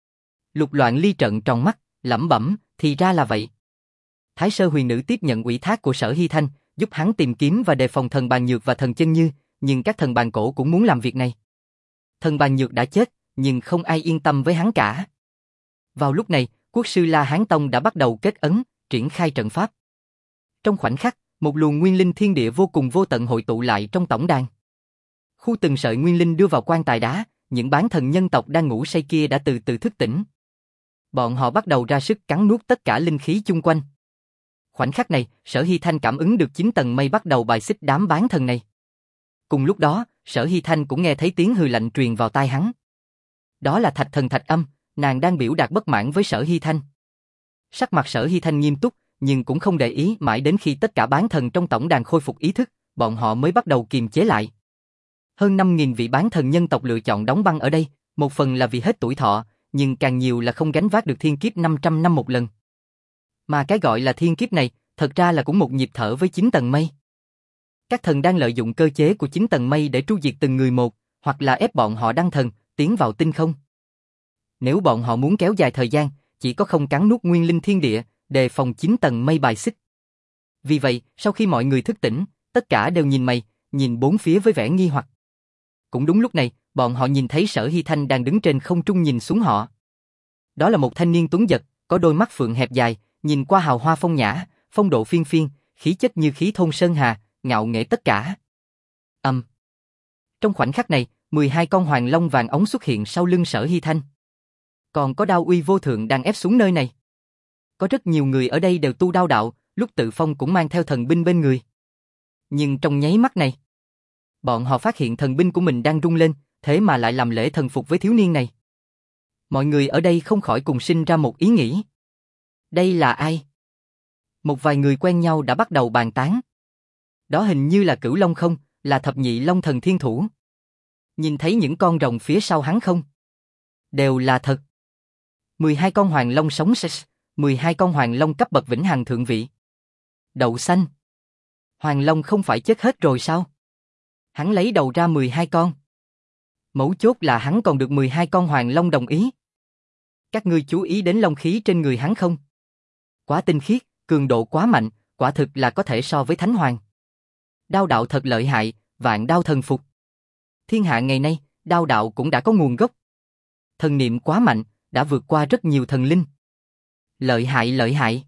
Lục Loạn Ly trợn tròn mắt, lẩm bẩm, thì ra là vậy. Thái Sơ Huyền Nữ tiếp nhận ủy thác của Sở Hy Thanh, giúp hắn tìm kiếm và đề phòng thần bàn nhược và thần chân như, nhưng các thần bàn cổ cũng muốn làm việc này. Thần bàn nhược đã chết, nhưng không ai yên tâm với hắn cả. Vào lúc này, quốc sư La Hán Tông đã bắt đầu kết ấn, triển khai trận pháp. Trong khoảnh khắc, một luồng nguyên linh thiên địa vô cùng vô tận hội tụ lại trong tổng đàn. Khu từng sợi nguyên linh đưa vào quan tài đá, những bán thần nhân tộc đang ngủ say kia đã từ từ thức tỉnh. Bọn họ bắt đầu ra sức cắn nuốt tất cả linh khí chung quanh. Khoảnh khắc này, Sở Hy Thanh cảm ứng được chín tầng mây bắt đầu bài xích đám bán thần này. Cùng lúc đó, Sở Hy Thanh cũng nghe thấy tiếng hừ lạnh truyền vào tai hắn. Đó là Thạch Thần Thạch Âm, nàng đang biểu đạt bất mãn với Sở Hy Thanh. Sắc mặt Sở Hy Thanh nghiêm túc, nhưng cũng không để ý, mãi đến khi tất cả bán thần trong tổng đàn khôi phục ý thức, bọn họ mới bắt đầu kiềm chế lại. Hơn năm nghìn vị bán thần nhân tộc lựa chọn đóng băng ở đây, một phần là vì hết tuổi thọ, nhưng càng nhiều là không gánh vác được thiên kiếp năm trăm năm một lần. Mà cái gọi là thiên kiếp này, thật ra là cũng một nhịp thở với chín tầng mây. Các thần đang lợi dụng cơ chế của chín tầng mây để tru diệt từng người một, hoặc là ép bọn họ đăng thần, tiến vào tinh không. Nếu bọn họ muốn kéo dài thời gian, chỉ có không cắn nuốt nguyên linh thiên địa, đề phòng chín tầng mây bài xích. Vì vậy, sau khi mọi người thức tỉnh, tất cả đều nhìn mày, nhìn bốn phía với vẻ nghi hoặc. Cũng đúng lúc này, bọn họ nhìn thấy Sở Hy Thanh đang đứng trên không trung nhìn xuống họ. Đó là một thanh niên tuấn giật, có đôi mắt phượng hẹp dài, nhìn qua hào hoa phong nhã, phong độ phiên phiên, khí chất như khí thôn sơn hà, ngạo nghễ tất cả. Âm. Um. Trong khoảnh khắc này, mười hai con hoàng long vàng ống xuất hiện sau lưng Sở Hy Thanh. Còn có đao uy vô thượng đang ép xuống nơi này. Có rất nhiều người ở đây đều tu đao đạo, lúc tự phong cũng mang theo thần binh bên người. Nhưng trong nháy mắt này, bọn họ phát hiện thần binh của mình đang rung lên, thế mà lại làm lễ thần phục với thiếu niên này. Mọi người ở đây không khỏi cùng sinh ra một ý nghĩ. Đây là ai? Một vài người quen nhau đã bắt đầu bàn tán. Đó hình như là Cửu Long không, là thập nhị long thần thiên thủ. Nhìn thấy những con rồng phía sau hắn không? Đều là thật. mười hai con hoàng long sống sạch, mười hai con hoàng long cấp bậc vĩnh hằng thượng vị. Đậu xanh. Hoàng long không phải chết hết rồi sao? Hắn lấy đầu ra mười hai con. Mấu chốt là hắn còn được mười hai con hoàng long đồng ý. Các ngươi chú ý đến long khí trên người hắn không? Quá tinh khiết, cường độ quá mạnh, quả thực là có thể so với thánh hoàng. Đao đạo thật lợi hại, vạn đao thần phục. Thiên hạ ngày nay, đao đạo cũng đã có nguồn gốc. Thần niệm quá mạnh, đã vượt qua rất nhiều thần linh. Lợi hại lợi hại.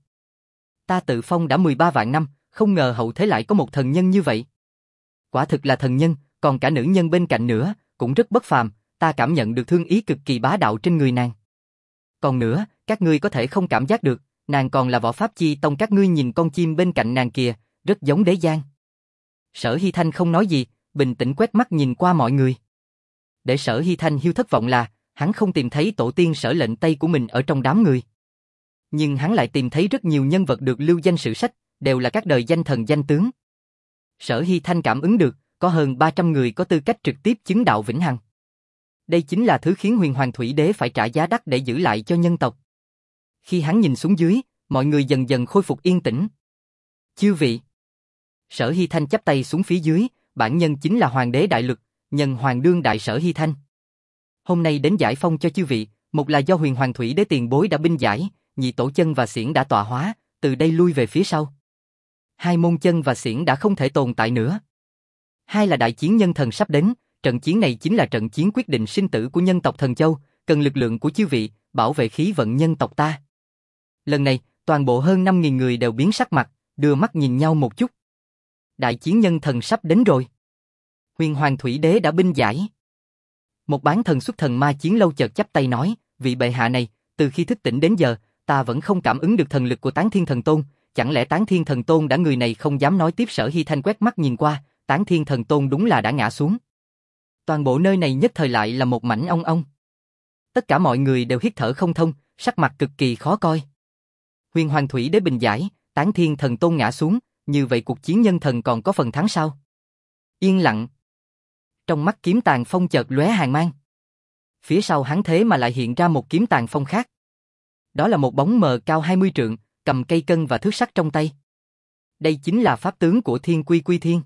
Ta tự phong đã mười ba vạn năm, không ngờ hậu thế lại có một thần nhân như vậy. Quả thực là thần nhân, còn cả nữ nhân bên cạnh nữa, cũng rất bất phàm, ta cảm nhận được thương ý cực kỳ bá đạo trên người nàng. Còn nữa, các ngươi có thể không cảm giác được, nàng còn là võ pháp chi tông, các ngươi nhìn con chim bên cạnh nàng kìa, rất giống đế giang. Sở Hy Thanh không nói gì, bình tĩnh quét mắt nhìn qua mọi người. Để Sở Hy Thanh hiu thất vọng là, hắn không tìm thấy tổ tiên Sở Lệnh Tây của mình ở trong đám người. Nhưng hắn lại tìm thấy rất nhiều nhân vật được lưu danh sử sách, đều là các đời danh thần danh tướng. Sở Hy Thanh cảm ứng được, có hơn ba trăm người có tư cách trực tiếp chứng đạo vĩnh hằng. Đây chính là thứ khiến Huyền Hoàng Thủy Đế phải trả giá đắt để giữ lại cho nhân tộc. Khi hắn nhìn xuống dưới, mọi người dần dần khôi phục yên tĩnh. Chư vị. Sở Hy Thanh chắp tay xuống phía dưới, bản nhân chính là Hoàng đế đại lực, nhân Hoàng đương đại Sở Hy Thanh. Hôm nay đến giải phong cho chư vị, một là do Huyền Hoàng Thủy Đế tiền bối đã binh giải, nhị tổ chân và xiển đã tọa hóa, từ đây lui về phía sau. Hai môn chân và xiển đã không thể tồn tại nữa. Hai là đại chiến nhân thần sắp đến, trận chiến này chính là trận chiến quyết định sinh tử của nhân tộc Thần Châu, cần lực lượng của chư vị, bảo vệ khí vận nhân tộc ta. Lần này, toàn bộ hơn năm nghìn người đều biến sắc mặt, đưa mắt nhìn nhau một chút. Đại chiến nhân thần sắp đến rồi. Huyền Hoàng Thủy Đế đã binh giải. Một bán thần xuất thần ma chiến lâu chợt chắp tay nói, vị bệ hạ này, từ khi thức tỉnh đến giờ, ta vẫn không cảm ứng được thần lực của Tán Thiên Thần Tôn, chẳng lẽ Tán Thiên Thần Tôn đã người này không dám nói tiếp. Sở Hy Thanh quét mắt nhìn qua, Tán Thiên Thần Tôn đúng là đã ngã xuống. Toàn bộ nơi này nhất thời lại là một mảnh ong ong. Tất cả mọi người đều hít thở không thông, sắc mặt cực kỳ khó coi. Huyền Hoàng Thủy Đế bình giải, Tán Thiên Thần Tôn ngã xuống, như vậy cuộc chiến nhân thần còn có phần thắng sao? Yên lặng. Trong mắt Kiếm Tàn Phong chợt lóe hàn mang. Phía sau hắn thế mà lại hiện ra một Kiếm Tàn Phong khác. Đó là một bóng mờ cao hai mươi trượng, cầm cây cân và thước sắt trong tay. Đây chính là pháp tướng của Thiên Quy Quy Thiên.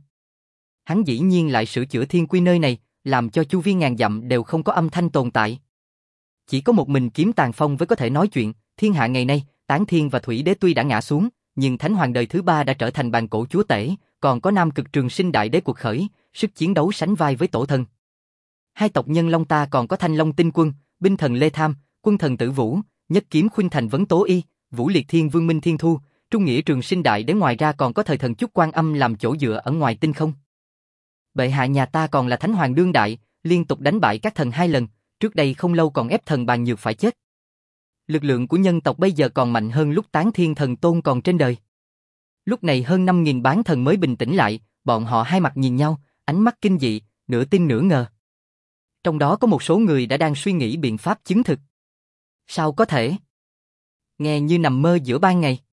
Hắn dĩ nhiên lại sửa chữa Thiên Quy nơi này, làm cho chu vi ngàn dặm đều không có âm thanh tồn tại. Chỉ có một mình Kiếm Tàn Phong mới có thể nói chuyện. Thiên hạ ngày nay, Tán Thiên và Thủy Đế tuy đã ngã xuống, nhưng Thánh Hoàng đời thứ ba đã trở thành bàn cổ chúa tể, còn có Nam Cực Trường Sinh Đại Đế cuộc khởi, sức chiến đấu sánh vai với tổ thần. Hai tộc nhân Long ta còn có Thanh Long Tinh Quân, binh thần Lê Tham, quân thần Tử Vũ, Nhất Kiếm Khuynh Thành Vấn Tố Y, Vũ Liệt Thiên Vương Minh Thiên Thu, Trung Nghĩa Trường Sinh Đại Đế, ngoài ra còn có thời thần Chúc Quan Âm làm chỗ dựa ở ngoài tinh không. Bệ hạ nhà ta còn là thánh hoàng đương đại, liên tục đánh bại các thần hai lần, trước đây không lâu còn ép thần Bàn Nhược phải chết. Lực lượng của nhân tộc bây giờ còn mạnh hơn lúc Tán Thiên Thần Tôn còn trên đời. Lúc này hơn năm nghìn bán thần mới bình tĩnh lại, bọn họ hai mặt nhìn nhau, ánh mắt kinh dị, nửa tin nửa ngờ. Trong đó có một số người đã đang suy nghĩ biện pháp chứng thực. Sao có thể? Nghe như nằm mơ giữa ban ngày.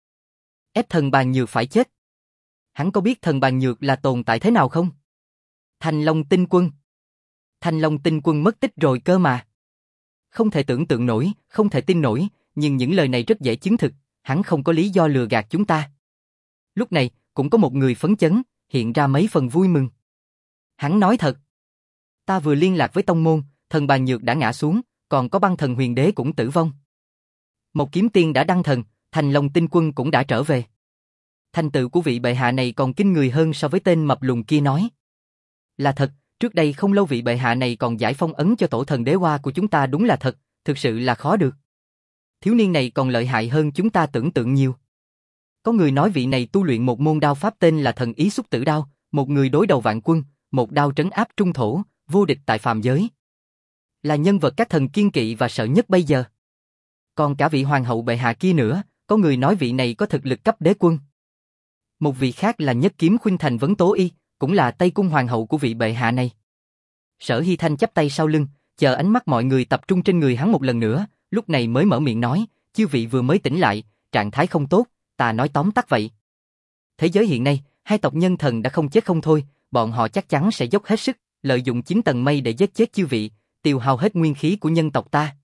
Ép thần Bàn Nhược phải chết. Hắn có biết thần Bàn Nhược là tồn tại thế nào không? Thanh Long Tinh Quân. Thanh Long Tinh Quân mất tích rồi cơ mà. Không thể tưởng tượng nổi, không thể tin nổi, nhưng những lời này rất dễ chứng thực, hắn không có lý do lừa gạt chúng ta. Lúc này, cũng có một người phấn chấn, hiện ra mấy phần vui mừng. Hắn nói thật. Ta vừa liên lạc với tông môn, thần Bàn Nhược đã ngã xuống, còn có băng thần huyền đế cũng tử vong. Một kiếm tiên đã đăng thần, Thanh Long Tinh Quân cũng đã trở về. Thành tựu của vị bệ hạ này còn kinh người hơn so với tên mập lùn kia nói. Là thật, trước đây không lâu vị bệ hạ này còn giải phong ấn cho tổ thần đế hoa của chúng ta, đúng là thật, thực sự là khó được. Thiếu niên này còn lợi hại hơn chúng ta tưởng tượng nhiều. Có người nói vị này tu luyện một môn đao pháp tên là Thần Ý Xúc Tử Đao, một người đối đầu vạn quân, một đao trấn áp trung thổ, vô địch tại phàm giới. Là nhân vật các thần kiên kỵ và sợ nhất bây giờ. Còn cả vị hoàng hậu bệ hạ kia nữa, có người nói vị này có thực lực cấp đế quân. Một vị khác là Nhất Kiếm Khuynh Thành Vấn Tố Y, cũng là Tây Cung hoàng hậu của vị bệ hạ này. Sở Hy Thanh chắp tay sau lưng, chờ ánh mắt mọi người tập trung trên người hắn một lần nữa, lúc này mới mở miệng nói, chư vị vừa mới tỉnh lại, trạng thái không tốt, ta nói tóm tắt vậy. Thế giới hiện nay, hai tộc nhân thần đã không chết không thôi, bọn họ chắc chắn sẽ dốc hết sức, lợi dụng chín tầng mây để giết chết chư vị, tiêu hao hết nguyên khí của nhân tộc ta.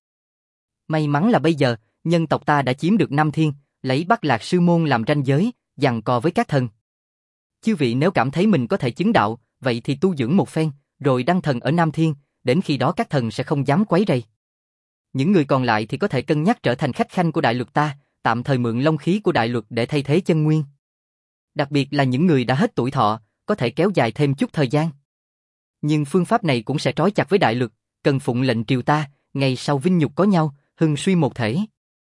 May mắn là bây giờ, nhân tộc ta đã chiếm được Nam Thiên, lấy Bắc Lạc Sư Môn làm ranh giới, giằng co với các thần. Chư vị nếu cảm thấy mình có thể chứng đạo, vậy thì tu dưỡng một phen, rồi đăng thần ở Nam Thiên, đến khi đó các thần sẽ không dám quấy rầy. Những người còn lại thì có thể cân nhắc trở thành khách khanh của đại luật ta, tạm thời mượn long khí của đại luật để thay thế chân nguyên. Đặc biệt là những người đã hết tuổi thọ, có thể kéo dài thêm chút thời gian. Nhưng phương pháp này cũng sẽ trói chặt với đại luật, cần phụng lệnh triều ta, ngày sau vinh nhục có nhau, hưng suy một thể.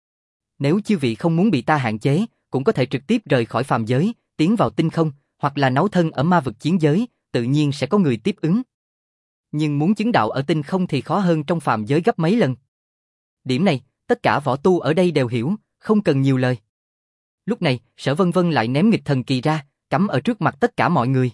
Nếu chư vị không muốn bị ta hạn chế, cũng có thể trực tiếp rời khỏi phàm giới, tiến vào tinh không, hoặc là nấu thân ở ma vực chiến giới, tự nhiên sẽ có người tiếp ứng. Nhưng muốn chứng đạo ở tinh không thì khó hơn trong phàm giới gấp mấy lần. Điểm này, tất cả võ tu ở đây đều hiểu, không cần nhiều lời. Lúc này, Sở Vân Vân lại ném nghịch thần kỳ ra, cắm ở trước mặt tất cả mọi người.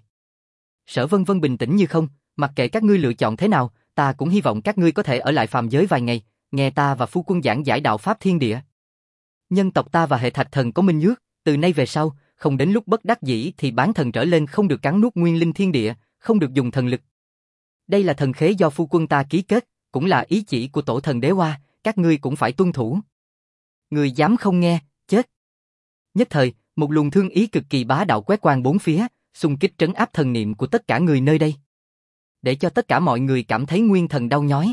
Sở Vân Vân bình tĩnh như không, mặc kệ các ngươi lựa chọn thế nào, ta cũng hy vọng các ngươi có thể ở lại phàm giới vài ngày, nghe ta và phu quân giảng giải đạo pháp thiên địa. Nhân tộc ta và hệ thạch thần có minh ước, từ nay về sau, không đến lúc bất đắc dĩ thì bán thần trở lên không được cắn nuốt nguyên linh thiên địa, không được dùng thần lực. Đây là thần khế do phu quân ta ký kết, cũng là ý chỉ của tổ thần đế hoa, các ngươi cũng phải tuân thủ. Người dám không nghe, chết. Nhất thời, một luồng thương ý cực kỳ bá đạo quét qua bốn phía, xung kích trấn áp thần niệm của tất cả người nơi đây, để cho tất cả mọi người cảm thấy nguyên thần đau nhói.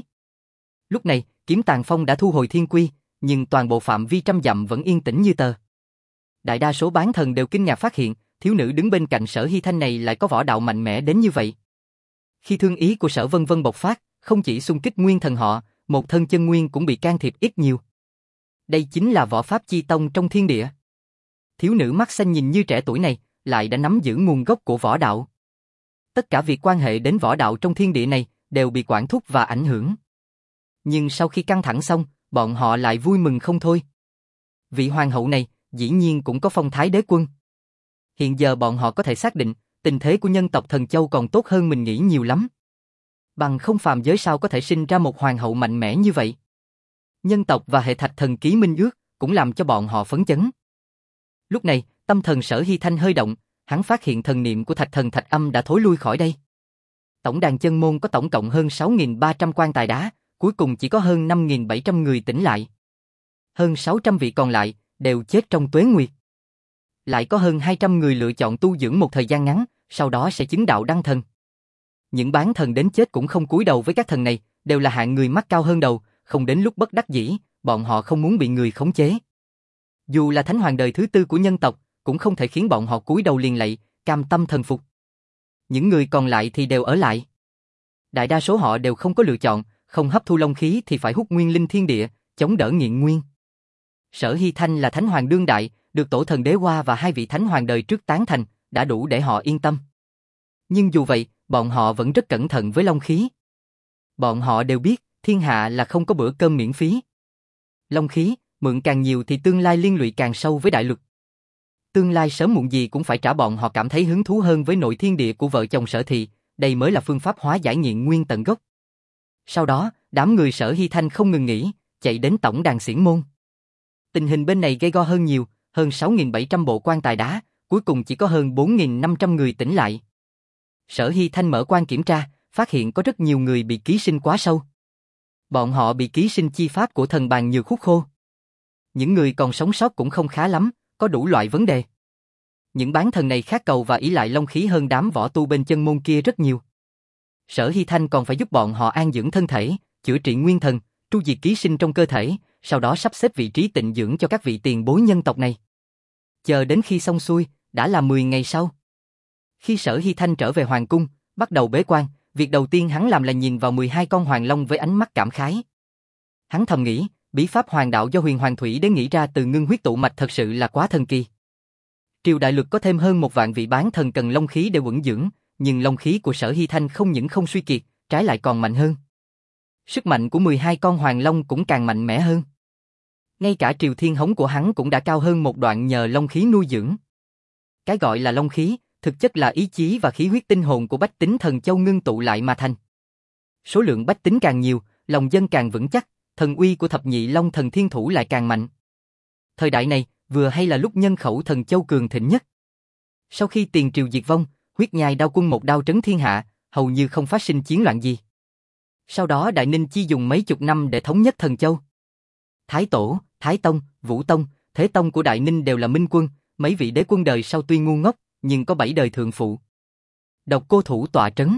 Lúc này, Kiếm Tàn Phong đã thu hồi thiên quy, nhưng toàn bộ phạm vi trăm dặm vẫn yên tĩnh như tờ. Đại đa số bán thần đều kinh ngạc phát hiện, thiếu nữ đứng bên cạnh Sở Hy Thanh này lại có võ đạo mạnh mẽ đến như vậy. Khi thương ý của Sở Vân Vân bộc phát, không chỉ xung kích nguyên thần họ, một thân chân nguyên cũng bị can thiệp ít nhiều. Đây chính là võ pháp chi tông trong thiên địa. Thiếu nữ mắt xanh nhìn như trẻ tuổi này, lại đã nắm giữ nguồn gốc của võ đạo. Tất cả việc quan hệ đến võ đạo trong thiên địa này, đều bị quản thúc và ảnh hưởng. Nhưng sau khi căng thẳng xong, bọn họ lại vui mừng không thôi. Vị hoàng hậu này, dĩ nhiên cũng có phong thái đế quân. Hiện giờ bọn họ có thể xác định, tình thế của nhân tộc Thần Châu còn tốt hơn mình nghĩ nhiều lắm. Bằng không phàm giới sao có thể sinh ra một hoàng hậu mạnh mẽ như vậy. Nhân tộc và hệ thạch thần ký minh ước, cũng làm cho bọn họ phấn chấn. Lúc này, tâm thần Sở Hy Thanh hơi động, hắn phát hiện thần niệm của thạch thần Thạch Âm đã thối lui khỏi đây. Tổng đàn chân môn có tổng cộng hơn sáu nghìn ba trăm quan tài đá, cuối cùng chỉ có hơn năm nghìn bảy trăm người tỉnh lại. Hơn sáu trăm vị còn lại, đều chết trong tuế nguyệt. Lại có hơn hai trăm người lựa chọn tu dưỡng một thời gian ngắn, sau đó sẽ chứng đạo đăng thần. Những bán thần đến chết cũng không cúi đầu với các thần này, đều là hạng người mắt cao hơn đầu, không đến lúc bất đắc dĩ, bọn họ không muốn bị người khống chế. Dù là thánh hoàng đời thứ tư của nhân tộc, cũng không thể khiến bọn họ cúi đầu liền lạy, cam tâm thần phục. Những người còn lại thì đều ở lại. Đại đa số họ đều không có lựa chọn, không hấp thu long khí thì phải hút nguyên linh thiên địa, chống đỡ nghiện nguyên. Sở Hy Thanh là thánh hoàng đương đại, được tổ thần đế hoa và hai vị thánh hoàng đời trước tán thành, đã đủ để họ yên tâm. Nhưng dù vậy, bọn họ vẫn rất cẩn thận với long khí. Bọn họ đều biết, thiên hạ là không có bữa cơm miễn phí. Long khí, mượn càng nhiều thì tương lai liên lụy càng sâu với đại luật. Tương lai sớm muộn gì cũng phải trả, bọn họ cảm thấy hứng thú hơn với nội thiên địa của vợ chồng Sở Thị, đây mới là phương pháp hóa giải nghiện nguyên tận gốc. Sau đó, đám người Sở Hy Thanh không ngừng nghỉ, chạy đến tổng đàn xiển môn. Tình hình bên này gay go hơn nhiều, hơn sáu nghìn bảy trăm bộ quan tài đá, cuối cùng chỉ có hơn bốn nghìn năm trăm người tỉnh lại. Sở Hy Thanh mở quan kiểm tra, phát hiện có rất nhiều người bị ký sinh quá sâu. Bọn họ bị ký sinh chi pháp của thần bàn nhược hút khô. Những người còn sống sót cũng không khá lắm, có đủ loại vấn đề. Những bán thần này khát cầu và ý lại long khí hơn đám võ tu bên chân môn kia rất nhiều. Sở Hy Thanh còn phải giúp bọn họ an dưỡng thân thể, chữa trị nguyên thần, tru diệt ký sinh trong cơ thể, sau đó sắp xếp vị trí tịnh dưỡng cho các vị tiền bối nhân tộc này. Chờ đến khi xong xuôi, đã là mười ngày sau. Khi Sở Hy Thanh trở về hoàng cung, bắt đầu bế quan, việc đầu tiên hắn làm là nhìn vào mười hai con hoàng long với ánh mắt cảm khái. Hắn thầm nghĩ, bí pháp hoàng đạo do Huyền Hoàng Thủy Đế nghĩ ra từ ngưng huyết tụ mạch thật sự là quá thần kỳ. Triều đại luật có thêm hơn một vạn vị bán thần cần long khí để vững dưỡng, nhưng long khí của Sở Hy Thanh không những không suy kiệt, trái lại còn mạnh hơn. Sức mạnh của mười hai con hoàng long cũng càng mạnh mẽ hơn. Ngay cả triều thiên hống của hắn cũng đã cao hơn một đoạn nhờ long khí nuôi dưỡng. Cái gọi là long khí, thực chất là ý chí và khí huyết tinh hồn của bách tính thần châu ngưng tụ lại mà thành. Số lượng bách tính càng nhiều, lòng dân càng vững chắc, thần uy của thập nhị long thần thiên thủ lại càng mạnh. Thời đại này, vừa hay là lúc nhân khẩu thần châu cường thịnh nhất. Sau khi tiền triều diệt vong, huyết nhai đao quân một đao trấn thiên hạ, hầu như không phát sinh chiến loạn gì. Sau đó Đại Ninh chi dùng mấy chục năm để thống nhất thần châu. Thái Tổ, Thái Tông, Vũ Tông, Thế Tông của Đại Ninh đều là minh quân, mấy vị đế quân đời sau tuy ngu ngốc, nhưng có bảy đời thượng phụ. Độc Cô Thủ tọa trấn.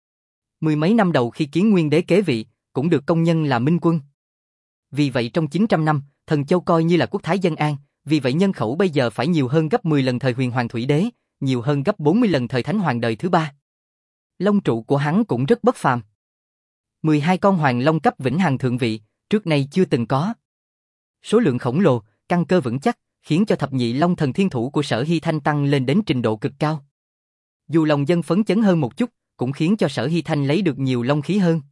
Mười mấy năm đầu khi Kiến Nguyên đế kế vị, cũng được công nhận là minh quân. Vì vậy trong chín trăm năm, thần châu coi như là quốc thái dân an, vì vậy nhân khẩu bây giờ phải nhiều hơn gấp mười lần thời Huyền Hoàng Thủy Đế, nhiều hơn gấp bốn mươi lần thời Thánh Hoàng đời thứ ba. Long trụ của hắn cũng rất bất phàm. mười hai con hoàng long cấp vĩnh hằng thượng vị, trước nay chưa từng có. Số lượng khổng lồ, căn cơ vững chắc, khiến cho thập nhị long thần thiên thủ của Sở Hy Thanh tăng lên đến trình độ cực cao. Dù lòng dân phấn chấn hơn một chút, cũng khiến cho Sở Hy Thanh lấy được nhiều long khí hơn.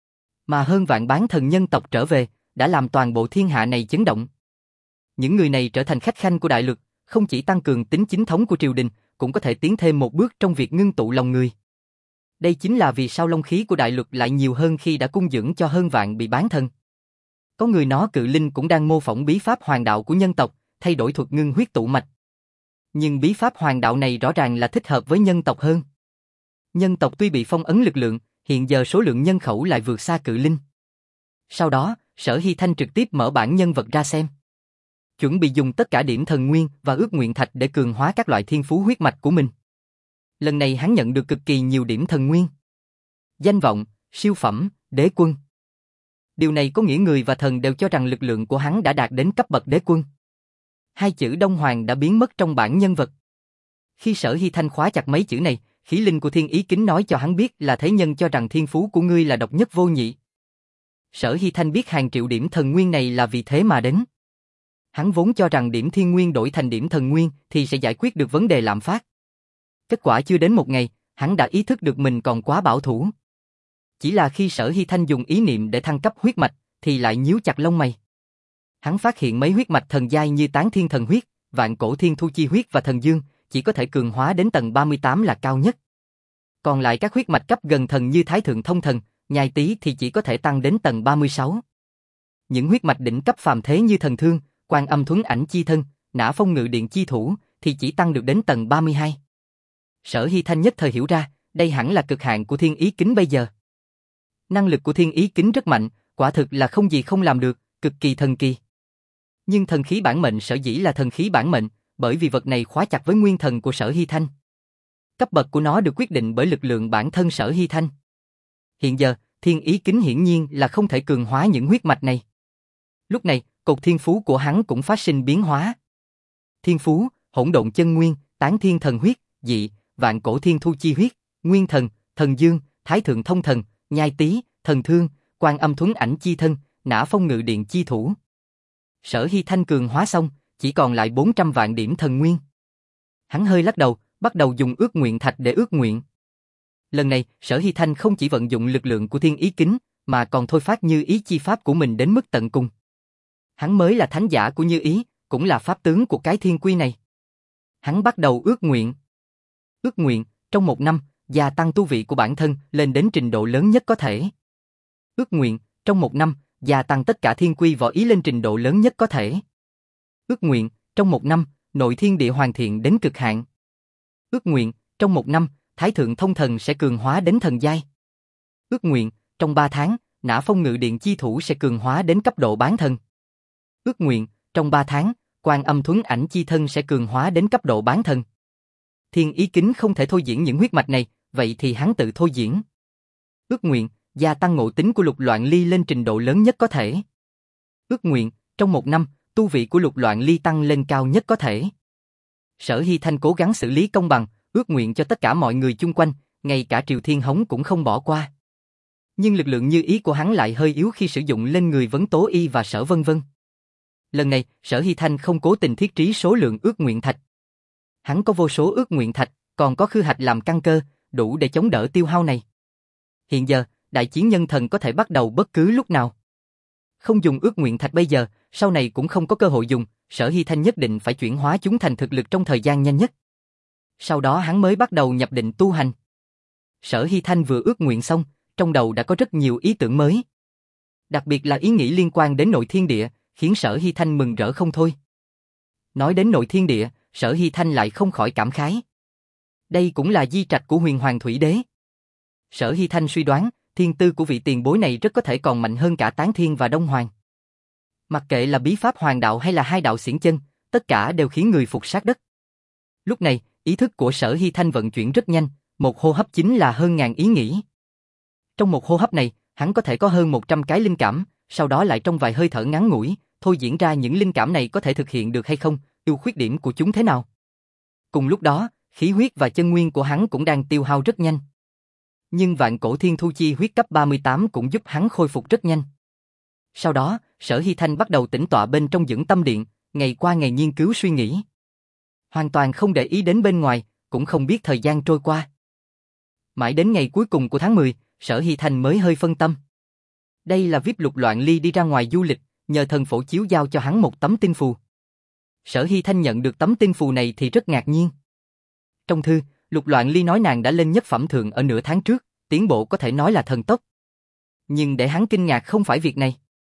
Mà hơn vạn bán thần nhân tộc trở về, đã làm toàn bộ thiên hạ này chấn động. Những người này trở thành khách khanh của đại luật, không chỉ tăng cường tính chính thống của triều đình, cũng có thể tiến thêm một bước trong việc ngưng tụ lòng người. Đây chính là vì sao long khí của đại luật lại nhiều hơn khi đã cung dưỡng cho hơn vạn bị bán thần. Có người nói cự linh cũng đang mô phỏng bí pháp hoàng đạo của nhân tộc, thay đổi thuật ngưng huyết tụ mạch. Nhưng bí pháp hoàng đạo này rõ ràng là thích hợp với nhân tộc hơn. Nhân tộc tuy bị phong ấn lực lượng, hiện giờ số lượng nhân khẩu lại vượt xa cự linh. Sau đó, Sở Hy Thanh trực tiếp mở bản nhân vật ra xem. Chuẩn bị dùng tất cả điểm thần nguyên và ước nguyện thạch để cường hóa các loại thiên phú huyết mạch của mình. Lần này hắn nhận được cực kỳ nhiều điểm thần nguyên. Danh vọng, siêu phẩm, đế quân. Điều này có nghĩa người và thần đều cho rằng lực lượng của hắn đã đạt đến cấp bậc đế quân. Hai chữ Đông Hoàng đã biến mất trong bản nhân vật. Khi Sở Hy Thanh khóa chặt mấy chữ này, khí linh của Thiên Ý Kính nói cho hắn biết là thế nhân cho rằng thiên phú của ngươi là độc nhất vô nhị. Sở Hy Thanh biết hàng triệu điểm thần nguyên này là vì thế mà đến. Hắn vốn cho rằng điểm thiên nguyên đổi thành điểm thần nguyên thì sẽ giải quyết được vấn đề lạm phát. Kết quả chưa đến một ngày, hắn đã ý thức được mình còn quá bảo thủ. Chỉ là khi Sở Hy Thanh dùng ý niệm để thăng cấp huyết mạch, thì lại nhíu chặt lông mày. Hắn phát hiện mấy huyết mạch thần giai như Tán Thiên Thần Huyết, Vạn Cổ Thiên Thu Chi Huyết và Thần Dương, chỉ có thể cường hóa đến tầng ba mươi tám là cao nhất. Còn lại các huyết mạch cấp gần thần như Thái Thượng Thông Thần, Nhai Tý thì chỉ có thể tăng đến tầng ba mươi sáu. Những huyết mạch đỉnh cấp phàm thế như Thần Thương, Quan Âm Thuấn Ảnh Chi Thân, Nã Phong Ngự Điện Chi Thủ thì chỉ tăng được đến tầng ba mươi hai. Sở Hy Thanh nhất thời hiểu ra, đây hẳn là cực hạn của Thiên Ý Kính bây giờ. Năng lực của Thiên Ý Kính rất mạnh, quả thực là không gì không làm được, cực kỳ thần kỳ. Nhưng thần khí bản mệnh sở dĩ là thần khí bản mệnh, bởi vì vật này khóa chặt với nguyên thần của Sở Hy Thanh. Cấp bậc của nó được quyết định bởi lực lượng bản thân Sở Hy Thanh. Hiện giờ, Thiên Ý Kính hiển nhiên là không thể cường hóa những huyết mạch này. Lúc này, cột thiên phú của hắn cũng phát sinh biến hóa. Thiên phú, Hỗn Độn Chân Nguyên, Tán Thiên Thần Huyết, Dị, Vạn Cổ Thiên Thu Chi Huyết, Nguyên Thần, Thần Dương, Thái Thượng Thông Thần, Nhai Tý, Thần Thương, Quan Âm Thuấn Ảnh Chi Thân, Nã Phong Ngự Điện Chi Thủ. Sở Hy Thanh cường hóa xong, chỉ còn lại bốn trăm vạn điểm thần nguyên. Hắn hơi lắc đầu, bắt đầu dùng ước nguyện thạch để ước nguyện. Lần này, Sở Hy Thanh không chỉ vận dụng lực lượng của thiên ý kính, mà còn thôi phát như ý chi pháp của mình đến mức tận cùng. Hắn mới là thánh giả của như ý, cũng là pháp tướng của cái thiên quy này. Hắn bắt đầu ước nguyện. Ước nguyện, trong một năm, gia tăng tu vị của bản thân lên đến trình độ lớn nhất có thể. Ước nguyện, trong một năm, gia tăng tất cả thiên quy võ ý lên trình độ lớn nhất có thể. Ước nguyện, trong một năm, nội thiên địa hoàn thiện đến cực hạn. Ước nguyện, trong một năm, Thái Thượng Thông Thần sẽ cường hóa đến thần giai. Ước nguyện, trong ba tháng, Nã Phong Ngự Điện Chi Thủ sẽ cường hóa đến cấp độ bán thần. Ước nguyện, trong ba tháng, Quan Âm Thuấn Ảnh Chi Thân sẽ cường hóa đến cấp độ bán thần. Thiên ý kính không thể thôi diễn những huyết mạch này, vậy thì hắn tự thôi diễn. Ước nguyện, gia tăng ngộ tính của Lục Loạn Ly lên trình độ lớn nhất có thể. Ước nguyện, trong một năm, tu vị của Lục Loạn Ly tăng lên cao nhất có thể. Sở Hy Thanh cố gắng xử lý công bằng, ước nguyện cho tất cả mọi người chung quanh, ngay cả Triều Thiên Hống cũng không bỏ qua. Nhưng lực lượng như ý của hắn lại hơi yếu khi sử dụng lên người Vấn Tố Y và Sở Vân Vân. Lần này, Sở Hy Thanh không cố tình thiết trí số lượng ước nguyện thạch. Hắn có vô số ước nguyện thạch, còn có khư hạch làm căn cơ, đủ để chống đỡ tiêu hao này. Hiện giờ, đại chiến nhân thần có thể bắt đầu bất cứ lúc nào. Không dùng ước nguyện thạch bây giờ, sau này cũng không có cơ hội dùng, Sở Hy Thanh nhất định phải chuyển hóa chúng thành thực lực trong thời gian nhanh nhất. Sau đó hắn mới bắt đầu nhập định tu hành. Sở Hy Thanh vừa ước nguyện xong, trong đầu đã có rất nhiều ý tưởng mới. Đặc biệt là ý nghĩ liên quan đến nội thiên địa, khiến Sở Hy Thanh mừng rỡ không thôi. Nói đến nội thiên địa, Sở Hy Thanh lại không khỏi cảm khái. Đây cũng là di trạch của Huyền Hoàng Thủy Đế. Sở Hy Thanh suy đoán, thiên tư của vị tiền bối này rất có thể còn mạnh hơn cả Tán Thiên và Đông Hoàng. Mặc kệ là bí pháp hoàng đạo hay là hai đạo xiển chân, tất cả đều khiến người phục sát đất. Lúc này, ý thức của Sở Hy Thanh vận chuyển rất nhanh, một hô hấp chính là hơn ngàn ý nghĩ. Trong một hô hấp này, hắn có thể có hơn một trăm cái linh cảm, sau đó lại trong vài hơi thở ngắn ngủi, thôi diễn ra những linh cảm này có thể thực hiện được hay không, ưu khuyết điểm của chúng thế nào. Cùng lúc đó, khí huyết và chân nguyên của hắn cũng đang tiêu hao rất nhanh. Nhưng Vạn Cổ Thiên Thu Chi huyết cấp ba mươi tám cũng giúp hắn khôi phục rất nhanh. Sau đó, Sở Hy Thanh bắt đầu tĩnh tọa bên trong dưỡng tâm điện, ngày qua ngày nghiên cứu suy nghĩ. Hoàn toàn không để ý đến bên ngoài, cũng không biết thời gian trôi qua. Mãi đến ngày cuối cùng của tháng mười, Sở Hy Thanh mới hơi phân tâm. Đây là vê i pê Lục Loạn Ly đi ra ngoài du lịch, nhờ thần phổ chiếu giao cho hắn một tấm tinh phù. Sở Hy Thanh nhận được tấm tinh phù này thì rất ngạc nhiên. Trong thư, Lục Loạn Ly nói nàng đã lên nhất phẩm thượng ở nửa tháng trước, tiến bộ có thể nói là thần tốc. Nhưng để hắn kinh ngạc không phải việc này,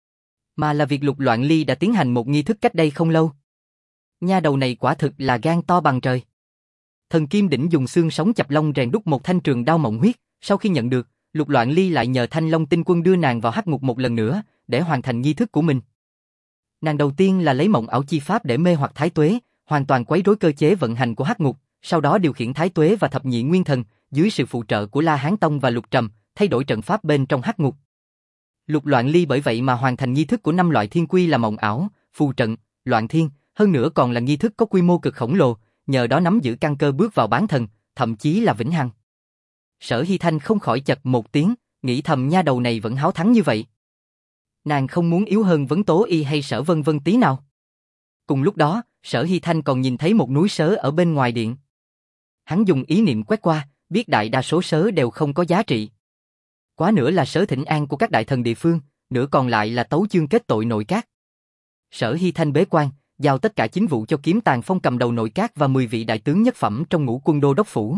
mà là việc Lục Loạn Ly đã tiến hành một nghi thức cách đây không lâu. Nha đầu này quả thực là gan to bằng trời. Thần Kim Đỉnh dùng xương sống chập lông rèn đúc một thanh trường đao mộng huyết, sau khi nhận được, Lục Loạn Ly lại nhờ Thanh Long Tinh Quân đưa nàng vào hắc ngục một lần nữa, để hoàn thành nghi thức của mình. Nàng đầu tiên là lấy mộng ảo chi pháp để mê hoặc Thái Tuế, hoàn toàn quấy rối cơ chế vận hành của hắc ngục, sau đó điều khiển Thái Tuế và thập nhị nguyên thần, dưới sự phụ trợ của La Hán Tông và Lục Trầm, thay đổi trận pháp bên trong hắc ngục. Lục Loạn Ly bởi vậy mà hoàn thành nghi thức của năm loại thiên quy là mộng ảo, phù trận, loạn thiên, hơn nữa còn là nghi thức có quy mô cực khổng lồ, nhờ đó nắm giữ căn cơ bước vào bán thần, thậm chí là vĩnh hằng. Sở Hy Thanh không khỏi chật một tiếng, nghĩ thầm nha đầu này vẫn háo thắng như vậy. Nàng không muốn yếu hơn Vấn Tố Y hay Sở Vân Vân tí nào. Cùng lúc đó, Sở Hy Thanh còn nhìn thấy một núi sớ ở bên ngoài điện. Hắn dùng ý niệm quét qua, biết đại đa số sớ đều không có giá trị. Quá nữa là sớ thỉnh an của các đại thần địa phương, nửa còn lại là tấu chương kết tội nội các. Sở Hy Thanh bế quan, giao tất cả chính vụ cho Kiếm Tàn Phong cầm đầu nội các và mười vị đại tướng nhất phẩm trong Ngũ Quân Đô đốc phủ.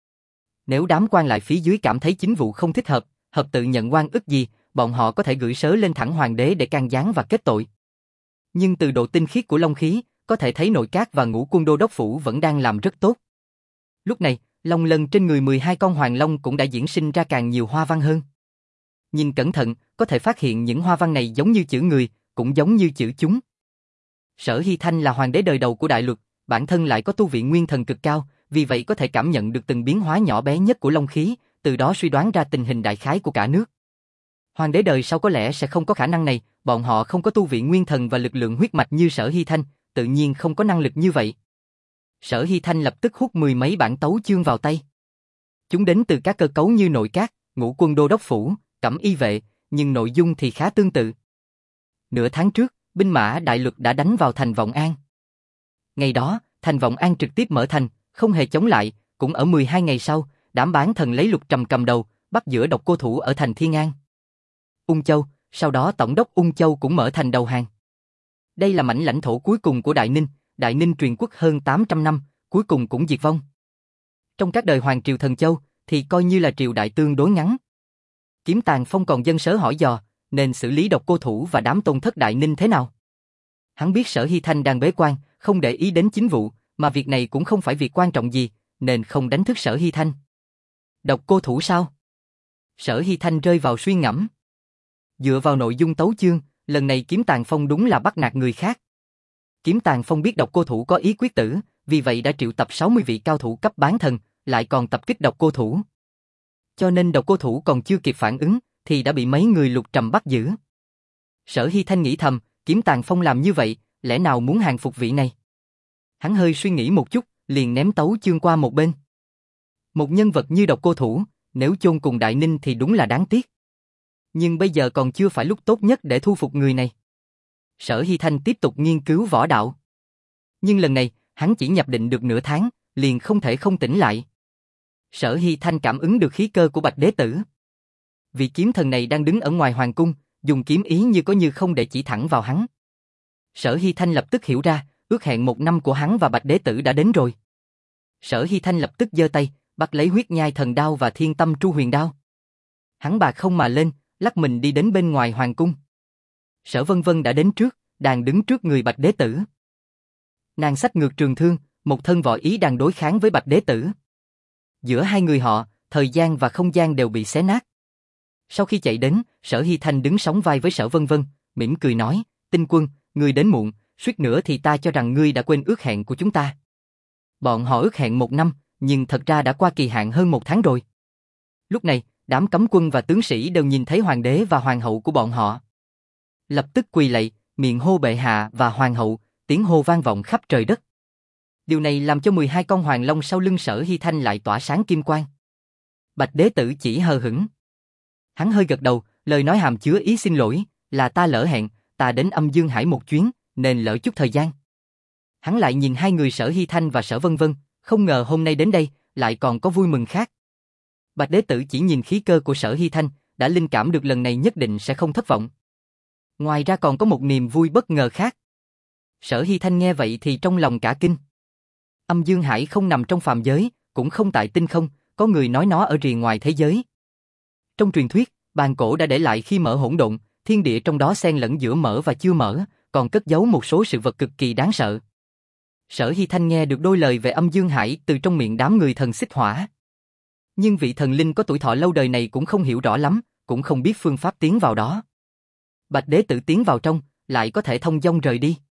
Nếu đám quan lại phía dưới cảm thấy chính vụ không thích hợp, hợp tự nhận oan ức gì, bọn họ có thể gửi sớ lên thẳng hoàng đế để can gián và kết tội. Nhưng từ độ tinh khiết của long khí, có thể thấy nội các và Ngũ Quân Đô đốc phủ vẫn đang làm rất tốt. Lúc này, long lân trên người mười hai con hoàng long cũng đã diễn sinh ra càng nhiều hoa văn hơn. Nhìn cẩn thận, có thể phát hiện những hoa văn này giống như chữ người, cũng giống như chữ chúng. Sở Hy Thanh là hoàng đế đời đầu của đại luật, bản thân lại có tu vị nguyên thần cực cao, vì vậy có thể cảm nhận được từng biến hóa nhỏ bé nhất của long khí, từ đó suy đoán ra tình hình đại khái của cả nước. Hoàng đế đời sau có lẽ sẽ không có khả năng này, bọn họ không có tu vị nguyên thần và lực lượng huyết mạch như Sở Hy Thanh, tự nhiên không có năng lực như vậy. Sở Hy Thanh lập tức hút mười mấy bản tấu chương vào tay. Chúng đến từ các cơ cấu như nội các, Ngũ Quân Đô đốc phủ, Cẩm Y vệ, nhưng nội dung thì khá tương tự. Nửa tháng trước, binh mã đại luật đã đánh vào thành Vọng An. Ngày đó, thành Vọng An trực tiếp mở thành, không hề chống lại, cũng ở mười hai ngày sau, đám bán thần lấy Lục Trầm cầm đầu, bắt giữa độc cô thủ ở thành Thiên An. Ung Châu, sau đó tổng đốc Ung Châu cũng mở thành đầu hàng. Đây là mảnh lãnh thổ cuối cùng của Đại Ninh, Đại Ninh truyền quốc hơn tám trăm năm, cuối cùng cũng diệt vong. Trong các đời hoàng triều Thần Châu, thì coi như là triều đại tương đối ngắn. Kiếm Tàn Phong còn dân sớ hỏi dò, nên xử lý độc cô thủ và đám tôn thất Đại Ninh thế nào? Hắn biết Sở Hy Thanh đang bế quan, không để ý đến chính vụ, mà việc này cũng không phải việc quan trọng gì, nên không đánh thức Sở Hy Thanh. Độc cô thủ sao? Sở Hy Thanh rơi vào suy ngẫm. Dựa vào nội dung tấu chương, lần này Kiếm Tàn Phong đúng là bắt nạt người khác. Kiếm Tàn Phong biết độc cô thủ có ý quyết tử, vì vậy đã triệu tập sáu mươi vị cao thủ cấp bán thần, lại còn tập kích độc cô thủ. Cho nên độc cô thủ còn chưa kịp phản ứng, thì đã bị mấy người Lục Trầm bắt giữ. Sở Hy Thanh nghĩ thầm, Kiếm Tàn Phong làm như vậy, lẽ nào muốn hàng phục vị này? Hắn hơi suy nghĩ một chút, liền ném tấu chương qua một bên. Một nhân vật như độc cô thủ, nếu chôn cùng Đại Ninh thì đúng là đáng tiếc. Nhưng bây giờ còn chưa phải lúc tốt nhất để thu phục người này. Sở Hy Thanh tiếp tục nghiên cứu võ đạo. Nhưng lần này, hắn chỉ nhập định được nửa tháng, liền không thể không tỉnh lại. Sở Hy Thanh cảm ứng được khí cơ của Bạch Đế Tử. Vị kiếm thần này đang đứng ở ngoài hoàng cung, dùng kiếm ý như có như không để chỉ thẳng vào hắn. Sở Hy Thanh lập tức hiểu ra, ước hẹn một năm của hắn và Bạch Đế Tử đã đến rồi. Sở Hy Thanh lập tức giơ tay, bắt lấy huyết nhai thần đao và thiên tâm tru huyền đao. Hắn bà không mà lên, lắc mình đi đến bên ngoài hoàng cung. Sở Vân Vân đã đến trước, đang đứng trước người Bạch Đế Tử. Nàng xách ngược trường thương, một thân võ ý đang đối kháng với Bạch Đế Tử. Giữa hai người họ, thời gian và không gian đều bị xé nát. Sau khi chạy đến, Sở Hy Thanh đứng sóng vai với Sở Vân Vân, mỉm cười nói, Tinh Quân, ngươi đến muộn, suýt nữa thì ta cho rằng ngươi đã quên ước hẹn của chúng ta. Bọn họ ước hẹn một năm, nhưng thật ra đã qua kỳ hạn hơn một tháng rồi. Lúc này, đám cấm quân và tướng sĩ đều nhìn thấy hoàng đế và hoàng hậu của bọn họ. Lập tức quỳ lạy, miệng hô bệ hạ và hoàng hậu, tiếng hô vang vọng khắp trời đất. Điều này làm cho mười hai con hoàng long sau lưng Sở Hy Thanh lại tỏa sáng kim quang. Bạch Đế Tử chỉ hờ hững. Hắn hơi gật đầu, lời nói hàm chứa ý xin lỗi, là ta lỡ hẹn, ta đến Âm Dương Hải một chuyến, nên lỡ chút thời gian. Hắn lại nhìn hai người Sở Hy Thanh và Sở Vân Vân, không ngờ hôm nay đến đây, lại còn có vui mừng khác. Bạch Đế Tử chỉ nhìn khí cơ của Sở Hy Thanh, đã linh cảm được lần này nhất định sẽ không thất vọng. Ngoài ra còn có một niềm vui bất ngờ khác. Sở Hy Thanh nghe vậy thì trong lòng cả kinh. Âm Dương Hải không nằm trong phàm giới, cũng không tại tinh không, có người nói nó ở rìa ngoài thế giới. Trong truyền thuyết, bàn cổ đã để lại khi mở hỗn độn, thiên địa trong đó xen lẫn giữa mở và chưa mở, còn cất giấu một số sự vật cực kỳ đáng sợ. Sở Hy Thanh nghe được đôi lời về Âm Dương Hải từ trong miệng đám người thần xích hỏa. Nhưng vị thần linh có tuổi thọ lâu đời này cũng không hiểu rõ lắm, cũng không biết phương pháp tiến vào đó. Bạch Đế Tử tiến vào trong, lại có thể thông dong rời đi.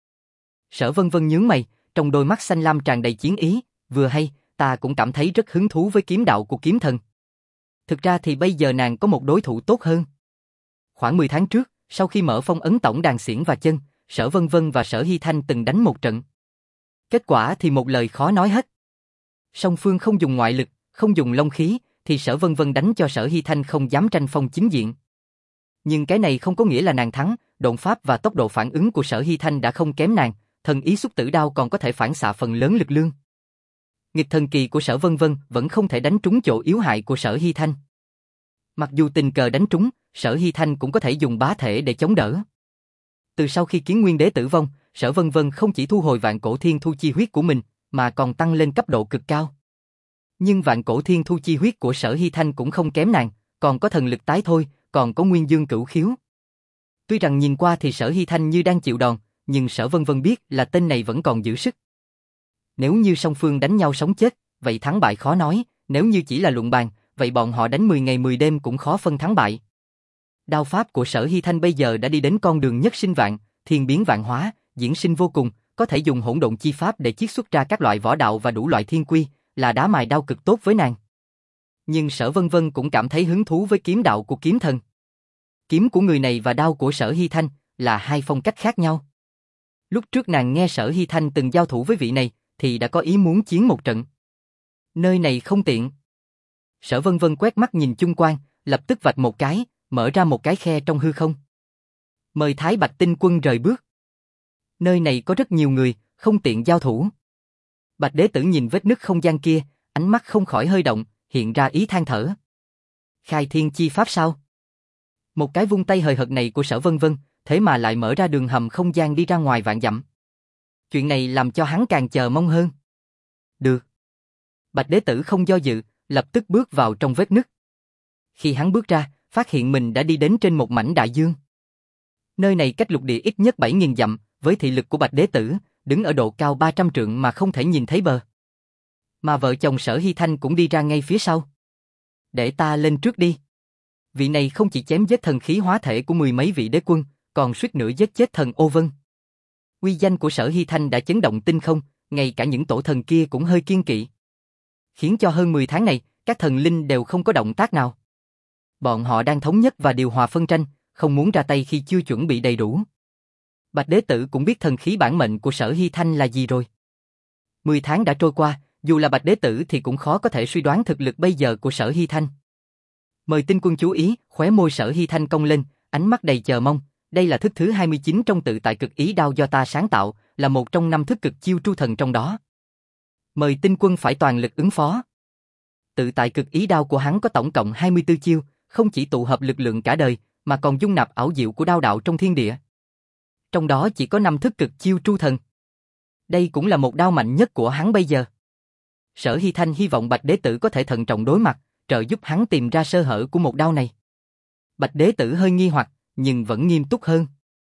Sở Vân Vân nhướng mày, trong đôi mắt xanh lam tràn đầy chiến ý, vừa hay, ta cũng cảm thấy rất hứng thú với kiếm đạo của kiếm thần. Thực ra thì bây giờ nàng có một đối thủ tốt hơn. Khoảng mười tháng trước, sau khi mở phong ấn tổng đàn xiển và chân, Sở Vân Vân và Sở Hy Thanh từng đánh một trận. Kết quả thì một lời khó nói hết. Song phương không dùng ngoại lực, không dùng long khí, thì Sở Vân Vân đánh cho Sở Hy Thanh không dám tranh phong chính diện. Nhưng cái này không có nghĩa là nàng thắng, độn pháp và tốc độ phản ứng của Sở Hy Thanh đã không kém nàng, thần ý xúc tử đao còn có thể phản xạ phần lớn lực lượng. Nghịch thần kỳ của Sở Vân Vân vẫn không thể đánh trúng chỗ yếu hại của Sở Hy Thanh. Mặc dù tình cờ đánh trúng, Sở Hy Thanh cũng có thể dùng bá thể để chống đỡ. Từ sau khi Kiến Nguyên Đế tử vong, Sở Vân Vân không chỉ thu hồi vạn cổ thiên thu chi huyết của mình, mà còn tăng lên cấp độ cực cao. Nhưng vạn cổ thiên thu chi huyết của Sở Hy Thanh cũng không kém nàng, còn có thần lực tái thôi, còn có nguyên dương cửu khiếu. Tuy rằng nhìn qua thì Sở Hy Thanh như đang chịu đòn, nhưng Sở Vân Vân biết là tên này vẫn còn giữ sức. Nếu như song phương đánh nhau sống chết, vậy thắng bại khó nói, nếu như chỉ là luận bàn, vậy bọn họ đánh mười ngày mười đêm cũng khó phân thắng bại. Đao pháp của Sở Hy Thanh bây giờ đã đi đến con đường nhất sinh vạn, thiên biến vạn hóa, diễn sinh vô cùng, có thể dùng hỗn độn chi pháp để chiết xuất ra các loại võ đạo và đủ loại thiên quy, là đá mài đao cực tốt với nàng. Nhưng Sở Vân Vân cũng cảm thấy hứng thú với kiếm đạo của kiếm thần. Kiếm của người này và đao của Sở Hy Thanh là hai phong cách khác nhau. Lúc trước nàng nghe Sở Hy Thanh từng giao thủ với vị này, thì đã có ý muốn chiến một trận. Nơi này không tiện. Sở Vân Vân quét mắt nhìn chung quanh, lập tức vạch một cái, mở ra một cái khe trong hư không. Mời Thái Bạch Tinh Quân rời bước. Nơi này có rất nhiều người, không tiện giao thủ. Bạch Đế Tử nhìn vết nứt không gian kia, ánh mắt không khỏi hơi động, hiện ra ý than thở. Khai thiên chi pháp sao? Một cái vung tay hời hợt này của Sở Vân Vân, thế mà lại mở ra đường hầm không gian đi ra ngoài vạn dặm. Chuyện này làm cho hắn càng chờ mong hơn. Được. Bạch Đế Tử không do dự, lập tức bước vào trong vết nứt. Khi hắn bước ra, phát hiện mình đã đi đến trên một mảnh đại dương. Nơi này cách lục địa ít nhất bảy nghìn dặm, với thị lực của Bạch Đế Tử, đứng ở độ cao ba trăm trượng mà không thể nhìn thấy bờ. Mà vợ chồng Sở Hy Thanh cũng đi ra ngay phía sau. Để ta lên trước đi. Vị này không chỉ chém giết thần khí hóa thể của mười mấy vị đế quân, còn suýt nữa giết chết thần Ô Vân. Uy danh của Sở Hy Thanh đã chấn động tinh không, ngay cả những tổ thần kia cũng hơi kiêng kỵ. Khiến cho hơn mười tháng này, các thần linh đều không có động tác nào. Bọn họ đang thống nhất và điều hòa phân tranh, không muốn ra tay khi chưa chuẩn bị đầy đủ. Bạch Đế Tử cũng biết thần khí bản mệnh của Sở Hy Thanh là gì rồi. Mười tháng đã trôi qua, dù là Bạch Đế Tử thì cũng khó có thể suy đoán thực lực bây giờ của Sở Hy Thanh. Mời tinh quân chú ý, khóe môi Sở Hy Thanh cong lên, ánh mắt đầy chờ mong. Đây là thức thứ hai mươi chín trong tự tại cực ý đao do ta sáng tạo, là một trong năm thức cực chiêu tru thần trong đó. Mời tinh quân phải toàn lực ứng phó. Tự tại cực ý đao của hắn có tổng cộng hai mươi tư chiêu, không chỉ tụ hợp lực lượng cả đời, mà còn dung nạp ảo diệu của đao đạo trong thiên địa. Trong đó chỉ có năm thức cực chiêu tru thần. Đây cũng là một đao mạnh nhất của hắn bây giờ. Sở Hy Thanh hy vọng Bạch Đế Tử có thể thận trọng đối mặt, trợ giúp hắn tìm ra sơ hở của một đao này. Bạch Đế Tử hơi nghi hoặc, nhưng vẫn nghiêm túc hơn.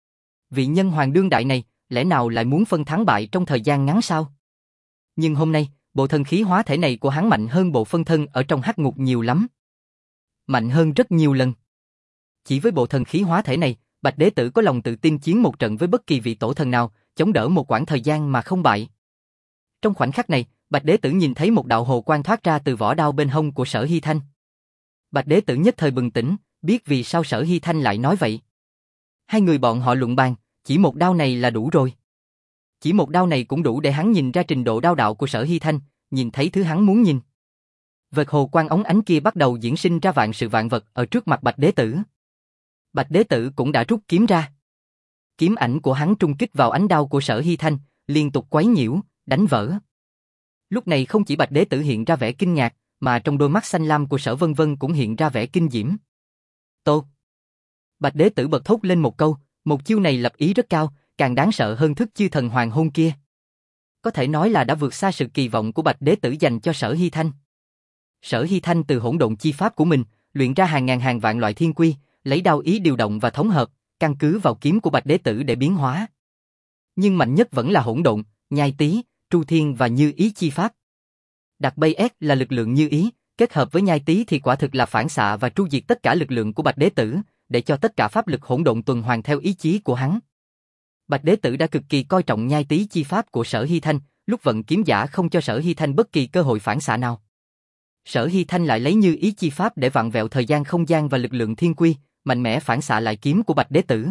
Vị nhân hoàng đương đại này, lẽ nào lại muốn phân thắng bại trong thời gian ngắn sao? Nhưng hôm nay, bộ thần khí hóa thể này của hắn mạnh hơn bộ phân thân ở trong hắc ngục nhiều lắm. Mạnh hơn rất nhiều lần. Chỉ với bộ thần khí hóa thể này, Bạch Đế Tử có lòng tự tin chiến một trận với bất kỳ vị tổ thần nào, chống đỡ một quãng thời gian mà không bại. Trong khoảnh khắc này, Bạch Đế Tử nhìn thấy một đạo hồ quang thoát ra từ vỏ đao bên hông của Sở Hy Thanh. Bạch Đế Tử nhất thời bừng tỉnh, biết vì sao Sở Hy Thanh lại nói vậy. Hai người bọn họ luận bàn, chỉ một đao này là đủ rồi. Chỉ một đao này cũng đủ để hắn nhìn ra trình độ đao đạo của Sở Hy Thanh, nhìn thấy thứ hắn muốn nhìn. Vệt hồ quang óng ánh kia bắt đầu diễn sinh ra vạn sự vạn vật ở trước mặt Bạch Đế Tử. Bạch Đế Tử cũng đã rút kiếm ra. Kiếm ảnh của hắn trung kích vào ánh đao của Sở Hy Thanh, liên tục quấy nhiễu, đánh vỡ. Lúc này không chỉ Bạch Đế Tử hiện ra vẻ kinh ngạc, mà trong đôi mắt xanh lam của Sở Vân Vân cũng hiện ra vẻ kinh diễm. Tốt! Bạch Đế Tử bật thốt lên một câu, một chiêu này lập ý rất cao, càng đáng sợ hơn thức chư thần hoàng hôn kia. Có thể nói là đã vượt xa sự kỳ vọng của Bạch Đế Tử dành cho Sở Hy Thanh. Sở Hy Thanh từ hỗn độn chi pháp của mình, luyện ra hàng ngàn hàng vạn loại thiên quy, lấy đao ý điều động và thống hợp, căn cứ vào kiếm của Bạch Đế Tử để biến hóa. Nhưng mạnh nhất vẫn là hỗn độn, nhai tí, tru thiên và như ý chi pháp. Đặc bay S là lực lượng như ý, kết hợp với nhai tí thì quả thực là phản xạ và tru diệt tất cả lực lượng của Bạch Đế Tử, để cho tất cả pháp lực hỗn độn tuần hoàn theo ý chí của hắn. Bạch Đế Tử đã cực kỳ coi trọng nhai tí chi pháp của Sở Hy Thanh, lúc vận kiếm giả không cho Sở Hy Thanh bất kỳ cơ hội phản xạ nào. Sở Hy Thanh lại lấy như ý chi pháp để vặn vẹo thời gian không gian và lực lượng thiên quy, mạnh mẽ phản xạ lại kiếm của Bạch Đế Tử.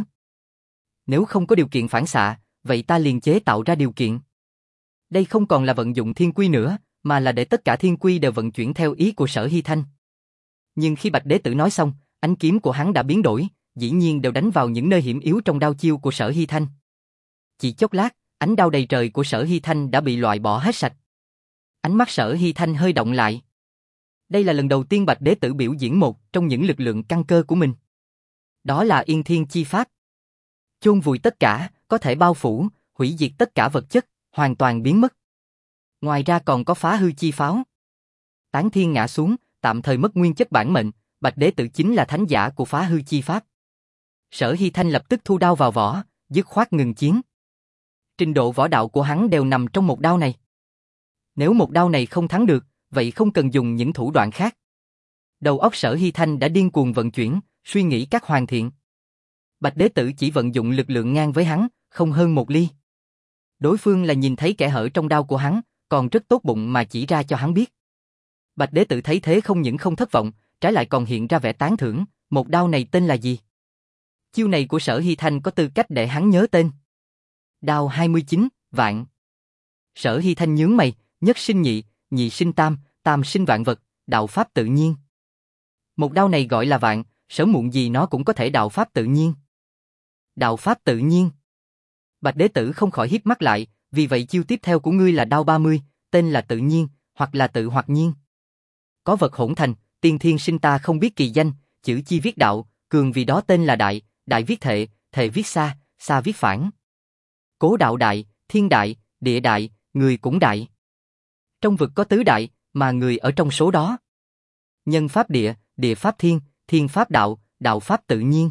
Nếu không có điều kiện phản xạ, vậy ta liền chế tạo ra điều kiện. Đây không còn là vận dụng thiên quy nữa, mà là để tất cả thiên quy đều vận chuyển theo ý của Sở Hy Thanh. Nhưng khi Bạch Đế Tử nói xong, ánh kiếm của hắn đã biến đổi, dĩ nhiên đều đánh vào những nơi hiểm yếu trong đao chiêu của Sở Hy Thanh. Chỉ chốc lát, ánh đao đầy trời của Sở Hy Thanh đã bị loại bỏ hết sạch. Ánh mắt Sở Hy Thanh hơi động lại. Đây là lần đầu tiên Bạch Đế Tử biểu diễn một trong những lực lượng căn cơ của mình. Đó là Yên Thiên chi pháp. Chôn vùi tất cả, có thể bao phủ, hủy diệt tất cả vật chất, hoàn toàn biến mất. Ngoài ra còn có phá hư chi pháo. Tán thiên ngã xuống, tạm thời mất nguyên chất bản mệnh, Bạch Đế Tử chính là thánh giả của phá hư chi pháp. Sở Hy Thanh lập tức thu đao vào vỏ, dứt khoát ngừng chiến. Trình độ võ đạo của hắn đều nằm trong một đao này. Nếu một đao này không thắng được, vậy không cần dùng những thủ đoạn khác. Đầu óc Sở Hy Thanh đã điên cuồng vận chuyển, suy nghĩ các hoàn thiện. Bạch Đế Tử chỉ vận dụng lực lượng ngang với hắn, không hơn một ly. Đối phương là nhìn thấy kẽ hở trong đao của hắn, còn rất tốt bụng mà chỉ ra cho hắn biết. Bạch Đế Tử thấy thế không những không thất vọng, trái lại còn hiện ra vẻ tán thưởng, một đao này tên là gì? Chiêu này của Sở Hy Thanh có tư cách để hắn nhớ tên. Đao hai mươi chín, vạn. Sở Hy Thanh nhướng mày, nhất sinh nhị, nhị sinh tam, tam sinh vạn vật, đạo pháp tự nhiên. Một đao này gọi là vạn, sớm muộn gì nó cũng có thể đạo pháp tự nhiên. Đạo pháp tự nhiên. Bạch Đế Tử không khỏi híp mắt lại, vì vậy chiêu tiếp theo của ngươi là đao ba mươi, tên là tự nhiên, hoặc là tự hoặc nhiên. có vật hỗn thành, tiên thiên sinh ta không biết kỳ danh, chữ chi viết đạo, cường vì đó tên là đại, đại viết thệ, thệ viết xa, xa viết phản. Cố đạo đại, thiên đại, địa đại, người cũng đại. Trong vực có tứ đại, mà người ở trong số đó. Nhân pháp địa, địa pháp thiên, thiên pháp đạo, đạo pháp tự nhiên.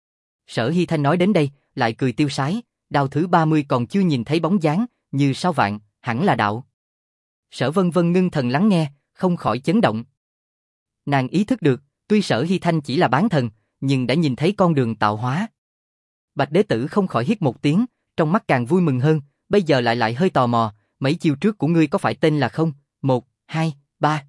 Sở Hy Thanh nói đến đây, lại cười tiêu sái, đao thứ ba mươi còn chưa nhìn thấy bóng dáng, như sao vạn, hẳn là đạo. Sở Vân Vân ngưng thần lắng nghe, không khỏi chấn động. Nàng ý thức được, tuy Sở Hy Thanh chỉ là bán thần, nhưng đã nhìn thấy con đường tạo hóa. Bạch Đế Tử không khỏi hít một tiếng, trong mắt càng vui mừng hơn, bây giờ lại lại hơi tò mò, mấy chiêu trước của ngươi có phải tên là không, một, hai, ba.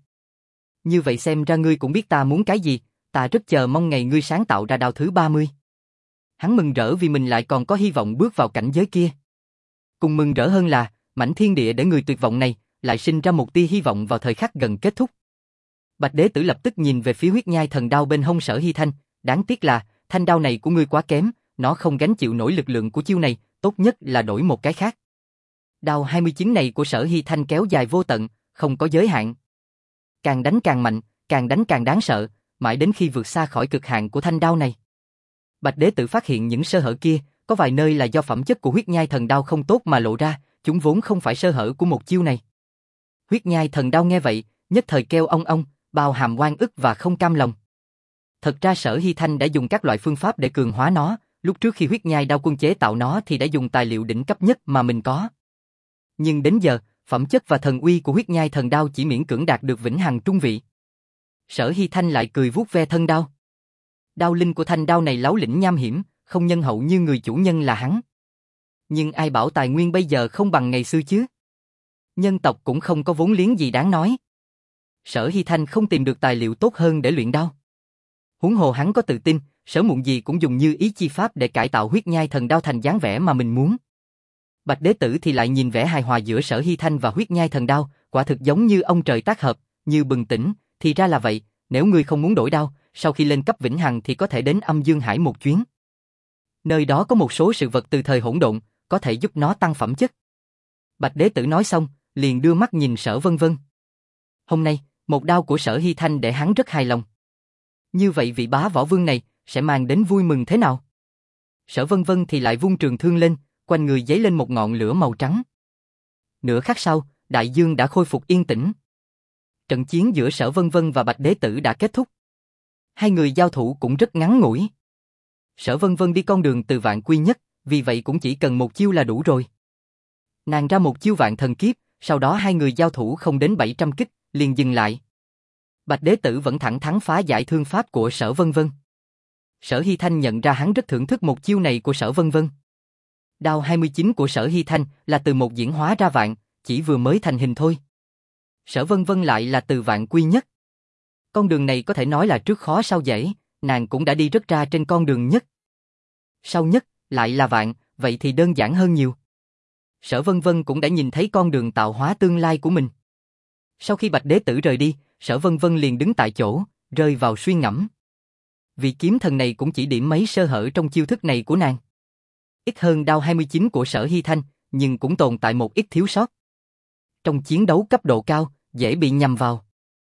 Như vậy xem ra ngươi cũng biết ta muốn cái gì, ta rất chờ mong ngày ngươi sáng tạo ra đao thứ ba mươi. Hắn mừng rỡ vì mình lại còn có hy vọng bước vào cảnh giới kia. Cùng mừng rỡ hơn là, mảnh thiên địa để người tuyệt vọng này, lại sinh ra một tia hy vọng vào thời khắc gần kết thúc. Bạch Đế Tử lập tức nhìn về phía huyết nhai thần đao bên hông Sở Hy Thanh, đáng tiếc là, thanh đao này của ngươi quá kém, nó không gánh chịu nổi lực lượng của chiêu này, tốt nhất là đổi một cái khác. Đao hai mươi chín này của Sở Hy Thanh kéo dài vô tận, không có giới hạn. Càng đánh càng mạnh, càng đánh càng đáng sợ, mãi đến khi vượt xa khỏi cực hạn của thanh đao này. Bạch Đế Tử phát hiện những sơ hở kia, có vài nơi là do phẩm chất của huyết nhai thần đao không tốt mà lộ ra, chúng vốn không phải sơ hở của một chiêu này. Huyết nhai thần đao nghe vậy, nhất thời kêu ong ong, bao hàm oan ức và không cam lòng. Thật ra Sở Hy Thanh đã dùng các loại phương pháp để cường hóa nó, lúc trước khi huyết nhai đao quân chế tạo nó thì đã dùng tài liệu đỉnh cấp nhất mà mình có. Nhưng đến giờ, phẩm chất và thần uy của huyết nhai thần đao chỉ miễn cưỡng đạt được vĩnh hằng trung vị. Sở Hy Thanh lại cười vuốt ve thân đao. Đao linh của thanh đao này láo lĩnh nham hiểm, không nhân hậu như người chủ nhân là hắn. Nhưng ai bảo tài nguyên bây giờ không bằng ngày xưa chứ? Nhân tộc cũng không có vốn liếng gì đáng nói. Sở Hy Thanh không tìm được tài liệu tốt hơn để luyện đao. Huống hồ hắn có tự tin, sớm muộn gì cũng dùng như ý chi pháp để cải tạo huyết nhai thần đao thành dáng vẻ mà mình muốn. Bạch Đế Tử thì lại nhìn vẻ hài hòa giữa Sở Hy Thanh và huyết nhai thần đao, quả thực giống như ông trời tác hợp, như bừng tỉnh, thì ra là vậy, nếu ngươi không muốn đổi đao, sau khi lên cấp vĩnh hằng thì có thể đến Âm Dương Hải một chuyến. Nơi đó có một số sự vật từ thời hỗn độn, có thể giúp nó tăng phẩm chất. Bạch Đế Tử nói xong, liền đưa mắt nhìn Sở Vân Vân. Hôm nay, một đao của Sở Hy Thanh để hắn rất hài lòng. Như vậy vị bá võ vương này sẽ mang đến vui mừng thế nào? Sở Vân Vân thì lại vung trường thương lên, quanh người giấy lên một ngọn lửa màu trắng. Nửa khắc sau, đại dương đã khôi phục yên tĩnh. Trận chiến giữa Sở Vân Vân và Bạch Đế Tử đã kết thúc. Hai người giao thủ cũng rất ngắn ngủi. Sở Vân Vân đi con đường từ vạn quy nhất, vì vậy cũng chỉ cần một chiêu là đủ rồi. Nàng ra một chiêu vạn thần kiếp, sau đó hai người giao thủ không đến bảy trăm kích, liền dừng lại. Bạch Đế Tử vẫn thẳng thắn phá giải thương pháp của Sở Vân Vân. Sở Hy Thanh nhận ra hắn rất thưởng thức một chiêu này của Sở Vân Vân. Đao hai mươi chín của Sở Hy Thanh là từ một diễn hóa ra vạn, chỉ vừa mới thành hình thôi. Sở Vân Vân lại là từ vạn quy nhất. Con đường này có thể nói là trước khó sau dễ, nàng cũng đã đi rất ra trên con đường nhất. Sau nhất, lại là vạn, vậy thì đơn giản hơn nhiều. Sở Vân Vân cũng đã nhìn thấy con đường tạo hóa tương lai của mình. Sau khi Bạch Đế Tử rời đi, Sở Vân Vân liền đứng tại chỗ, rơi vào suy ngẫm. Vị kiếm thần này cũng chỉ điểm mấy sơ hở trong chiêu thức này của nàng. Ít hơn đao hai mươi chín của Sở Hy Thanh, nhưng cũng tồn tại một ít thiếu sót. Trong chiến đấu cấp độ cao, dễ bị nhầm vào.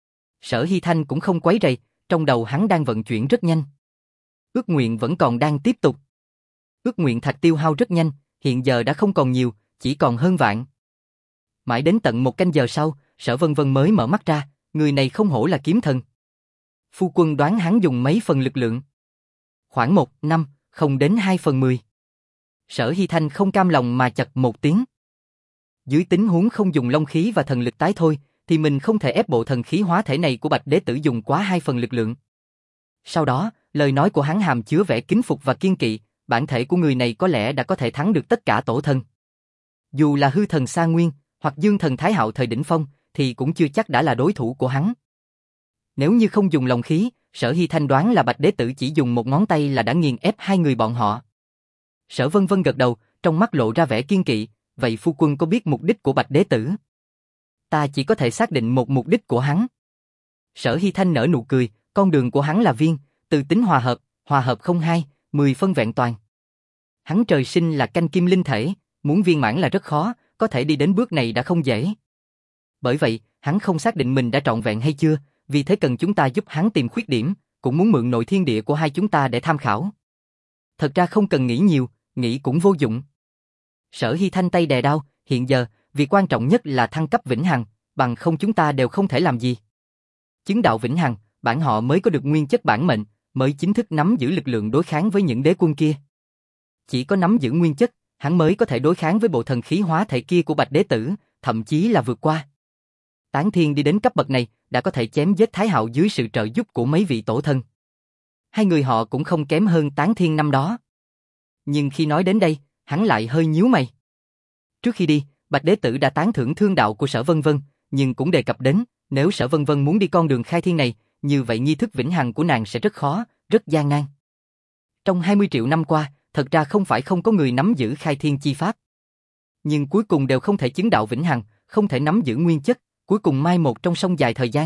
Sở Hy Thanh cũng không quấy rầy, trong đầu hắn đang vận chuyển rất nhanh. Ước nguyện vẫn còn đang tiếp tục. Ước nguyện thạch tiêu hao rất nhanh, hiện giờ đã không còn nhiều, chỉ còn hơn vạn. Mãi đến tận một canh giờ sau, Sở Vân Vân mới mở mắt ra, người này không hổ là kiếm thần. Phu quân đoán hắn dùng mấy phần lực lượng. Khoảng một, năm, không đến hai phần mười. Sở Hy Thanh không cam lòng mà chật một tiếng. Dưới tình huống không dùng long khí và thần lực tái thôi, thì mình không thể ép bộ thần khí hóa thể này của Bạch Đế Tử dùng quá hai phần lực lượng. Sau đó, lời nói của hắn hàm chứa vẻ kính phục và kiên kỵ, bản thể của người này có lẽ đã có thể thắng được tất cả tổ thần. Dù là hư thần Sa Nguyên, hoặc dương thần Thái Hạo thời đỉnh phong, thì cũng chưa chắc đã là đối thủ của hắn. Nếu như không dùng lòng khí, Sở Hy Thanh đoán là Bạch Đế Tử chỉ dùng một ngón tay là đã nghiền ép hai người bọn họ. Sở Vân Vân gật đầu, trong mắt lộ ra vẻ kiên kỵ, vậy phu quân có biết mục đích của Bạch Đế Tử? Ta chỉ có thể xác định một mục đích của hắn. Sở Hy Thanh nở nụ cười, con đường của hắn là viên, từ tính hòa hợp, hòa hợp không hai, mười phân vẹn toàn. Hắn trời sinh là canh kim linh thể, muốn viên mãn là rất khó, có thể đi đến bước này đã không dễ. Bởi vậy, hắn không xác định mình đã trọn vẹn hay chưa, vì thế cần chúng ta giúp hắn tìm khuyết điểm, cũng muốn mượn nội thiên địa của hai chúng ta để tham khảo. Thật ra không cần nghĩ nhiều, nghĩ cũng vô dụng. Sở Hy Thanh tay đè đao, hiện giờ, việc quan trọng nhất là thăng cấp vĩnh hằng, bằng không chúng ta đều không thể làm gì. Chứng đạo vĩnh hằng, bản họ mới có được nguyên chất bản mệnh, mới chính thức nắm giữ lực lượng đối kháng với những đế quân kia. Chỉ có nắm giữ nguyên chất, hắn mới có thể đối kháng với bộ thần khí hóa thể kia của Bạch Đế Tử, thậm chí là vượt qua. Tán Thiên đi đến cấp bậc này, đã có thể chém giết Thái Hạo dưới sự trợ giúp của mấy vị tổ thân. Hai người họ cũng không kém hơn Tán Thiên năm đó. Nhưng khi nói đến đây, hắn lại hơi nhíu mày. Trước khi đi, Bạch Đế Tử đã tán thưởng thương đạo của Sở Vân Vân, nhưng cũng đề cập đến, nếu Sở Vân Vân muốn đi con đường khai thiên này, như vậy nghi thức vĩnh hằng của nàng sẽ rất khó, rất gian nan. Trong hai mươi triệu năm qua, thật ra không phải không có người nắm giữ khai thiên chi pháp. Nhưng cuối cùng đều không thể chứng đạo vĩnh hằng, không thể nắm giữ nguyên chất, cuối cùng mai một trong sông dài thời gian.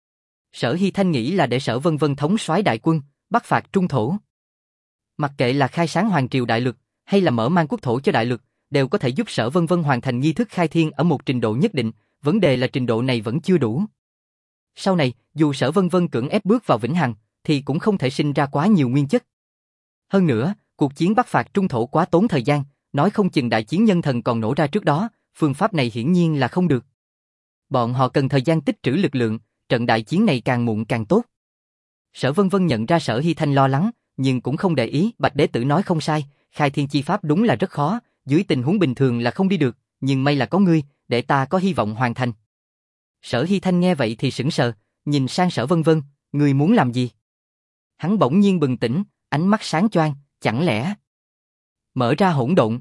Sở Hy Thanh nghĩ là để Sở Vân Vân thống soái đại quân, bắc phạt trung thổ. Mặc kệ là khai sáng hoàng triều đại lực, hay là mở mang quốc thổ cho đại lực, đều có thể giúp Sở Vân Vân hoàn thành nghi thức khai thiên ở một trình độ nhất định, vấn đề là trình độ này vẫn chưa đủ. Sau này, dù Sở Vân Vân cưỡng ép bước vào vĩnh hằng, thì cũng không thể sinh ra quá nhiều nguyên chất. Hơn nữa, cuộc chiến bắc phạt trung thổ quá tốn thời gian, nói không chừng đại chiến nhân thần còn nổ ra trước đó, phương pháp này hiển nhiên là không được. Bọn họ cần thời gian tích trữ lực lượng, trận đại chiến này càng muộn càng tốt. Sở Vân Vân nhận ra Sở Hy Thanh lo lắng, nhưng cũng không để ý, Bạch Đế Tử nói không sai, khai thiên chi pháp đúng là rất khó, dưới tình huống bình thường là không đi được, nhưng may là có ngươi, để ta có hy vọng hoàn thành. Sở Hy Thanh nghe vậy thì sững sờ, nhìn sang Sở Vân Vân, ngươi muốn làm gì? Hắn bỗng nhiên bừng tỉnh, ánh mắt sáng choang, chẳng lẽ mở ra hỗn độn?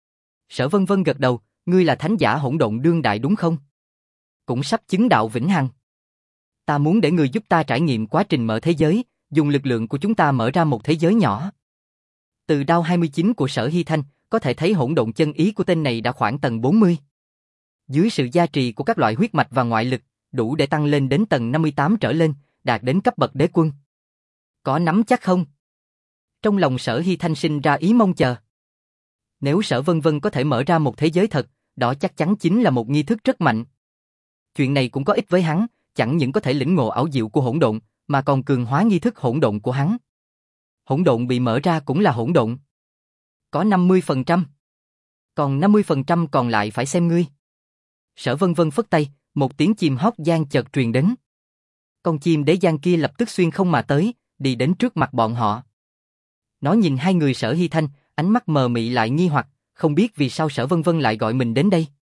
Sở Vân Vân gật đầu, ngươi là thánh giả hỗn độn đương đại đúng không? Cũng sắp chứng đạo vĩnh hằng. Ta muốn để ngươi giúp ta trải nghiệm quá trình mở thế giới, dùng lực lượng của chúng ta mở ra một thế giới nhỏ. Từ đao hai mươi chín của Sở Hy Thanh, có thể thấy hỗn độn chân ý của tên này đã khoảng tầng bốn mươi. Dưới sự gia trì của các loại huyết mạch và ngoại lực, đủ để tăng lên đến tầng năm mươi tám trở lên, đạt đến cấp bậc đế quân. Có nắm chắc không? Trong lòng Sở Hy Thanh sinh ra ý mong chờ. Nếu Sở Vân Vân có thể mở ra một thế giới thật, đó chắc chắn chính là một nghi thức rất mạnh. Chuyện này cũng có ích với hắn, chẳng những có thể lĩnh ngộ ảo diệu của hỗn độn, mà còn cường hóa nghi thức hỗn độn của hắn. Hỗn độn bị mở ra cũng là hỗn độn. Có năm mươi phần trăm. Còn năm mươi phần trăm còn lại phải xem ngươi. Sở Vân Vân phất tay, một tiếng chim hót giang chợt truyền đến. Con chim đế giang kia lập tức xuyên không mà tới, đi đến trước mặt bọn họ. Nó nhìn hai người Sở Hy Thanh, ánh mắt mờ mị lại nghi hoặc, không biết vì sao Sở Vân Vân lại gọi mình đến đây.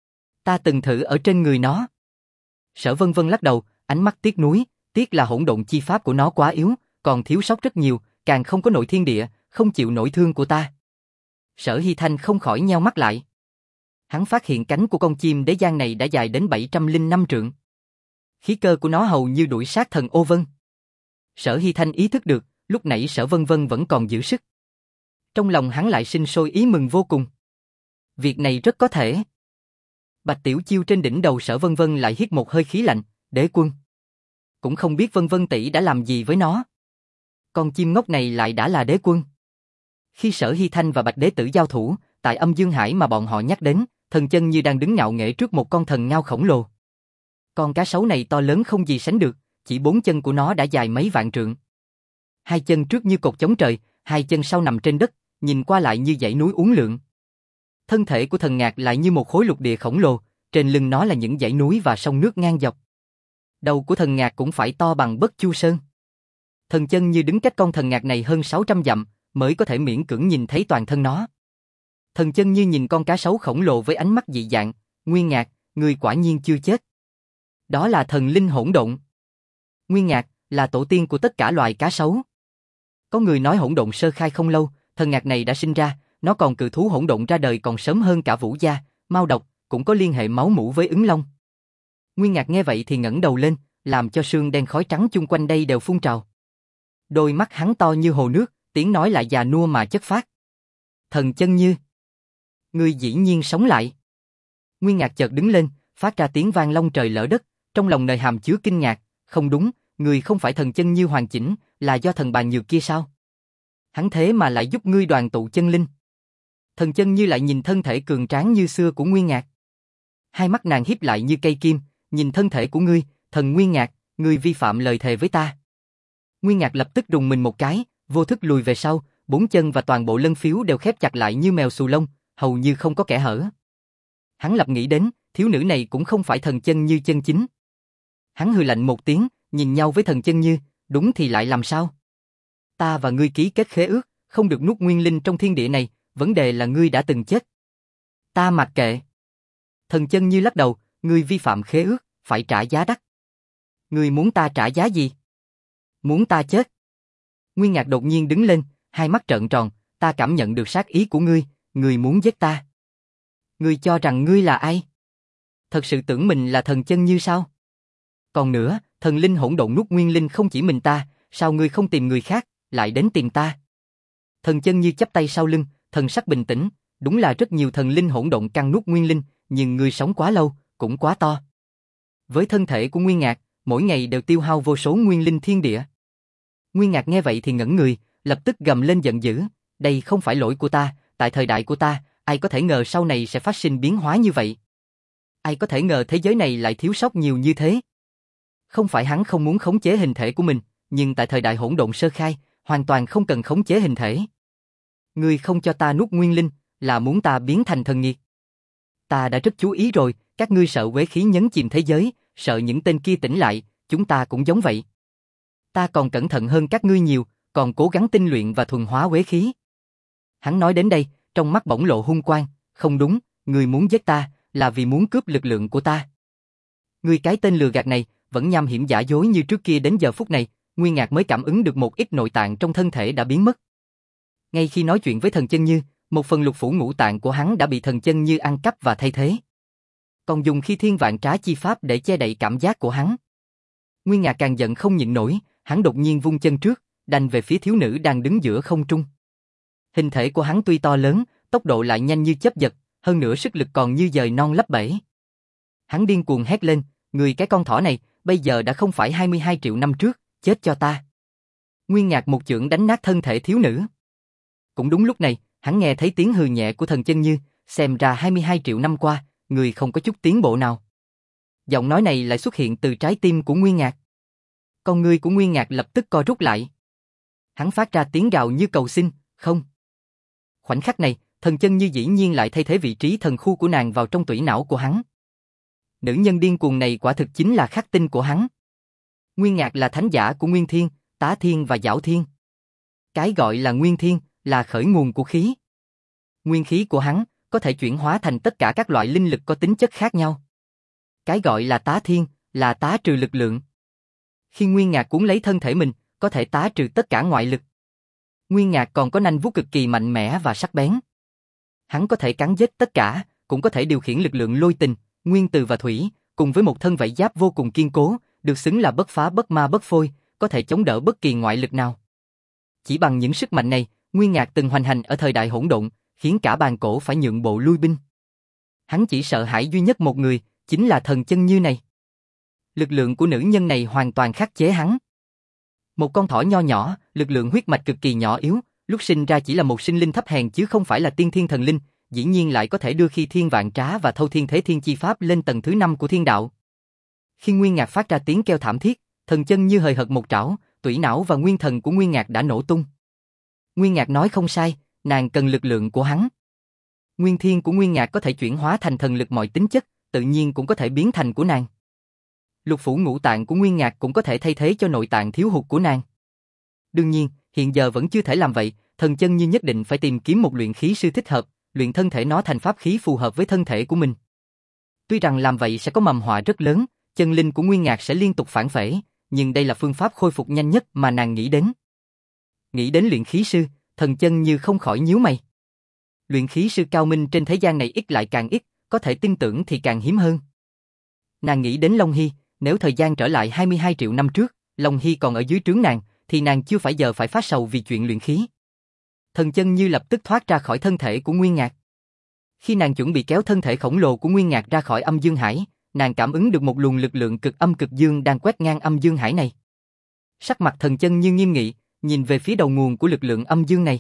Ta từng thử ở trên người nó. Sở Vân Vân lắc đầu, ánh mắt tiếc nuối, tiếc là hỗn độn chi pháp của nó quá yếu, còn thiếu sót rất nhiều, càng không có nội thiên địa, không chịu nổi thương của ta. Sở Hy Thanh không khỏi nheo mắt lại. Hắn phát hiện cánh của con chim đế giang này đã dài đến bảy trăm lẻ năm trượng. Khí cơ của nó hầu như đuổi sát thần Ô Vân. Sở Hy Thanh ý thức được, lúc nãy Sở Vân Vân vẫn còn giữ sức. Trong lòng hắn lại sinh sôi ý mừng vô cùng. Việc này rất có thể. Bạch Tiểu Chiêu trên đỉnh đầu Sở Vân Vân lại hít một hơi khí lạnh, đế quân. Cũng không biết Vân Vân tỷ đã làm gì với nó. Con chim ngốc này lại đã là đế quân. Khi Sở Hy Thanh và Bạch Đế Tử giao thủ, tại Âm Dương Hải mà bọn họ nhắc đến, thần chân như đang đứng ngạo nghễ trước một con thần ngao khổng lồ. Con cá sấu này to lớn không gì sánh được, chỉ bốn chân của nó đã dài mấy vạn trượng. Hai chân trước như cột chống trời, hai chân sau nằm trên đất, nhìn qua lại như dãy núi uốn lượn. Thân thể của thần ngạc lại như một khối lục địa khổng lồ, trên lưng nó là những dãy núi và sông nước ngang dọc. Đầu của thần ngạc cũng phải to bằng Bất Chu Sơn. Thần chân như đứng cách con thần ngạc này hơn sáu trăm dặm, mới có thể miễn cưỡng nhìn thấy toàn thân nó. Thần chân như nhìn con cá sấu khổng lồ với ánh mắt dị dạng, Nguyên Ngạc, người quả nhiên chưa chết. Đó là thần linh hỗn độn. Nguyên Ngạc là tổ tiên của tất cả loài cá sấu. Có người nói hỗn độn sơ khai không lâu, thần ngạc này đã sinh ra, nó còn cự thú hỗn độn ra đời còn sớm hơn cả Vũ Gia, Mao Độc, cũng có liên hệ máu mủ với ứng long. Nguyên Ngạc nghe vậy thì ngẩng đầu lên, làm cho sương đen khói trắng chung quanh đây đều phun trào. Đôi mắt hắn to như hồ nước, tiếng nói lại già nua mà chất phác. Thần chân như, ngươi dĩ nhiên sống lại. Nguyên Ngạc chợt đứng lên, phát ra tiếng vang long trời lỡ đất, trong lòng nơi hàm chứa kinh ngạc, không đúng, ngươi không phải thần chân như hoàn chỉnh, là do thần bàn nhược kia sao? Hắn thế mà lại giúp ngươi đoàn tụ chân linh. Thần chân như lại nhìn thân thể cường tráng như xưa của Nguyên Ngạc. Hai mắt nàng híp lại như cây kim, nhìn thân thể của ngươi, thần Nguyên Ngạc, Ngươi vi phạm lời thề với ta. Nguyên Ngạc lập tức rùng mình một cái, vô thức lùi về sau, bốn chân và toàn bộ lân phiếu đều khép chặt lại như mèo xù lông, hầu như không có kẽ hở. Hắn lập nghĩ đến, thiếu nữ này cũng không phải Thần Chân Như chân chính. Hắn hừ lạnh một tiếng, nhìn nhau với Thần Chân Như, đúng thì lại làm sao? Ta và ngươi ký kết khế ước, không được nuốt nguyên linh trong thiên địa này, vấn đề là ngươi đã từng chết. Ta mặc kệ. Thần Chân Như lắc đầu, ngươi vi phạm khế ước, phải trả giá đắt. Ngươi muốn ta trả giá gì? Muốn ta chết? Nguyên Ngạc đột nhiên đứng lên, hai mắt trợn tròn, ta cảm nhận được sát ý của ngươi, ngươi muốn giết ta. Ngươi cho rằng ngươi là ai? Thật sự tưởng mình là Thần Chân Như sao? Còn nữa, thần linh hỗn độn nuốt nguyên linh không chỉ mình ta, sao ngươi không tìm người khác, lại đến tìm ta? Thần Chân Như chắp tay sau lưng, thần sắc bình tĩnh, đúng là rất nhiều thần linh hỗn độn căng nuốt nguyên linh, nhưng ngươi sống quá lâu, cũng quá to. Với thân thể của Nguyên Ngạc, mỗi ngày đều tiêu hao vô số nguyên linh thiên địa. Nguyên Ngạc nghe vậy thì ngẩn người, lập tức gầm lên giận dữ, đây không phải lỗi của ta, tại thời đại của ta, ai có thể ngờ sau này sẽ phát sinh biến hóa như vậy? Ai có thể ngờ thế giới này lại thiếu sót nhiều như thế? Không phải hắn không muốn khống chế hình thể của mình, nhưng tại thời đại hỗn độn sơ khai, hoàn toàn không cần khống chế hình thể. Ngươi không cho ta nuốt nguyên linh, là muốn ta biến thành thần nghiệt. Ta đã rất chú ý rồi, các ngươi sợ uế khí nhấn chìm thế giới, sợ những tên kia tỉnh lại, chúng ta cũng giống vậy. Ta còn cẩn thận hơn các ngươi nhiều, còn cố gắng tinh luyện và thuần hóa uế khí. Hắn nói đến đây, trong mắt bỗng lộ hung quang, không đúng, ngươi muốn giết ta, là vì muốn cướp lực lượng của ta. Ngươi cái tên lừa gạt này, vẫn nham hiểm giả dối như trước kia đến giờ phút này, Nguyên Ngạc mới cảm ứng được một ít nội tạng trong thân thể đã biến mất. Ngay khi nói chuyện với Thần Chân Như, một phần lục phủ ngũ tạng của hắn đã bị Thần Chân Như ăn cắp và thay thế. Còn dùng khi thiên vạn trá chi pháp để che đậy cảm giác của hắn. Nguyên Ngạc càng giận không nhịn nổi, hắn đột nhiên vung chân trước, đành về phía thiếu nữ đang đứng giữa không trung. Hình thể của hắn tuy to lớn, tốc độ lại nhanh như chớp giật, hơn nữa sức lực còn như dời non lấp bể. Hắn điên cuồng hét lên, người cái con thỏ này, bây giờ đã không phải hai mươi hai triệu năm trước, chết cho ta. Nguyên Ngạc một chưởng đánh nát thân thể thiếu nữ. Cũng đúng lúc này, hắn nghe thấy tiếng hừ nhẹ của Thần Chân Như, xem ra hai mươi hai triệu năm qua, người không có chút tiến bộ nào. Giọng nói này lại xuất hiện từ trái tim của Nguyên Ngạc. Con ngươi của Nguyên Ngạc lập tức co rút lại. Hắn phát ra tiếng gào như cầu xin, không. Khoảnh khắc này, Thần Chân Như dĩ nhiên lại thay thế vị trí thần khu của nàng vào trong tủy não của hắn. Nữ nhân điên cuồng này quả thực chính là khắc tinh của hắn. Nguyên Ngạc là thánh giả của Nguyên Thiên, Tá Thiên và Giảo Thiên. Cái gọi là Nguyên Thiên là khởi nguồn của khí. Nguyên khí của hắn có thể chuyển hóa thành tất cả các loại linh lực có tính chất khác nhau. Cái gọi là Tá Thiên là tá trừ lực lượng. Khi Nguyên Ngạc cuốn lấy thân thể mình, có thể tá trừ tất cả ngoại lực. Nguyên Ngạc còn có nanh vuốt cực kỳ mạnh mẽ và sắc bén. Hắn có thể cắn giết tất cả, cũng có thể điều khiển lực lượng lôi tình, nguyên từ và thủy, cùng với một thân vảy giáp vô cùng kiên cố, được xứng là bất phá bất ma bất phôi, có thể chống đỡ bất kỳ ngoại lực nào. Chỉ bằng những sức mạnh này, Nguyên Ngạc từng hoành hành ở thời đại hỗn độn, khiến cả bàn cổ phải nhượng bộ lui binh. Hắn chỉ sợ hãi duy nhất một người, chính là Thần Chân Như này. Lực lượng của nữ nhân này hoàn toàn khắc chế hắn. Một con thỏ nho nhỏ, lực lượng huyết mạch cực kỳ nhỏ yếu, lúc sinh ra chỉ là một sinh linh thấp hèn chứ không phải là tiên thiên thần linh, dĩ nhiên lại có thể đưa khi thiên vạn trá và thâu thiên thế thiên chi pháp lên tầng thứ năm của thiên đạo. Khi Nguyên Ngạc phát ra tiếng kêu thảm thiết, Thần Chân Như hời hợt một trảo, tủy não và nguyên thần của Nguyên Ngạc đã nổ tung. Nguyên Ngạc nói không sai, nàng cần lực lượng của hắn. Nguyên thiên của Nguyên Ngạc có thể chuyển hóa thành thần lực mọi tính chất, tự nhiên cũng có thể biến thành của nàng. Lục phủ ngũ tạng của Nguyên Ngạc cũng có thể thay thế cho nội tạng thiếu hụt của nàng. Đương nhiên, hiện giờ vẫn chưa thể làm vậy, Thần Chân Như nhất định phải tìm kiếm một luyện khí sư thích hợp, luyện thân thể nó thành pháp khí phù hợp với thân thể của mình. Tuy rằng làm vậy sẽ có mầm họa rất lớn, chân linh của Nguyên Ngạc sẽ liên tục phản phệ, nhưng đây là phương pháp khôi phục nhanh nhất mà nàng nghĩ đến. Nghĩ đến luyện khí sư, Thần Chân Như không khỏi nhíu mày. Luyện khí sư cao minh trên thế gian này ít lại càng ít, có thể tin tưởng thì càng hiếm hơn. Nàng nghĩ đến Long Hy, nếu thời gian trở lại hai mươi hai triệu năm trước, Long Hy còn ở dưới trướng nàng, thì nàng chưa phải giờ phải phát sầu vì chuyện luyện khí. Thần Chân Như lập tức thoát ra khỏi thân thể của Nguyên Ngạc. Khi nàng chuẩn bị kéo thân thể khổng lồ của Nguyên Ngạc ra khỏi âm dương hải, nàng cảm ứng được một luồng lực lượng cực âm cực dương đang quét ngang âm dương hải này. Sắc mặt Thần Chân Như nghiêm nghị, nhìn về phía đầu nguồn của lực lượng âm dương này.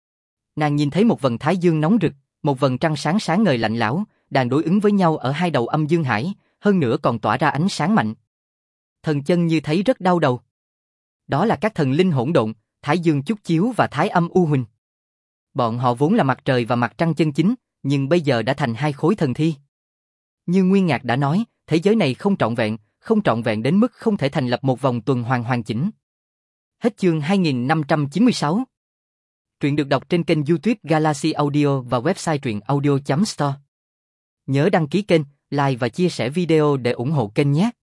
Nàng nhìn thấy một vầng thái dương nóng rực, một vầng trăng sáng sáng ngời lạnh lẽo, đang đối ứng với nhau ở hai đầu âm dương hải, hơn nữa còn tỏa ra ánh sáng mạnh. Thần chân như thấy rất đau đầu. Đó là các thần linh hỗn độn, Thái Dương Chúc Chiếu và Thái Âm U Huỳnh. Bọn họ vốn là mặt trời và mặt trăng chân chính, nhưng bây giờ đã thành hai khối thần thi. Như Nguyên Ngạc đã nói, thế giới này không trọn vẹn, không trọn vẹn đến mức không thể thành lập một vòng tuần hoàn hoàn chỉnh. Hết chương hai nghìn năm trăm chín mươi sáu. Truyện được đọc trên kênh YouTube Galaxy Audio và website truyện audio chấm store. Nhớ đăng ký kênh, like và chia sẻ video để ủng hộ kênh nhé.